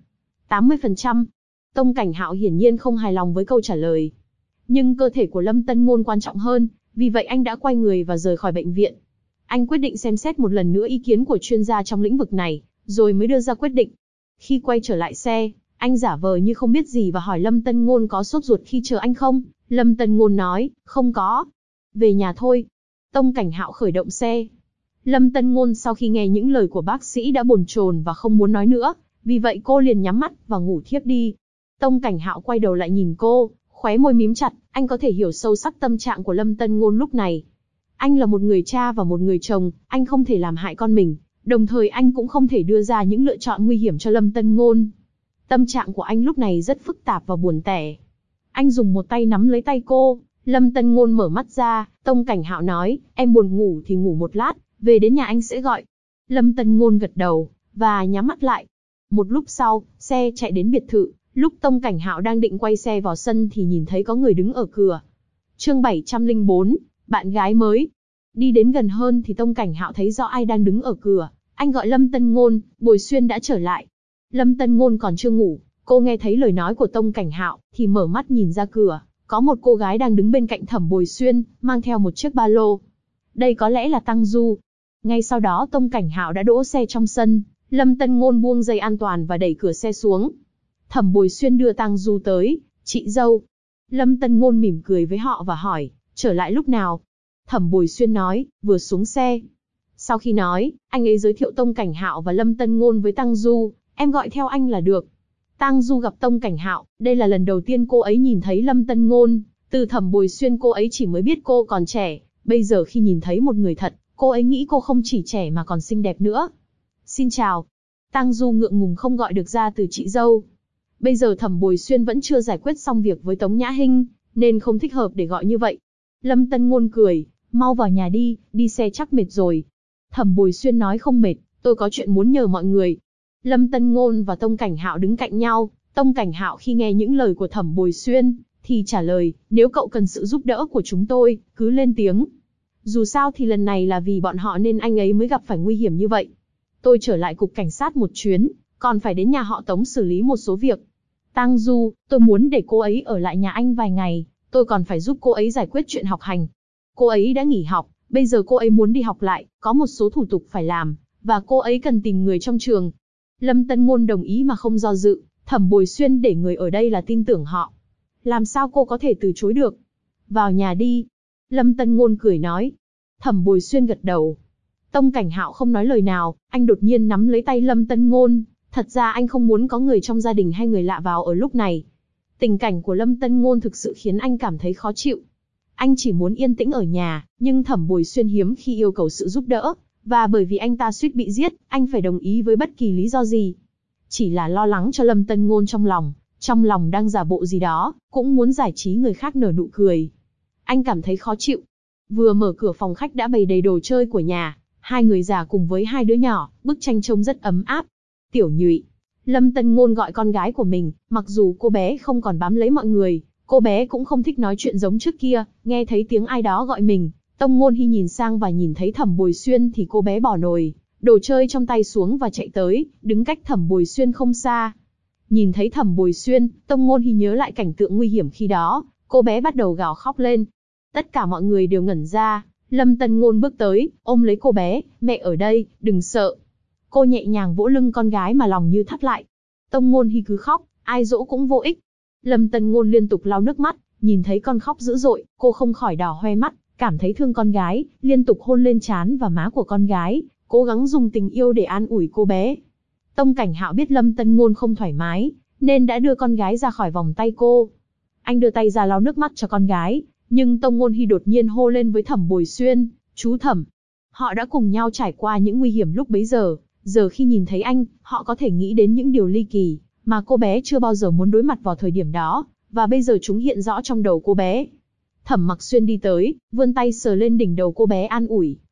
80%. Tông Cảnh Hạo hiển nhiên không hài lòng với câu trả lời. Nhưng cơ thể của Lâm Tân Ngôn quan trọng hơn, vì vậy anh đã quay người và rời khỏi bệnh viện. Anh quyết định xem xét một lần nữa ý kiến của chuyên gia trong lĩnh vực này, rồi mới đưa ra quyết định. Khi quay trở lại xe, anh giả vờ như không biết gì và hỏi Lâm Tân Ngôn có sốt ruột khi chờ anh không? Lâm Tân Ngôn nói, không có. Về nhà thôi. Tông Cảnh Hạo khởi động xe. Lâm Tân Ngôn sau khi nghe những lời của bác sĩ đã bồn chồn và không muốn nói nữa, vì vậy cô liền nhắm mắt và ngủ thiếp đi. Tông Cảnh Hạo quay đầu lại nhìn cô, khóe môi mím chặt, anh có thể hiểu sâu sắc tâm trạng của Lâm Tân Ngôn lúc này. Anh là một người cha và một người chồng, anh không thể làm hại con mình, đồng thời anh cũng không thể đưa ra những lựa chọn nguy hiểm cho Lâm Tân Ngôn. Tâm trạng của anh lúc này rất phức tạp và buồn tẻ. Anh dùng một tay nắm lấy tay cô, Lâm Tân Ngôn mở mắt ra, Tông Cảnh Hạo nói, em buồn ngủ thì ngủ một lát, về đến nhà anh sẽ gọi. Lâm Tân Ngôn gật đầu, và nhắm mắt lại. Một lúc sau, xe chạy đến biệt thự, lúc Tông Cảnh Hạo đang định quay xe vào sân thì nhìn thấy có người đứng ở cửa. Chương 704, bạn gái mới. Đi đến gần hơn thì Tông Cảnh Hạo thấy rõ ai đang đứng ở cửa. Anh gọi Lâm Tân Ngôn, Bồi Xuyên đã trở lại. Lâm Tân Ngôn còn chưa ngủ, cô nghe thấy lời nói của Tông Cảnh Hạo, thì mở mắt nhìn ra cửa. Có một cô gái đang đứng bên cạnh Thẩm Bồi Xuyên, mang theo một chiếc ba lô. Đây có lẽ là Tăng Du. Ngay sau đó Tông Cảnh Hạo đã đỗ xe trong sân. Lâm Tân Ngôn buông dây an toàn và đẩy cửa xe xuống. Thẩm Bồi Xuyên đưa Tăng Du tới, chị dâu. Lâm Tân Ngôn mỉm cười với họ và hỏi, trở lại lúc nào? Thẩm Bồi Xuyên nói, vừa xuống xe. Sau khi nói, anh ấy giới thiệu Tông Cảnh Hạo và Lâm Tân Ngôn với Tăng Du, em gọi theo anh là được. Tăng Du gặp Tông Cảnh Hạo, đây là lần đầu tiên cô ấy nhìn thấy Lâm Tân Ngôn, từ Thẩm Bồi Xuyên cô ấy chỉ mới biết cô còn trẻ, bây giờ khi nhìn thấy một người thật, cô ấy nghĩ cô không chỉ trẻ mà còn xinh đẹp nữa. Xin chào. Tăng Du ngượng ngùng không gọi được ra từ chị dâu. Bây giờ Thẩm Bồi Xuyên vẫn chưa giải quyết xong việc với Tống Nhã Hinh, nên không thích hợp để gọi như vậy. Lâm Tân Ngôn cười, mau vào nhà đi xe chắc mệt rồi. Thẩm Bồi Xuyên nói không mệt, tôi có chuyện muốn nhờ mọi người. Lâm Tân Ngôn và Tông Cảnh Hạo đứng cạnh nhau, Tông Cảnh Hạo khi nghe những lời của Thẩm Bồi Xuyên, thì trả lời, nếu cậu cần sự giúp đỡ của chúng tôi, cứ lên tiếng. Dù sao thì lần này là vì bọn họ nên anh ấy mới gặp phải nguy hiểm như vậy. Tôi trở lại cục cảnh sát một chuyến, còn phải đến nhà họ Tống xử lý một số việc. Tăng Du, tôi muốn để cô ấy ở lại nhà anh vài ngày, tôi còn phải giúp cô ấy giải quyết chuyện học hành. Cô ấy đã nghỉ học, bây giờ cô ấy muốn đi học lại, có một số thủ tục phải làm, và cô ấy cần tìm người trong trường. Lâm Tân Ngôn đồng ý mà không do dự, Thẩm Bồi Xuyên để người ở đây là tin tưởng họ. Làm sao cô có thể từ chối được? Vào nhà đi. Lâm Tân Ngôn cười nói. Thẩm Bồi Xuyên gật đầu. Tông Cảnh Hạo không nói lời nào, anh đột nhiên nắm lấy tay Lâm Tân Ngôn. Thật ra anh không muốn có người trong gia đình hay người lạ vào ở lúc này. Tình cảnh của Lâm Tân Ngôn thực sự khiến anh cảm thấy khó chịu. Anh chỉ muốn yên tĩnh ở nhà, nhưng Thẩm Bồi Xuyên hiếm khi yêu cầu sự giúp đỡ, và bởi vì anh ta suýt bị giết, anh phải đồng ý với bất kỳ lý do gì. Chỉ là lo lắng cho Lâm Tân Ngôn trong lòng đang giả bộ gì đó, cũng muốn giải trí người khác nở nụ cười. Anh cảm thấy khó chịu. Vừa mở cửa phòng khách đã bày đầy đồ chơi của nhà, hai người già cùng với hai đứa nhỏ, bức tranh trông rất ấm áp. Tiểu Nhụy. Lâm Tân Ngôn gọi con gái của mình, mặc dù cô bé không còn bám lấy mọi người, cô bé cũng không thích nói chuyện giống trước kia, nghe thấy tiếng ai đó gọi mình, Tông Ngôn Hi nhìn sang và nhìn thấy Thẩm Bồi Xuyên thì cô bé bỏ nồi, đồ chơi trong tay xuống và chạy tới, đứng cách Thẩm Bồi Xuyên không xa. Nhìn thấy Thẩm Bồi Xuyên, Tông Ngôn Hi nhớ lại cảnh tượng nguy hiểm khi đó, cô bé bắt đầu gào khóc lên. Tất cả mọi người đều ngẩn ra, Lâm Tân Ngôn bước tới, ôm lấy cô bé, mẹ ở đây, đừng sợ. Cô nhẹ nhàng vỗ lưng con gái mà lòng như thắt lại. Tông Ngôn Hi cứ khóc, ai dỗ cũng vô ích. Lâm Tân Ngôn liên tục lau nước mắt, nhìn thấy con khóc dữ dội, cô không khỏi đỏ hoe mắt, cảm thấy thương con gái, liên tục hôn lên trán và má của con gái, cố gắng dùng tình yêu để an ủi cô bé. Tông Cảnh Hạo biết Lâm Tân Ngôn không thoải mái, nên đã đưa con gái ra khỏi vòng tay cô. Anh đưa tay ra lau nước mắt cho con gái, nhưng Tông Ngôn Hi đột nhiên hô lên với Thẩm Bồi Xuyên, chú Thẩm. Họ đã cùng nhau trải qua những nguy hiểm lúc bấy giờ, giờ khi nhìn thấy anh, họ có thể nghĩ đến những điều ly kỳ, mà cô bé chưa bao giờ muốn đối mặt vào thời điểm đó, và bây giờ chúng hiện rõ trong đầu cô bé. Thẩm Mặc Xuyên đi tới, vươn tay sờ lên đỉnh đầu cô bé an ủi,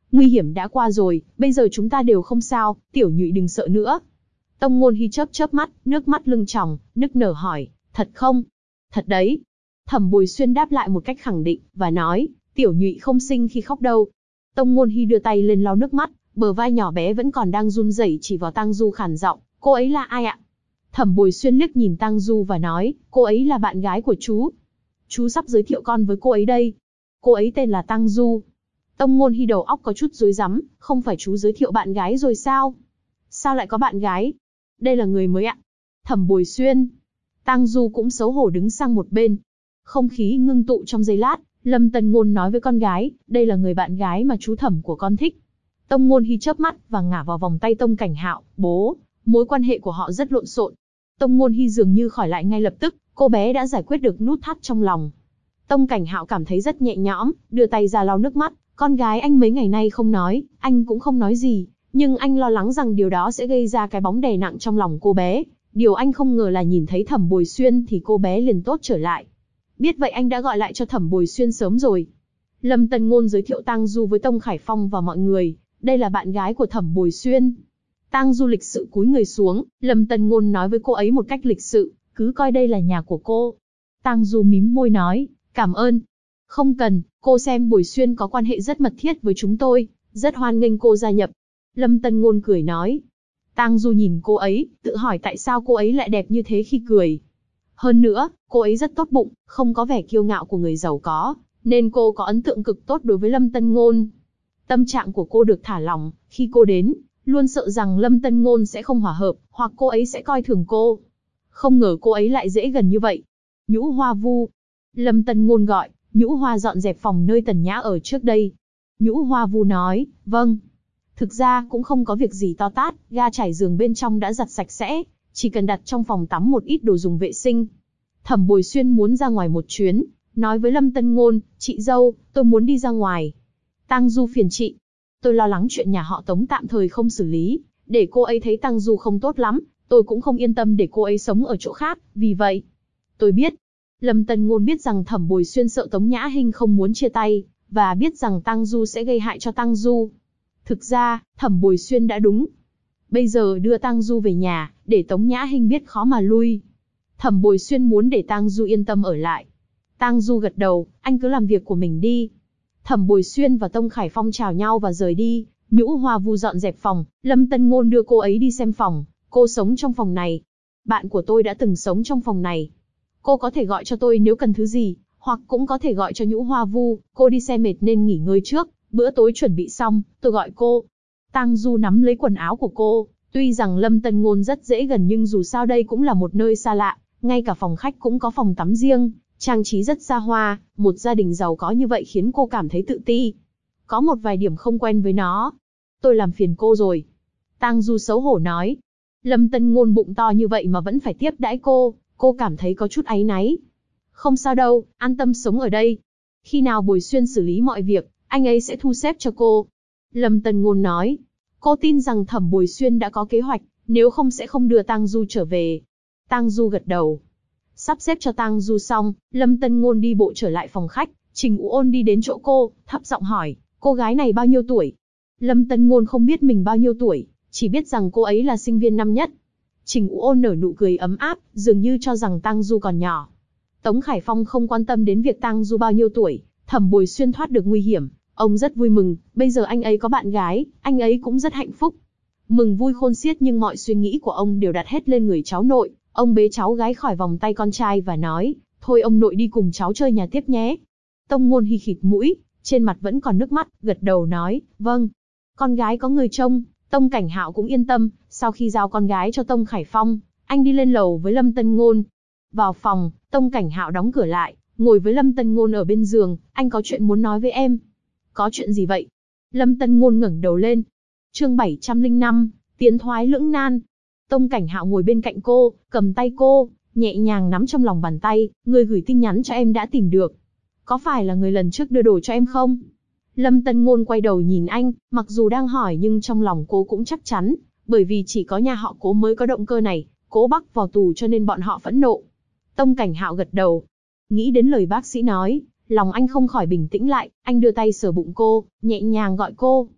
nguy hiểm đã qua rồi, bây giờ chúng ta đều không sao, tiểu nhụy đừng sợ nữa. Tông Ngôn Hi chớp chớp mắt, nước mắt lưng tròng, nức nở hỏi, thật không? Thật đấy. Thẩm Bồi Xuyên đáp lại một cách khẳng định, và nói, tiểu nhụy không sinh khi khóc đâu. Tông Ngôn Hi đưa tay lên lau nước mắt, bờ vai nhỏ bé vẫn còn đang run rẩy chỉ vào Tang Du khàn giọng, cô ấy là ai ạ? Thẩm Bồi Xuyên liếc nhìn Tang Du và nói, cô ấy là bạn gái của chú. Chú sắp giới thiệu con với cô ấy đây. Cô ấy tên là Tang Du. Tông Ngôn Hi đầu óc có chút rối rắm, không phải chú giới thiệu bạn gái rồi sao? Sao lại có bạn gái? Đây là người mới ạ. Thẩm Bồi Xuyên. Tang Du cũng xấu hổ đứng sang một bên. Không khí ngưng tụ trong giây lát, Lâm Tân Ngôn nói với con gái, đây là người bạn gái mà chú Thẩm của con thích. Tông Ngôn Hi chớp mắt và ngả vào vòng tay Tông Cảnh Hạo, bố, mối quan hệ của họ rất lộn xộn. Tông Ngôn Hi dường như khỏi lại ngay lập tức, cô bé đã giải quyết được nút thắt trong lòng. Tông Cảnh Hạo cảm thấy rất nhẹ nhõm, đưa tay ra lau nước mắt, con gái anh mấy ngày nay không nói, anh cũng không nói gì, nhưng anh lo lắng rằng điều đó sẽ gây ra cái bóng đè nặng trong lòng cô bé. Điều anh không ngờ là nhìn thấy Thẩm Bồi Xuyên thì cô bé liền tốt trở lại. Biết vậy anh đã gọi lại cho Thẩm Bồi Xuyên sớm rồi. Lâm Tân Ngôn giới thiệu Tang Du với Tông Khải Phong và mọi người, đây là bạn gái của Thẩm Bồi Xuyên. Tang Du lịch sự cúi người xuống, Lâm Tân Ngôn nói với cô ấy một cách lịch sự, cứ coi đây là nhà của cô. Tang Du mím môi nói, cảm ơn. Không cần, cô xem Bồi Xuyên có quan hệ rất mật thiết với chúng tôi, rất hoan nghênh cô gia nhập. Lâm Tân Ngôn cười nói. Tang Du nhìn cô ấy, tự hỏi tại sao cô ấy lại đẹp như thế khi cười. Hơn nữa, cô ấy rất tốt bụng, không có vẻ kiêu ngạo của người giàu có, nên cô có ấn tượng cực tốt đối với Lâm Tân Ngôn. Tâm trạng của cô được thả lỏng, khi cô đến, luôn sợ rằng Lâm Tân Ngôn sẽ không hòa hợp, hoặc cô ấy sẽ coi thường cô. Không ngờ cô ấy lại dễ gần như vậy. Nhũ Hoa Vu. Lâm Tân Ngôn gọi, Nhũ Hoa dọn dẹp phòng nơi Tần Nhã ở trước đây. Nhũ Hoa Vu nói, vâng. Thực ra cũng không có việc gì to tát, ga trải giường bên trong đã giặt sạch sẽ, chỉ cần đặt trong phòng tắm một ít đồ dùng vệ sinh. Thẩm Bồi Xuyên muốn ra ngoài một chuyến, nói với Lâm Tân Ngôn, chị dâu, tôi muốn đi ra ngoài. Tang Du phiền chị. Tôi lo lắng chuyện nhà họ Tống tạm thời không xử lý, để cô ấy thấy Tang Du không tốt lắm, tôi cũng không yên tâm để cô ấy sống ở chỗ khác, vì vậy. Tôi biết. Lâm Tân Ngôn biết rằng Thẩm Bồi Xuyên sợ Tống Nhã Hinh không muốn chia tay, và biết rằng Tang Du sẽ gây hại cho Tang Du. Thực ra, Thẩm Bồi Xuyên đã đúng. Bây giờ đưa Tang Du về nhà, để Tống Nhã Hinh biết khó mà lui. Thẩm Bồi Xuyên muốn để Tang Du yên tâm ở lại. Tang Du gật đầu, anh cứ làm việc của mình đi. Thẩm Bồi Xuyên và Tông Khải Phong chào nhau và rời đi. Nhũ Hoa Vu dọn dẹp phòng, Lâm Tân Ngôn đưa cô ấy đi xem phòng. Cô sống trong phòng này. Bạn của tôi đã từng sống trong phòng này. Cô có thể gọi cho tôi nếu cần thứ gì, hoặc cũng có thể gọi cho Nhũ Hoa Vu. Cô đi xe mệt nên nghỉ ngơi trước, bữa tối chuẩn bị xong, tôi gọi cô. Tang Du nắm lấy quần áo của cô. Tuy rằng Lâm Tân Ngôn rất dễ gần nhưng dù sao đây cũng là một nơi xa lạ, ngay cả phòng khách cũng có phòng tắm riêng, trang trí rất xa hoa, một gia đình giàu có như vậy khiến cô cảm thấy tự ti. Có một vài điểm không quen với nó. Tôi làm phiền cô rồi. Tang Du xấu hổ nói. Lâm Tân Ngôn bụng to như vậy mà vẫn phải tiếp đãi cô cảm thấy có chút áy náy. Không sao đâu, an tâm sống ở đây. Khi nào Bồi Xuyên xử lý mọi việc, anh ấy sẽ thu xếp cho cô. Lâm Tân Ngôn nói. Cô tin rằng Thẩm Bồi Xuyên đã có kế hoạch, nếu không sẽ không đưa Tang Du trở về. Tang Du gật đầu. Sắp xếp cho Tang Du xong, Lâm Tân Ngôn đi bộ trở lại phòng khách, Trình Ú Ôn đi đến chỗ cô, thấp giọng hỏi, cô gái này bao nhiêu tuổi? Lâm Tân Ngôn không biết mình bao nhiêu tuổi, chỉ biết rằng cô ấy là sinh viên năm nhất. Trình Ú Ôn nở nụ cười ấm áp, dường như cho rằng Tang Du còn nhỏ. Tống Khải Phong không quan tâm đến việc Tang Du bao nhiêu tuổi, Thẩm Bồi Xuyên thoát được nguy hiểm, ông rất vui mừng, bây giờ anh ấy có bạn gái, anh ấy cũng rất hạnh phúc. Mừng vui khôn xiết nhưng mọi suy nghĩ của ông đều đặt hết lên người cháu nội, ông bế cháu gái khỏi vòng tay con trai và nói, thôi ông nội đi cùng cháu chơi nhà tiếp nhé. Tông Ngôn Hi khịt mũi, trên mặt vẫn còn nước mắt, gật đầu nói, vâng. Con gái có người trông, Tông Cảnh Hạo cũng yên tâm, sau khi giao con gái cho Tông Khải Phong, anh đi lên lầu với Lâm Tân Ngôn. Vào phòng, Tông Cảnh Hạo đóng cửa lại, ngồi với Lâm Tân Ngôn ở bên giường, anh có chuyện muốn nói với em. Có chuyện gì vậy? Lâm Tân Ngôn ngẩng đầu lên. Chương 705, tiến thoái lưỡng nan. Tông Cảnh Hạo ngồi bên cạnh cô, cầm tay cô, nhẹ nhàng nắm trong lòng bàn tay, người gửi tin nhắn cho em đã tìm được. Có phải là người lần trước đưa đồ cho em không? Lâm Tân Ngôn quay đầu nhìn anh, mặc dù đang hỏi nhưng trong lòng cô cũng chắc chắn, bởi vì chỉ có nhà họ Cố mới có động cơ này, Cố Bắc vào tù cho nên bọn họ phẫn nộ. Tông Cảnh Hạo gật đầu. Nghĩ đến lời bác sĩ nói, lòng anh không khỏi bình tĩnh lại, anh đưa tay sờ bụng cô, nhẹ nhàng gọi cô,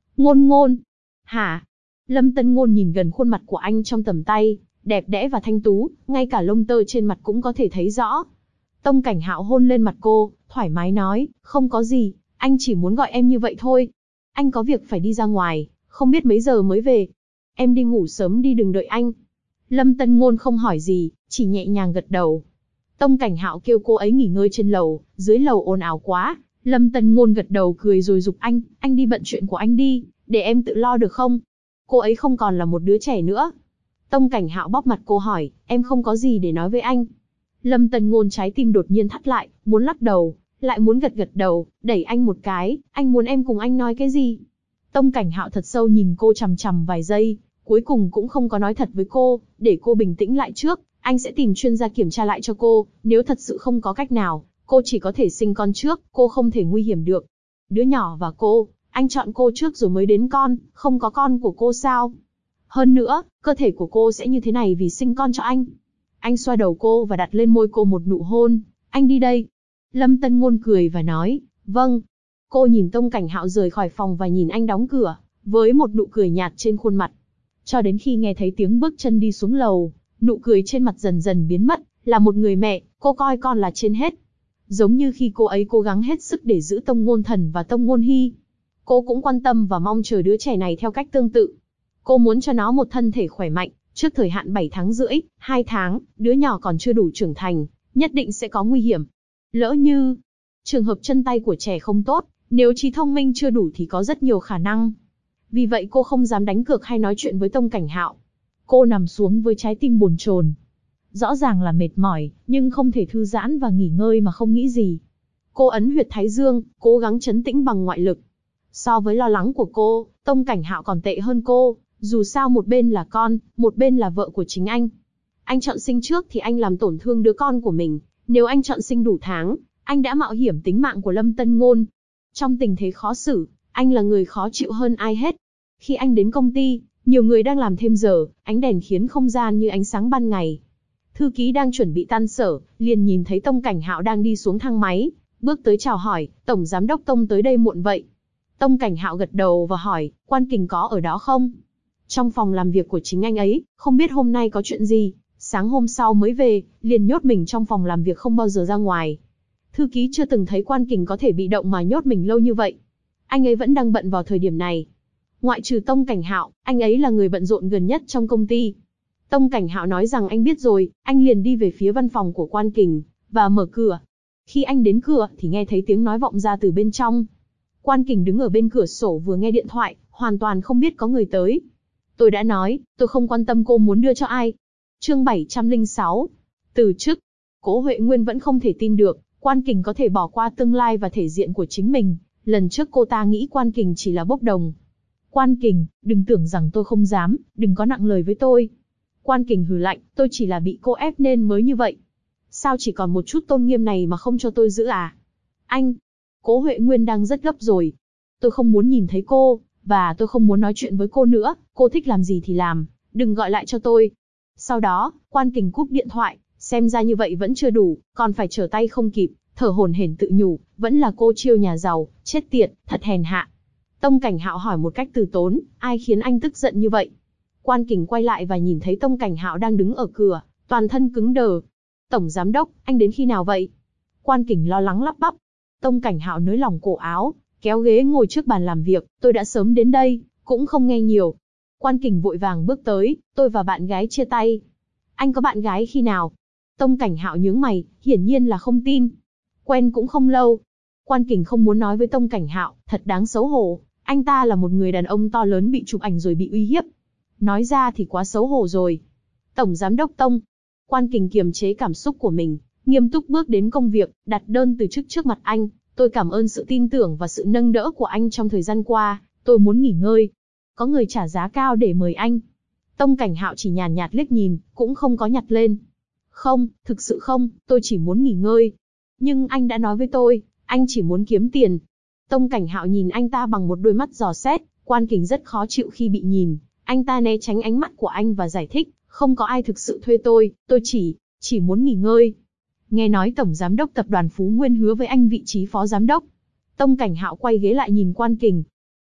Ngôn Ngôn. Hả? Lâm Tân Ngôn nhìn gần khuôn mặt của anh trong tầm tay, đẹp đẽ và thanh tú, ngay cả lông tơ trên mặt cũng có thể thấy rõ. Tông Cảnh Hạo hôn lên mặt cô, thoải mái nói, không có gì, anh chỉ muốn gọi em như vậy thôi. Anh có việc phải đi ra ngoài, không biết mấy giờ mới về. Em đi ngủ sớm đi đừng đợi anh. Lâm Tân Ngôn không hỏi gì, chỉ nhẹ nhàng gật đầu. Tông Cảnh Hạo kêu cô ấy nghỉ ngơi trên lầu, dưới lầu ồn ào quá. Lâm Tân Ngôn gật đầu cười rồi giục anh đi bận chuyện của anh đi, để em tự lo được không? Cô ấy không còn là một đứa trẻ nữa. Tông Cảnh Hạo bóp mặt cô hỏi, em không có gì để nói với anh. Lâm Tân Ngôn trái tim đột nhiên thắt lại, muốn lắc đầu, lại muốn gật gật đầu, đẩy anh một cái, anh muốn em cùng anh nói cái gì? Tông Cảnh Hạo thật sâu nhìn cô chằm chằm vài giây, cuối cùng cũng không có nói thật với cô, để cô bình tĩnh lại trước, anh sẽ tìm chuyên gia kiểm tra lại cho cô, nếu thật sự không có cách nào, cô chỉ có thể sinh con trước, cô không thể nguy hiểm được. Đứa nhỏ và cô, anh chọn cô trước rồi mới đến con, không có con của cô sao? Hơn nữa, cơ thể của cô sẽ như thế này vì sinh con cho anh. Anh xoa đầu cô và đặt lên môi cô một nụ hôn, anh đi đây. Lâm Tân Ngôn cười và nói, vâng. Cô nhìn Tông Cảnh Hạo rời khỏi phòng và nhìn anh đóng cửa, với một nụ cười nhạt trên khuôn mặt. Cho đến khi nghe thấy tiếng bước chân đi xuống lầu, nụ cười trên mặt dần dần biến mất, là một người mẹ, cô coi con là trên hết. Giống như khi cô ấy cố gắng hết sức để giữ Tông Ngôn Thần và Tông Ngôn Hy. Cô cũng quan tâm và mong chờ đứa trẻ này theo cách tương tự. Cô muốn cho nó một thân thể khỏe mạnh, trước thời hạn 7 tháng rưỡi, 2 tháng, đứa nhỏ còn chưa đủ trưởng thành, nhất định sẽ có nguy hiểm. Lỡ như, trường hợp chân tay của trẻ không tốt, nếu trí thông minh chưa đủ thì có rất nhiều khả năng. Vì vậy cô không dám đánh cược hay nói chuyện với Tông Cảnh Hạo. Cô nằm xuống với trái tim bồn chồn. Rõ ràng là mệt mỏi, nhưng không thể thư giãn và nghỉ ngơi mà không nghĩ gì. Cô ấn huyệt thái dương, cố gắng trấn tĩnh bằng ngoại lực. So với lo lắng của cô, Tông Cảnh Hạo còn tệ hơn cô, dù sao một bên là con, một bên là vợ của chính anh. Anh chọn sinh trước thì anh làm tổn thương đứa con của mình, nếu anh chọn sinh đủ tháng, anh đã mạo hiểm tính mạng của Lâm Tân Ngôn. Trong tình thế khó xử, anh là người khó chịu hơn ai hết. Khi anh đến công ty, nhiều người đang làm thêm giờ, ánh đèn khiến không gian như ánh sáng ban ngày. Thư ký đang chuẩn bị tan sở, liền nhìn thấy Tông Cảnh Hạo đang đi xuống thang máy, bước tới chào hỏi, Tổng Giám đốc Tông tới đây muộn vậy. Tông Cảnh Hạo gật đầu và hỏi, Quan Kình có ở đó không? Trong phòng làm việc của chính anh ấy, không biết hôm nay có chuyện gì, sáng hôm sau mới về, liền nhốt mình trong phòng làm việc không bao giờ ra ngoài. Thư ký chưa từng thấy Quan Kình có thể bị động mà nhốt mình lâu như vậy. Anh ấy vẫn đang bận vào thời điểm này. Ngoại trừ Tông Cảnh Hạo, anh ấy là người bận rộn gần nhất trong công ty. Tông Cảnh Hạo nói rằng anh biết rồi, anh liền đi về phía văn phòng của Quan Kình, và mở cửa. Khi anh đến cửa thì nghe thấy tiếng nói vọng ra từ bên trong. Quan Kình đứng ở bên cửa sổ vừa nghe điện thoại, hoàn toàn không biết có người tới. Tôi đã nói, tôi không quan tâm cô muốn đưa cho ai. Chương 706. Từ chức. Cố Huệ Nguyên vẫn không thể tin được, Quan Kình có thể bỏ qua tương lai và thể diện của chính mình. Lần trước cô ta nghĩ Quan Kình chỉ là bốc đồng. Quan Kình, đừng tưởng rằng tôi không dám, đừng có nặng lời với tôi. Quan Kình hừ lạnh, tôi chỉ là bị cô ép nên mới như vậy. Sao chỉ còn một chút tôn nghiêm này mà không cho tôi giữ à? Anh, Cố Huệ Nguyên đang rất gấp rồi. Tôi không muốn nhìn thấy cô, và tôi không muốn nói chuyện với cô nữa, cô thích làm gì thì làm, đừng gọi lại cho tôi. Sau đó, Quan Kình cúp điện thoại, xem ra như vậy vẫn chưa đủ, còn phải trở tay không kịp, thở hổn hển tự nhủ, vẫn là cô chiêu nhà giàu, chết tiệt, thật hèn hạ. Tông Cảnh Hạo hỏi một cách từ tốn, ai khiến anh tức giận như vậy? Quan Kình quay lại và nhìn thấy Tông Cảnh Hạo đang đứng ở cửa, toàn thân cứng đờ. Tổng Giám đốc, anh đến khi nào vậy? Quan Kình lo lắng lắp bắp. Tông Cảnh Hạo nới lỏng cổ áo, kéo ghế ngồi trước bàn làm việc, tôi đã sớm đến đây, cũng không nghe nhiều. Quan Kình vội vàng bước tới, tôi và bạn gái chia tay. Anh có bạn gái khi nào? Tông Cảnh Hạo nhướng mày, hiển nhiên là không tin. Quen cũng không lâu. Quan Kình không muốn nói với Tông Cảnh Hạo, thật đáng xấu hổ, anh ta là một người đàn ông to lớn bị chụp ảnh rồi bị uy hiếp. Nói ra thì quá xấu hổ rồi. Tổng Giám đốc Tông. Quan Kình kiềm chế cảm xúc của mình, nghiêm túc bước đến công việc, đặt đơn từ chức trước mặt anh. Tôi cảm ơn sự tin tưởng và sự nâng đỡ của anh trong thời gian qua, tôi muốn nghỉ ngơi. Có người trả giá cao để mời anh. Tông Cảnh Hạo chỉ nhàn nhạt liếc nhìn, cũng không có nhặt lên. Không, thực sự không, tôi chỉ muốn nghỉ ngơi. Nhưng anh đã nói với tôi, anh chỉ muốn kiếm tiền. Tông Cảnh Hạo nhìn anh ta bằng một đôi mắt dò xét, Quan Kình rất khó chịu khi bị nhìn. Anh ta né tránh ánh mắt của anh và giải thích, không có ai thực sự thuê tôi chỉ muốn nghỉ ngơi. Nghe nói Tổng Giám đốc Tập đoàn Phú Nguyên hứa với anh vị trí Phó Giám đốc. Tông Cảnh Hạo quay ghế lại nhìn Quan Kình.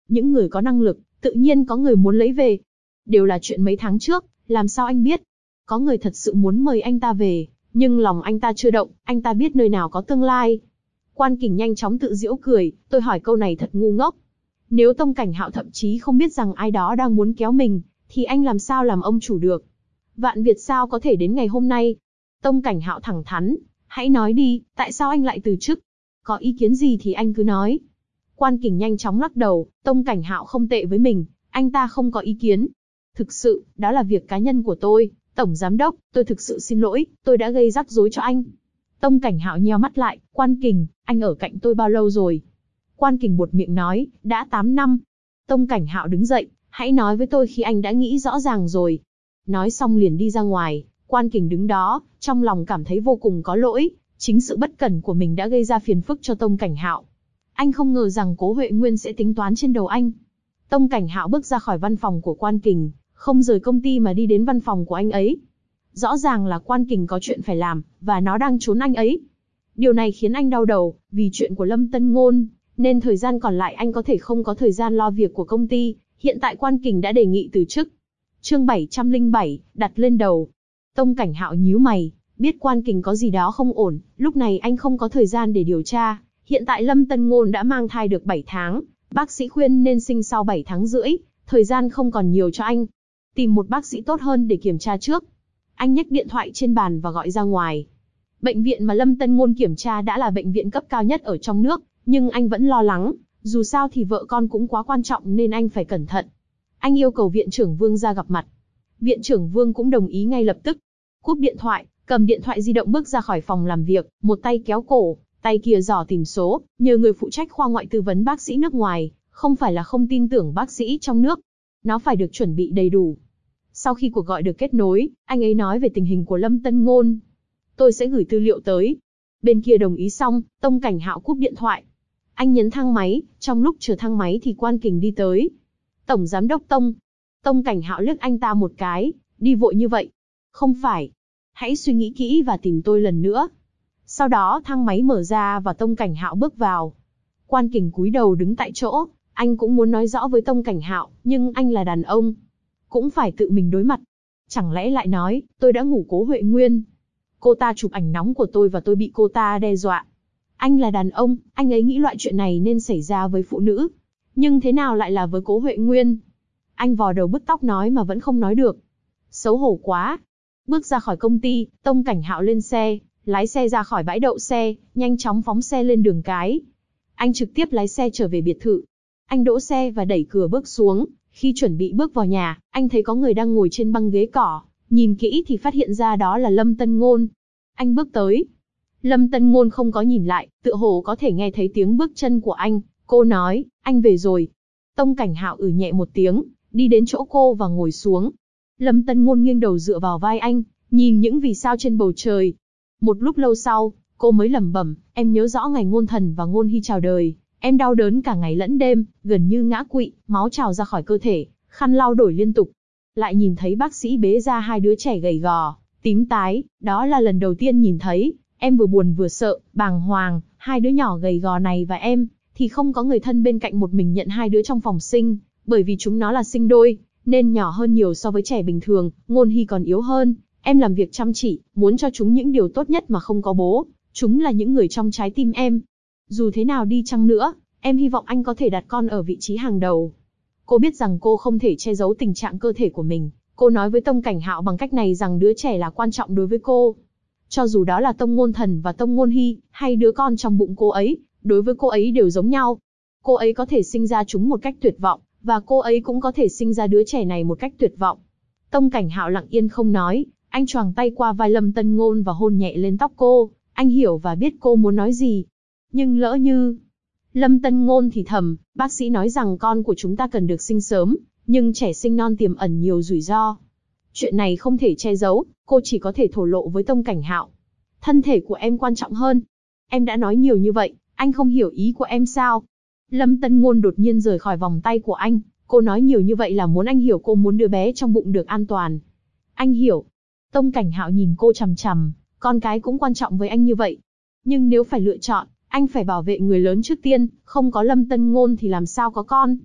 Những người có năng lực, tự nhiên có người muốn lấy về. Đều là chuyện mấy tháng trước, làm sao anh biết? Có người thật sự muốn mời anh ta về, nhưng lòng anh ta chưa động, anh ta biết nơi nào có tương lai. Quan Kình nhanh chóng tự giễu cười, tôi hỏi câu này thật ngu ngốc. Nếu Tông Cảnh Hạo thậm chí không biết rằng ai đó đang muốn kéo mình, thì anh làm sao làm ông chủ được? Vạn Việt sao có thể đến ngày hôm nay? Tông Cảnh Hạo thẳng thắn, hãy nói đi, tại sao anh lại từ chức? Có ý kiến gì thì anh cứ nói. Quan Kình nhanh chóng lắc đầu, Tông Cảnh Hạo không tệ với mình, anh ta không có ý kiến. Thực sự, đó là việc cá nhân của tôi, Tổng Giám Đốc, tôi thực sự xin lỗi, tôi đã gây rắc rối cho anh. Tông Cảnh Hạo nheo mắt lại, Quan Kình, anh ở cạnh tôi bao lâu rồi? Quan Kình buột miệng nói, đã 8 năm. Tông Cảnh Hạo đứng dậy, hãy nói với tôi khi anh đã nghĩ rõ ràng rồi. Nói xong liền đi ra ngoài, Quan Kình đứng đó, trong lòng cảm thấy vô cùng có lỗi, chính sự bất cẩn của mình đã gây ra phiền phức cho Tông Cảnh Hạo. Anh không ngờ rằng Cố Huệ Nguyên sẽ tính toán trên đầu anh. Tông Cảnh Hạo bước ra khỏi văn phòng của Quan Kình, không rời công ty mà đi đến văn phòng của anh ấy. Rõ ràng là Quan Kình có chuyện phải làm, và nó đang trốn anh ấy. Điều này khiến anh đau đầu, vì chuyện của Lâm Tân Ngôn, nên thời gian còn lại anh có thể không có thời gian lo việc của công ty. Hiện tại Quan Kình đã đề nghị từ chức. Chương 707, đặt lên đầu. Tông Cảnh Hạo nhíu mày, biết Quan Kình có gì đó không ổn, lúc này anh không có thời gian để điều tra. Hiện tại Lâm Tân Ngôn đã mang thai được 7 tháng, bác sĩ khuyên nên sinh sau 7 tháng rưỡi, thời gian không còn nhiều cho anh. Tìm một bác sĩ tốt hơn để kiểm tra trước. Anh nhấc điện thoại trên bàn và gọi ra ngoài. Bệnh viện mà Lâm Tân Ngôn kiểm tra đã là bệnh viện cấp cao nhất ở trong nước, nhưng anh vẫn lo lắng, dù sao thì vợ con cũng quá quan trọng nên anh phải cẩn thận. Anh yêu cầu viện trưởng Vương ra gặp mặt. Viện trưởng Vương cũng đồng ý ngay lập tức. Cúp điện thoại, cầm điện thoại di động bước ra khỏi phòng làm việc, một tay kéo cổ, tay kia dò tìm số, nhờ người phụ trách khoa ngoại tư vấn bác sĩ nước ngoài, không phải là không tin tưởng bác sĩ trong nước. Nó phải được chuẩn bị đầy đủ. Sau khi cuộc gọi được kết nối, anh ấy nói về tình hình của Lâm Tân Ngôn. Tôi sẽ gửi tư liệu tới. Bên kia đồng ý xong, Tông Cảnh Hạo cúp điện thoại. Anh nhấn thang máy, trong lúc chờ thang máy thì Quan Kình đi tới. Tổng Giám Đốc Tông. Tông Cảnh Hạo liếc anh ta một cái, đi vội như vậy. Không phải. Hãy suy nghĩ kỹ và tìm tôi lần nữa. Sau đó thang máy mở ra và Tông Cảnh Hạo bước vào. Quan Kình cúi đầu đứng tại chỗ, anh cũng muốn nói rõ với Tông Cảnh Hạo, nhưng anh là đàn ông, cũng phải tự mình đối mặt. Chẳng lẽ lại nói, tôi đã ngủ Cố Huệ Nguyên. Cô ta chụp ảnh nóng của tôi và tôi bị cô ta đe dọa. Anh là đàn ông, anh ấy nghĩ loại chuyện này nên xảy ra với phụ nữ. Nhưng thế nào lại là với Cố Huệ Nguyên? Anh vò đầu bứt tóc nói mà vẫn không nói được. Xấu hổ quá. Bước ra khỏi công ty, Tông Cảnh Hạo lên xe, lái xe ra khỏi bãi đậu xe, nhanh chóng phóng xe lên đường cái. Anh trực tiếp lái xe trở về biệt thự. Anh đỗ xe và đẩy cửa bước xuống. Khi chuẩn bị bước vào nhà, anh thấy có người đang ngồi trên băng ghế cỏ. Nhìn kỹ thì phát hiện ra đó là Lâm Tân Ngôn. Anh bước tới. Lâm Tân Ngôn không có nhìn lại, tựa hồ có thể nghe thấy tiếng bước chân của anh. Cô nói, anh về rồi. Tông Cảnh Hạo nhẹ một tiếng, đi đến chỗ cô và ngồi xuống. Lâm Tân Ngôn nghiêng đầu dựa vào vai anh, nhìn những vì sao trên bầu trời. Một lúc lâu sau, cô mới lẩm bẩm, em nhớ rõ ngày Ngôn Thần và Ngôn Hy chào đời. Em đau đớn cả ngày lẫn đêm, gần như ngã quỵ, máu trào ra khỏi cơ thể, khăn lau đổi liên tục. Lại nhìn thấy bác sĩ bế ra hai đứa trẻ gầy gò, tím tái, đó là lần đầu tiên nhìn thấy. Em vừa buồn vừa sợ, bàng hoàng, hai đứa nhỏ gầy gò này và em, thì không có người thân bên cạnh, một mình nhận hai đứa trong phòng sinh, bởi vì chúng nó là sinh đôi, nên nhỏ hơn nhiều so với trẻ bình thường, Ngôn Hy còn yếu hơn. Em làm việc chăm chỉ, muốn cho chúng những điều tốt nhất mà không có bố, chúng là những người trong trái tim em. Dù thế nào đi chăng nữa, em hy vọng anh có thể đặt con ở vị trí hàng đầu. Cô biết rằng cô không thể che giấu tình trạng cơ thể của mình. Cô nói với Tông Cảnh Hạo bằng cách này rằng đứa trẻ là quan trọng đối với cô. Cho dù đó là Tông Ngôn Thần và Tông Ngôn Hy, hay đứa con trong bụng cô ấy, đối với cô ấy đều giống nhau. Cô ấy có thể sinh ra chúng một cách tuyệt vọng, và cô ấy cũng có thể sinh ra đứa trẻ này một cách tuyệt vọng. Tông Cảnh Hạo lặng yên không nói, anh choàng tay qua vai Lâm Tân Ngôn và hôn nhẹ lên tóc cô. Anh hiểu và biết cô muốn nói gì. Nhưng lỡ như... Lâm Tân Ngôn thì thầm, bác sĩ nói rằng con của chúng ta cần được sinh sớm, nhưng trẻ sinh non tiềm ẩn nhiều rủi ro. Chuyện này không thể che giấu, cô chỉ có thể thổ lộ với Tông Cảnh Hạo. Thân thể của em quan trọng hơn. Em đã nói nhiều như vậy, anh không hiểu ý của em sao? Lâm Tân Ngôn đột nhiên rời khỏi vòng tay của anh, cô nói nhiều như vậy là muốn anh hiểu cô muốn đứa bé trong bụng được an toàn. Anh hiểu. Tông Cảnh Hạo nhìn cô chằm chằm, con cái cũng quan trọng với anh như vậy. Nhưng nếu phải lựa chọn, anh phải bảo vệ người lớn trước tiên, không có Lâm Tân Ngôn thì làm sao có con.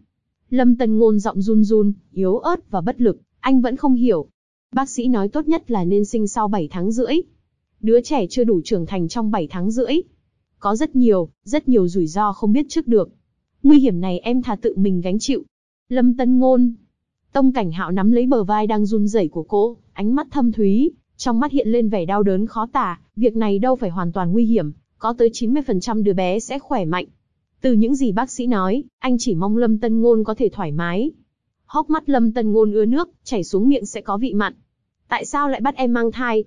Lâm Tân Ngôn giọng run run, yếu ớt và bất lực, anh vẫn không hiểu. Bác sĩ nói tốt nhất là nên sinh sau 7 tháng rưỡi. Đứa trẻ chưa đủ trưởng thành trong 7 tháng rưỡi. Có rất nhiều rủi ro không biết trước được. Nguy hiểm này em thà tự mình gánh chịu. Lâm Tân Ngôn. Tông Cảnh Hạo nắm lấy bờ vai đang run rẩy của cô, ánh mắt thâm thúy, trong mắt hiện lên vẻ đau đớn khó tả, việc này đâu phải hoàn toàn nguy hiểm, có tới 90% đứa bé sẽ khỏe mạnh. Từ những gì bác sĩ nói, anh chỉ mong Lâm Tân Ngôn có thể thoải mái. Hốc mắt Lâm Tân Ngôn ứa nước, chảy xuống miệng sẽ có vị mặn. Tại sao lại bắt em mang thai?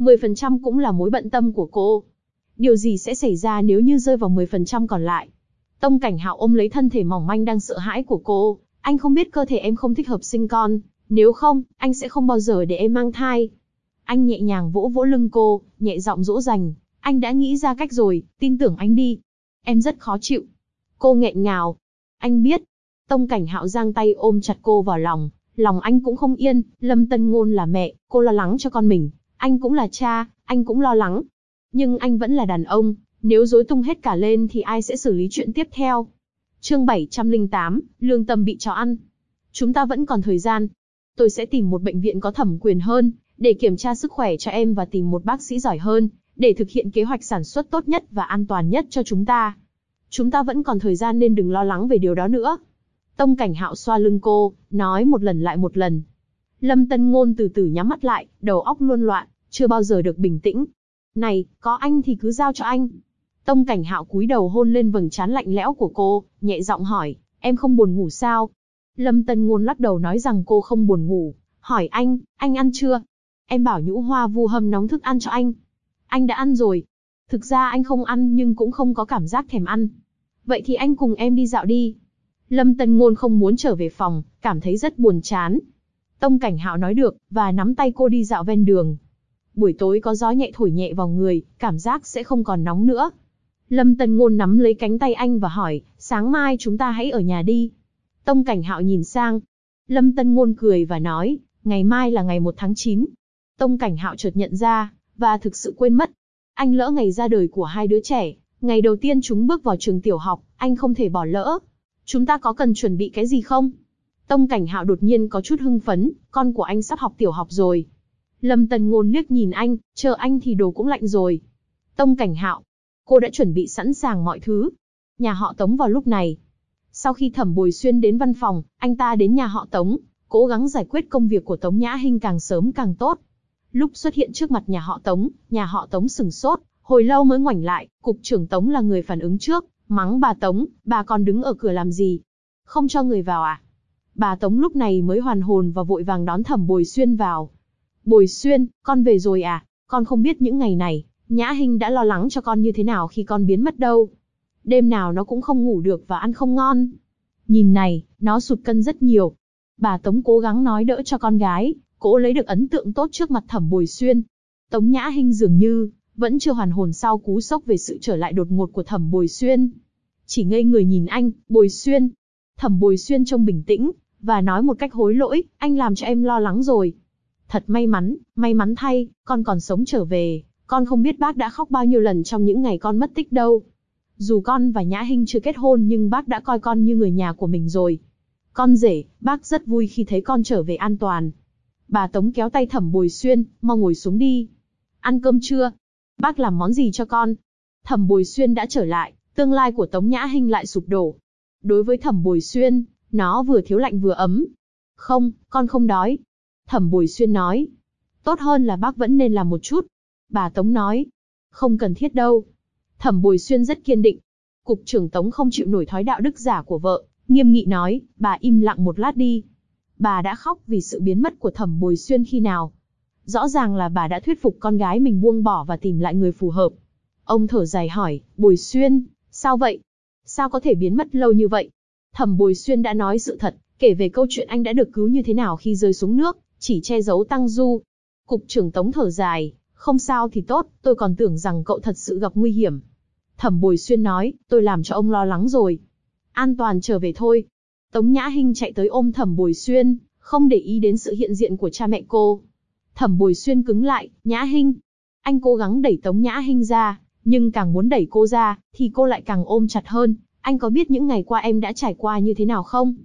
10% cũng là mối bận tâm của cô. Điều gì sẽ xảy ra nếu như rơi vào 10% còn lại? Tông Cảnh Hạo ôm lấy thân thể mỏng manh đang sợ hãi của cô. Anh không biết cơ thể em không thích hợp sinh con. Nếu không, anh sẽ không bao giờ để em mang thai. Anh nhẹ nhàng vỗ vỗ lưng cô, nhẹ giọng dỗ dành. Anh đã nghĩ ra cách rồi, tin tưởng anh đi. Em rất khó chịu. Cô nghẹn ngào. Anh biết. Tông Cảnh Hạo giang tay ôm chặt cô vào lòng. Lòng anh cũng không yên, Lâm Tân Ngôn là mẹ, cô lo lắng cho con mình. Anh cũng là cha, anh cũng lo lắng. Nhưng anh vẫn là đàn ông, nếu rối tung hết cả lên thì ai sẽ xử lý chuyện tiếp theo? Chương 708, lương tâm bị chó ăn. Chúng ta vẫn còn thời gian. Tôi sẽ tìm một bệnh viện có thẩm quyền hơn, để kiểm tra sức khỏe cho em và tìm một bác sĩ giỏi hơn, để thực hiện kế hoạch sản xuất tốt nhất và an toàn nhất cho chúng ta. Chúng ta vẫn còn thời gian nên đừng lo lắng về điều đó nữa. Tông Cảnh Hạo xoa lưng cô, nói một lần lại một lần. Lâm Tân Ngôn từ từ nhắm mắt lại, đầu óc luân loạn, chưa bao giờ được bình tĩnh. Này, có anh thì cứ giao cho anh. Tông Cảnh Hạo cúi đầu hôn lên vầng trán lạnh lẽo của cô, nhẹ giọng hỏi, em không buồn ngủ sao? Lâm Tân Ngôn lắc đầu nói rằng cô không buồn ngủ, hỏi anh ăn chưa? Em bảo Nhũ Hoa Vu hâm nóng thức ăn cho anh. Anh đã ăn rồi. Thực ra anh không ăn nhưng cũng không có cảm giác thèm ăn. Vậy thì anh cùng em đi dạo đi. Lâm Tân Ngôn không muốn trở về phòng, cảm thấy rất buồn chán. Tông Cảnh Hạo nói được, và nắm tay cô đi dạo ven đường. Buổi tối có gió nhẹ thổi nhẹ vào người, cảm giác sẽ không còn nóng nữa. Lâm Tân Ngôn nắm lấy cánh tay anh và hỏi, sáng mai chúng ta hãy ở nhà đi. Tông Cảnh Hạo nhìn sang. Lâm Tân Ngôn cười và nói, ngày mai là ngày 1 tháng 9. Tông Cảnh Hạo chợt nhận ra, và thực sự quên mất. Anh lỡ ngày ra đời của hai đứa trẻ, ngày đầu tiên chúng bước vào trường tiểu học, anh không thể bỏ lỡ. Chúng ta có cần chuẩn bị cái gì không? Tông Cảnh Hạo đột nhiên có chút hưng phấn, con của anh sắp học tiểu học rồi. Lâm Tân Ngôn liếc nhìn anh, chờ anh thì đồ cũng lạnh rồi. Tông Cảnh Hạo, cô đã chuẩn bị sẵn sàng mọi thứ. Nhà họ Tống vào lúc này. Sau khi Thẩm Bồi Xuyên đến văn phòng, anh ta đến nhà họ Tống, cố gắng giải quyết công việc của Tống Nhã Hinh càng sớm càng tốt. Lúc xuất hiện trước mặt nhà họ Tống sửng sốt, hồi lâu mới ngoảnh lại, cục trưởng Tống là người phản ứng trước, mắng bà Tống, bà còn đứng ở cửa làm gì? Không cho người vào à? Bà Tống lúc này mới hoàn hồn và vội vàng đón Thẩm Bồi Xuyên vào. Bồi Xuyên, con về rồi à? Con không biết những ngày này, Nhã Hinh đã lo lắng cho con như thế nào khi con biến mất đâu. Đêm nào nó cũng không ngủ được và ăn không ngon. Nhìn này, nó sụt cân rất nhiều. Bà Tống cố gắng nói đỡ cho con gái, cố lấy được ấn tượng tốt trước mặt Thẩm Bồi Xuyên. Tống Nhã Hinh dường như vẫn chưa hoàn hồn sau cú sốc về sự trở lại đột ngột của Thẩm Bồi Xuyên. Chỉ ngây người nhìn anh, Bồi Xuyên. Thẩm Bồi Xuyên trông bình tĩnh, và nói một cách hối lỗi, anh làm cho em lo lắng rồi. Thật may mắn thay, con còn sống trở về, con không biết bác đã khóc bao nhiêu lần trong những ngày con mất tích đâu. Dù con và Nhã Hinh chưa kết hôn nhưng bác đã coi con như người nhà của mình rồi. Con rể, bác rất vui khi thấy con trở về an toàn. Bà Tống kéo tay Thẩm Bồi Xuyên, mau ngồi xuống đi. Ăn cơm chưa? Bác làm món gì cho con? Thẩm Bồi Xuyên đã trở lại, tương lai của Tống Nhã Hinh lại sụp đổ. Đối với Thẩm Bồi Xuyên, nó vừa thiếu lạnh vừa ấm. Không, con không đói. Thẩm Bồi Xuyên nói. Tốt hơn là bác vẫn nên làm một chút. Bà Tống nói. Không cần thiết đâu. Thẩm Bồi Xuyên rất kiên định. Cục trưởng Tống không chịu nổi thói đạo đức giả của vợ, nghiêm nghị nói, bà im lặng một lát đi. Bà đã khóc vì sự biến mất của Thẩm Bồi Xuyên khi nào? Rõ ràng là bà đã thuyết phục con gái mình buông bỏ và tìm lại người phù hợp. Ông thở dài hỏi, Bồi Xuyên, sao vậy? Sao có thể biến mất lâu như vậy? Thẩm Bồi Xuyên đã nói sự thật, kể về câu chuyện anh đã được cứu như thế nào khi rơi xuống nước, chỉ che giấu Tăng Du. Cục trưởng Tống thở dài, không sao thì tốt, tôi còn tưởng rằng cậu thật sự gặp nguy hiểm. Thẩm Bồi Xuyên nói, tôi làm cho ông lo lắng rồi. An toàn trở về thôi. Tống Nhã Hinh chạy tới ôm Thẩm Bồi Xuyên, không để ý đến sự hiện diện của cha mẹ cô. Thẩm Bồi Xuyên cứng lại, Nhã Hinh. Anh cố gắng đẩy Tống Nhã Hinh ra, nhưng càng muốn đẩy cô ra, thì cô lại càng ôm chặt hơn. Anh có biết những ngày qua em đã trải qua như thế nào không?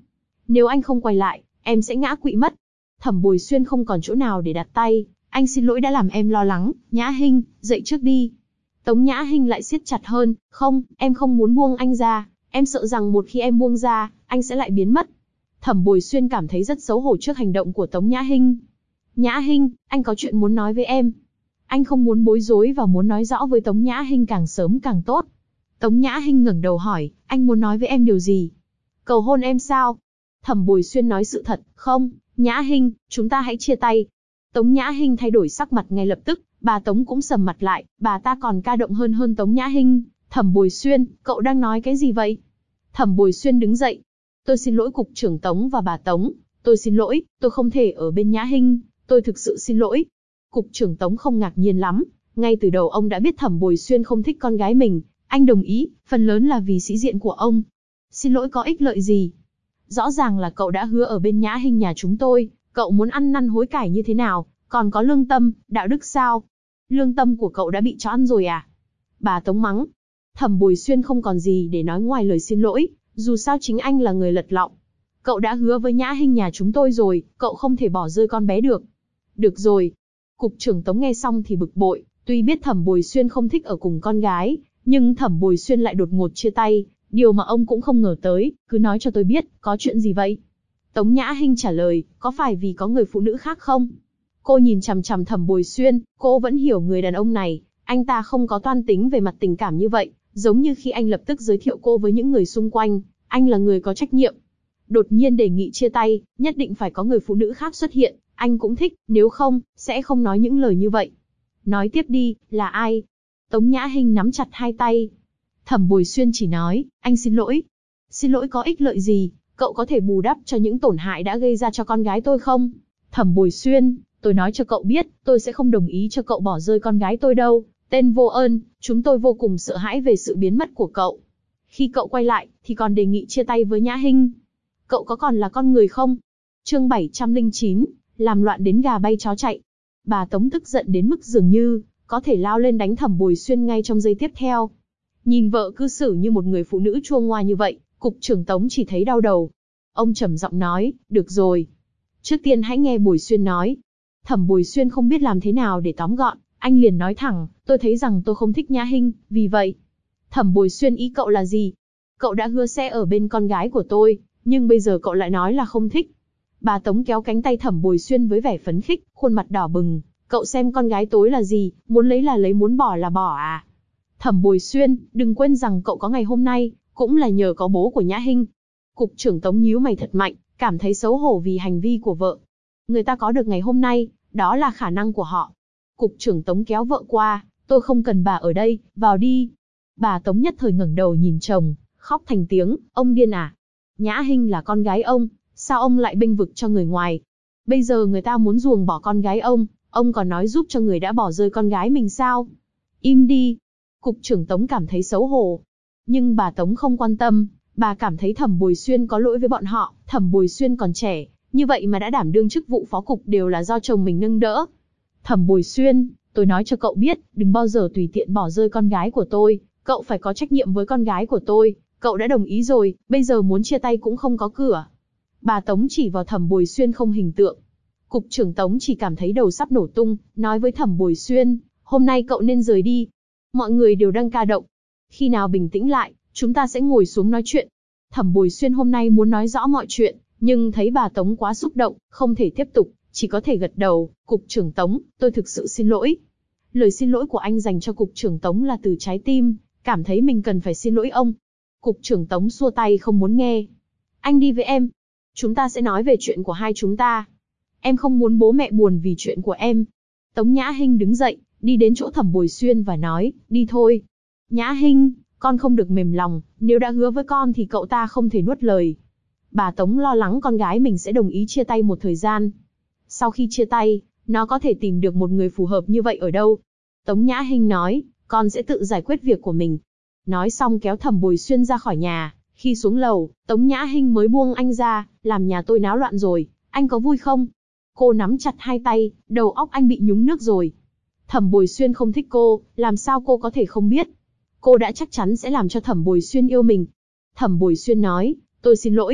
Nếu anh không quay lại, em sẽ ngã quỵ mất. Thẩm Bồi Xuyên không còn chỗ nào để đặt tay, anh xin lỗi đã làm em lo lắng, Nhã Hinh, dậy trước đi. Tống Nhã Hinh lại siết chặt hơn, không, em không muốn buông anh ra, em sợ rằng một khi em buông ra, anh sẽ lại biến mất. Thẩm Bồi Xuyên cảm thấy rất xấu hổ trước hành động của Tống Nhã Hinh. Nhã Hinh, anh có chuyện muốn nói với em. Anh không muốn bối rối và muốn nói rõ với Tống Nhã Hinh càng sớm càng tốt. Tống Nhã Hinh ngẩng đầu hỏi, anh muốn nói với em điều gì? Cầu hôn em sao? Thẩm Bồi Xuyên nói sự thật, không, Nhã Hinh, chúng ta hãy chia tay. Tống Nhã Hinh thay đổi sắc mặt ngay lập tức, bà Tống cũng sầm mặt lại, bà ta còn ca động hơn Tống Nhã Hinh. Thẩm Bồi Xuyên, cậu đang nói cái gì vậy? Thẩm Bồi Xuyên đứng dậy. Tôi xin lỗi cục trưởng Tống và bà Tống, tôi xin lỗi, tôi không thể ở bên Nhã Hinh, tôi thực sự xin lỗi. Cục trưởng Tống không ngạc nhiên lắm, ngay từ đầu ông đã biết Thẩm Bồi Xuyên không thích con gái mình, anh đồng ý, phần lớn là vì sĩ diện của ông. Xin lỗi có ích lợi gì? Rõ ràng là cậu đã hứa ở bên Nhã Hinh nhà chúng tôi, cậu muốn ăn năn hối cải như thế nào, còn có lương tâm, đạo đức sao? Lương tâm của cậu đã bị chó ăn rồi à? Bà Tống mắng. Thẩm Bồi Xuyên không còn gì để nói ngoài lời xin lỗi, dù sao chính anh là người lật lọng. Cậu đã hứa với Nhã Hinh nhà chúng tôi rồi, cậu không thể bỏ rơi con bé được. Được rồi. Cục trưởng Tống nghe xong thì bực bội, tuy biết Thẩm Bồi Xuyên không thích ở cùng con gái, nhưng Thẩm Bồi Xuyên lại đột ngột chia tay, điều mà ông cũng không ngờ tới, cứ nói cho tôi biết, có chuyện gì vậy? Tống Nhã Hinh trả lời, có phải vì có người phụ nữ khác không? Cô nhìn chằm chằm Thẩm Bồi Xuyên, cô vẫn hiểu người đàn ông này, anh ta không có toan tính về mặt tình cảm như vậy, giống như khi anh lập tức giới thiệu cô với những người xung quanh, anh là người có trách nhiệm. Đột nhiên đề nghị chia tay, nhất định phải có người phụ nữ khác xuất hiện, anh cũng thích, nếu không, sẽ không nói những lời như vậy. Nói tiếp đi, là ai? Tống Nhã Hinh nắm chặt hai tay. Thẩm Bồi Xuyên chỉ nói, anh xin lỗi. Xin lỗi có ích lợi gì, cậu có thể bù đắp cho những tổn hại đã gây ra cho con gái tôi không? Thẩm Bồi Xuyên, tôi nói cho cậu biết, tôi sẽ không đồng ý cho cậu bỏ rơi con gái tôi đâu. Tên vô ơn, chúng tôi vô cùng sợ hãi về sự biến mất của cậu. Khi cậu quay lại, thì còn đề nghị chia tay với Nhã Hinh. Cậu có còn là con người không? Chương 709, làm loạn đến gà bay chó chạy. Bà Tống tức giận đến mức dường như có thể lao lên đánh Thẩm Bồi Xuyên ngay trong giây tiếp theo. Nhìn vợ cư xử như một người phụ nữ chua ngoa như vậy, cục trưởng Tống chỉ thấy đau đầu. Ông trầm giọng nói, được rồi. Trước tiên hãy nghe Bồi Xuyên nói. Thẩm Bồi Xuyên không biết làm thế nào để tóm gọn, anh liền nói thẳng, tôi thấy rằng tôi không thích Nhã Hinh, vì vậy. Thẩm Bồi Xuyên ý cậu là gì? Cậu đã hứa sẽ ở bên con gái của tôi, nhưng bây giờ cậu lại nói là không thích. Bà Tống kéo cánh tay Thẩm Bồi Xuyên với vẻ phấn khích, khuôn mặt đỏ bừng. Cậu xem con gái tôi là gì, muốn lấy là lấy, muốn bỏ là bỏ à? Thẩm Bồi Xuyên, đừng quên rằng cậu có ngày hôm nay, cũng là nhờ có bố của Nhã Hinh. Cục trưởng Tống nhíu mày thật mạnh, cảm thấy xấu hổ vì hành vi của vợ. Người ta có được ngày hôm nay, đó là khả năng của họ. Cục trưởng Tống kéo vợ qua, tôi không cần bà ở đây, vào đi. Bà Tống nhất thời ngẩng đầu nhìn chồng, khóc thành tiếng, ông điên à? Nhã Hinh là con gái ông, sao ông lại bênh vực cho người ngoài? Bây giờ người ta muốn ruồng bỏ con gái ông còn nói giúp cho người đã bỏ rơi con gái mình sao? Im đi. Cục trưởng Tống cảm thấy xấu hổ. Nhưng bà Tống không quan tâm, bà cảm thấy Thẩm Bồi Xuyên có lỗi với bọn họ, Thẩm Bồi Xuyên còn trẻ, như vậy mà đã đảm đương chức vụ phó cục đều là do chồng mình nâng đỡ. Thẩm Bồi Xuyên, tôi nói cho cậu biết, đừng bao giờ tùy tiện bỏ rơi con gái của tôi, cậu phải có trách nhiệm với con gái của tôi, cậu đã đồng ý rồi, bây giờ muốn chia tay cũng không có cửa. Bà Tống chỉ vào Thẩm Bồi Xuyên không hình tượng. Cục trưởng Tống chỉ cảm thấy đầu sắp nổ tung, nói với Thẩm Bồi Xuyên, hôm nay cậu nên rời đi. Mọi người đều đang ca động. Khi nào bình tĩnh lại, chúng ta sẽ ngồi xuống nói chuyện. Thẩm Bồi Xuyên hôm nay muốn nói rõ mọi chuyện, nhưng thấy bà Tống quá xúc động, không thể tiếp tục, chỉ có thể gật đầu. Cục trưởng Tống, tôi thực sự xin lỗi. Lời xin lỗi của anh dành cho Cục trưởng Tống là từ trái tim, cảm thấy mình cần phải xin lỗi ông. Cục trưởng Tống xua tay không muốn nghe. Anh đi với em. Chúng ta sẽ nói về chuyện của hai chúng ta. Em không muốn bố mẹ buồn vì chuyện của em. Tống Nhã Hinh đứng dậy, đi đến chỗ Thẩm Bồi Xuyên và nói, đi thôi. Nhã Hinh, con không được mềm lòng, nếu đã hứa với con thì cậu ta không thể nuốt lời. Bà Tống lo lắng con gái mình sẽ đồng ý chia tay một thời gian. Sau khi chia tay, nó có thể tìm được một người phù hợp như vậy ở đâu? Tống Nhã Hinh nói, con sẽ tự giải quyết việc của mình. Nói xong kéo Thẩm Bồi Xuyên ra khỏi nhà. Khi xuống lầu, Tống Nhã Hinh mới buông anh ra, làm nhà tôi náo loạn rồi, anh có vui không? Cô nắm chặt hai tay, đầu óc anh bị nhúng nước rồi. Thẩm Bồi Xuyên không thích cô, làm sao cô có thể không biết? Cô đã chắc chắn sẽ làm cho Thẩm Bồi Xuyên yêu mình. Thẩm Bồi Xuyên nói, tôi xin lỗi.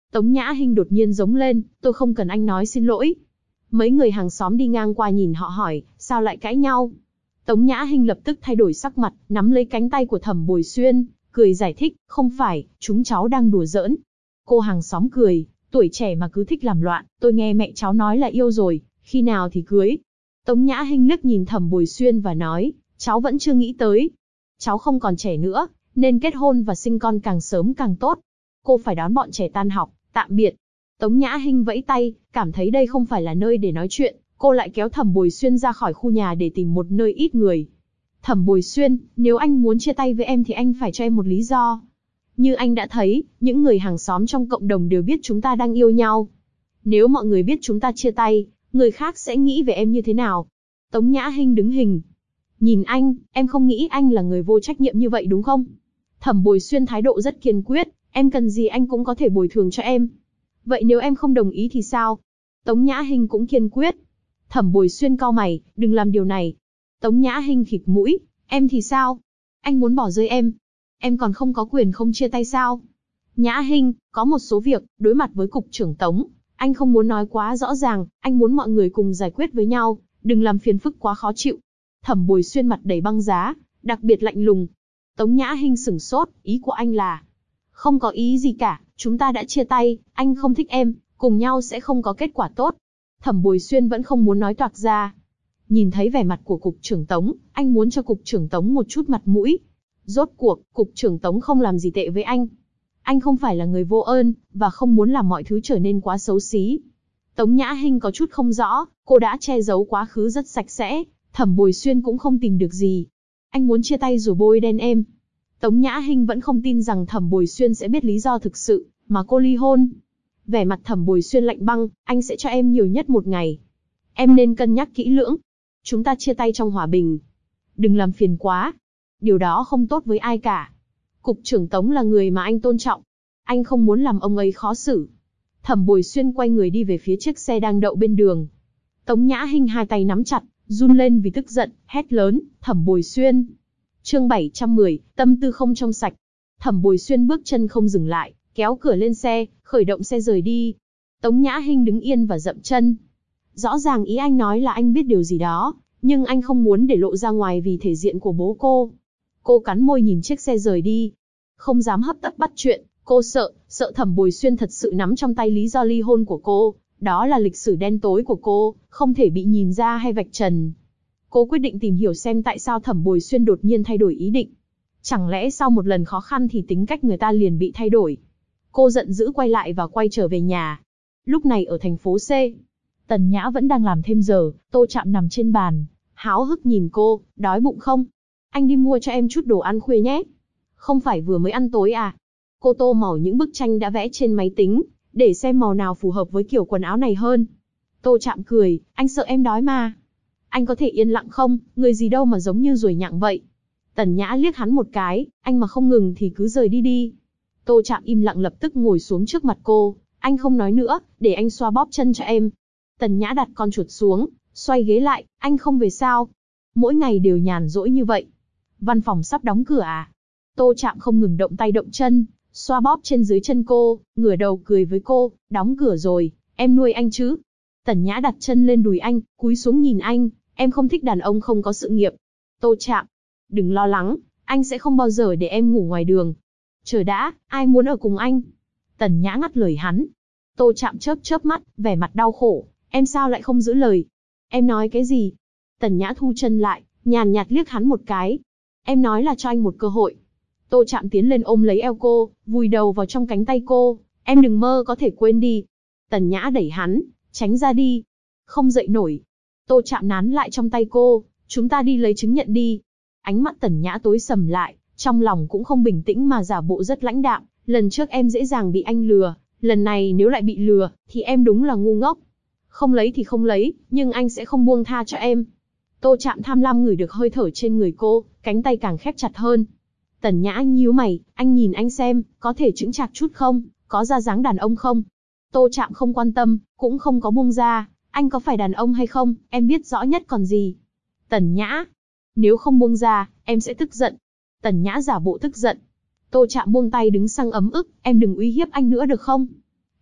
Tống Nhã Hinh đột nhiên giống lên, tôi không cần anh nói xin lỗi. Mấy người hàng xóm đi ngang qua nhìn họ hỏi, sao lại cãi nhau? Tống Nhã Hinh lập tức thay đổi sắc mặt, nắm lấy cánh tay của Thẩm Bồi Xuyên, cười giải thích, không phải, chúng cháu đang đùa giỡn. Cô hàng xóm cười, tuổi trẻ mà cứ thích làm loạn, tôi nghe mẹ cháu nói là yêu rồi, khi nào thì cưới. Tống Nhã Hinh liếc nhìn Thẩm Bồi Xuyên và nói, cháu vẫn chưa nghĩ tới. Cháu không còn trẻ nữa, nên kết hôn và sinh con càng sớm càng tốt. Cô phải đón bọn trẻ tan học, tạm biệt. Tống Nhã Hinh vẫy tay, cảm thấy đây không phải là nơi để nói chuyện, cô lại kéo Thẩm Bồi Xuyên ra khỏi khu nhà để tìm một nơi ít người. Thẩm Bồi Xuyên, nếu anh muốn chia tay với em thì anh phải cho em một lý do. Như anh đã thấy, những người hàng xóm trong cộng đồng đều biết chúng ta đang yêu nhau. Nếu mọi người biết chúng ta chia tay, người khác sẽ nghĩ về em như thế nào? Tống Nhã Hinh đứng hình. Nhìn anh, em không nghĩ anh là người vô trách nhiệm như vậy đúng không? Thẩm Bồi Xuyên thái độ rất kiên quyết, em cần gì anh cũng có thể bồi thường cho em. Vậy nếu em không đồng ý thì sao? Tống Nhã Hinh cũng kiên quyết. Thẩm Bồi Xuyên cau mày, đừng làm điều này. Tống Nhã Hinh khịt mũi, em thì sao? Anh muốn bỏ rơi em còn không có quyền không chia tay sao? Nhã Hinh, có một số việc, đối mặt với cục trưởng Tống, anh không muốn nói quá rõ ràng, anh muốn mọi người cùng giải quyết với nhau, đừng làm phiền phức quá khó chịu. Thẩm Bồi Xuyên mặt đầy băng giá, đặc biệt lạnh lùng. Tống Nhã Hinh sửng sốt, ý của anh là... Không có ý gì cả, chúng ta đã chia tay, anh không thích em, cùng nhau sẽ không có kết quả tốt. Thẩm Bồi Xuyên vẫn không muốn nói toạc ra. Nhìn thấy vẻ mặt của cục trưởng Tống, anh muốn cho cục trưởng Tống một chút mặt mũi. Rốt cuộc, cục trưởng Tống không làm gì tệ với anh. Anh không phải là người vô ơn, và không muốn làm mọi thứ trở nên quá xấu xí. Tống Nhã Hinh có chút không rõ, cô đã che giấu quá khứ rất sạch sẽ, Thẩm Bồi Xuyên cũng không tìm được gì. Anh muốn chia tay rồi bôi đen em. Tống Nhã Hinh vẫn không tin rằng Thẩm Bồi Xuyên sẽ biết lý do thực sự, mà cô ly hôn. Vẻ mặt Thẩm Bồi Xuyên lạnh băng, anh sẽ cho em nhiều nhất 1 ngày. Em nên cân nhắc kỹ lưỡng. Chúng ta chia tay trong hòa bình. Đừng làm phiền quá. Điều đó không tốt với ai cả. Cục trưởng Tống là người mà anh tôn trọng. Anh không muốn làm ông ấy khó xử. Thẩm Bồi Xuyên quay người đi về phía chiếc xe đang đậu bên đường. Tống Nhã Hinh hai tay nắm chặt, run lên vì tức giận, hét lớn, Thẩm Bồi Xuyên. Chương 710, tâm tư không trong sạch. Thẩm Bồi Xuyên bước chân không dừng lại, kéo cửa lên xe, khởi động xe rời đi. Tống Nhã Hinh đứng yên và dậm chân. Rõ ràng ý anh nói là anh biết điều gì đó, nhưng anh không muốn để lộ ra ngoài vì thể diện của bố cô. Cô cắn môi nhìn chiếc xe rời đi. Không dám hấp tấp bắt chuyện, cô sợ Thẩm Bồi Xuyên thật sự nắm trong tay lý do ly hôn của cô. Đó là lịch sử đen tối của cô, không thể bị nhìn ra hay vạch trần. Cô quyết định tìm hiểu xem tại sao Thẩm Bồi Xuyên đột nhiên thay đổi ý định. Chẳng lẽ sau một lần khó khăn thì tính cách người ta liền bị thay đổi? Cô giận dữ quay lại và quay trở về nhà. Lúc này ở thành phố C, Tần Nhã vẫn đang làm thêm giờ, Tô Trạm nằm trên bàn, háo hức nhìn cô, đói bụng không? Anh đi mua cho em chút đồ ăn khuya nhé. Không phải vừa mới ăn tối à? Cô tô màu những bức tranh đã vẽ trên máy tính, để xem màu nào phù hợp với kiểu quần áo này hơn. Tô Trạm cười, anh sợ em đói mà. Anh có thể yên lặng không, người gì đâu mà giống như ruồi nhặng vậy. Tần Nhã liếc hắn một cái, anh mà không ngừng thì cứ rời đi đi. Tô Trạm im lặng lập tức ngồi xuống trước mặt cô, anh không nói nữa, để anh xoa bóp chân cho em. Tần Nhã đặt con chuột xuống, xoay ghế lại, anh không về sao? Mỗi ngày đều nhàn rỗi như vậy. Văn phòng sắp đóng cửa à? Tô Trạm không ngừng động tay động chân, xoa bóp trên dưới chân cô, ngửa đầu cười với cô, đóng cửa rồi, em nuôi anh chứ? Tần Nhã đặt chân lên đùi anh, cúi xuống nhìn anh, em không thích đàn ông không có sự nghiệp. Tô Trạm, đừng lo lắng, anh sẽ không bao giờ để em ngủ ngoài đường. Chờ đã, ai muốn ở cùng anh? Tần Nhã ngắt lời hắn. Tô Trạm chớp chớp mắt, vẻ mặt đau khổ, em sao lại không giữ lời? Em nói cái gì? Tần Nhã thu chân lại, nhàn nhạt liếc hắn một cái. Em nói là cho anh một cơ hội. Tô Trạm tiến lên ôm lấy eo cô, vùi đầu vào trong cánh tay cô, em đừng mơ có thể quên đi. Tần Nhã đẩy hắn, tránh ra đi. Không dậy nổi. Tô Trạm nán lại trong tay cô, chúng ta đi lấy chứng nhận đi. Ánh mắt Tần Nhã tối sầm lại, trong lòng cũng không bình tĩnh mà giả bộ rất lãnh đạm. Lần trước em dễ dàng bị anh lừa, lần này nếu lại bị lừa, thì em đúng là ngu ngốc. Không lấy thì không lấy, nhưng anh sẽ không buông tha cho em. Tô Trạm tham lam ngửi được hơi thở trên người cô, cánh tay càng khép chặt hơn. Tần Nhã nhíu mày, anh nhìn anh xem, có thể chững chạc chút không, có ra dáng đàn ông không? Tô Trạm không quan tâm, cũng không có buông ra, anh có phải đàn ông hay không, em biết rõ nhất còn gì. Tần Nhã, nếu không buông ra, em sẽ tức giận. Tần Nhã giả bộ tức giận. Tô Trạm buông tay đứng sang ấm ức, em đừng uy hiếp anh nữa được không?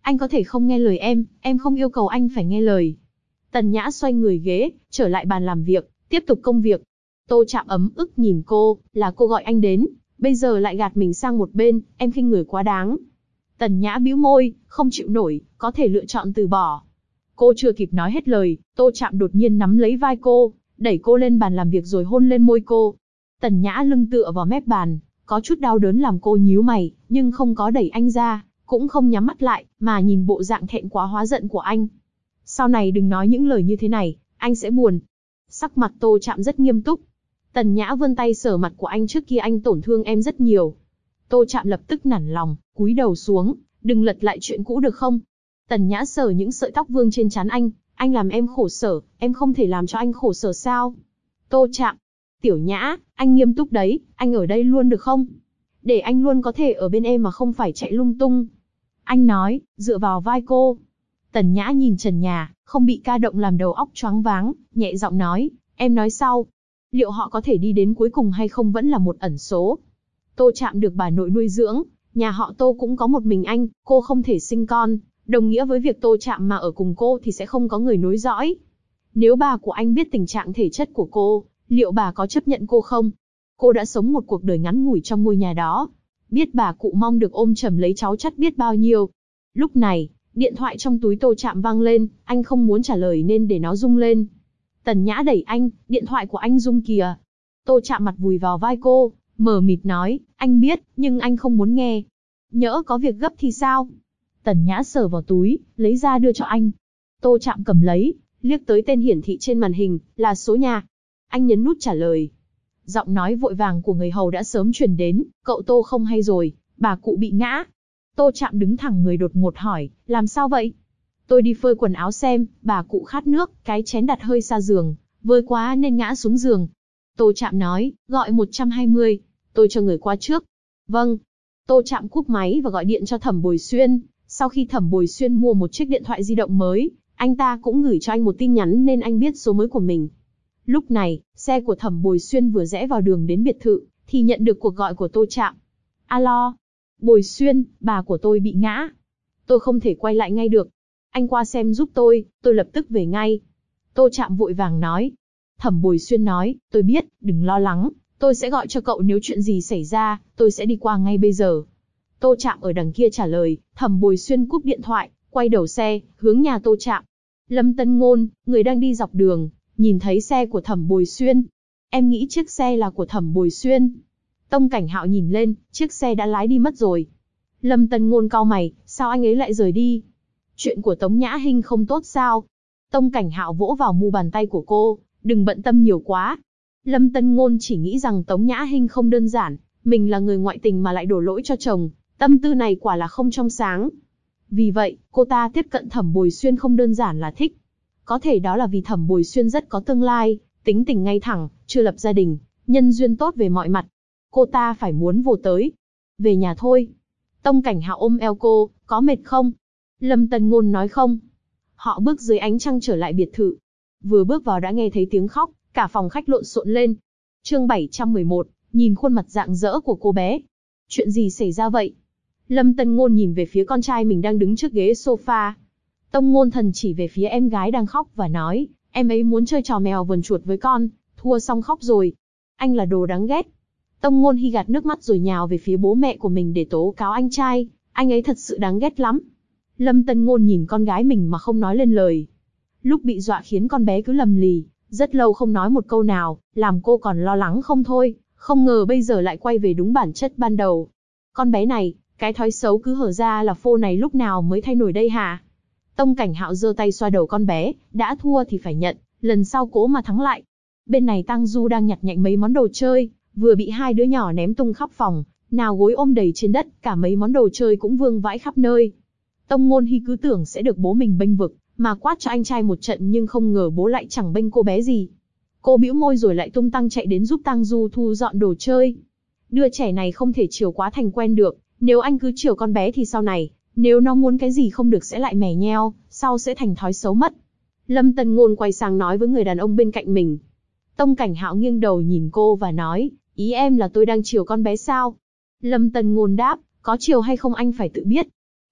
Anh có thể không nghe lời em không yêu cầu anh phải nghe lời. Tần Nhã xoay người ghế, trở lại bàn làm việc, tiếp tục công việc. Tô Trạm ấm ức nhìn cô, là cô gọi anh đến, bây giờ lại gạt mình sang một bên, em khinh người quá đáng. Tần Nhã bĩu môi, không chịu nổi, có thể lựa chọn từ bỏ. Cô chưa kịp nói hết lời, Tô Trạm đột nhiên nắm lấy vai cô, đẩy cô lên bàn làm việc rồi hôn lên môi cô. Tần Nhã lưng tựa vào mép bàn, có chút đau đớn làm cô nhíu mày, nhưng không có đẩy anh ra, cũng không nhắm mắt lại, mà nhìn bộ dạng thẹn quá hóa giận của anh. Sau này đừng nói những lời như thế này, anh sẽ buồn. Sắc mặt Tô Trạm rất nghiêm túc. Tần Nhã vươn tay sờ mặt của anh, trước kia anh tổn thương em rất nhiều. Tô Trạm lập tức nản lòng, cúi đầu xuống, đừng lật lại chuyện cũ được không? Tần Nhã sờ những sợi tóc vương trên trán anh làm em khổ sở, em không thể làm cho anh khổ sở sao? Tô Trạm, Tiểu Nhã, anh nghiêm túc đấy, anh ở đây luôn được không? Để anh luôn có thể ở bên em mà không phải chạy lung tung. Anh nói, dựa vào vai cô. Tần Nhã nhìn trần nhà, không bị ca động làm đầu óc choáng váng, nhẹ giọng nói, em nói sau. Liệu họ có thể đi đến cuối cùng hay không vẫn là một ẩn số. Tô Trạm được bà nội nuôi dưỡng, nhà họ Tô cũng có một mình anh, cô không thể sinh con, đồng nghĩa với việc Tô Trạm mà ở cùng cô thì sẽ không có người nối dõi. Nếu bà của anh biết tình trạng thể chất của cô, liệu bà có chấp nhận cô không? Cô đã sống một cuộc đời ngắn ngủi trong ngôi nhà đó. Biết bà cụ mong được ôm chầm lấy cháu chắt biết bao nhiêu. Lúc này, điện thoại trong túi Tô Trạm vang lên, anh không muốn trả lời nên để nó rung lên. Tần Nhã đẩy anh, điện thoại của anh rung kìa. Tô Trạm mặt vùi vào vai cô, mờ mịt nói, anh biết, nhưng anh không muốn nghe. Nhỡ có việc gấp thì sao? Tần Nhã sờ vào túi, lấy ra đưa cho anh. Tô Trạm cầm lấy, liếc tới tên hiển thị trên màn hình, là số nhà. Anh nhấn nút trả lời. Giọng nói vội vàng của người hầu đã sớm truyền đến, cậu Tô không hay rồi, bà cụ bị ngã. Tô Trạm đứng thẳng người đột ngột hỏi, làm sao vậy? Tôi đi phơi quần áo xem, bà cụ khát nước, cái chén đặt hơi xa giường, vơi quá nên ngã xuống giường. Tô Trạm nói, gọi 120, tôi cho người qua trước. Vâng. Tô Trạm cúp máy và gọi điện cho Thẩm Bồi Xuyên. Sau khi Thẩm Bồi Xuyên mua một chiếc điện thoại di động mới, anh ta cũng gửi cho anh một tin nhắn nên anh biết số mới của mình. Lúc này, xe của Thẩm Bồi Xuyên vừa rẽ vào đường đến biệt thự, thì nhận được cuộc gọi của Tô Trạm. Alo, Bồi Xuyên, bà của tôi bị ngã. Tôi không thể quay lại ngay được. Anh qua xem giúp tôi lập tức về ngay. Tô Trạm vội vàng nói. Thẩm Bồi Xuyên nói, tôi biết, đừng lo lắng, tôi sẽ gọi cho cậu nếu chuyện gì xảy ra, tôi sẽ đi qua ngay bây giờ. Tô Trạm ở đằng kia trả lời, Thẩm Bồi Xuyên cúp điện thoại, quay đầu xe, hướng nhà Tô Trạm. Lâm Tân Ngôn, người đang đi dọc đường, nhìn thấy xe của Thẩm Bồi Xuyên. Em nghĩ chiếc xe là của Thẩm Bồi Xuyên. Tông Cảnh Hạo nhìn lên, chiếc xe đã lái đi mất rồi. Lâm Tân Ngôn cau mày, sao anh ấy lại rời đi? Chuyện của Tống Nhã Hinh không tốt sao? Tông Cảnh Hạo vỗ vào mu bàn tay của cô, đừng bận tâm nhiều quá. Lâm Tân Ngôn chỉ nghĩ rằng Tống Nhã Hinh không đơn giản, mình là người ngoại tình mà lại đổ lỗi cho chồng, tâm tư này quả là không trong sáng. Vì vậy, cô ta tiếp cận Thẩm Bồi Xuyên không đơn giản là thích. Có thể đó là vì Thẩm Bồi Xuyên rất có tương lai, tính tình ngay thẳng, chưa lập gia đình, nhân duyên tốt về mọi mặt. Cô ta phải muốn vô tới. Về nhà thôi. Tông Cảnh Hạo ôm eo cô, có mệt không? Lâm Tân Ngôn nói không. Họ bước dưới ánh trăng trở lại biệt thự. Vừa bước vào đã nghe thấy tiếng khóc, cả phòng khách lộn xộn lên. Chương 711, nhìn khuôn mặt rạng rỡ của cô bé. Chuyện gì xảy ra vậy? Lâm Tân Ngôn nhìn về phía con trai mình đang đứng trước ghế sofa. Tông Ngôn Thần chỉ về phía em gái đang khóc và nói, em ấy muốn chơi trò mèo vờn chuột với con, thua xong khóc rồi. Anh là đồ đáng ghét. Tông Ngôn Hi gạt nước mắt rồi nhào về phía bố mẹ của mình để tố cáo anh trai, anh ấy thật sự đáng ghét lắm. Lâm Tân Ngôn nhìn con gái mình mà không nói lên lời. Lúc bị dọa khiến con bé cứ lầm lì, rất lâu không nói một câu nào, làm cô còn lo lắng không thôi, không ngờ bây giờ lại quay về đúng bản chất ban đầu. Con bé này, cái thói xấu cứ hở ra là phô này lúc nào mới thay đổi đây hả? Tông Cảnh Hạo giơ tay xoa đầu con bé, đã thua thì phải nhận, lần sau cố mà thắng lại. Bên này Tang Du đang nhặt nhạnh mấy món đồ chơi, vừa bị hai đứa nhỏ ném tung khắp phòng, nào gối ôm đầy trên đất, cả mấy món đồ chơi cũng vương vãi khắp nơi. Tông Ngôn Hi cứ tưởng sẽ được bố mình bênh vực, mà quát cho anh trai một trận nhưng không ngờ bố lại chẳng bênh cô bé gì. Cô bĩu môi rồi lại tung tăng chạy đến giúp Tang Du thu dọn đồ chơi. Đứa trẻ này không thể chiều quá thành quen được, nếu anh cứ chiều con bé thì sau này, nếu nó muốn cái gì không được sẽ lại mè nheo, sau sẽ thành thói xấu mất. Lâm Tân Ngôn quay sang nói với người đàn ông bên cạnh mình. Tông Cảnh Hạo nghiêng đầu nhìn cô và nói, ý em là tôi đang chiều con bé sao? Lâm Tân Ngôn đáp, có chiều hay không anh phải tự biết.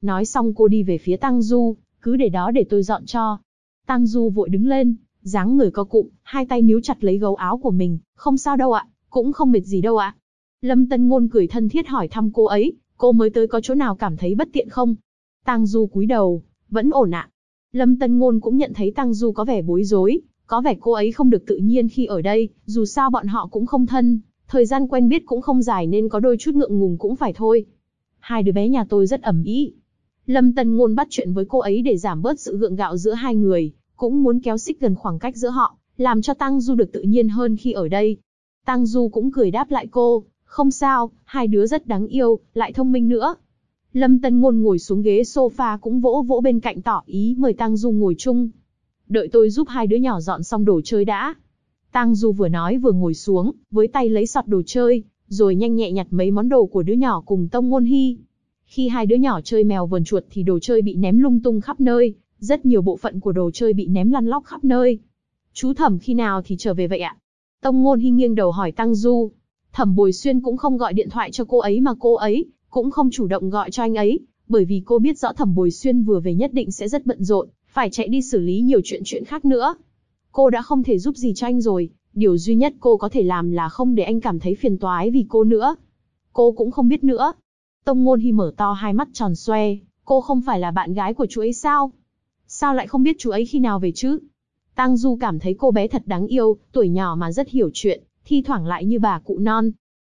Nói xong cô đi về phía Tang Du, cứ để đó để tôi dọn cho. Tang Du vội đứng lên, dáng người co cụm, hai tay níu chặt lấy gấu áo của mình. Không sao đâu ạ, cũng không mệt gì đâu ạ. Lâm Tân Ngôn cười thân thiết hỏi thăm cô ấy, cô mới tới có chỗ nào cảm thấy bất tiện không? Tang Du cúi đầu, vẫn ổn ạ. Lâm Tân Ngôn cũng nhận thấy Tang Du có vẻ bối rối, có vẻ cô ấy không được tự nhiên khi ở đây, dù sao bọn họ cũng không thân, thời gian quen biết cũng không dài nên có đôi chút ngượng ngùng cũng phải thôi. Hai đứa bé nhà tôi rất ầm ĩ. Lâm Tân Ngôn bắt chuyện với cô ấy để giảm bớt sự gượng gạo giữa hai người, cũng muốn kéo xích gần khoảng cách giữa họ, làm cho Tang Du được tự nhiên hơn khi ở đây. Tang Du cũng cười đáp lại cô, không sao, hai đứa rất đáng yêu, lại thông minh nữa. Lâm Tân Ngôn ngồi xuống ghế sofa cũng vỗ vỗ bên cạnh tỏ ý mời Tang Du ngồi chung. Đợi tôi giúp hai đứa nhỏ dọn xong đồ chơi đã. Tang Du vừa nói vừa ngồi xuống, với tay lấy sọt đồ chơi, rồi nhanh nhẹ nhặt mấy món đồ của đứa nhỏ cùng Tông Ngôn Hi. Khi hai đứa nhỏ chơi mèo vờn chuột thì đồ chơi bị ném lung tung khắp nơi, rất nhiều bộ phận của đồ chơi bị ném lăn lóc khắp nơi. Chú Thẩm khi nào thì trở về vậy ạ? Tông Ngôn Hi nghiêng đầu hỏi Tang Du. Thẩm Bồi Xuyên cũng không gọi điện thoại cho cô ấy mà cô ấy cũng không chủ động gọi cho anh ấy, bởi vì cô biết rõ Thẩm Bồi Xuyên vừa về nhất định sẽ rất bận rộn, phải chạy đi xử lý nhiều chuyện khác nữa. Cô đã không thể giúp gì cho anh rồi, điều duy nhất cô có thể làm là không để anh cảm thấy phiền toái vì cô nữa. Cô cũng không biết nữa. Tông Ngôn Hi mở to hai mắt tròn xoe, cô không phải là bạn gái của chú ấy sao? Sao lại không biết chú ấy khi nào về chứ? Tang Du cảm thấy cô bé thật đáng yêu, tuổi nhỏ mà rất hiểu chuyện, thi thoảng lại như bà cụ non.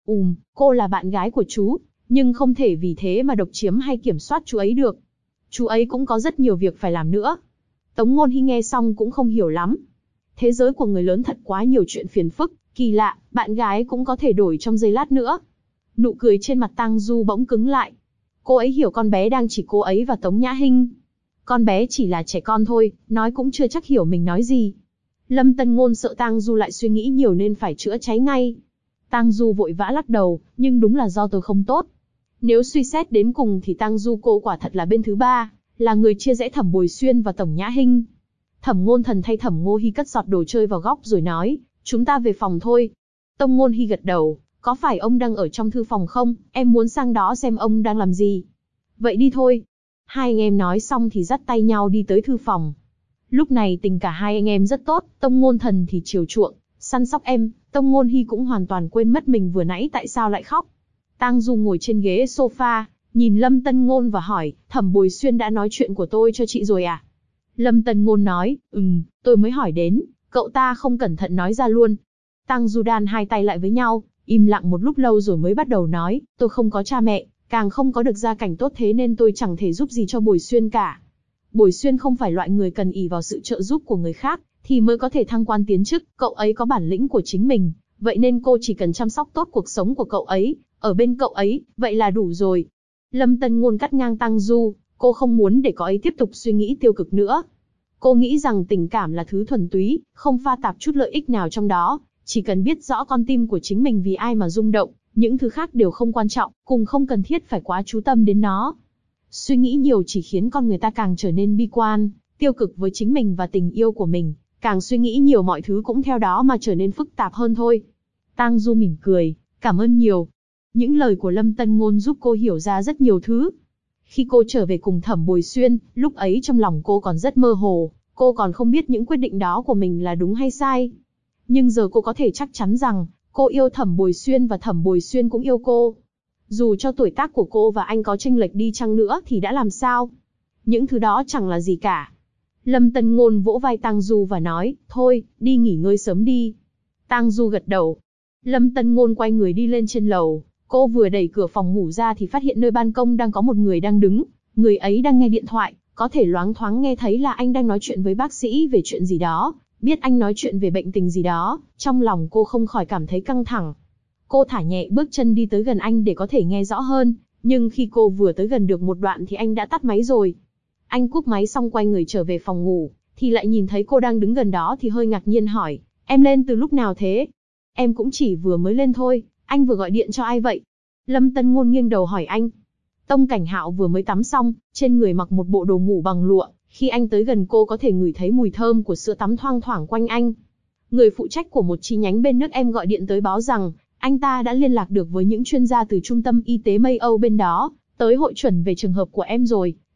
Cô là bạn gái của chú, nhưng không thể vì thế mà độc chiếm hay kiểm soát chú ấy được. Chú ấy cũng có rất nhiều việc phải làm nữa. Tống Ngôn Hi nghe xong cũng không hiểu lắm. Thế giới của người lớn thật quá nhiều chuyện phiền phức, kỳ lạ, bạn gái cũng có thể đổi trong giây lát nữa. Nụ cười trên mặt Tang Du bỗng cứng lại. Cô ấy hiểu con bé đang chỉ cô ấy và Tống Nhã Hinh. Con bé chỉ là trẻ con thôi, nói cũng chưa chắc hiểu mình nói gì. Lâm Tân Ngôn sợ Tang Du lại suy nghĩ nhiều nên phải chữa cháy ngay. Tang Du vội vã lắc đầu, nhưng đúng là do tôi không tốt. Nếu suy xét đến cùng thì Tang Du cô quả thật là bên thứ ba, là người chia rẽ Thẩm Bồi Xuyên và Tổng Nhã Hinh. Thẩm Ngôn Thần thay Thẩm Ngô Hi cất giọt đồ chơi vào góc rồi nói, chúng ta về phòng thôi. Tông Ngôn Hi gật đầu, có phải ông đang ở trong thư phòng không, em muốn sang đó xem ông đang làm gì. Vậy đi thôi. Hai anh em nói xong thì dắt tay nhau đi tới thư phòng. Lúc này tình cả hai anh em rất tốt, Tông Ngôn Thần thì chiều chuộng, săn sóc em, Tông Ngôn Hi cũng hoàn toàn quên mất mình vừa nãy tại sao lại khóc. Tang Du ngồi trên ghế sofa, nhìn Lâm Tân Ngôn và hỏi, Thẩm Bồi Xuyên đã nói chuyện của tôi cho chị rồi à? Lâm Tân Ngôn nói, tôi mới hỏi đến, cậu ta không cẩn thận nói ra luôn. Tang Du đan hai tay lại với nhau, im lặng một lúc lâu rồi mới bắt đầu nói, tôi không có cha mẹ, càng không có được gia cảnh tốt thế nên tôi chẳng thể giúp gì cho Bồi Xuyên cả. Bồi Xuyên không phải loại người cần ỷ vào sự trợ giúp của người khác, thì mới có thể thăng quan tiến chức, cậu ấy có bản lĩnh của chính mình, vậy nên cô chỉ cần chăm sóc tốt cuộc sống của cậu ấy, ở bên cậu ấy, vậy là đủ rồi. Lâm Tân Ngôn cắt ngang Tang Du, cô không muốn để cậu ấy tiếp tục suy nghĩ tiêu cực nữa. Cô nghĩ rằng tình cảm là thứ thuần túy, không pha tạp chút lợi ích nào trong đó, chỉ cần biết rõ con tim của chính mình vì ai mà rung động, những thứ khác đều không quan trọng, cùng không cần thiết phải quá chú tâm đến nó. Suy nghĩ nhiều chỉ khiến con người ta càng trở nên bi quan, tiêu cực với chính mình và tình yêu của mình, càng suy nghĩ nhiều mọi thứ cũng theo đó mà trở nên phức tạp hơn thôi. Tang Du mỉm cười, cảm ơn nhiều. Những lời của Lâm Tân Ngôn giúp cô hiểu ra rất nhiều thứ. Khi cô trở về cùng Thẩm Bồi Xuyên, lúc ấy trong lòng cô còn rất mơ hồ, cô còn không biết những quyết định đó của mình là đúng hay sai. Nhưng giờ cô có thể chắc chắn rằng, cô yêu Thẩm Bồi Xuyên và Thẩm Bồi Xuyên cũng yêu cô. Dù cho tuổi tác của cô và anh có chênh lệch đi chăng nữa thì đã làm sao? Những thứ đó chẳng là gì cả. Lâm Tân Ngôn vỗ vai Tang Du và nói, thôi, đi nghỉ ngơi sớm đi. Tang Du gật đầu. Lâm Tân Ngôn quay người đi lên trên lầu. Cô vừa đẩy cửa phòng ngủ ra thì phát hiện nơi ban công đang có một người đang đứng. Người ấy đang nghe điện thoại, có thể loáng thoáng nghe thấy là anh đang nói chuyện với bác sĩ về chuyện gì đó. Biết anh nói chuyện về bệnh tình gì đó, trong lòng cô không khỏi cảm thấy căng thẳng. Cô thả nhẹ bước chân đi tới gần anh để có thể nghe rõ hơn, nhưng khi cô vừa tới gần được một đoạn thì anh đã tắt máy rồi. Anh cúp máy xong quay người trở về phòng ngủ, thì lại nhìn thấy cô đang đứng gần đó thì hơi ngạc nhiên hỏi, em lên từ lúc nào thế? Em cũng chỉ vừa mới lên thôi, anh vừa gọi điện cho ai vậy? Lâm Tân Ngôn nghiêng đầu hỏi anh. Tông Cảnh Hạo vừa mới tắm xong, trên người mặc một bộ đồ ngủ bằng lụa, khi anh tới gần cô có thể ngửi thấy mùi thơm của sữa tắm thoang thoảng quanh anh. Người phụ trách của một chi nhánh bên nước em gọi điện tới báo rằng, anh ta đã liên lạc được với những chuyên gia từ trung tâm y tế Mây Âu bên đó, tới hội chuẩn về trường hợp của em rồi,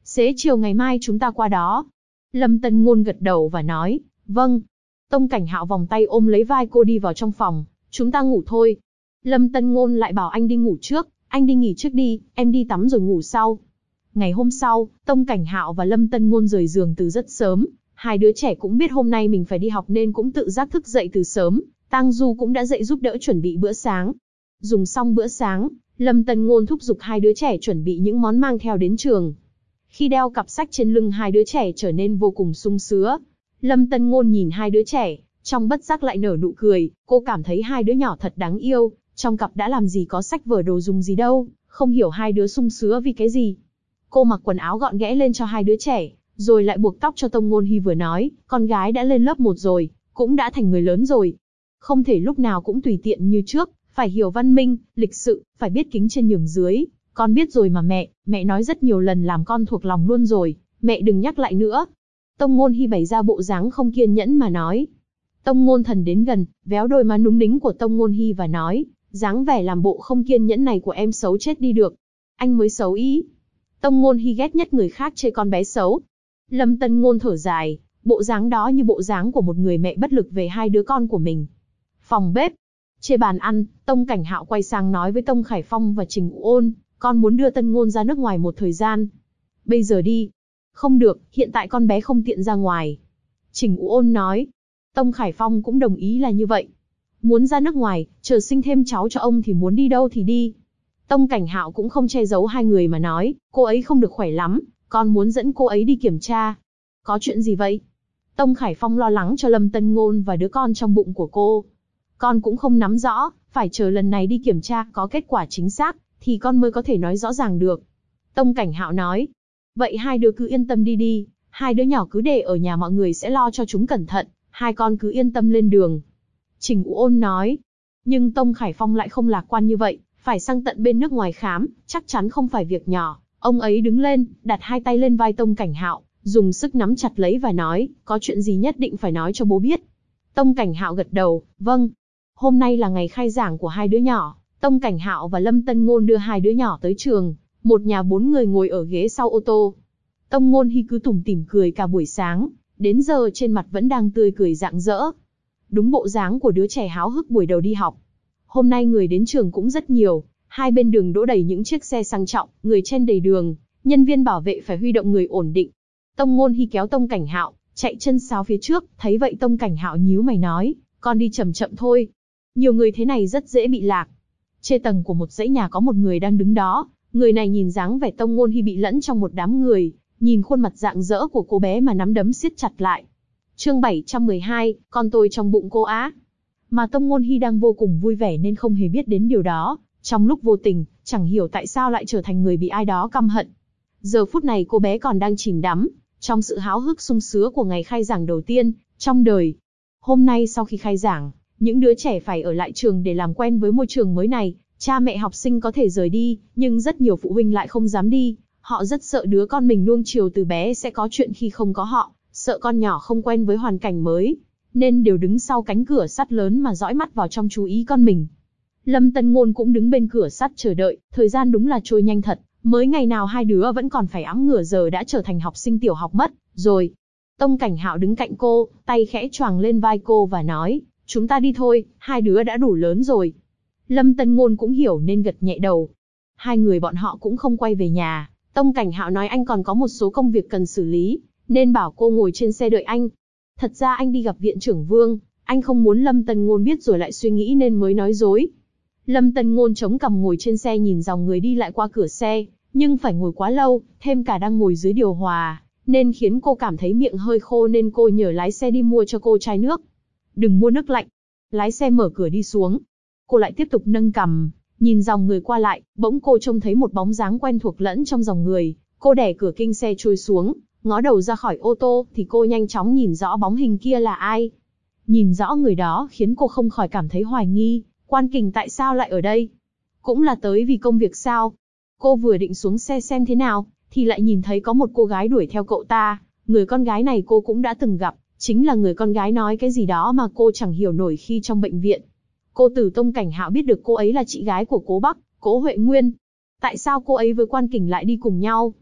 Xế chiều ngày mai chúng ta qua đó. Lâm Tân Ngôn gật đầu và nói, vâng. Tông Cảnh Hạo vòng tay ôm lấy vai cô đi vào trong phòng, chúng ta ngủ thôi. Lâm Tân Ngôn lại bảo anh đi ngủ trước, anh đi nghỉ trước đi, em đi tắm rồi ngủ sau. Ngày hôm sau, Tông Cảnh Hạo và Lâm Tân Ngôn rời giường từ rất sớm, hai đứa trẻ cũng biết hôm nay mình phải đi học nên cũng tự giác thức dậy từ sớm, Tang Du cũng đã dậy giúp đỡ chuẩn bị bữa sáng. Dùng xong bữa sáng, Lâm Tân Ngôn thúc giục hai đứa trẻ chuẩn bị những món mang theo đến trường. Khi đeo cặp sách trên lưng hai đứa trẻ trở nên vô cùng sung sướng. Lâm Tân Ngôn nhìn hai đứa trẻ, trong bất giác lại nở nụ cười, cô cảm thấy hai đứa nhỏ thật đáng yêu, trong cặp đã làm gì có sách vở đồ dùng gì đâu, không hiểu hai đứa sung sướng vì cái gì. Cô mặc quần áo gọn ghẽ lên cho hai đứa trẻ, rồi lại buộc tóc cho Tông Ngôn Hi vừa nói, con gái đã lên lớp 1 rồi, cũng đã thành người lớn rồi. Không thể lúc nào cũng tùy tiện như trước, phải hiểu văn minh, lịch sự, phải biết kính trên nhường dưới. Con biết rồi mà mẹ nói rất nhiều lần làm con thuộc lòng luôn rồi, mẹ đừng nhắc lại nữa. Tông Ngôn Hi bày ra bộ dáng không kiên nhẫn mà nói. Tông Ngôn Thần đến gần, véo đôi má núng nính của Tông Ngôn Hi và nói, dáng vẻ làm bộ không kiên nhẫn này của em xấu chết đi được. Anh mới xấu ý. Tông Ngôn Hi ghét nhất người khác chê con bé xấu. Lâm Tân Ngôn thở dài, bộ dáng đó như bộ dáng của một người mẹ bất lực về hai đứa con của mình. Phòng bếp. Trên bàn ăn, Tông Cảnh Hạo quay sang nói với Tông Khải Phong và Trình Vũ Ôn, con muốn đưa Tân Ngôn ra nước ngoài một thời gian. Bây giờ đi. Không được, hiện tại con bé không tiện ra ngoài. Trình Vũ Ôn nói. Tông Khải Phong cũng đồng ý là như vậy. Muốn ra nước ngoài, chờ sinh thêm cháu cho ông thì muốn đi đâu thì đi. Tông Cảnh Hạo cũng không che giấu hai người mà nói, cô ấy không được khỏe lắm, con muốn dẫn cô ấy đi kiểm tra. Có chuyện gì vậy? Tông Khải Phong lo lắng cho Lâm Tân Ngôn và đứa con trong bụng của cô. Con cũng không nắm rõ, phải chờ lần này đi kiểm tra có kết quả chính xác, thì con mới có thể nói rõ ràng được. Tông Cảnh Hạo nói, vậy hai đứa cứ yên tâm đi, hai đứa nhỏ cứ để ở nhà mọi người sẽ lo cho chúng cẩn thận, hai con cứ yên tâm lên đường. Trình Vũ Ôn nói, nhưng Tông Khải Phong lại không lạc quan như vậy, phải sang tận bên nước ngoài khám, chắc chắn không phải việc nhỏ. Ông ấy đứng lên, đặt hai tay lên vai Tông Cảnh Hạo, dùng sức nắm chặt lấy và nói, có chuyện gì nhất định phải nói cho bố biết. Tông Cảnh Hạo gật đầu, vâng. Hôm nay là ngày khai giảng của hai đứa nhỏ, Tông Cảnh Hạo và Lâm Tân Ngôn đưa hai đứa nhỏ tới trường, một nhà 4 người ngồi ở ghế sau ô tô. Tông Ngôn Hi cứ tủm tỉm cười cả buổi sáng, đến giờ trên mặt vẫn đang tươi cười rạng rỡ. Đúng bộ dáng của đứa trẻ háo hức buổi đầu đi học. Hôm nay người đến trường cũng rất nhiều, hai bên đường đỗ đầy những chiếc xe sang trọng, người chen đầy đường, nhân viên bảo vệ phải huy động người ổn định. Tông Ngôn Hi kéo Tông Cảnh Hạo, chạy chân sáo phía trước, thấy vậy Tông Cảnh Hạo nhíu mày nói, con đi chậm chậm thôi. Nhiều người thế này rất dễ bị lạc. Trên tầng của một dãy nhà có một người đang đứng đó, người này nhìn dáng vẻ Tông Ngôn Hi bị lẫn trong một đám người, nhìn khuôn mặt rạng rỡ của cô bé mà nắm đấm siết chặt lại. Chương 712, con tôi trong bụng cô á. Mà Tông Ngôn Hi đang vô cùng vui vẻ nên không hề biết đến điều đó, trong lúc vô tình, chẳng hiểu tại sao lại trở thành người bị ai đó căm hận. Giờ phút này cô bé còn đang chìm đắm trong sự háo hức sung sướng của ngày khai giảng đầu tiên trong đời. Hôm nay sau khi khai giảng, những đứa trẻ phải ở lại trường để làm quen với môi trường mới này. Cha mẹ học sinh có thể rời đi, nhưng rất nhiều phụ huynh lại không dám đi. Họ rất sợ đứa con mình nuông chiều từ bé sẽ có chuyện khi không có họ, sợ con nhỏ không quen với hoàn cảnh mới, nên đều đứng sau cánh cửa sắt lớn mà dõi mắt vào trong chú ý con mình. Lâm Tân Ngôn cũng đứng bên cửa sắt chờ đợi, thời gian đúng là trôi nhanh thật, mới ngày nào hai đứa vẫn còn phải ẵm ngửa giờ đã trở thành học sinh tiểu học mất rồi. Tông Cảnh Hạo đứng cạnh cô, tay khẽ choàng lên vai cô và nói, chúng ta đi thôi, hai đứa đã đủ lớn rồi. Lâm Tân Ngôn cũng hiểu nên gật nhẹ đầu. Hai người bọn họ cũng không quay về nhà, Tông Cảnh Hạo nói anh còn có một số công việc cần xử lý, nên bảo cô ngồi trên xe đợi anh. Thật ra anh đi gặp viện trưởng Vương, anh không muốn Lâm Tân Ngôn biết rồi lại suy nghĩ nên mới nói dối. Lâm Tân Ngôn chống cằm ngồi trên xe nhìn dòng người đi lại qua cửa xe, nhưng phải ngồi quá lâu, thêm cả đang ngồi dưới điều hòa, nên khiến cô cảm thấy miệng hơi khô nên cô nhờ lái xe đi mua cho cô chai nước. Đừng mua nước lạnh. Lái xe mở cửa đi xuống. Cô lại tiếp tục nâng cằm, nhìn dòng người qua lại, bỗng cô trông thấy một bóng dáng quen thuộc lẫn trong dòng người. Cô đẩy cửa kinh xe trôi xuống, ngó đầu ra khỏi ô tô thì cô nhanh chóng nhìn rõ bóng hình kia là ai. Nhìn rõ người đó khiến cô không khỏi cảm thấy hoài nghi, Quan Kình tại sao lại ở đây? Cũng là tới vì công việc sao? Cô vừa định xuống xe xem thế nào, thì lại nhìn thấy có một cô gái đuổi theo cậu ta. Người con gái này cô cũng đã từng gặp, chính là người con gái nói cái gì đó mà cô chẳng hiểu nổi khi trong bệnh viện. Cô từ Tông Cảnh Hạo biết được cô ấy là chị gái của Cố Bắc, Cố Huệ Nguyên. Tại sao cô ấy với Quan Kình lại đi cùng nhau?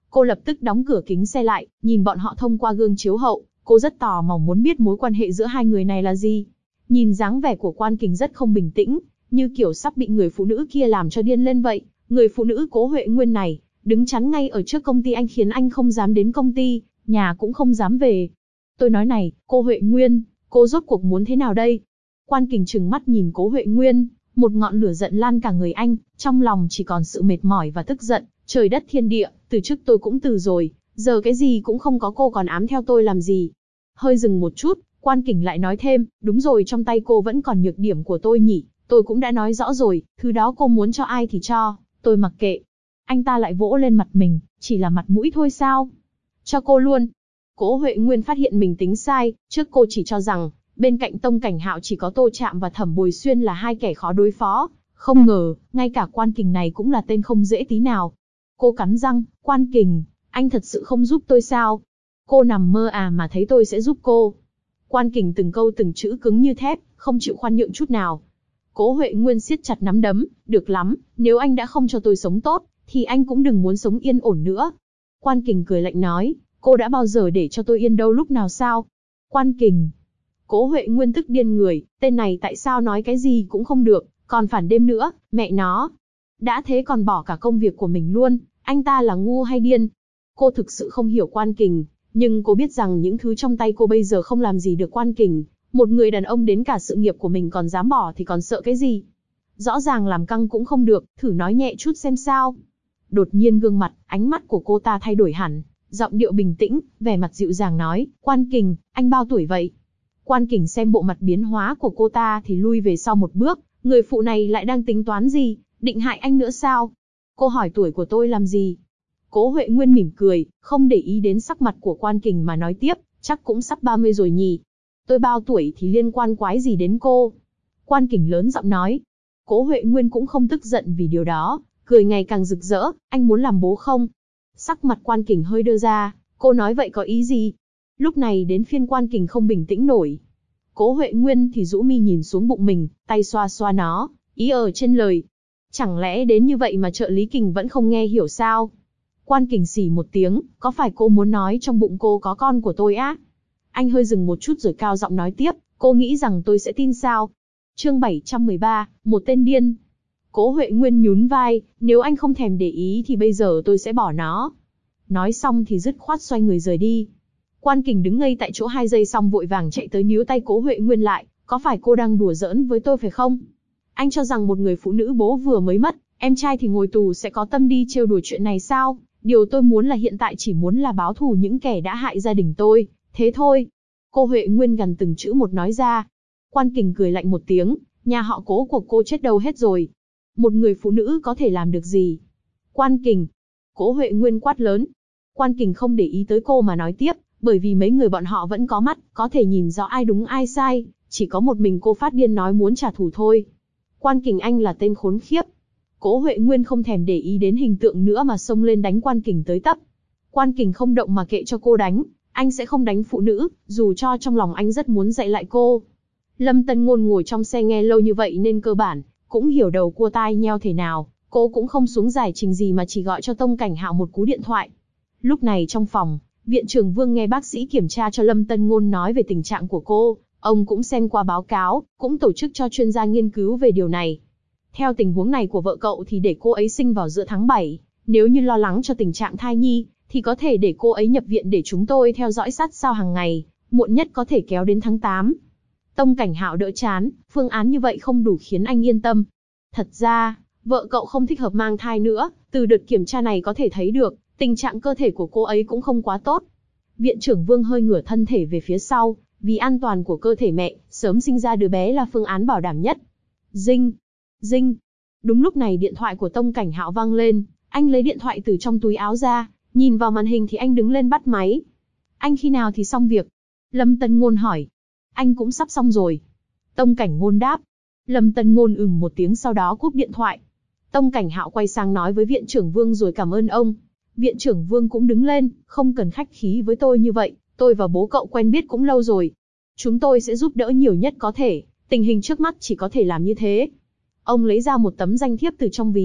Cô lập tức đóng cửa kính xe lại, nhìn bọn họ thông qua gương chiếu hậu, cô rất tò mò muốn biết mối quan hệ giữa hai người này là gì. Nhìn dáng vẻ của Quan Kình rất không bình tĩnh, như kiểu sắp bị người phụ nữ kia làm cho điên lên vậy. Người phụ nữ Cố Huệ Nguyên này, đứng chắn ngay ở trước công ty anh khiến anh không dám đến công ty, nhà cũng không dám về. Tôi nói này, cô Huệ Nguyên, cô rốt cuộc muốn thế nào đây? Quan Kình trừng mắt nhìn Cố Huệ Nguyên, một ngọn lửa giận lan cả người anh, trong lòng chỉ còn sự mệt mỏi và tức giận. Trời đất thiên địa, từ trước tôi cũng từ rồi, giờ cái gì cũng không có cô còn ám theo tôi làm gì. Hơi dừng một chút, Quan Kình lại nói thêm, đúng rồi, trong tay cô vẫn còn nhược điểm của tôi nhỉ, tôi cũng đã nói rõ rồi, thứ đó cô muốn cho ai thì cho, tôi mặc kệ. Anh ta lại vỗ lên mặt mình, chỉ là mặt mũi thôi sao? Cho cô luôn. Cố Huệ Nguyên phát hiện mình tính sai, trước cô chỉ cho rằng, bên cạnh Tông Cảnh Hạo chỉ có Tô Trạm và Thẩm Bồi Xuyên là hai kẻ khó đối phó, không ngờ, ngay cả Quan Kình này cũng là tên không dễ tí nào. Cô cắn răng, Quan Kình, anh thật sự không giúp tôi sao? Cô nằm mơ à mà thấy tôi sẽ giúp cô. Quan Kình từng câu từng chữ cứng như thép, không chịu khoan nhượng chút nào. Cố Huệ Nguyên siết chặt nắm đấm, được lắm, nếu anh đã không cho tôi sống tốt, thì anh cũng đừng muốn sống yên ổn nữa. Quan Kình cười lạnh nói, cô đã bao giờ để cho tôi yên đâu lúc nào sao? Quan Kình. Cố Huệ Nguyên tức điên người, tên này tại sao nói cái gì cũng không được, còn phản đêm nữa, mẹ nó. Đã thế còn bỏ cả công việc của mình luôn, anh ta là ngu hay điên? Cô thực sự không hiểu Quan Kình, nhưng cô biết rằng những thứ trong tay cô bây giờ không làm gì được Quan Kình. Một người đàn ông đến cả sự nghiệp của mình còn dám bỏ thì còn sợ cái gì? Rõ ràng làm căng cũng không được, thử nói nhẹ chút xem sao. Đột nhiên gương mặt, ánh mắt của cô ta thay đổi hẳn, giọng điệu bình tĩnh, vẻ mặt dịu dàng nói, Quan Kình, anh bao tuổi vậy? Quan Kình xem bộ mặt biến hóa của cô ta thì lui về sau một bước, người phụ này lại đang tính toán gì, định hại anh nữa sao? Cô hỏi tuổi của tôi làm gì? Cố Huệ Nguyên mỉm cười, không để ý đến sắc mặt của Quan Kình mà nói tiếp, chắc cũng sắp 30 rồi nhỉ. Tôi bao tuổi thì liên quan quái gì đến cô? Quan Kình lớn giọng nói. Cố Huệ Nguyên cũng không tức giận vì điều đó, cười ngày càng rực rỡ, anh muốn làm bố không? Sắc mặt Quan Kình hơi đưa ra, cô nói vậy có ý gì? Lúc này đến phiên Quan Kình không bình tĩnh nổi. Cố Huệ Nguyên thì rũ mi nhìn xuống bụng mình, tay xoa xoa nó, ý ở trên lời. Chẳng lẽ đến như vậy mà trợ lý Kình vẫn không nghe hiểu sao? Quan Kình xì một tiếng, có phải cô muốn nói trong bụng cô có con của tôi á? Anh hơi dừng một chút rồi cao giọng nói tiếp, cô nghĩ rằng tôi sẽ tin sao? Chương 713, một tên điên. Cố Huệ Nguyên nhún vai, nếu anh không thèm để ý thì bây giờ tôi sẽ bỏ nó. Nói xong thì dứt khoát xoay người rời đi. Quan Kình đứng ngây tại chỗ 2 giây xong vội vàng chạy tới níu tay Cố Huệ Nguyên lại, có phải cô đang đùa giỡn với tôi phải không? Anh cho rằng một người phụ nữ bố vừa mới mất, em trai thì ngồi tù sẽ có tâm đi trêu đùa chuyện này sao? Điều tôi muốn là hiện tại chỉ muốn là báo thù những kẻ đã hại gia đình tôi, thế thôi. Cô Huệ Nguyên gần từng chữ một nói ra. Quan Kình cười lạnh một tiếng, nhà họ Cố của cô chết đâu hết rồi. Một người phụ nữ có thể làm được gì? Quan Kình. Cố Huệ Nguyên quát lớn. Quan Kình không để ý tới cô mà nói tiếp, bởi vì mấy người bọn họ vẫn có mắt, có thể nhìn rõ ai đúng ai sai, chỉ có một mình cô phát điên nói muốn trả thù thôi. Quan Kình anh là tên khốn khiếp. Cố Huệ Nguyên không thèm để ý đến hình tượng nữa mà xông lên đánh Quan Kình tới tấp. Quan Kình không động mà kệ cho cô đánh, anh sẽ không đánh phụ nữ, dù cho trong lòng anh rất muốn dạy lại cô. Lâm Tân Ngôn ngồi trong xe nghe lâu như vậy nên cơ bản cũng hiểu đầu cua tai nheo thế nào, cô cũng không xuống giải trình gì mà chỉ gọi cho Tông Cảnh Hạo một cú điện thoại. Lúc này trong phòng, Viện trưởng Vương nghe bác sĩ kiểm tra cho Lâm Tân Ngôn nói về tình trạng của cô, ông cũng xem qua báo cáo, cũng tổ chức cho chuyên gia nghiên cứu về điều này. Theo tình huống này của vợ cậu thì để cô ấy sinh vào giữa tháng 7, nếu như lo lắng cho tình trạng thai nhi, thì có thể để cô ấy nhập viện để chúng tôi theo dõi sát sao hàng ngày, muộn nhất có thể kéo đến tháng 8. Tông Cảnh Hạo đỡ chán, phương án như vậy không đủ khiến anh yên tâm. Thật ra, vợ cậu không thích hợp mang thai nữa, từ đợt kiểm tra này có thể thấy được, tình trạng cơ thể của cô ấy cũng không quá tốt. Viện trưởng Vương hơi ngửa thân thể về phía sau, vì an toàn của cơ thể mẹ, sớm sinh ra đứa bé là phương án bảo đảm nhất. Dinh, dinh. Đúng lúc này điện thoại của Tông Cảnh Hạo vang lên, anh lấy điện thoại từ trong túi áo ra, nhìn vào màn hình thì anh đứng lên bắt máy. Anh khi nào thì xong việc? Lâm Tân Ngôn hỏi. Anh cũng sắp xong rồi. Tông Cảnh Ngôn đáp. Lâm Tân Ngôn một tiếng sau đó cúp điện thoại. Tông Cảnh Hạo quay sang nói với Viện trưởng Vương rồi cảm ơn ông. Viện trưởng Vương cũng đứng lên, không cần khách khí với tôi như vậy, tôi và bố cậu quen biết cũng lâu rồi. Chúng tôi sẽ giúp đỡ nhiều nhất có thể, tình hình trước mắt chỉ có thể làm như thế. Ông lấy ra một tấm danh thiếp từ trong ví,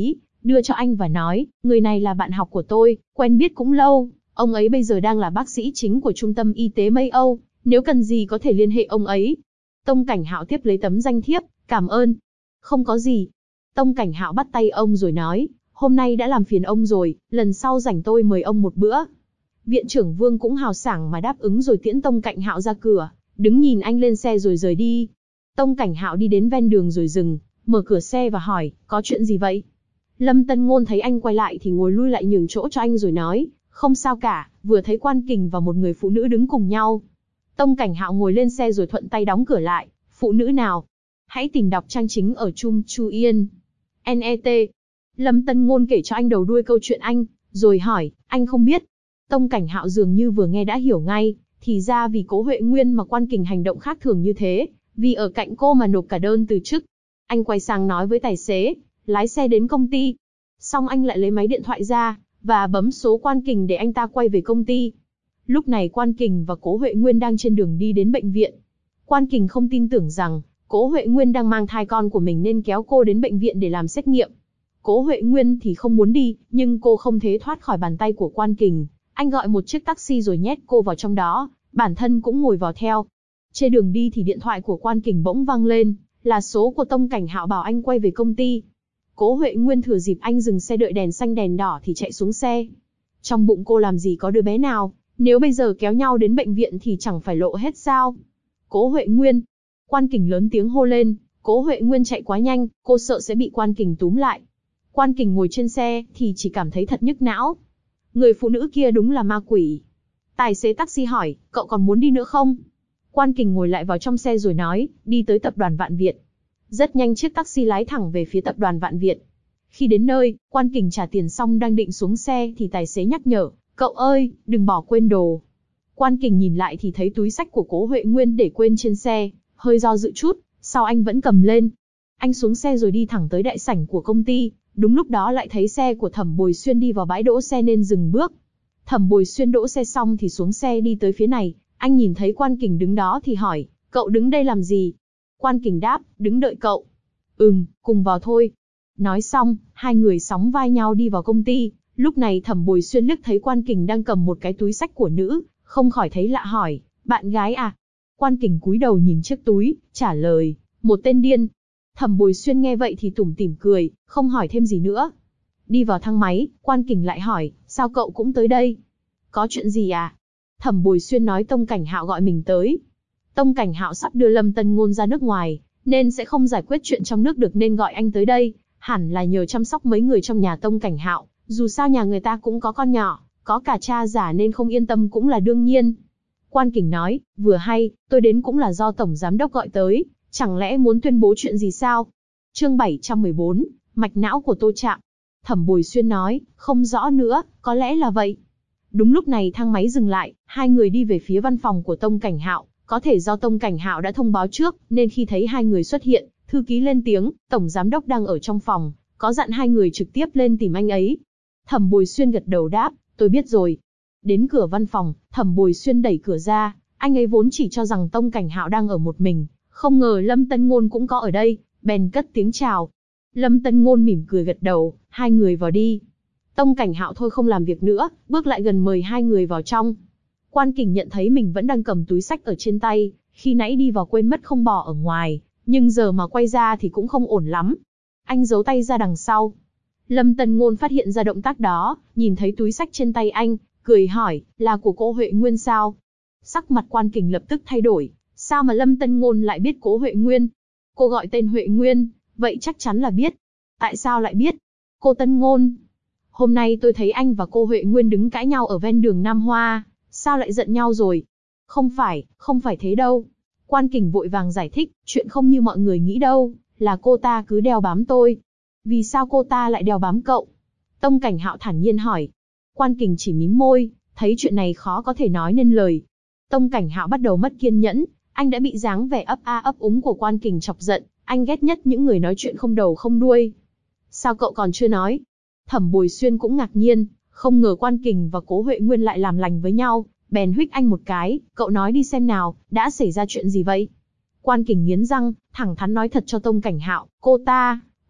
đưa cho anh và nói, người này là bạn học của tôi, quen biết cũng lâu, ông ấy bây giờ đang là bác sĩ chính của trung tâm y tế Mây Âu, nếu cần gì có thể liên hệ ông ấy. Tông Cảnh Hạo tiếp lấy tấm danh thiếp, cảm ơn. Không có gì. Tông Cảnh Hạo bắt tay ông rồi nói, hôm nay đã làm phiền ông rồi, lần sau rảnh tôi mời ông một bữa. Viện trưởng Vương cũng hào sảng mà đáp ứng rồi tiễn Tông Cảnh Hạo ra cửa, đứng nhìn anh lên xe rồi rời đi. Tông Cảnh Hạo đi đến ven đường rồi dừng, mở cửa xe và hỏi, có chuyện gì vậy? Lâm Tân Ngôn thấy anh quay lại thì ngồi lui lại nhường chỗ cho anh rồi nói, không sao cả, vừa thấy Quan Kình và một người phụ nữ đứng cùng nhau. Tông Cảnh Hạo ngồi lên xe rồi thuận tay đóng cửa lại, phụ nữ nào? Hãy tìm đọc trang chính ở Chung Chu Yên. NET. Lâm Tân Ngôn kể cho anh đầu đuôi câu chuyện anh, rồi hỏi, anh không biết. Tông Cảnh Hạo dường như vừa nghe đã hiểu ngay, thì ra vì Cố Huệ Nguyên mà Quan Kình hành động khác thường như thế, vì ở cạnh cô mà nộp cả đơn từ chức. Anh quay sang nói với tài xế, lái xe đến công ty. Xong anh lại lấy máy điện thoại ra, và bấm số Quan Kình để anh ta quay về công ty. Lúc này Quan Kình và Cố Huệ Nguyên đang trên đường đi đến bệnh viện. Quan Kình không tin tưởng rằng Cố Huệ Nguyên đang mang thai con của mình nên kéo cô đến bệnh viện để làm xét nghiệm. Cố Huệ Nguyên thì không muốn đi, nhưng cô không thể thoát khỏi bàn tay của Quan Kình. Anh gọi một chiếc taxi rồi nhét cô vào trong đó, bản thân cũng ngồi vào theo. Trên đường đi thì điện thoại của Quan Kình bỗng vang lên, là số của Tông Cảnh Hạo bảo anh quay về công ty. Cố Huệ Nguyên thừa dịp anh dừng xe đợi đèn xanh đèn đỏ thì chạy xuống xe. Trong bụng cô làm gì có đứa bé nào, nếu bây giờ kéo nhau đến bệnh viện thì chẳng phải lộ hết sao? Cố Huệ Nguyên. Quan Kình lớn tiếng hô lên, Cố Huệ Nguyên chạy quá nhanh, cô sợ sẽ bị Quan Kình túm lại. Quan Kình ngồi trên xe thì chỉ cảm thấy thật nhức não. Người phụ nữ kia đúng là ma quỷ. Tài xế taxi hỏi, cậu còn muốn đi nữa không? Quan Kình ngồi lại vào trong xe rồi nói, đi tới tập đoàn Vạn Việt. Rất nhanh chiếc taxi lái thẳng về phía tập đoàn Vạn Việt. Khi đến nơi, Quan Kình trả tiền xong đang định xuống xe thì tài xế nhắc nhở, cậu ơi, đừng bỏ quên đồ. Quan Kình nhìn lại thì thấy túi xách của Cố Huệ Nguyên để quên trên xe, hơi do dự chút, sau anh vẫn cầm lên. Anh xuống xe rồi đi thẳng tới đại sảnh của công ty, đúng lúc đó lại thấy xe của Thẩm Bồi Xuyên đi vào bãi đỗ xe nên dừng bước. Thẩm Bồi Xuyên đỗ xe xong thì xuống xe đi tới phía này, anh nhìn thấy Quan Kình đứng đó thì hỏi, cậu đứng đây làm gì? Quan Kình đáp, đứng đợi cậu. Cùng vào thôi. Nói xong, hai người sóng vai nhau đi vào công ty. Lúc này Thẩm Bồi Xuyên liếc thấy Quan Kình đang cầm một cái túi xách của nữ, không khỏi thấy lạ hỏi, bạn gái à? Quan Kình cúi đầu nhìn chiếc túi, trả lời, một tên điên. Thẩm Bồi Xuyên nghe vậy thì tủm tỉm cười, không hỏi thêm gì nữa. Đi vào thang máy, Quan Kình lại hỏi, sao cậu cũng tới đây? Có chuyện gì à? Thẩm Bồi Xuyên nói Tông Cảnh Hạo gọi mình tới. Tông Cảnh Hạo sắp đưa Lâm Tân Ngôn ra nước ngoài, nên sẽ không giải quyết chuyện trong nước được nên gọi anh tới đây, hẳn là nhờ chăm sóc mấy người trong nhà Tông Cảnh Hạo, dù sao nhà người ta cũng có con nhỏ, có cả cha già nên không yên tâm cũng là đương nhiên. Quan Kình nói, vừa hay, tôi đến cũng là do Tổng Giám Đốc gọi tới, chẳng lẽ muốn tuyên bố chuyện gì sao? Chương 714, mạch não của Tô Trạm. Thẩm Bồi Xuyên nói, không rõ nữa, có lẽ là vậy. Đúng lúc này thang máy dừng lại, hai người đi về phía văn phòng của Tông Cảnh Hạo, có thể do Tông Cảnh Hạo đã thông báo trước, nên khi thấy hai người xuất hiện, thư ký lên tiếng, Tổng Giám Đốc đang ở trong phòng, có dặn hai người trực tiếp lên tìm anh ấy. Thẩm Bồi Xuyên gật đầu đáp, tôi biết rồi. Đến cửa văn phòng, Thẩm Bồi Xuyên đẩy cửa ra, anh ấy vốn chỉ cho rằng Tông Cảnh Hạo đang ở một mình, không ngờ Lâm Tân Ngôn cũng có ở đây, bèn cất tiếng chào. Lâm Tân Ngôn mỉm cười gật đầu, hai người vào đi. Tông Cảnh Hạo thôi không làm việc nữa, bước lại gần mời hai người vào trong. Quan Kình nhận thấy mình vẫn đang cầm túi xách ở trên tay, khi nãy đi vào quên mất không bỏ ở ngoài, nhưng giờ mà quay ra thì cũng không ổn lắm. Anh giấu tay ra đằng sau. Lâm Tân Ngôn phát hiện ra động tác đó, nhìn thấy túi xách trên tay anh, cười hỏi, là của cô Huệ Nguyên sao? Sắc mặt Quan Kình lập tức thay đổi, sao mà Lâm Tân Ngôn lại biết Cố Huệ Nguyên? Cô gọi tên Huệ Nguyên, vậy chắc chắn là biết. Tại sao lại biết? Cô Tân Ngôn, hôm nay tôi thấy anh và cô Huệ Nguyên đứng cãi nhau ở ven đường Nam Hoa, sao lại giận nhau rồi? Không phải thế đâu. Quan Kình vội vàng giải thích, chuyện không như mọi người nghĩ đâu, là cô ta cứ đeo bám tôi. Vì sao cô ta lại đeo bám cậu? Tông Cảnh Hạo thản nhiên hỏi. Quan Kình chỉ mím môi, thấy chuyện này khó có thể nói nên lời. Tông Cảnh Hạo bắt đầu mất kiên nhẫn, anh đã bị dáng vẻ ấp a ấp úng của Quan Kình chọc giận, anh ghét nhất những người nói chuyện không đầu không đuôi. Sao cậu còn chưa nói? Thẩm Bồi Xuyên cũng ngạc nhiên, không ngờ Quan Kình và Cố Huệ Nguyên lại làm lành với nhau, bèn huých anh một cái, cậu nói đi xem nào, đã xảy ra chuyện gì vậy? Quan Kình nghiến răng, thẳng thắn nói thật cho Tông Cảnh Hạo, cô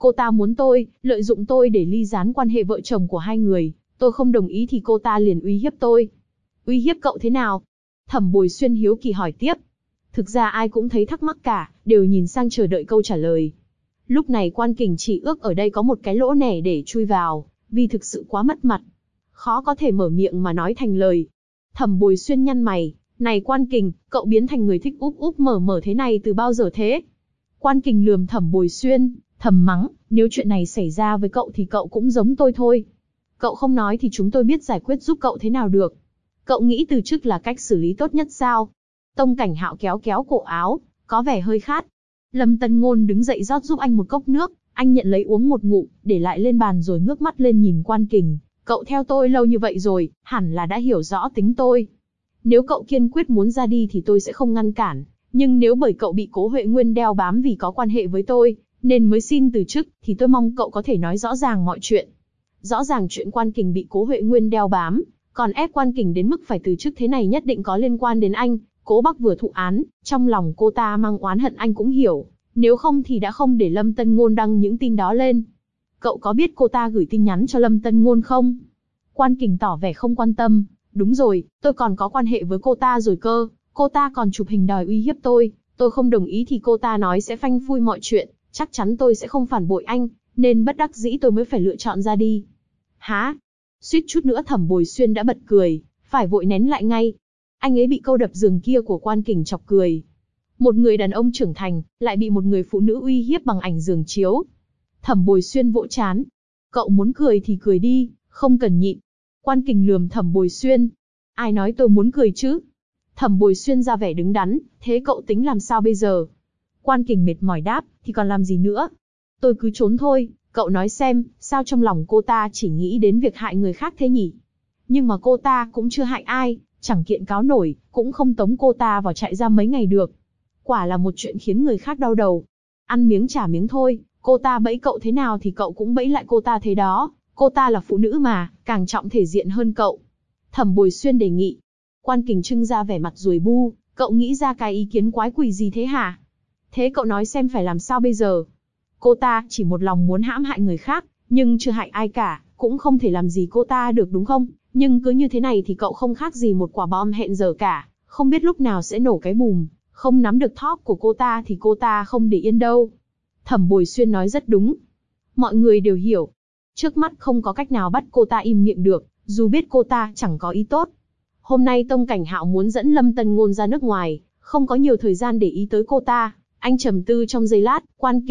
Cô ta muốn tôi, lợi dụng tôi để ly gián quan hệ vợ chồng của hai người. Tôi không đồng ý thì cô ta liền uy hiếp tôi. Uy hiếp cậu thế nào? Thẩm Bồi Xuyên hiếu kỳ hỏi tiếp. Thực ra ai cũng thấy thắc mắc cả, đều nhìn sang chờ đợi câu trả lời. Lúc này Quan Kình chỉ ước ở đây có một cái lỗ nẻ để chui vào, vì thực sự quá mất mặt. Khó có thể mở miệng mà nói thành lời. Thẩm Bồi Xuyên nhăn mày, này Quan Kình, cậu biến thành người thích úp úp mở mở thế này từ bao giờ thế? Quan Kình lườm Thẩm Bồi Xuyên, thầm mắng, nếu chuyện này xảy ra với cậu thì cậu cũng giống tôi thôi. Cậu không nói thì chúng tôi biết giải quyết giúp cậu thế nào được. Cậu nghĩ từ chức là cách xử lý tốt nhất sao? Tông Cảnh Hạo kéo kéo cổ áo, có vẻ hơi khát. Lâm Tân Ngôn đứng dậy rót giúp anh một cốc nước, anh nhận lấy uống một ngụm, để lại lên bàn rồi ngước mắt lên nhìn Quan Kình. Cậu theo tôi lâu như vậy rồi, hẳn là đã hiểu rõ tính tôi. Nếu cậu kiên quyết muốn ra đi thì tôi sẽ không ngăn cản. Nhưng nếu bởi cậu bị Cố Huệ Nguyên đeo bám vì có quan hệ với tôi, nên mới xin từ chức, thì tôi mong cậu có thể nói rõ ràng mọi chuyện. Rõ ràng chuyện Quan Kình bị Cố Huệ Nguyên đeo bám, còn ép Quan Kình đến mức phải từ chức thế này nhất định có liên quan đến anh. Cố Bắc vừa thụ án, trong lòng cô ta mang oán hận anh cũng hiểu, nếu không thì đã không để Lâm Tân Ngôn đăng những tin đó lên. Cậu có biết cô ta gửi tin nhắn cho Lâm Tân Ngôn không? Quan Kình tỏ vẻ không quan tâm. Đúng rồi, tôi còn có quan hệ với cô ta rồi cơ, cô ta còn chụp hình đòi uy hiếp tôi không đồng ý thì cô ta nói sẽ phanh phui mọi chuyện, chắc chắn tôi sẽ không phản bội anh, nên bất đắc dĩ tôi mới phải lựa chọn ra đi. Hả? Suýt chút nữa Thẩm Bồi Xuyên đã bật cười, phải vội nén lại ngay. Anh ấy bị câu đập giường kia của Quan Kình chọc cười. Một người đàn ông trưởng thành, lại bị một người phụ nữ uy hiếp bằng ảnh giường chiếu. Thẩm Bồi Xuyên vỗ trán. Cậu muốn cười thì cười đi, không cần nhịn. Quan Kình lườm Thẩm Bồi Xuyên. Ai nói tôi muốn cười chứ? Thẩm Bồi Xuyên ra vẻ đứng đắn, thế cậu tính làm sao bây giờ? Quan Kình mệt mỏi đáp, thì còn làm gì nữa? Tôi cứ trốn thôi, cậu nói xem, sao trong lòng cô ta chỉ nghĩ đến việc hại người khác thế nhỉ? Nhưng mà cô ta cũng chưa hại ai, chẳng kiện cáo nổi, cũng không tống cô ta vào trại giam mấy ngày được. Quả là một chuyện khiến người khác đau đầu. Ăn miếng trả miếng thôi, cô ta bẫy cậu thế nào thì cậu cũng bẫy lại cô ta thế đó. Cô ta là phụ nữ mà, càng trọng thể diện hơn cậu. Thẩm Bồi Xuyên đề nghị. Quan Kình trưng ra vẻ mặt ruồi bu, cậu nghĩ ra cái ý kiến quái quỷ gì thế hả? Thế cậu nói xem phải làm sao bây giờ? Cô ta chỉ một lòng muốn hãm hại người khác, nhưng chưa hại ai cả, cũng không thể làm gì cô ta được đúng không? Nhưng cứ như thế này thì cậu không khác gì một quả bom hẹn giờ cả, không biết lúc nào sẽ nổ cái bùm, không nắm được thóp của cô ta thì cô ta không để yên đâu. Thẩm Bồi Xuyên nói rất đúng. Mọi người đều hiểu. Trước mắt không có cách nào bắt cô ta im miệng được, dù biết cô ta chẳng có ý tốt. Hôm nay Tông Cảnh Hạo muốn dẫn Lâm Tân Ngôn ra nước ngoài, không có nhiều thời gian để ý tới cô ta. Anh trầm tư trong giây lát,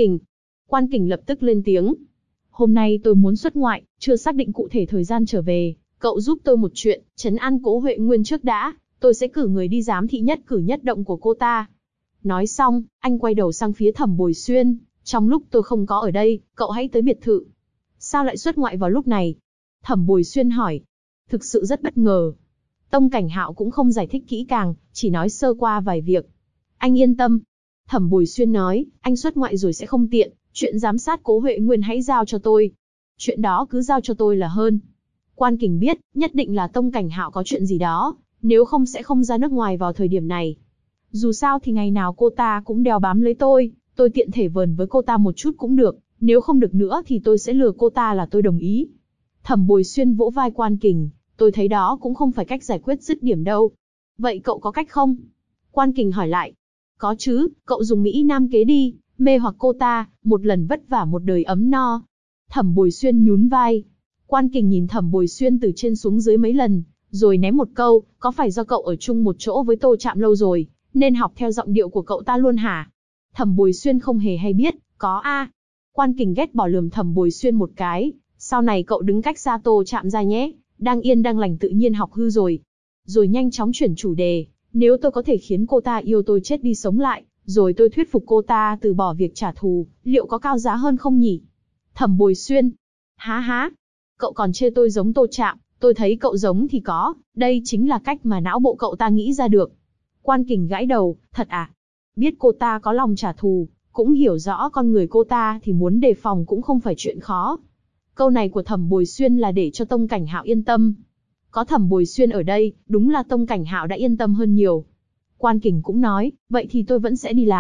Quan Kình lập tức lên tiếng. Hôm nay tôi muốn xuất ngoại, chưa xác định cụ thể thời gian trở về. Cậu giúp tôi một chuyện, trấn an Cố Huệ Nguyên trước đã, tôi sẽ cử người đi giám thị nhất cử nhất động của cô ta. Nói xong, anh quay đầu sang phía Thẩm Bồi Xuyên, trong lúc tôi không có ở đây, cậu hãy tới biệt thự. Sao lại xuất ngoại vào lúc này? Thẩm Bồi Xuyên hỏi. Thực sự rất bất ngờ. Tông Cảnh Hạo cũng không giải thích kỹ càng, chỉ nói sơ qua vài việc. Anh yên tâm. Thẩm Bồi Xuyên nói, anh xuất ngoại rồi sẽ không tiện, chuyện giám sát Cố Huệ Nguyên hãy giao cho tôi. Chuyện đó cứ giao cho tôi là hơn. Quan Kình biết, nhất định là Tông Cảnh Hạo có chuyện gì đó, nếu không sẽ không ra nước ngoài vào thời điểm này. Dù sao thì ngày nào cô ta cũng đeo bám lấy tôi tiện thể vờn với cô ta một chút cũng được, nếu không được nữa thì tôi sẽ lừa cô ta là tôi đồng ý. Thẩm Bồi Xuyên vỗ vai Quan Kình, tôi thấy đó cũng không phải cách giải quyết dứt điểm đâu. Vậy cậu có cách không? Quan Kình hỏi lại. Có chứ, cậu dùng Mỹ Nam kế đi, mê hoặc cô ta, một lần vất vả một đời ấm no. Thẩm Bồi Xuyên nhún vai. Quan Kình nhìn Thẩm Bồi Xuyên từ trên xuống dưới mấy lần, rồi ném một câu, có phải do cậu ở chung một chỗ với Tô Trạm lâu rồi, nên học theo giọng điệu của cậu ta luôn hả? Thẩm Bồi Xuyên không hề hay biết, có a. Quan Kình ghét bỏ lườm Thẩm Bồi Xuyên một cái, sau này cậu đứng cách xa Tô Trạm ra nhé, đang yên đang lành tự nhiên học hư rồi. Rồi nhanh chóng chuyển chủ đề, nếu tôi có thể khiến cô ta yêu tôi chết đi sống lại, rồi tôi thuyết phục cô ta từ bỏ việc trả thù, liệu có cao giá hơn không nhỉ? Thẩm Bồi Xuyên. Há. Cậu còn chê tôi giống Tô Trạm, tôi thấy cậu giống thì có, đây chính là cách mà não bộ cậu ta nghĩ ra được. Quan Kình gãi đầu, thật à? Biết cô ta có lòng trả thù, cũng hiểu rõ con người cô ta thì muốn đề phòng cũng không phải chuyện khó. Câu này của Thẩm Bồi Xuyên là để cho Tông Cảnh Hạo yên tâm. Có Thẩm Bồi Xuyên ở đây, đúng là Tông Cảnh Hạo đã yên tâm hơn nhiều. Quan Kình cũng nói, vậy thì tôi vẫn sẽ đi làm,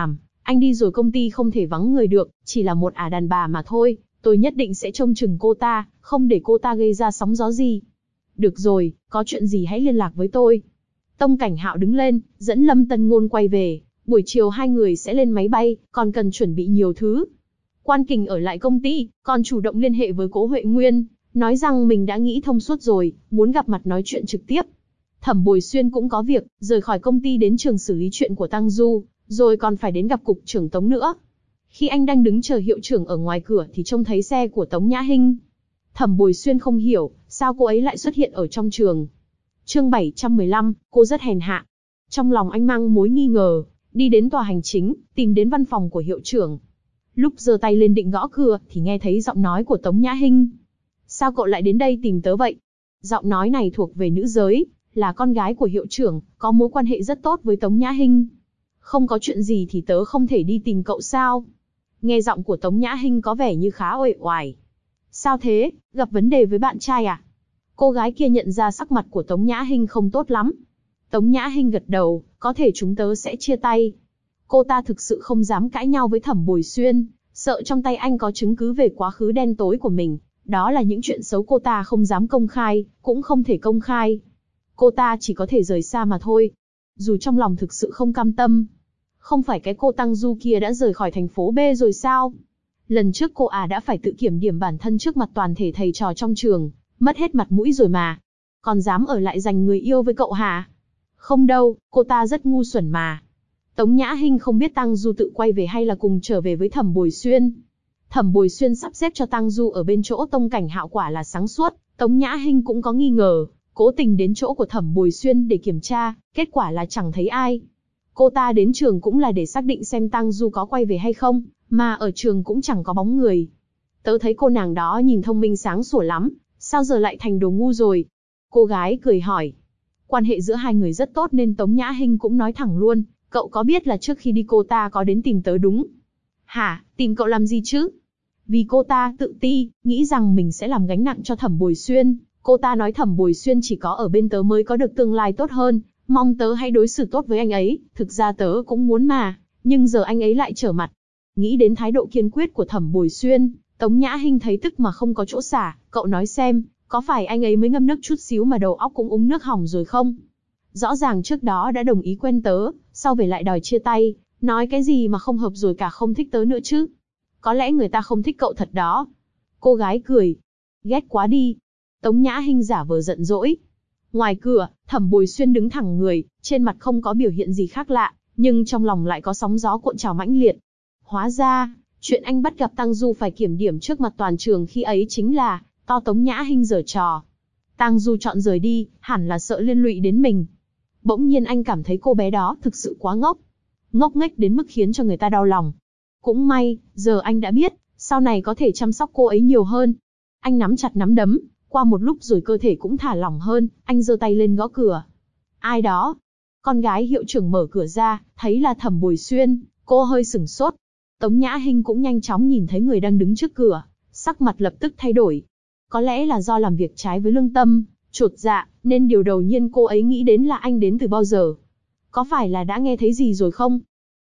Anh đi rồi công ty không thể vắng người được, chỉ là một ả đàn bà mà thôi, tôi nhất định sẽ trông chừng cô ta, không để cô ta gây ra sóng gió gì. Được rồi, có chuyện gì hãy liên lạc với tôi. Tông Cảnh Hạo đứng lên, dẫn Lâm Tân Ngôn quay về, buổi chiều hai người sẽ lên máy bay, còn cần chuẩn bị nhiều thứ. Quan Kình ở lại công ty, còn chủ động liên hệ với Cố Huệ Nguyên, nói rằng mình đã nghĩ thông suốt rồi, muốn gặp mặt nói chuyện trực tiếp. Thẩm Bồi Xuyên cũng có việc, rời khỏi công ty đến trường xử lý chuyện của Tăng Du, rồi còn phải đến gặp cục trưởng Tống nữa. Khi anh đang đứng chờ hiệu trưởng ở ngoài cửa thì trông thấy xe của Tống Nhã Hinh. Thẩm Bồi Xuyên không hiểu, sao cô ấy lại xuất hiện ở trong trường. Chương 715, cô rất hèn hạ. Trong lòng anh mang mối nghi ngờ, đi đến tòa hành chính, tìm đến văn phòng của hiệu trưởng. Lúc giơ tay lên định gõ cửa thì nghe thấy giọng nói của Tống Nhã Hinh. Sao cậu lại đến đây tìm tớ vậy? Giọng nói này thuộc về nữ giới, là con gái của hiệu trưởng, có mối quan hệ rất tốt với Tống Nhã Hinh. Không có chuyện gì thì tớ không thể đi tìm cậu sao? Nghe giọng của Tống Nhã Hinh có vẻ như khá uể oải. Sao thế, gặp vấn đề với bạn trai à? Cô gái kia nhận ra sắc mặt của Tống Nhã Hinh không tốt lắm. Tống Nhã Hinh gật đầu, có thể chúng tớ sẽ chia tay. Cô ta thực sự không dám cãi nhau với Thẩm Bồi Xuyên, sợ trong tay anh có chứng cứ về quá khứ đen tối của mình. Đó là những chuyện xấu cô ta không dám công khai, cũng không thể công khai. Cô ta chỉ có thể rời xa mà thôi. Dù trong lòng thực sự không cam tâm. Không phải cái cô Tăng Du kia đã rời khỏi thành phố B rồi sao? Lần trước cô đã phải tự kiểm điểm bản thân trước mặt toàn thể thầy trò trong trường, mất hết mặt mũi rồi mà. Còn dám ở lại giành người yêu với cậu hả? Không đâu, cô ta rất ngu xuẩn mà. Tống Nhã Hinh không biết Tăng Du tự quay về hay là cùng trở về với Thẩm Bồi Xuyên. Thẩm Bồi Xuyên sắp xếp cho Tăng Du ở bên chỗ Tông Cảnh Hạo quả là sáng suốt, Tống Nhã Hinh cũng có nghi ngờ, cố tình đến chỗ của Thẩm Bồi Xuyên để kiểm tra, kết quả là chẳng thấy ai. Cô ta đến trường cũng là để xác định xem Tăng Du có quay về hay không, mà ở trường cũng chẳng có bóng người. Tớ thấy cô nàng đó nhìn thông minh sáng sủa lắm, sao giờ lại thành đồ ngu rồi? Cô gái cười hỏi. Quan hệ giữa hai người rất tốt nên Tống Nhã Hinh cũng nói thẳng luôn, cậu có biết là trước khi đi cô ta có đến tìm tớ đúng? Hả, tìm cậu làm gì chứ? Vì cô ta tự ti, nghĩ rằng mình sẽ làm gánh nặng cho Thẩm Bồi Xuyên. Cô ta nói Thẩm Bồi Xuyên chỉ có ở bên tớ mới có được tương lai tốt hơn, mong tớ hãy đối xử tốt với anh ấy, thực ra tớ cũng muốn mà, nhưng giờ anh ấy lại trở mặt. Nghĩ đến thái độ kiên quyết của Thẩm Bồi Xuyên, Tống Nhã Hinh thấy tức mà không có chỗ xả, cậu nói xem, có phải anh ấy mới ngâm nước chút xíu mà đầu óc cũng uống nước hỏng rồi không? Rõ ràng trước đó đã đồng ý quen tớ, sau về lại đòi chia tay, nói cái gì mà không hợp rồi cả không thích tớ nữa chứ? Có lẽ người ta không thích cậu thật đó. Cô gái cười. Ghét quá đi. Tống Nhã Hinh giả vờ giận dỗi. Ngoài cửa, Thẩm Bồi Xuyên đứng thẳng người, trên mặt không có biểu hiện gì khác lạ, nhưng trong lòng lại có sóng gió cuộn trào mãnh liệt. Hóa ra, chuyện anh bắt gặp Tăng Du phải kiểm điểm trước mặt toàn trường khi ấy chính là to Tống Nhã Hinh giở trò. Tăng Du chọn rời đi, hẳn là sợ liên lụy đến mình. Bỗng nhiên anh cảm thấy cô bé đó thực sự quá ngốc. Ngốc nghếch đến mức khiến cho người ta đau lòng. Cũng may, giờ anh đã biết, sau này có thể chăm sóc cô ấy nhiều hơn. Anh nắm chặt nắm đấm, qua một lúc rồi cơ thể cũng thả lỏng hơn, anh giơ tay lên gõ cửa. Ai đó? Con gái hiệu trưởng mở cửa ra, thấy là Thẩm Bồi Xuyên, cô hơi sửng sốt. Tống Nhã Hinh cũng nhanh chóng nhìn thấy người đang đứng trước cửa, sắc mặt lập tức thay đổi. Có lẽ là do làm việc trái với lương tâm, chột dạ, nên điều đầu tiên cô ấy nghĩ đến là anh đến từ bao giờ. Có phải là đã nghe thấy gì rồi không?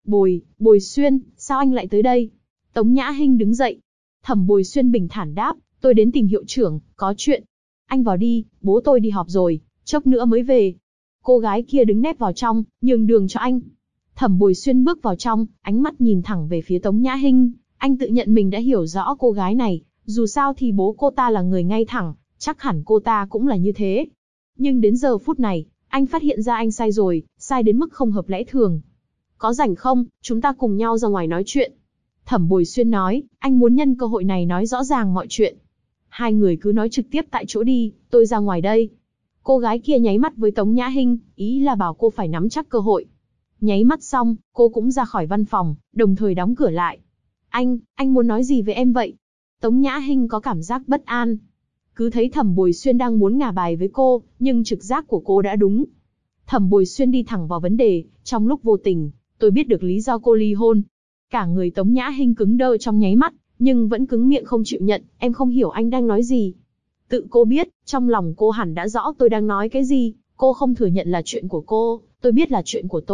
Bồi Xuyên, sao anh lại tới đây? Tống Nhã Hinh đứng dậy. Thẩm Bồi Xuyên bình thản đáp, tôi đến tìm hiệu trưởng, có chuyện. Anh vào đi, bố tôi đi họp rồi, chốc nữa mới về. Cô gái kia đứng nép vào trong, nhường đường cho anh. Thẩm Bồi Xuyên bước vào trong, ánh mắt nhìn thẳng về phía Tống Nhã Hinh. Anh tự nhận mình đã hiểu rõ cô gái này, dù sao thì bố cô ta là người ngay thẳng, chắc hẳn cô ta cũng là như thế. Nhưng đến giờ phút này, anh phát hiện ra anh sai rồi, sai đến mức không hợp lẽ thường. Có rảnh không, chúng ta cùng nhau ra ngoài nói chuyện. Thẩm Bồi Xuyên nói, anh muốn nhân cơ hội này nói rõ ràng mọi chuyện. Hai người cứ nói trực tiếp tại chỗ đi, tôi ra ngoài đây. Cô gái kia nháy mắt với Tống Nhã Hinh, ý là bảo cô phải nắm chắc cơ hội. Nháy mắt xong, cô cũng ra khỏi văn phòng, đồng thời đóng cửa lại. Anh muốn nói gì với em vậy? Tống Nhã Hinh có cảm giác bất an. Cứ thấy Thẩm Bồi Xuyên đang muốn ngả bài với cô, nhưng trực giác của cô đã đúng. Thẩm Bồi Xuyên đi thẳng vào vấn đề, trong lúc vô tình, tôi biết được lý do cô ly hôn. Cả người Tống Nhã Hinh cứng đơ trong nháy mắt, nhưng vẫn cứng miệng không chịu nhận, em không hiểu anh đang nói gì. Tự cô biết, trong lòng cô hẳn đã rõ tôi đang nói cái gì, cô không thừa nhận là chuyện của cô, tôi biết là chuyện của tôi,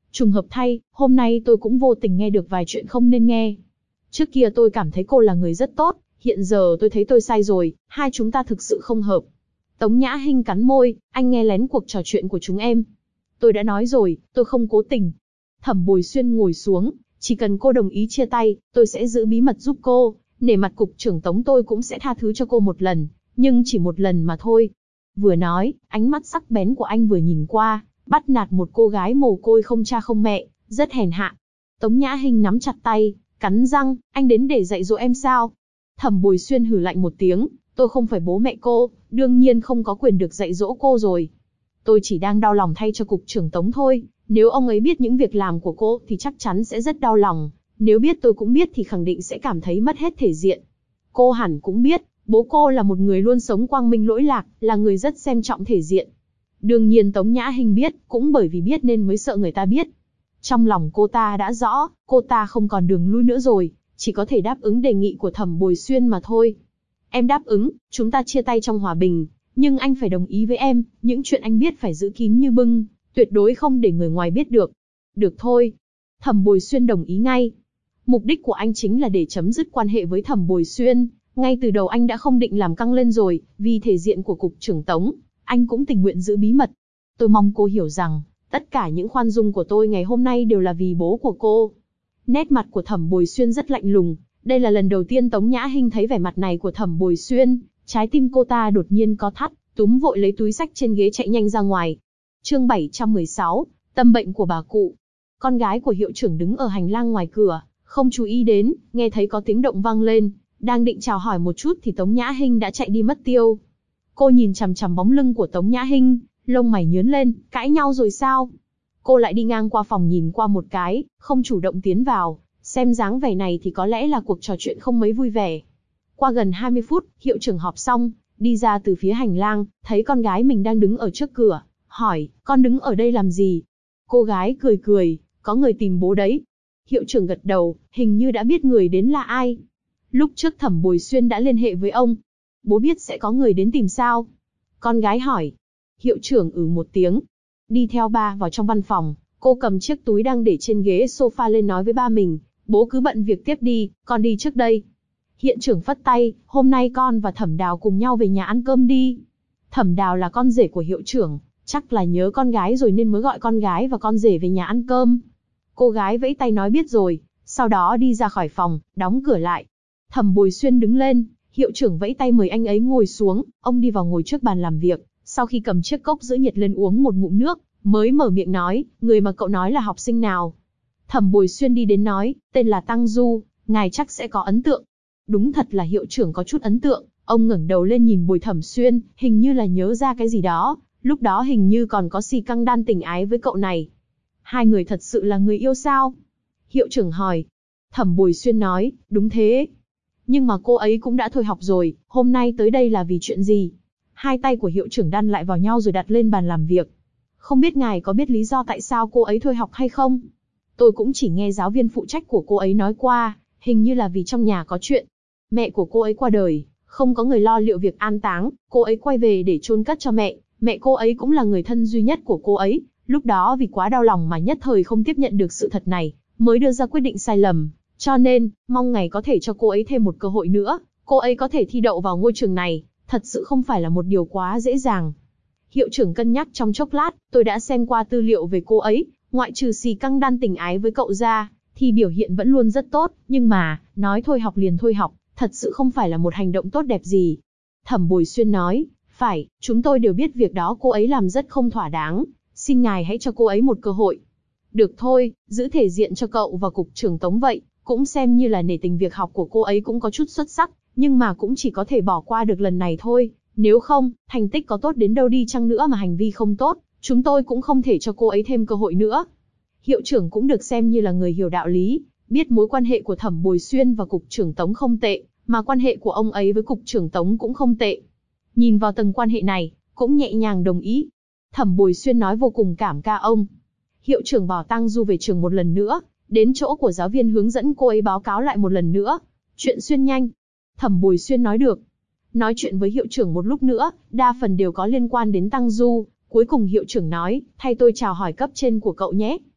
Trùng hợp thay, hôm nay tôi cũng vô tình nghe được vài chuyện không nên nghe. Trước kia tôi cảm thấy cô là người rất tốt, hiện giờ tôi thấy tôi sai rồi, hai chúng ta thực sự không hợp. Tống Nhã Hinh cắn môi, anh nghe lén cuộc trò chuyện của chúng em. Tôi đã nói rồi, tôi không cố tình. Thẩm Bồi Xuyên ngồi xuống, chỉ cần cô đồng ý chia tay, tôi sẽ giữ bí mật giúp cô, nể mặt cục trưởng Tống tôi cũng sẽ tha thứ cho cô một lần, nhưng chỉ một lần mà thôi. Vừa nói, ánh mắt sắc bén của anh vừa nhìn qua, bắt nạt một cô gái mồ côi không cha không mẹ, rất hèn hạ. Tống Nhã Hinh nắm chặt tay, cắn răng, anh đến để dạy dỗ em sao? Thẩm Bồi Xuyên hừ lạnh một tiếng, tôi không phải bố mẹ cô, đương nhiên không có quyền được dạy dỗ cô rồi. Tôi chỉ đang đau lòng thay cho cục trưởng Tống thôi, nếu ông ấy biết những việc làm của cô thì chắc chắn sẽ rất đau lòng, nếu biết tôi cũng biết thì khẳng định sẽ cảm thấy mất hết thể diện. Cô hẳn cũng biết, bố cô là một người luôn sống quang minh lỗi lạc, là người rất xem trọng thể diện. Đương nhiên Tống Nhã Hinh biết, cũng bởi vì biết nên mới sợ người ta biết. Trong lòng cô ta đã rõ, cô ta không còn đường lui nữa rồi, chỉ có thể đáp ứng đề nghị của Thẩm Bồi Xuyên mà thôi. Em đáp ứng, chúng ta chia tay trong hòa bình, nhưng anh phải đồng ý với em, những chuyện anh biết phải giữ kín như bưng, tuyệt đối không để người ngoài biết được. Được thôi. Thẩm Bồi Xuyên đồng ý ngay. Mục đích của anh chính là để chấm dứt quan hệ với Thẩm Bồi Xuyên, ngay từ đầu anh đã không định làm căng lên rồi, vì thể diện của cục trưởng Tống, anh cũng tình nguyện giữ bí mật. Tôi mong cô hiểu rằng, tất cả những khoan dung của tôi ngày hôm nay đều là vì bố của cô. Nét mặt của Thẩm Bồi Xuyên rất lạnh lùng, đây là lần đầu tiên Tống Nhã Hinh thấy vẻ mặt này của Thẩm Bồi Xuyên, trái tim cô ta đột nhiên co thắt, túm vội lấy túi xách trên ghế chạy nhanh ra ngoài. Chương 716, tâm bệnh của bà cụ. Con gái của hiệu trưởng đứng ở hành lang ngoài cửa, không chú ý đến, nghe thấy có tiếng động vang lên, đang định chào hỏi một chút thì Tống Nhã Hinh đã chạy đi mất tiêu. Cô nhìn chằm chằm bóng lưng của Tống Nhã Hinh, lông mày nhướng lên, cãi nhau rồi sao? Cô lại đi ngang qua phòng nhìn qua một cái, không chủ động tiến vào, xem dáng vẻ này thì có lẽ là cuộc trò chuyện không mấy vui vẻ. Qua gần 20 phút, hiệu trưởng họp xong, đi ra từ phía hành lang, thấy con gái mình đang đứng ở trước cửa, hỏi, con đứng ở đây làm gì? Cô gái cười cười, có người tìm bố đấy. Hiệu trưởng gật đầu, hình như đã biết người đến là ai. Lúc trước Thẩm Bồi Xuyên đã liên hệ với ông. Bố biết sẽ có người đến tìm sao? Con gái hỏi. Hiệu trưởng một tiếng. Đi theo ba vào trong văn phòng, cô cầm chiếc túi đang để trên ghế sofa lên nói với ba mình, bố cứ bận việc tiếp đi, con đi trước đây. Hiệu trưởng phất tay, hôm nay con và Thẩm Đào cùng nhau về nhà ăn cơm đi. Thẩm Đào là con rể của hiệu trưởng, chắc là nhớ con gái rồi nên mới gọi con gái và con rể về nhà ăn cơm. Cô gái vẫy tay nói biết rồi, sau đó đi ra khỏi phòng, đóng cửa lại. Thẩm Bồi Xuyên đứng lên, hiệu trưởng vẫy tay mời anh ấy ngồi xuống, ông đi vào ngồi trước bàn làm việc, sau khi cầm chiếc cốc giữ nhiệt lên uống một ngụm nước, mới mở miệng nói, người mà cậu nói là học sinh nào? Thẩm Bồi Xuyên đi đến nói, tên là Tăng Du, ngài chắc sẽ có ấn tượng. Đúng thật là hiệu trưởng có chút ấn tượng, ông ngẩng đầu lên nhìn Bồi Thẩm Xuyên, hình như là nhớ ra cái gì đó, lúc đó hình như còn có si căng đan tình ái với cậu này. Hai người thật sự là người yêu sao? Hiệu trưởng hỏi. Thẩm Bồi Xuyên nói, đúng thế. Nhưng mà cô ấy cũng đã thôi học rồi, hôm nay tới đây là vì chuyện gì? Hai tay của hiệu trưởng đan lại vào nhau rồi đặt lên bàn làm việc. Không biết ngài có biết lý do tại sao cô ấy thôi học hay không? Tôi cũng chỉ nghe giáo viên phụ trách của cô ấy nói qua, hình như là vì trong nhà có chuyện. Mẹ của cô ấy qua đời, không có người lo liệu việc an táng, cô ấy quay về để chôn cất cho mẹ cô ấy cũng là người thân duy nhất của cô ấy, lúc đó vì quá đau lòng mà nhất thời không tiếp nhận được sự thật này, mới đưa ra quyết định sai lầm, cho nên, mong ngài có thể cho cô ấy thêm một cơ hội nữa, cô ấy có thể thi đậu vào ngôi trường này, thật sự không phải là một điều quá dễ dàng. Hiệu trưởng cân nhắc trong chốc lát, tôi đã xem qua tư liệu về cô ấy, ngoại trừ xì căng đan tình ái với cậu ra, thì biểu hiện vẫn luôn rất tốt, nhưng mà, nói thôi học liền thôi học, thật sự không phải là một hành động tốt đẹp gì. Thẩm Bồi Xuyên nói, phải, chúng tôi đều biết việc đó cô ấy làm rất không thỏa đáng, xin ngài hãy cho cô ấy một cơ hội. Được thôi, giữ thể diện cho cậu và cục trưởng Tống vậy, cũng xem như là nể tình việc học của cô ấy cũng có chút xuất sắc, nhưng mà cũng chỉ có thể bỏ qua được lần này thôi, nếu không, thành tích có tốt đến đâu đi chăng nữa mà hành vi không tốt, chúng tôi cũng không thể cho cô ấy thêm cơ hội nữa. Hiệu trưởng cũng được xem như là người hiểu đạo lý, biết mối quan hệ của Thẩm Bồi Xuyên và cục trưởng Tống không tệ, mà quan hệ của ông ấy với cục trưởng Tống cũng không tệ. Nhìn vào tầng quan hệ này, cũng nhẹ nhàng đồng ý. Thẩm Bồi Xuyên nói vô cùng cảm ca ông. Hiệu trưởng bảo Tăng Du về trường một lần nữa, đến chỗ của giáo viên hướng dẫn cô ấy báo cáo lại một lần nữa. Chuyện Xuyên nhanh. Thẩm Bồi Xuyên nói được. Nói chuyện với hiệu trưởng một lúc nữa, đa phần đều có liên quan đến Tăng Du. Cuối cùng hiệu trưởng nói, thay tôi chào hỏi cấp trên của cậu nhé.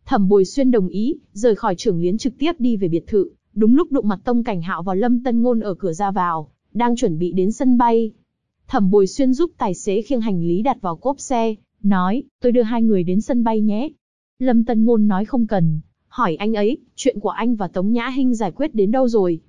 Thẩm Bồi Xuyên đồng ý, rời khỏi Trưởng Liến trực tiếp đi về biệt thự, đúng lúc đụng mặt Tông Cảnh Hạo và Lâm Tân Ngôn ở cửa ra vào, đang chuẩn bị đến sân bay. Thẩm Bồi Xuyên giúp tài xế khiêng hành lý đặt vào cốp xe, nói, tôi đưa hai người đến sân bay nhé. Lâm Tân Ngôn nói không cần, hỏi anh ấy, chuyện của anh và Tống Nhã Hinh giải quyết đến đâu rồi?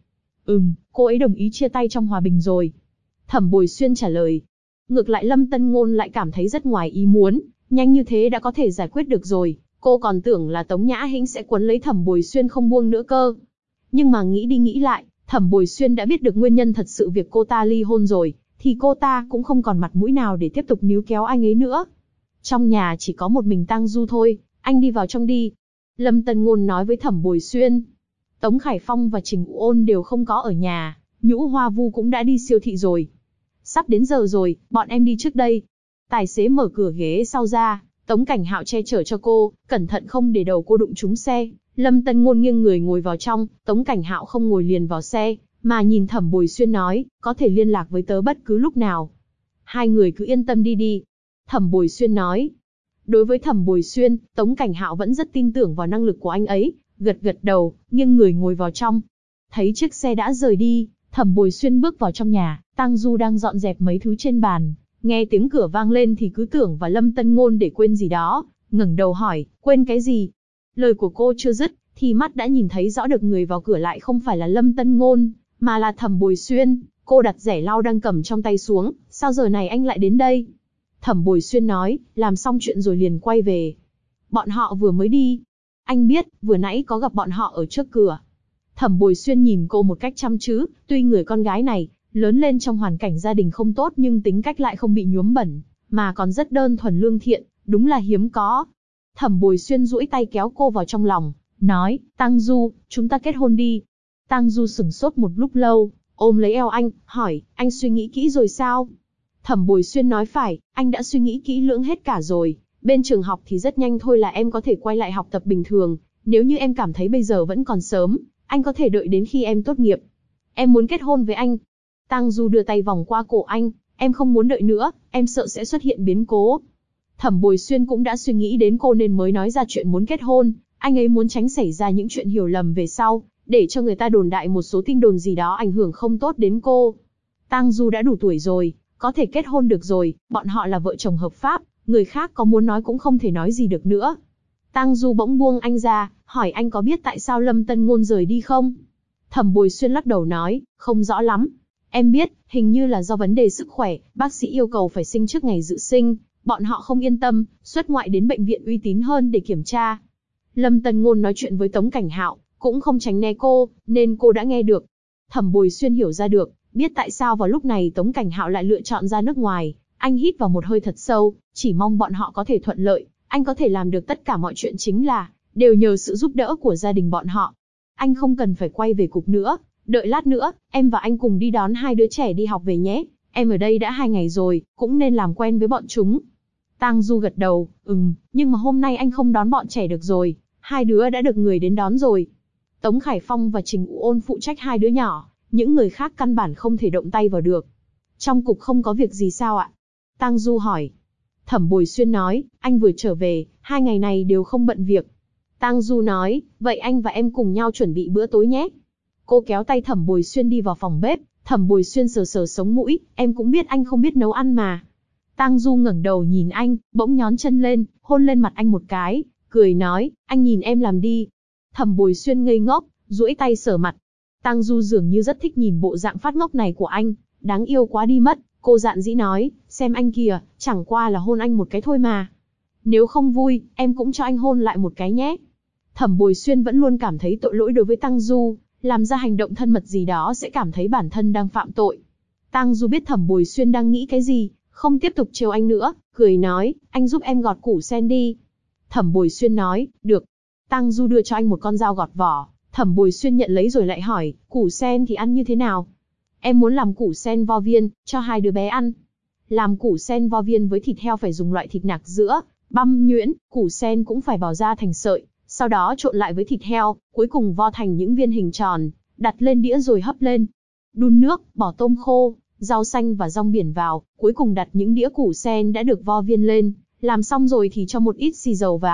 Cô ấy đồng ý chia tay trong hòa bình rồi. Thẩm Bồi Xuyên trả lời. Ngược lại Lâm Tân Ngôn lại cảm thấy rất ngoài ý muốn, nhanh như thế đã có thể giải quyết được rồi, cô còn tưởng là Tống Nhã Hinh sẽ quấn lấy Thẩm Bồi Xuyên không buông nữa cơ. Nhưng mà nghĩ đi nghĩ lại, Thẩm Bồi Xuyên đã biết được nguyên nhân thật sự việc cô ta ly hôn rồi, thì cô ta cũng không còn mặt mũi nào để tiếp tục níu kéo anh ấy nữa. Trong nhà chỉ có một mình Tang Du thôi, anh đi vào trong đi. Lâm Tân Ngôn nói với Thẩm Bồi Xuyên. Tống Khải Phong và Trình Ụ Ôn đều không có ở nhà, Nhũ Hoa Vu cũng đã đi siêu thị rồi. Sắp đến giờ rồi, bọn em đi trước đây. Tài xế mở cửa ghế sau ra, Tống Cảnh Hạo che chở cho cô, cẩn thận không để đầu cô đụng trúng xe. Lâm Tân Ngôn nghiêng người ngồi vào trong, Tống Cảnh Hạo không ngồi liền vào xe, mà nhìn Thẩm Bồi Xuyên nói, có thể liên lạc với tớ bất cứ lúc nào. Hai người cứ yên tâm đi đi. Thẩm Bồi Xuyên nói. Đối với Thẩm Bồi Xuyên, Tống Cảnh Hạo vẫn rất tin tưởng vào năng lực của anh ấy, gật gật đầu, nghiêng người ngồi vào trong. Thấy chiếc xe đã rời đi, Thẩm Bồi Xuyên bước vào trong nhà, Tang Du đang dọn dẹp mấy thứ trên bàn. Nghe tiếng cửa vang lên thì cứ tưởng và Lâm Tân Ngôn để quên gì đó, ngẩng đầu hỏi, quên cái gì? Lời của cô chưa dứt, thì mắt đã nhìn thấy rõ được người vào cửa lại không phải là Lâm Tân Ngôn, mà là Thẩm Bồi Xuyên. Cô đặt rẻ lau đang cầm trong tay xuống, sao giờ này anh lại đến đây? Thẩm Bồi Xuyên nói, làm xong chuyện rồi liền quay về. Bọn họ vừa mới đi. Anh biết, vừa nãy có gặp bọn họ ở trước cửa. Thẩm Bồi Xuyên nhìn cô một cách chăm chú, tuy người con gái này, lớn lên trong hoàn cảnh gia đình không tốt nhưng tính cách lại không bị nhuốm bẩn, mà còn rất đơn thuần lương thiện, đúng là hiếm có. Thẩm Bồi Xuyên duỗi tay kéo cô vào trong lòng, nói, Tang Du, chúng ta kết hôn đi. Tang Du sửng sốt một lúc lâu, ôm lấy eo anh, hỏi, anh suy nghĩ kỹ rồi sao? Thẩm Bồi Xuyên nói phải, anh đã suy nghĩ kỹ lưỡng hết cả rồi. Bên trường học thì rất nhanh thôi là em có thể quay lại học tập bình thường. Nếu như em cảm thấy bây giờ vẫn còn sớm, anh có thể đợi đến khi em tốt nghiệp. Em muốn kết hôn với anh. Tang Du đưa tay vòng qua cổ anh, em không muốn đợi nữa, em sợ sẽ xuất hiện biến cố. Thẩm Bồi Xuyên cũng đã suy nghĩ đến cô nên mới nói ra chuyện muốn kết hôn. Anh ấy muốn tránh xảy ra những chuyện hiểu lầm về sau, để cho người ta đồn đại một số tin đồn gì đó ảnh hưởng không tốt đến cô. Tang Du đã đủ tuổi rồi, có thể kết hôn được rồi, bọn họ là vợ chồng hợp pháp, người khác có muốn nói cũng không thể nói gì được nữa. Tang Du bỗng buông anh ra, hỏi anh có biết tại sao Lâm Tân Ngôn rời đi không? Thẩm Bồi Xuyên lắc đầu nói, không rõ lắm. Em biết, hình như là do vấn đề sức khỏe, bác sĩ yêu cầu phải sinh trước ngày dự sinh, bọn họ không yên tâm, xuất ngoại đến bệnh viện uy tín hơn để kiểm tra. Lâm Tân Ngôn nói chuyện với Tống Cảnh Hạo, cũng không tránh né cô, nên cô đã nghe được. Thẩm Bồi Xuyên hiểu ra được, biết tại sao vào lúc này Tống Cảnh Hạo lại lựa chọn ra nước ngoài. Anh hít vào một hơi thật sâu, chỉ mong bọn họ có thể thuận lợi, anh có thể làm được tất cả mọi chuyện chính là, đều nhờ sự giúp đỡ của gia đình bọn họ. Anh không cần phải quay về cục nữa, đợi lát nữa, em và anh cùng đi đón hai đứa trẻ đi học về nhé, em ở đây đã 2 ngày rồi, cũng nên làm quen với bọn chúng. Tang Du gật đầu, nhưng mà hôm nay anh không đón bọn trẻ được rồi, hai đứa đã được người đến đón rồi. Tống Khải Phong và Trình Ụ Ôn phụ trách hai đứa nhỏ, những người khác căn bản không thể động tay vào được. Trong cục không có việc gì sao ạ? Tang Du hỏi. Thẩm Bồi Xuyên nói, anh vừa trở về, 2 ngày này đều không bận việc. Tang Du nói, vậy anh và em cùng nhau chuẩn bị bữa tối nhé. Cô kéo tay Thẩm Bồi Xuyên đi vào phòng bếp, Thẩm Bồi Xuyên sờ sờ sống mũi, em cũng biết anh không biết nấu ăn mà. Tang Du ngẩng đầu nhìn anh, bỗng nhón chân lên, hôn lên mặt anh một cái, cười nói, anh nhìn em làm đi. Thẩm Bồi Xuyên ngây ngốc, duỗi tay sờ mặt. Tang Du dường như rất thích nhìn bộ dạng phát ngốc này của anh, đáng yêu quá đi mất. Cô dạn dĩ nói, xem anh kìa, chẳng qua là hôn anh một cái thôi mà. Nếu không vui, em cũng cho anh hôn lại một cái nhé. Thẩm Bồi Xuyên vẫn luôn cảm thấy tội lỗi đối với Tang Du, làm ra hành động thân mật gì đó sẽ cảm thấy bản thân đang phạm tội. Tang Du biết Thẩm Bồi Xuyên đang nghĩ cái gì, không tiếp tục trêu anh nữa, cười nói, anh giúp em gọt củ sen đi. Thẩm Bồi Xuyên nói, được. Tang Du đưa cho anh một con dao gọt vỏ, Thẩm Bồi Xuyên nhận lấy rồi lại hỏi, củ sen thì ăn như thế nào? Em muốn làm củ sen vo viên, cho hai đứa bé ăn. Làm củ sen vo viên với thịt heo phải dùng loại thịt nạc giữa, băm nhuyễn, củ sen cũng phải bào ra thành sợi, sau đó trộn lại với thịt heo, cuối cùng vo thành những viên hình tròn, đặt lên đĩa rồi hấp lên. Đun nước, bỏ tôm khô, rau xanh và rong biển vào, cuối cùng đặt những đĩa củ sen đã được vo viên lên. Làm xong rồi thì cho một ít xì dầu vào,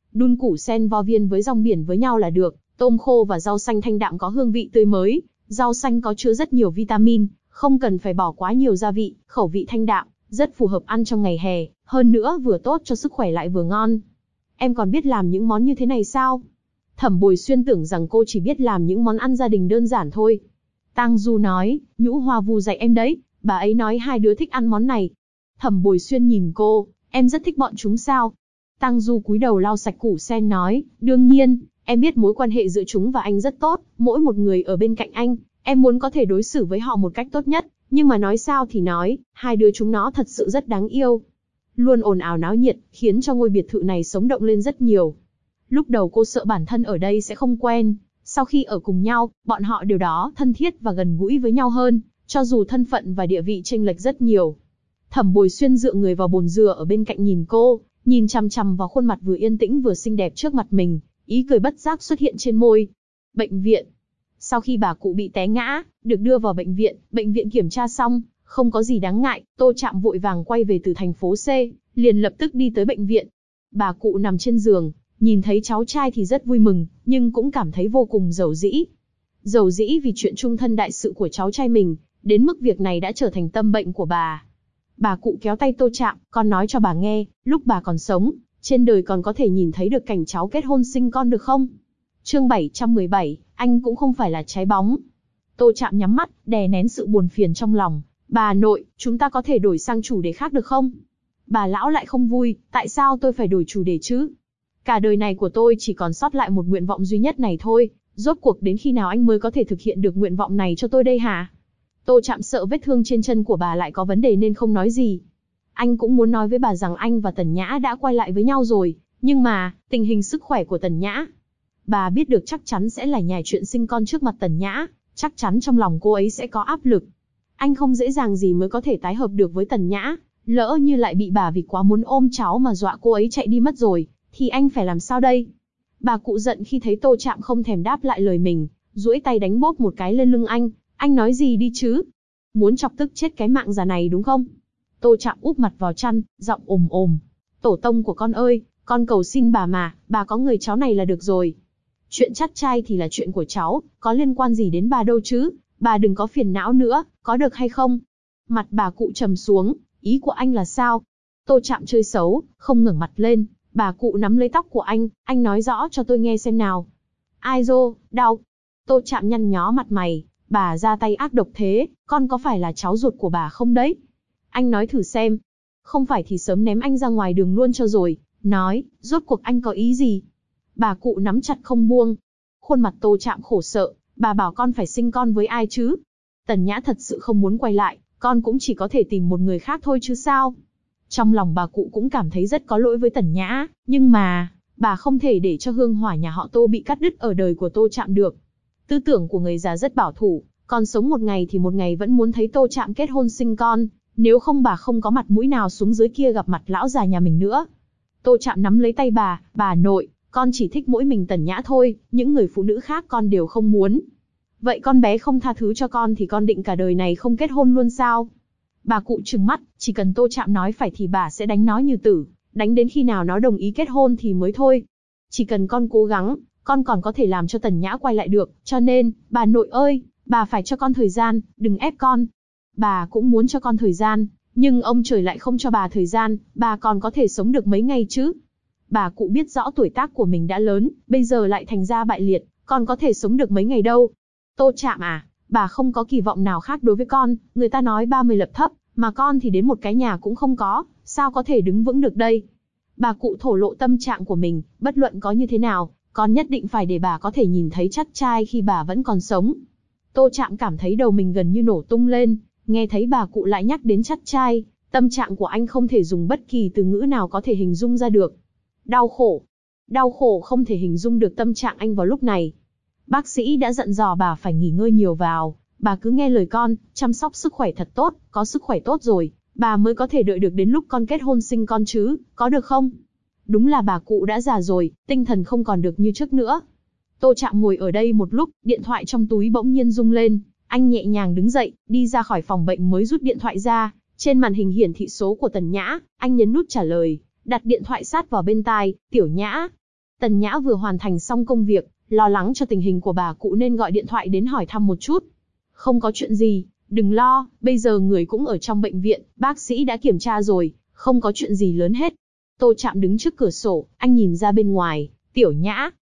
Đun củ sen vo viên với rong biển với nhau là được, tôm khô và rau xanh thanh đạm có hương vị tươi mới, rau xanh có chứa rất nhiều vitamin, không cần phải bỏ quá nhiều gia vị, khẩu vị thanh đạm, rất phù hợp ăn trong ngày hè, hơn nữa vừa tốt cho sức khỏe lại vừa ngon. Em còn biết làm những món như thế này sao? Thẩm Bồi Xuyên tưởng rằng cô chỉ biết làm những món ăn gia đình đơn giản thôi. Tang Du nói, Nhũ Hoa Vu dạy em đấy, bà ấy nói hai đứa thích ăn món này. Thẩm Bồi Xuyên nhìn cô, em rất thích bọn chúng sao? Tang Du cúi đầu lau sạch củ sen nói, đương nhiên, em biết mối quan hệ giữa chúng và anh rất tốt, mỗi một người ở bên cạnh anh, em muốn có thể đối xử với họ một cách tốt nhất, nhưng mà nói sao thì nói, hai đứa chúng nó thật sự rất đáng yêu. Luôn ồn ào náo nhiệt, khiến cho ngôi biệt thự này sống động lên rất nhiều. Lúc đầu cô sợ bản thân ở đây sẽ không quen, sau khi ở cùng nhau, bọn họ điều đó thân thiết và gần gũi với nhau hơn, cho dù thân phận và địa vị chênh lệch rất nhiều. Thẩm Bồi Xuyên dựa người vào bồn dừa ở bên cạnh nhìn cô, nhìn chằm chằm vào khuôn mặt vừa yên tĩnh vừa xinh đẹp trước mặt mình, ý cười bất giác xuất hiện trên môi. Bệnh viện. Sau khi bà cụ bị té ngã, được đưa vào bệnh viện kiểm tra xong, không có gì đáng ngại, Tô Trạm vội vàng quay về từ thành phố C, liền lập tức đi tới bệnh viện. Bà cụ nằm trên giường, nhìn thấy cháu trai thì rất vui mừng, nhưng cũng cảm thấy vô cùng giàu dĩ. Giàu dĩ vì chuyện chung thân đại sự của cháu trai mình, đến mức việc này đã trở thành tâm bệnh của bà. Bà cụ kéo tay Tô Trạm, con nói cho bà nghe, lúc bà còn sống, trên đời còn có thể nhìn thấy được cảnh cháu kết hôn sinh con được không? Chương 717, anh cũng không phải là trái bóng. Tô Trạm nhắm mắt, đè nén sự buồn phiền trong lòng. Bà nội, chúng ta có thể đổi sang chủ đề khác được không? Bà lão lại không vui, tại sao tôi phải đổi chủ đề chứ? Cả đời này của tôi chỉ còn sót lại một nguyện vọng duy nhất này thôi, rốt cuộc đến khi nào anh mới có thể thực hiện được nguyện vọng này cho tôi đây hả? Tô Trạm sợ vết thương trên chân của bà lại có vấn đề nên không nói gì. Anh cũng muốn nói với bà rằng anh và Tần Nhã đã quay lại với nhau rồi, nhưng mà, tình hình sức khỏe của Tần Nhã. Bà biết được chắc chắn sẽ là nhài chuyện sinh con trước mặt Tần Nhã, chắc chắn trong lòng cô ấy sẽ có áp lực. Anh không dễ dàng gì mới có thể tái hợp được với Tần Nhã, lỡ như lại bị bà vì quá muốn ôm cháu mà dọa cô ấy chạy đi mất rồi, thì anh phải làm sao đây? Bà cụ giận khi thấy Tô Trạm không thèm đáp lại lời mình, duỗi tay đánh bóp một cái lên lưng anh nói gì đi chứ? Muốn chọc tức chết cái mạng già này đúng không? Tô Trạm úp mặt vào chăn, giọng ồm ồm. Tổ tông của con ơi, con cầu xin bà mà, bà có người cháu này là được rồi. Chuyện chắt trai thì là chuyện của cháu, có liên quan gì đến bà đâu chứ, bà đừng có phiền não nữa, có được hay không? Mặt bà cụ trầm xuống, ý của anh là sao? Tô Trạm chơi xấu, không ngẩng mặt lên, bà cụ nắm lấy tóc của anh nói rõ cho tôi nghe xem nào. Ai dô, đau. Tô Trạm nhăn nhó mặt mày, bà ra tay ác độc thế, con có phải là cháu ruột của bà không đấy? Anh nói thử xem. Không phải thì sớm ném anh ra ngoài đường luôn cho rồi, nói, rốt cuộc anh có ý gì? Bà cụ nắm chặt không buông. Khuôn mặt Tô Trạm khổ sợ, bà bảo con phải sinh con với ai chứ? Tần Nhã thật sự không muốn quay lại, con cũng chỉ có thể tìm một người khác thôi chứ sao? Trong lòng bà cụ cũng cảm thấy rất có lỗi với Tần Nhã, nhưng mà, bà không thể để cho hương hỏa nhà họ Tô bị cắt đứt ở đời của Tô Trạm được. Tư tưởng của người già rất bảo thủ, còn sống một ngày thì một ngày vẫn muốn thấy Tô Trạm kết hôn sinh con, nếu không bà không có mặt mũi nào xuống dưới kia gặp mặt lão già nhà mình nữa. Tô Trạm nắm lấy tay bà nội, con chỉ thích mỗi mình Tần Nhã thôi, những người phụ nữ khác con đều không muốn. Vậy con bé không tha thứ cho con thì con định cả đời này không kết hôn luôn sao? Bà cụ trừng mắt, chỉ cần Tô Trạm nói phải thì bà sẽ đánh nó như tử, đánh đến khi nào nó đồng ý kết hôn thì mới thôi. Chỉ cần con cố gắng, con còn có thể làm cho Tần Nhã quay lại được, cho nên, bà nội ơi, bà phải cho con thời gian, đừng ép con. Bà cũng muốn cho con thời gian, nhưng ông trời lại không cho bà thời gian, bà còn có thể sống được mấy ngày chứ? Bà cụ biết rõ tuổi tác của mình đã lớn, bây giờ lại thành ra bại liệt, còn có thể sống được mấy ngày đâu. Tô Trạm à, bà không có kỳ vọng nào khác đối với con, người ta nói 30 lập thấp, mà con thì đến một cái nhà cũng không có, sao có thể đứng vững được đây? Bà cụ thổ lộ tâm trạng của mình, bất luận có như thế nào, con nhất định phải để bà có thể nhìn thấy chắt trai khi bà vẫn còn sống. Tô Trạm cảm thấy đầu mình gần như nổ tung lên, nghe thấy bà cụ lại nhắc đến chắt trai, tâm trạng của anh không thể dùng bất kỳ từ ngữ nào có thể hình dung ra được. Đau khổ không thể hình dung được tâm trạng anh vào lúc này. Bác sĩ đã dặn dò bà phải nghỉ ngơi nhiều vào, bà cứ nghe lời con, chăm sóc sức khỏe thật tốt, có sức khỏe tốt rồi, bà mới có thể đợi được đến lúc con kết hôn sinh con chứ, có được không? Đúng là bà cụ đã già rồi, tinh thần không còn được như trước nữa. Tô Trạm ngồi ở đây một lúc, điện thoại trong túi bỗng nhiên rung lên, anh nhẹ nhàng đứng dậy, đi ra khỏi phòng bệnh mới rút điện thoại ra, trên màn hình hiển thị số của Tần Nhã, anh nhấn nút trả lời, đặt điện thoại sát vào bên tai, Tiểu Nhã. Tần Nhã vừa hoàn thành xong công việc, lo lắng cho tình hình của bà cụ nên gọi điện thoại đến hỏi thăm một chút. Không có chuyện gì, đừng lo, bây giờ người cũng ở trong bệnh viện, bác sĩ đã kiểm tra rồi, không có chuyện gì lớn hết. Tô Trạm đứng trước cửa sổ, anh nhìn ra bên ngoài, Tiểu Nhã.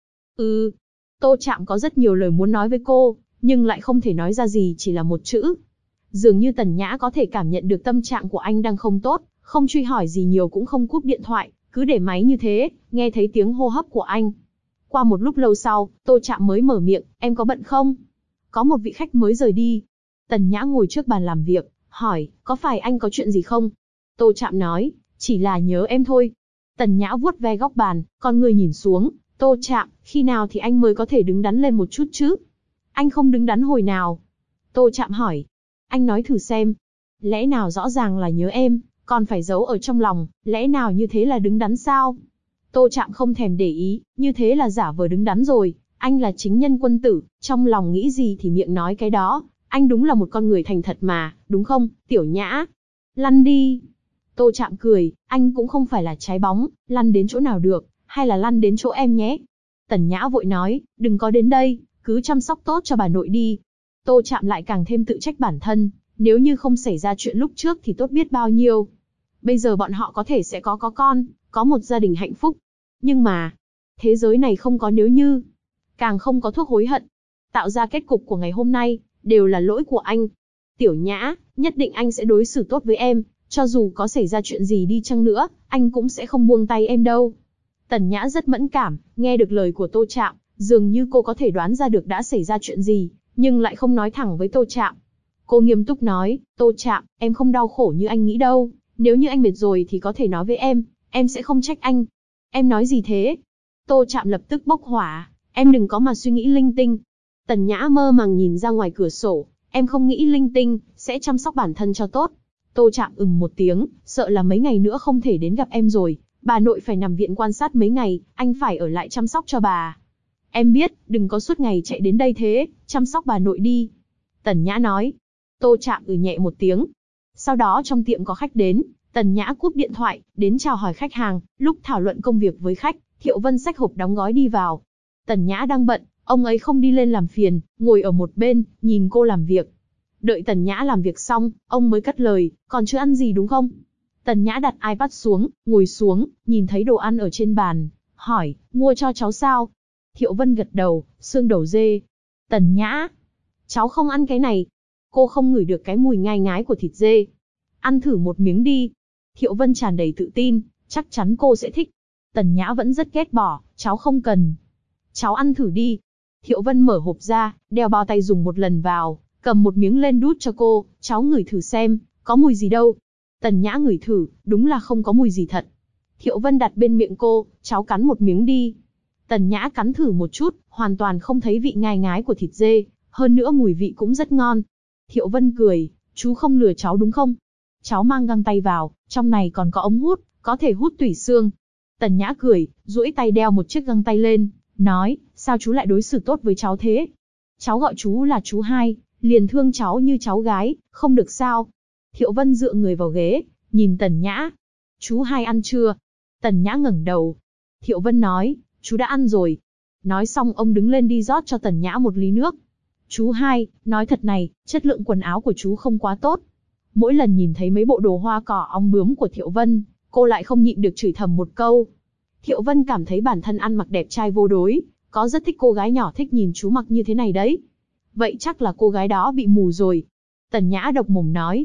Tô Trạm có rất nhiều lời muốn nói với cô, nhưng lại không thể nói ra gì, chỉ là một chữ. Dường như Tần Nhã có thể cảm nhận được tâm trạng của anh đang không tốt, không truy hỏi gì nhiều cũng không cúp điện thoại, cứ để máy như thế, nghe thấy tiếng hô hấp của anh. Qua một lúc lâu sau, Tô Trạm mới mở miệng, em có bận không? Có một vị khách mới rời đi. Tần Nhã ngồi trước bàn làm việc, hỏi, có phải anh có chuyện gì không? Tô Trạm nói, chỉ là nhớ em thôi. Tần Nhã vuốt ve góc bàn, con người nhìn xuống, Tô Trạm, khi nào thì anh mới có thể đứng đắn lên một chút chứ? Anh không đứng đắn hồi nào? Tô Trạm hỏi, anh nói thử xem. Lẽ nào rõ ràng là nhớ em, còn phải giấu ở trong lòng, lẽ nào như thế là đứng đắn sao? Tô Trạm không thèm để ý, như thế là giả vờ đứng đắn rồi, anh là chính nhân quân tử, trong lòng nghĩ gì thì miệng nói cái đó, anh đúng là một con người thành thật mà, đúng không, Tiểu Nhã? Lăn đi. Tô Trạm cười, anh cũng không phải là trái bóng, lăn đến chỗ nào được, hay là lăn đến chỗ em nhé. Tần Nhã vội nói, đừng có đến đây, cứ chăm sóc tốt cho bà nội đi. Tô Trạm lại càng thêm tự trách bản thân, nếu như không xảy ra chuyện lúc trước thì tốt biết bao nhiêu. Bây giờ bọn họ có thể sẽ có con, có một gia đình hạnh phúc. Nhưng mà, thế giới này không có nếu như, càng không có thuốc hối hận. Tạo ra kết cục của ngày hôm nay, đều là lỗi của anh. Tiểu Nhã, nhất định anh sẽ đối xử tốt với em, cho dù có xảy ra chuyện gì đi chăng nữa, anh cũng sẽ không buông tay em đâu. Tần Nhã rất mẫn cảm, nghe được lời của Tô Trạm, dường như cô có thể đoán ra được đã xảy ra chuyện gì, nhưng lại không nói thẳng với Tô Trạm. Cô nghiêm túc nói, Tô Trạm, em không đau khổ như anh nghĩ đâu, nếu như anh mệt rồi thì có thể nói với em sẽ không trách anh. Em nói gì thế? Tô Trạm lập tức bốc hỏa, em đừng có mà suy nghĩ linh tinh. Tần Nhã mơ màng nhìn ra ngoài cửa sổ, em không nghĩ linh tinh, sẽ chăm sóc bản thân cho tốt. Tô Trạm một tiếng, sợ là mấy ngày nữa không thể đến gặp em rồi, bà nội phải nằm viện quan sát mấy ngày, anh phải ở lại chăm sóc cho bà. Em biết, đừng có suốt ngày chạy đến đây thế, chăm sóc bà nội đi. Tần Nhã nói. Tô Trạm nhẹ một tiếng. Sau đó trong tiệm có khách đến, Tần Nhã cúp điện thoại, đến chào hỏi khách hàng, lúc thảo luận công việc với khách, Thiệu Vân xách hộp đóng gói đi vào. Tần Nhã đang bận, ông ấy không đi lên làm phiền, ngồi ở một bên, nhìn cô làm việc. Đợi Tần Nhã làm việc xong, ông mới cất lời, còn chưa ăn gì đúng không? Tần Nhã đặt iPad xuống, ngồi xuống, nhìn thấy đồ ăn ở trên bàn, hỏi, mua cho cháu sao? Thiệu Vân gật đầu, xương đầu dê. Tần Nhã, cháu không ăn cái này. Cô không ngửi được cái mùi ngai ngái của thịt dê. Ăn thử một miếng đi. Thiệu Vân tràn đầy tự tin, chắc chắn cô sẽ thích. Tần Nhã vẫn rất ghét bỏ, cháu không cần. Cháu ăn thử đi. Thiệu Vân mở hộp ra, đeo bao tay dùng một lần vào, cầm một miếng lên đút cho cô, cháu ngửi thử xem, có mùi gì đâu. Tần Nhã ngửi thử, đúng là không có mùi gì thật. Thiệu Vân đặt bên miệng cô, cháu cắn một miếng đi. Tần Nhã cắn thử một chút, hoàn toàn không thấy vị ngai ngái của thịt dê, hơn nữa mùi vị cũng rất ngon. Thiệu Vân cười, chú không lừa cháu đúng không? Cháu mang găng tay vào, trong này còn có ống hút, có thể hút tủy xương. Tần Nhã cười, duỗi tay đeo một chiếc găng tay lên, nói, sao chú lại đối xử tốt với cháu thế? Cháu gọi chú là chú hai, liền thương cháu như cháu gái, không được sao? Thiệu Vân dựa người vào ghế, nhìn Tần Nhã. Chú hai ăn chưa? Tần Nhã ngẩng đầu. Thiệu Vân nói, chú đã ăn rồi. Nói xong ông đứng lên đi rót cho Tần Nhã một ly nước. Chú hai, nói thật này, chất lượng quần áo của chú không quá tốt. Mỗi lần nhìn thấy mấy bộ đồ hoa cỏ ong bướm của Thiệu Vân, cô lại không nhịn được chửi thầm một câu. Thiệu Vân cảm thấy bản thân ăn mặc đẹp trai vô đối, có rất thích cô gái nhỏ thích nhìn chú mặc như thế này đấy. Vậy chắc là cô gái đó bị mù rồi. Tần Nhã độc mồm nói.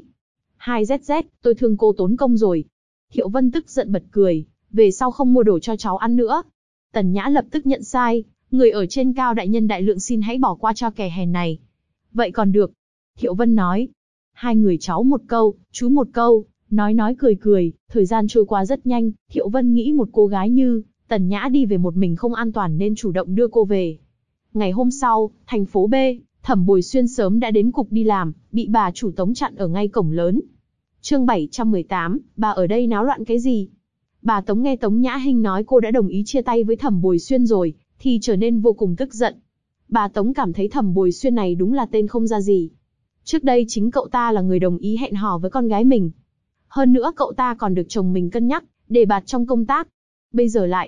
2ZZ, tôi thương cô tốn công rồi. Thiệu Vân tức giận bật cười, về sau không mua đồ cho cháu ăn nữa. Tần Nhã lập tức nhận sai, người ở trên cao đại nhân đại lượng xin hãy bỏ qua cho kẻ hèn này. Vậy còn được. Thiệu Vân nói. Hai người cháu một câu, chú một câu, nói cười cười, thời gian trôi qua rất nhanh, Thiệu Vân nghĩ một cô gái như Tần Nhã đi về một mình không an toàn nên chủ động đưa cô về. Ngày hôm sau, thành phố B, Thẩm Bồi Xuyên sớm đã đến cục đi làm, bị bà chủ Tống chặn ở ngay cổng lớn. Chương 718, bà ở đây náo loạn cái gì? Bà Tống nghe Tống Nhã Hinh nói cô đã đồng ý chia tay với Thẩm Bồi Xuyên rồi, thì trở nên vô cùng tức giận. Bà Tống cảm thấy Thẩm Bồi Xuyên này đúng là tên không ra gì. Trước đây chính cậu ta là người đồng ý hẹn hò với con gái mình. Hơn nữa cậu ta còn được chồng mình cân nhắc, đề bạt trong công tác. Bây giờ lại,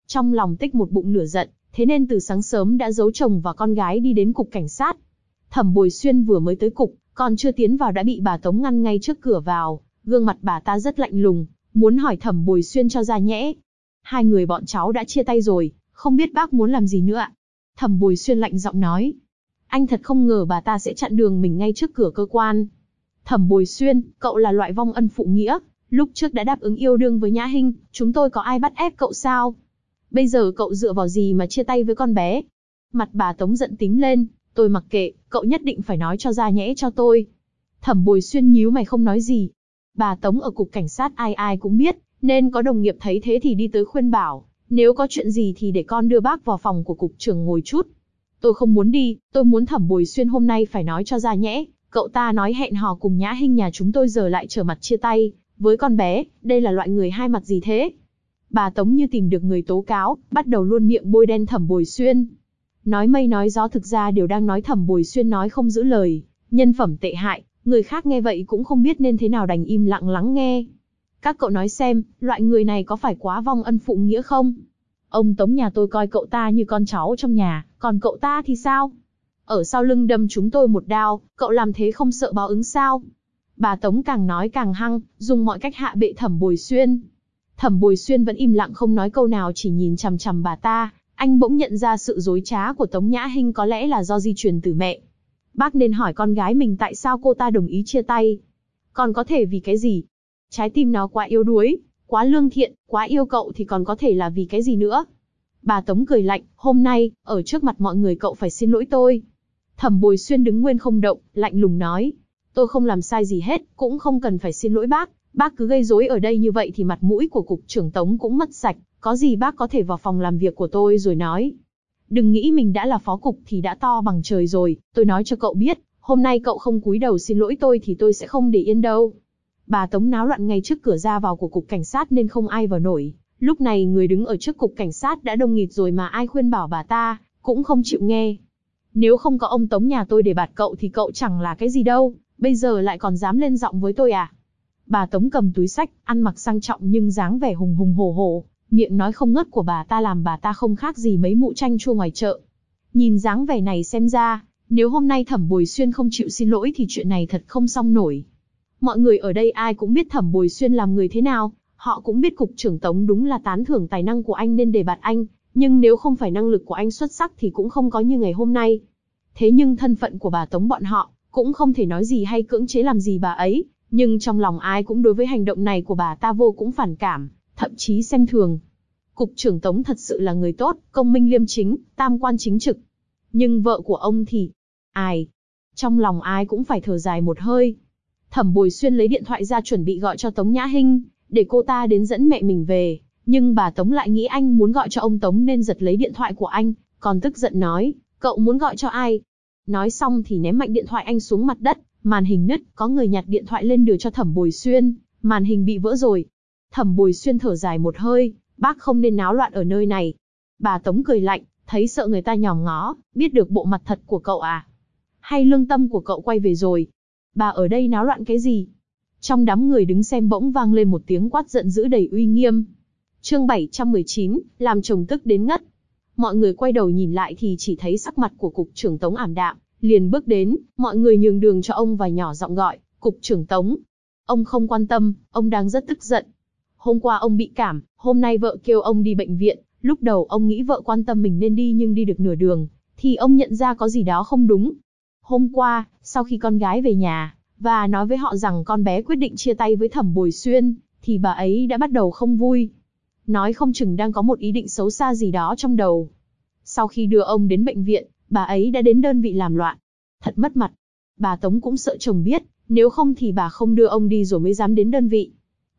Trong lòng tích một bụng lửa giận, thế nên từ sáng sớm đã giấu chồng và con gái đi đến cục cảnh sát. Thẩm Bồi Xuyên vừa mới tới cục, còn chưa tiến vào đã bị bà Tống ngăn ngay trước cửa vào, gương mặt bà ta rất lạnh lùng, muốn hỏi Thẩm Bồi Xuyên cho ra nhẽ. Hai người bọn cháu đã chia tay rồi, không biết bác muốn làm gì nữa ạ? Thẩm Bồi Xuyên lạnh giọng nói. Anh thật không ngờ bà ta sẽ chặn đường mình ngay trước cửa cơ quan. Thẩm Bồi Xuyên, cậu là loại vong ân phụ nghĩa, lúc trước đã đáp ứng yêu đương với Nhã Hinh, chúng tôi có ai bắt ép cậu sao? Bây giờ cậu dựa vào gì mà chia tay với con bé? Mặt bà Tống giận tím lên, tôi mặc kệ, cậu nhất định phải nói cho ra nhẽ cho tôi. Thẩm Bồi Xuyên nhíu mày không nói gì. Bà Tống ở cục cảnh sát ai ai cũng biết, nên có đồng nghiệp thấy thế thì đi tới khuyên bảo, nếu có chuyện gì thì để con đưa bác vào phòng của cục trưởng ngồi chút. Tôi không muốn đi, tôi muốn Thẩm Bồi Xuyên hôm nay phải nói cho ra nhẽ, cậu ta nói hẹn hò cùng Nhã Hinh nhà chúng tôi giờ lại trở mặt chia tay, với con bé, đây là loại người hai mặt gì thế? Bà Tống như tìm được người tố cáo, bắt đầu luôn miệng bôi đen Thẩm Bồi Xuyên. Nói mây nói gió thực ra đều đang nói Thẩm Bồi Xuyên nói không giữ lời, nhân phẩm tệ hại, người khác nghe vậy cũng không biết nên thế nào đành im lặng lắng nghe. Các cậu nói xem, loại người này có phải quá vong ân phụ nghĩa không? Ông Tống nhà tôi coi cậu ta như con cháu trong nhà, còn cậu ta thì sao? Ở sau lưng đâm chúng tôi một đao, cậu làm thế không sợ báo ứng sao? Bà Tống càng nói càng hăng, dùng mọi cách hạ bệ Thẩm Bồi Xuyên. Thẩm Bồi Xuyên vẫn im lặng không nói câu nào, chỉ nhìn chằm chằm bà ta. Anh bỗng nhận ra sự dối trá của Tống Nhã Hinh có lẽ là do di truyền từ mẹ. Bác nên hỏi con gái mình tại sao cô ta đồng ý chia tay. Còn có thể vì cái gì? Trái tim nó quá yếu đuối, quá lương thiện, quá yêu cậu thì còn có thể là vì cái gì nữa? Bà Tống cười lạnh, hôm nay, ở trước mặt mọi người cậu phải xin lỗi tôi. Thẩm Bồi Xuyên đứng nguyên không động, lạnh lùng nói. Tôi không làm sai gì hết, cũng không cần phải xin lỗi bác cứ gây rối ở đây như vậy thì mặt mũi của cục trưởng Tống cũng mất sạch, có gì bác có thể vào phòng làm việc của tôi rồi nói. Đừng nghĩ mình đã là phó cục thì đã to bằng trời rồi, tôi nói cho cậu biết, hôm nay cậu không cúi đầu xin lỗi tôi thì tôi sẽ không để yên đâu. Bà Tống náo loạn ngay trước cửa ra vào của cục cảnh sát nên không ai vào nổi, lúc này người đứng ở trước cục cảnh sát đã đông nghịt rồi mà ai khuyên bảo bà ta, cũng không chịu nghe. Nếu không có ông Tống nhà tôi để bạt cậu thì cậu chẳng là cái gì đâu, bây giờ lại còn dám lên giọng với tôi à? Bà Tống cầm túi xách, ăn mặc sang trọng nhưng dáng vẻ hùng hùng hổ hổ, miệng nói không ngớt của bà ta làm bà ta không khác gì mấy mụ chanh chua ngoài chợ. Nhìn dáng vẻ này xem ra, nếu hôm nay Thẩm Bồi Xuyên không chịu xin lỗi thì chuyện này thật không xong nổi. Mọi người ở đây ai cũng biết Thẩm Bồi Xuyên làm người thế nào, họ cũng biết cục trưởng Tống đúng là tán thưởng tài năng của anh nên đề bạt anh, nhưng nếu không phải năng lực của anh xuất sắc thì cũng không có như ngày hôm nay. Thế nhưng thân phận của bà Tống bọn họ cũng không thể nói gì hay cưỡng chế làm gì bà ấy, nhưng trong lòng ai cũng đối với hành động này của bà ta vô cũng phản cảm, thậm chí xem thường. Cục trưởng Tống thật sự là người tốt, công minh liêm chính, tam quan chính trực. Nhưng vợ của ông thì... ai? Trong lòng ai cũng phải thở dài một hơi. Thẩm Bồi Xuyên lấy điện thoại ra chuẩn bị gọi cho Tống Nhã Hinh, để cô ta đến dẫn mẹ mình về. Nhưng bà Tống lại nghĩ anh muốn gọi cho ông Tống nên giật lấy điện thoại của anh, còn tức giận nói, cậu muốn gọi cho ai? Nói xong thì ném mạnh điện thoại anh xuống mặt đất, màn hình nứt, có người nhặt điện thoại lên đưa cho Thẩm Bồi Xuyên, màn hình bị vỡ rồi. Thẩm Bồi Xuyên thở dài một hơi, bác không nên náo loạn ở nơi này. Bà Tống cười lạnh, thấy sợ người ta nhòm ngó, biết được bộ mặt thật của cậu à? Hay lương tâm của cậu quay về rồi? Bà ở đây náo loạn cái gì? Trong đám người đứng xem bỗng vang lên một tiếng quát giận dữ đầy uy nghiêm. Chương 719, làm chồng tức đến ngất. Mọi người quay đầu nhìn lại thì chỉ thấy sắc mặt của cục trưởng Tống ảm đạm, liền bước đến, mọi người nhường đường cho ông và nhỏ giọng gọi, cục trưởng Tống. Ông không quan tâm, ông đang rất tức giận. Hôm qua ông bị cảm, hôm nay vợ kêu ông đi bệnh viện, lúc đầu ông nghĩ vợ quan tâm mình nên đi nhưng đi được nửa đường, thì ông nhận ra có gì đó không đúng. Hôm qua, sau khi con gái về nhà, và nói với họ rằng con bé quyết định chia tay với Thẩm Bồi Xuyên, thì bà ấy đã bắt đầu không vui. Nói không chừng đang có một ý định xấu xa gì đó trong đầu. Sau khi đưa ông đến bệnh viện, bà ấy đã đến đơn vị làm loạn. Thật mất mặt. Bà Tống cũng sợ chồng biết, nếu không thì bà không đưa ông đi rồi mới dám đến đơn vị.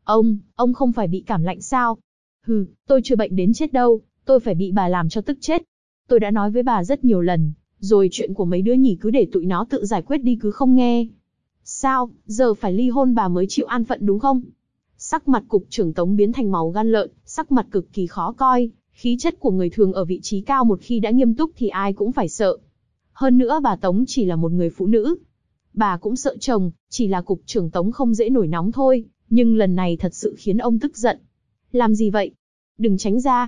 Ông không phải bị cảm lạnh sao? Hừ, tôi chưa bệnh đến chết đâu, tôi phải bị bà làm cho tức chết. Tôi đã nói với bà rất nhiều lần, rồi chuyện của mấy đứa nhỉ cứ để tụi nó tự giải quyết đi cứ không nghe. Sao, giờ phải ly hôn bà mới chịu an phận đúng không? Sắc mặt cục trưởng Tống biến thành màu gan lợn, sắc mặt cực kỳ khó coi, khí chất của người thường ở vị trí cao một khi đã nghiêm túc thì ai cũng phải sợ. Hơn nữa bà Tống chỉ là một người phụ nữ. Bà cũng sợ chồng, chỉ là cục trưởng Tống không dễ nổi nóng thôi, nhưng lần này thật sự khiến ông tức giận. Làm gì vậy? Đừng tránh ra.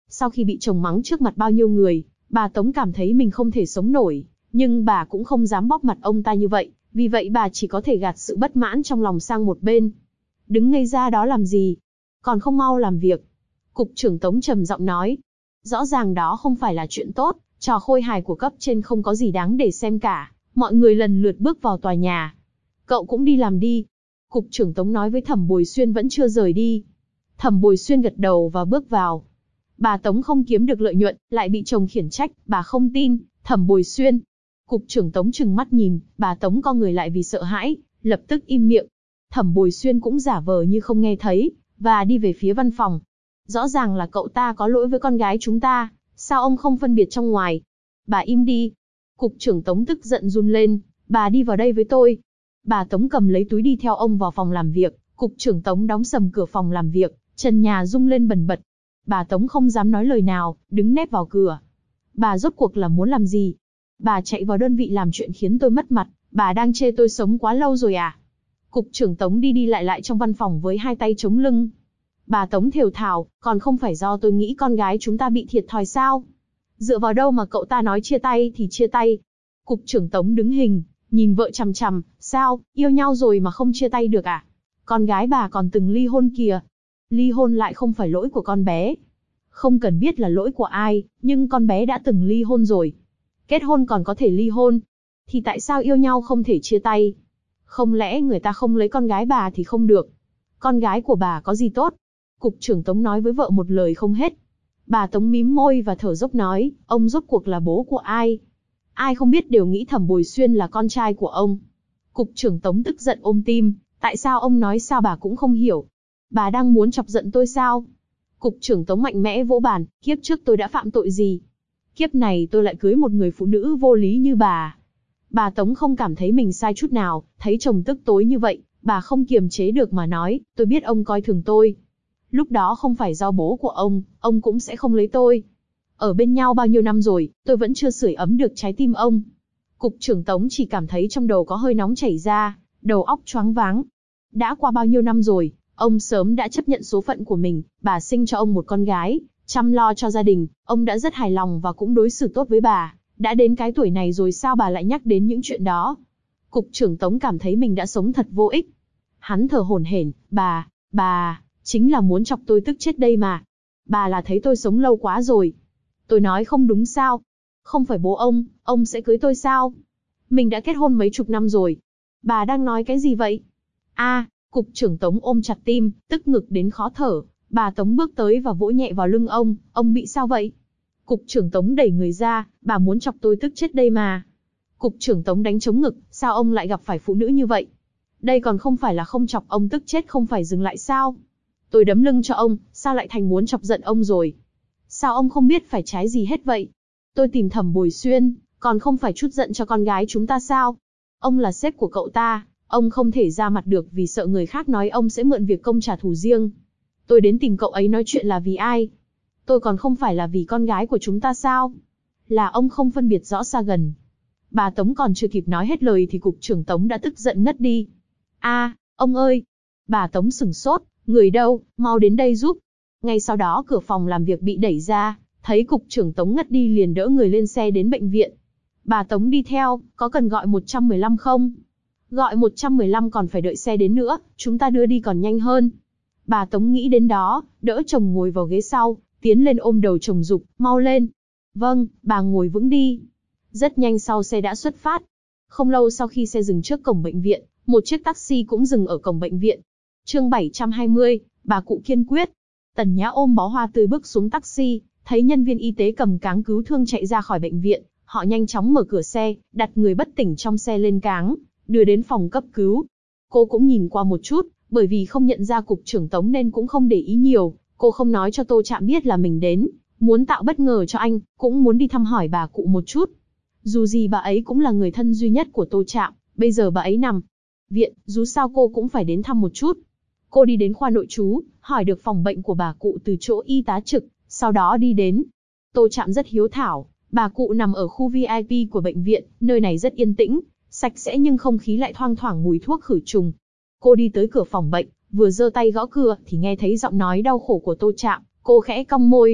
Sau khi bị chồng mắng trước mặt bao nhiêu người, bà Tống cảm thấy mình không thể sống nổi, nhưng bà cũng không dám bóc mặt ông ta như vậy, vì vậy bà chỉ có thể gạt sự bất mãn trong lòng sang một bên. Đứng ngây ra đó làm gì? Còn không mau làm việc. Cục trưởng Tống trầm giọng nói. Rõ ràng đó không phải là chuyện tốt, trò khôi hài của cấp trên không có gì đáng để xem cả. Mọi người lần lượt bước vào tòa nhà. Cậu cũng đi làm đi. Cục trưởng Tống nói với Thẩm Bồi Xuyên vẫn chưa rời đi. Thẩm Bồi Xuyên gật đầu và bước vào. Bà Tống không kiếm được lợi nhuận, lại bị chồng khiển trách, bà không tin. Thẩm Bồi Xuyên. Cục trưởng Tống trừng mắt nhìn, bà Tống co người lại vì sợ hãi, lập tức im miệng. Thẩm Bồi Xuyên cũng giả vờ như không nghe thấy, và đi về phía văn phòng. Rõ ràng là cậu ta có lỗi với con gái chúng ta, sao ông không phân biệt trong ngoài? Bà im đi. Cục trưởng Tống tức giận run lên, bà đi vào đây với tôi. Bà Tống cầm lấy túi đi theo ông vào phòng làm việc, cục trưởng Tống đóng sầm cửa phòng làm việc, trần nhà rung lên bần bật. Bà Tống không dám nói lời nào, đứng nép vào cửa. Bà rốt cuộc là muốn làm gì? Bà chạy vào đơn vị làm chuyện khiến tôi mất mặt, bà đang chê tôi sống quá lâu rồi à? Cục trưởng Tống đi đi lại trong văn phòng với hai tay chống lưng. Bà Tống thều thào, còn không phải do tôi nghĩ con gái chúng ta bị thiệt thòi sao? Dựa vào đâu mà cậu ta nói chia tay thì chia tay? Cục trưởng Tống đứng hình, nhìn vợ chằm chằm, sao, yêu nhau rồi mà không chia tay được à? Con gái bà còn từng ly hôn kìa. Ly hôn lại không phải lỗi của con bé. Không cần biết là lỗi của ai, nhưng con bé đã từng ly hôn rồi. Kết hôn còn có thể ly hôn. Thì tại sao yêu nhau không thể chia tay? Không lẽ người ta không lấy con gái bà thì không được? Con gái của bà có gì tốt? Cục trưởng Tống nói với vợ một lời không hết. Bà Tống mím môi và thở dốc nói, ông rốt cuộc là bố của ai? Ai không biết đều nghĩ Thẩm Bồi Xuyên là con trai của ông. Cục trưởng Tống tức giận ôm tim, tại sao ông nói sao bà cũng không hiểu? Bà đang muốn chọc giận tôi sao? Cục trưởng Tống mạnh mẽ vỗ bàn, kiếp trước tôi đã phạm tội gì? Kiếp này tôi lại cưới một người phụ nữ vô lý như bà. Bà Tống không cảm thấy mình sai chút nào, thấy chồng tức tối như vậy, bà không kiềm chế được mà nói, tôi biết ông coi thường tôi. Lúc đó không phải do bố của ông cũng sẽ không lấy tôi. Ở bên nhau bao nhiêu năm rồi, tôi vẫn chưa sưởi ấm được trái tim ông. Cục trưởng Tống chỉ cảm thấy trong đầu có hơi nóng chảy ra, đầu óc choáng váng. Đã qua bao nhiêu năm rồi, ông sớm đã chấp nhận số phận của mình, bà sinh cho ông một con gái, chăm lo cho gia đình, ông đã rất hài lòng và cũng đối xử tốt với bà. Đã đến cái tuổi này rồi sao bà lại nhắc đến những chuyện đó? Cục trưởng Tống cảm thấy mình đã sống thật vô ích. Hắn thở hổn hển, bà, chính là muốn chọc tôi tức chết đây mà. Bà là thấy tôi sống lâu quá rồi. Tôi nói không đúng sao? Không phải bố ông sẽ cưới tôi sao? Mình đã kết hôn mấy chục năm rồi. Bà đang nói cái gì vậy? Cục trưởng Tống ôm chặt tim, tức ngực đến khó thở. Bà Tống bước tới và vỗ nhẹ vào lưng ông bị sao vậy? Cục trưởng Tống đẩy người ra, bà muốn chọc tôi tức chết đây mà. Cục trưởng Tống đánh trống ngực, sao ông lại gặp phải phụ nữ như vậy? Đây còn không phải là không chọc ông tức chết không phải dừng lại sao? Tôi đấm lưng cho ông, sao lại thành muốn chọc giận ông rồi? Sao ông không biết phải trái gì hết vậy? Tôi tìm Thẩm Bồi Xuyên, còn không phải trút giận cho con gái chúng ta sao? Ông là sếp của cậu ta, ông không thể ra mặt được vì sợ người khác nói ông sẽ mượn việc công trả thù riêng. Tôi đến tìm cậu ấy nói chuyện là vì ai? Tôi còn không phải là vì con gái của chúng ta sao? Là ông không phân biệt rõ xa gần. Bà Tống còn chưa kịp nói hết lời thì cục trưởng Tống đã tức giận ngất đi. Ông ơi! Bà Tống sửng sốt, người đâu, mau đến đây giúp. Ngay sau đó cửa phòng làm việc bị đẩy ra, thấy cục trưởng Tống ngất đi liền đỡ người lên xe đến bệnh viện. Bà Tống đi theo, có cần gọi 115 không? Gọi 115 còn phải đợi xe đến nữa, chúng ta đưa đi còn nhanh hơn. Bà Tống nghĩ đến đó, đỡ chồng ngồi vào ghế sau, tiến lên ôm đầu chồng giục, mau lên. Vâng, bà ngồi vững đi. Rất nhanh sau xe đã xuất phát. Không lâu sau khi xe dừng trước cổng bệnh viện, một chiếc taxi cũng dừng ở cổng bệnh viện. Chương 720, bà cụ kiên quyết. Tần Nhã ôm bó hoa tươi bước xuống taxi, thấy nhân viên y tế cầm cáng cứu thương chạy ra khỏi bệnh viện, họ nhanh chóng mở cửa xe, đặt người bất tỉnh trong xe lên cáng, đưa đến phòng cấp cứu. Cô cũng nhìn qua một chút, bởi vì không nhận ra cục trưởng Tống nên cũng không để ý nhiều, cô không nói cho Tô Trạm biết là mình đến, muốn tạo bất ngờ cho anh, cũng muốn đi thăm hỏi bà cụ một chút. Dù gì bà ấy cũng là người thân duy nhất của Tô Trạm, bây giờ bà ấy nằm viện, dù sao cô cũng phải đến thăm một chút. Cô đi đến khoa nội trú, hỏi được phòng bệnh của bà cụ từ chỗ y tá trực, sau đó đi đến. Tô Trạm rất hiếu thảo, bà cụ nằm ở khu VIP của bệnh viện, nơi này rất yên tĩnh, sạch sẽ nhưng không khí lại thoang thoảng mùi thuốc khử trùng. Cô đi tới cửa phòng bệnh, vừa giơ tay gõ cửa thì nghe thấy giọng nói đau khổ của Tô Trạm, cô khẽ cong môi.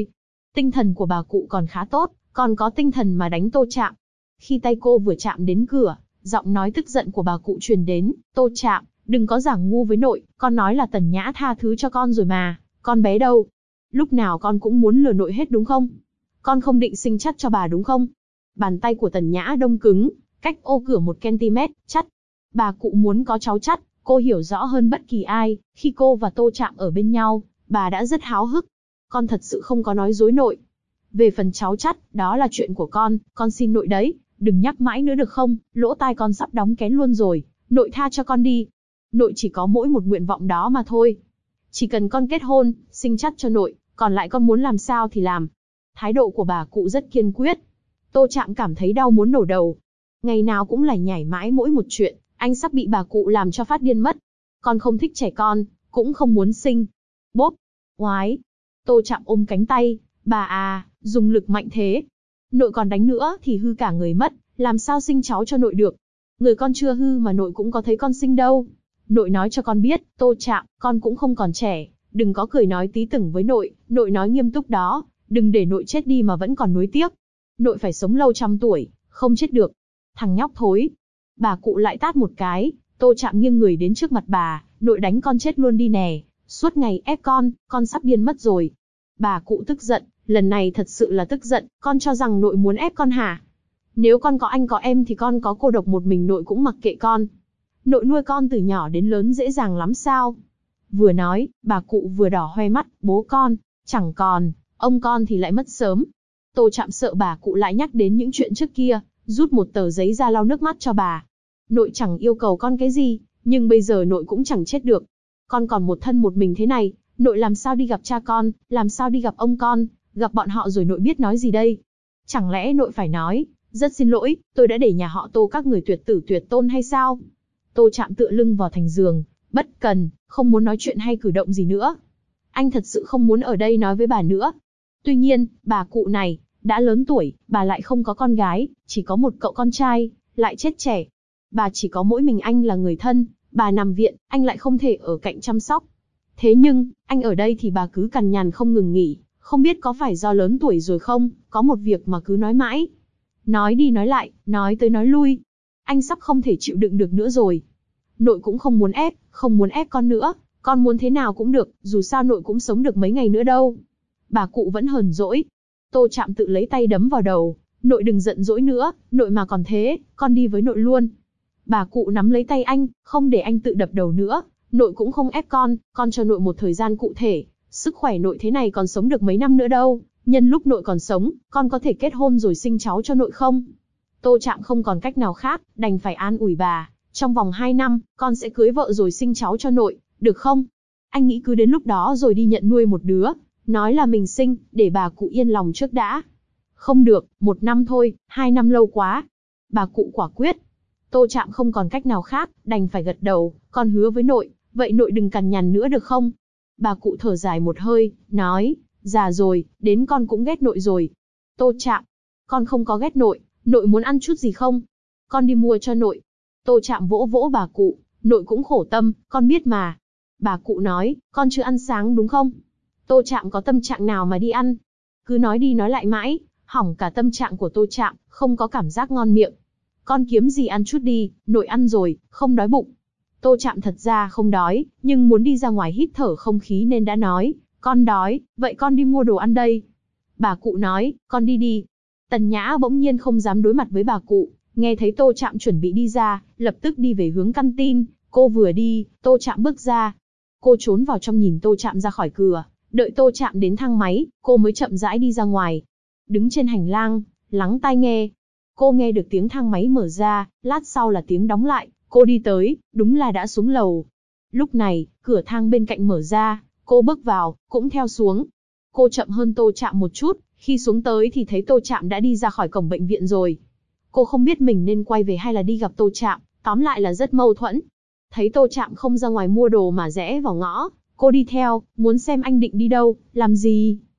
Tinh thần của bà cụ còn khá tốt, còn có tinh thần mà đánh Tô Trạm. Khi tay cô vừa chạm đến cửa, giọng nói tức giận của bà cụ truyền đến, Tô Trạm, đừng có giả ngu với nội, con nói là Tần Nhã tha thứ cho con rồi mà, con bé đâu? Lúc nào con cũng muốn lừa nội hết đúng không? Con không định sinh chắt cho bà đúng không? Bàn tay của Tần Nhã đông cứng, cách ô cửa 1 cm, chắt. Bà cụ muốn có cháu chắt, cô hiểu rõ hơn bất kỳ ai, khi cô và Tô Trạm ở bên nhau, bà đã rất háo hức. Con thật sự không có nói dối nội. Về phần cháu chắt, đó là chuyện của con xin nội đấy, đừng nhắc mãi nữa được không, lỗ tai con sắp đóng kén luôn rồi, nội tha cho con đi. Nội chỉ có mỗi một nguyện vọng đó mà thôi. Chỉ cần con kết hôn, sinh chắt cho nội, còn lại con muốn làm sao thì làm. Thái độ của bà cụ rất kiên quyết. Tô Trạm cảm thấy đau muốn nổ đầu. Ngày nào cũng lải nhải mãi mỗi một chuyện, anh sắp bị bà cụ làm cho phát điên mất. Con không thích trẻ con, cũng không muốn sinh. Bốp, oái. Tô Trạm ôm cánh tay, bà à, dùng lực mạnh thế. Nội còn đánh nữa thì hư cả người mất, làm sao sinh cháu cho nội được. Người con chưa hư mà nội cũng có thấy con sinh đâu. Nội nói cho con biết, Tô Trạm, con cũng không còn trẻ, đừng có cười nói tí tửng với nội nói nghiêm túc đó, đừng để nội chết đi mà vẫn còn nuối tiếc. Nội phải sống lâu 100 tuổi, không chết được. Thằng nhóc thối. Bà cụ lại tát một cái, Tô Trạm nghiêng người đến trước mặt bà, nội đánh con chết luôn đi nè, suốt ngày ép con sắp điên mất rồi. Bà cụ tức giận, lần này thật sự là tức giận, con cho rằng nội muốn ép con hả? Nếu con có anh có em thì con có cô độc một mình nội cũng mặc kệ con. Nội nuôi con từ nhỏ đến lớn dễ dàng lắm sao? Vừa nói, bà cụ vừa đỏ hoe mắt, bố con, chẳng còn, ông con thì lại mất sớm. Tô Trạm sợ bà cụ lại nhắc đến những chuyện trước kia, rút một tờ giấy ra lau nước mắt cho bà. Nội chẳng yêu cầu con cái gì, nhưng bây giờ nội cũng chẳng chết được. Con còn một thân một mình thế này, nội làm sao đi gặp cha con, làm sao đi gặp ông con, gặp bọn họ rồi nội biết nói gì đây? Chẳng lẽ nội phải nói, rất xin lỗi, tôi đã để nhà họ Tô các người tuyệt tử tuyệt tôn hay sao? Tô Trạm tựa lưng vào thành giường, bất cần, không muốn nói chuyện hay cử động gì nữa. Anh thật sự không muốn ở đây nói với bà nữa. Tuy nhiên, bà cụ này, đã lớn tuổi, bà lại không có con gái, chỉ có một cậu con trai, lại chết trẻ. Bà chỉ có mỗi mình anh là người thân, bà nằm viện, anh lại không thể ở cạnh chăm sóc. Thế nhưng, anh ở đây thì bà cứ cằn nhằn không ngừng nghỉ, không biết có phải do lớn tuổi rồi không, có một việc mà cứ nói mãi. Nói đi nói lại, nói tới nói lui. Anh sắp không thể chịu đựng được nữa rồi. Nội cũng không muốn ép con nữa, con muốn thế nào cũng được, dù sao nội cũng sống được mấy ngày nữa đâu. Bà cụ vẫn hờn dỗi. Tô Trạm tự lấy tay đấm vào đầu, nội đừng giận dỗi nữa, nội mà còn thế, con đi với nội luôn. Bà cụ nắm lấy tay anh, không để anh tự đập đầu nữa, nội cũng không ép con cho nội một thời gian cụ thể, sức khỏe nội thế này còn sống được mấy năm nữa đâu, nhân lúc nội còn sống, con có thể kết hôn rồi sinh cháu cho nội không? Tô Trạm không còn cách nào khác, đành phải an ủi bà, trong vòng 2 năm, con sẽ cưới vợ rồi sinh cháu cho nội, được không? Anh nghĩ cứ đến lúc đó rồi đi nhận nuôi một đứa, nói là mình sinh, để bà cụ yên lòng trước đã. Không được, 1 năm thôi, 2 năm lâu quá. Bà cụ quả quyết. Tô Trạm không còn cách nào khác, đành phải gật đầu, con hứa với nội, vậy nội đừng cằn nhằn nữa được không? Bà cụ thở dài một hơi, nói, già rồi, đến con cũng ghét nội rồi. Tô Trạm, con không có ghét nội muốn ăn chút gì không? Con đi mua cho nội. Tô Trạm vỗ vỗ bà cụ, nội cũng khổ tâm, con biết mà. Bà cụ nói, con chưa ăn sáng đúng không? Tô Trạm có tâm trạng nào mà đi ăn? Cứ nói đi nói lại mãi, hỏng cả tâm trạng của Tô Trạm, không có cảm giác ngon miệng. Con kiếm gì ăn chút đi, nội ăn rồi, không đói bụng. Tô Trạm thật ra không đói, nhưng muốn đi ra ngoài hít thở không khí nên đã nói, con đói, vậy con đi mua đồ ăn đây. Bà cụ nói, con đi đi. Tần Nhã bỗng nhiên không dám đối mặt với bà cụ, nghe thấy Tô Trạm chuẩn bị đi ra, lập tức đi về hướng căn tin. Cô vừa đi, Tô Trạm bước ra. Cô trốn vào trong nhìn Tô Trạm ra khỏi cửa, đợi Tô Trạm đến thang máy, cô mới chậm rãi đi ra ngoài. Đứng trên hành lang, lắng tai nghe. Cô nghe được tiếng thang máy mở ra, lát sau là tiếng đóng lại, cô đi tới, đúng là đã xuống lầu. Lúc này, cửa thang bên cạnh mở ra, cô bước vào, cũng theo xuống. Cô chậm hơn Tô Trạm một chút, khi xuống tới thì thấy Tô Trạm đã đi ra khỏi cổng bệnh viện rồi. Cô không biết mình nên quay về hay là đi gặp Tô Trạm, tóm lại là rất mâu thuẫn. Thấy Tô Trạm không ra ngoài mua đồ mà rẽ vào ngõ, cô đi theo, muốn xem anh định đi đâu, làm gì.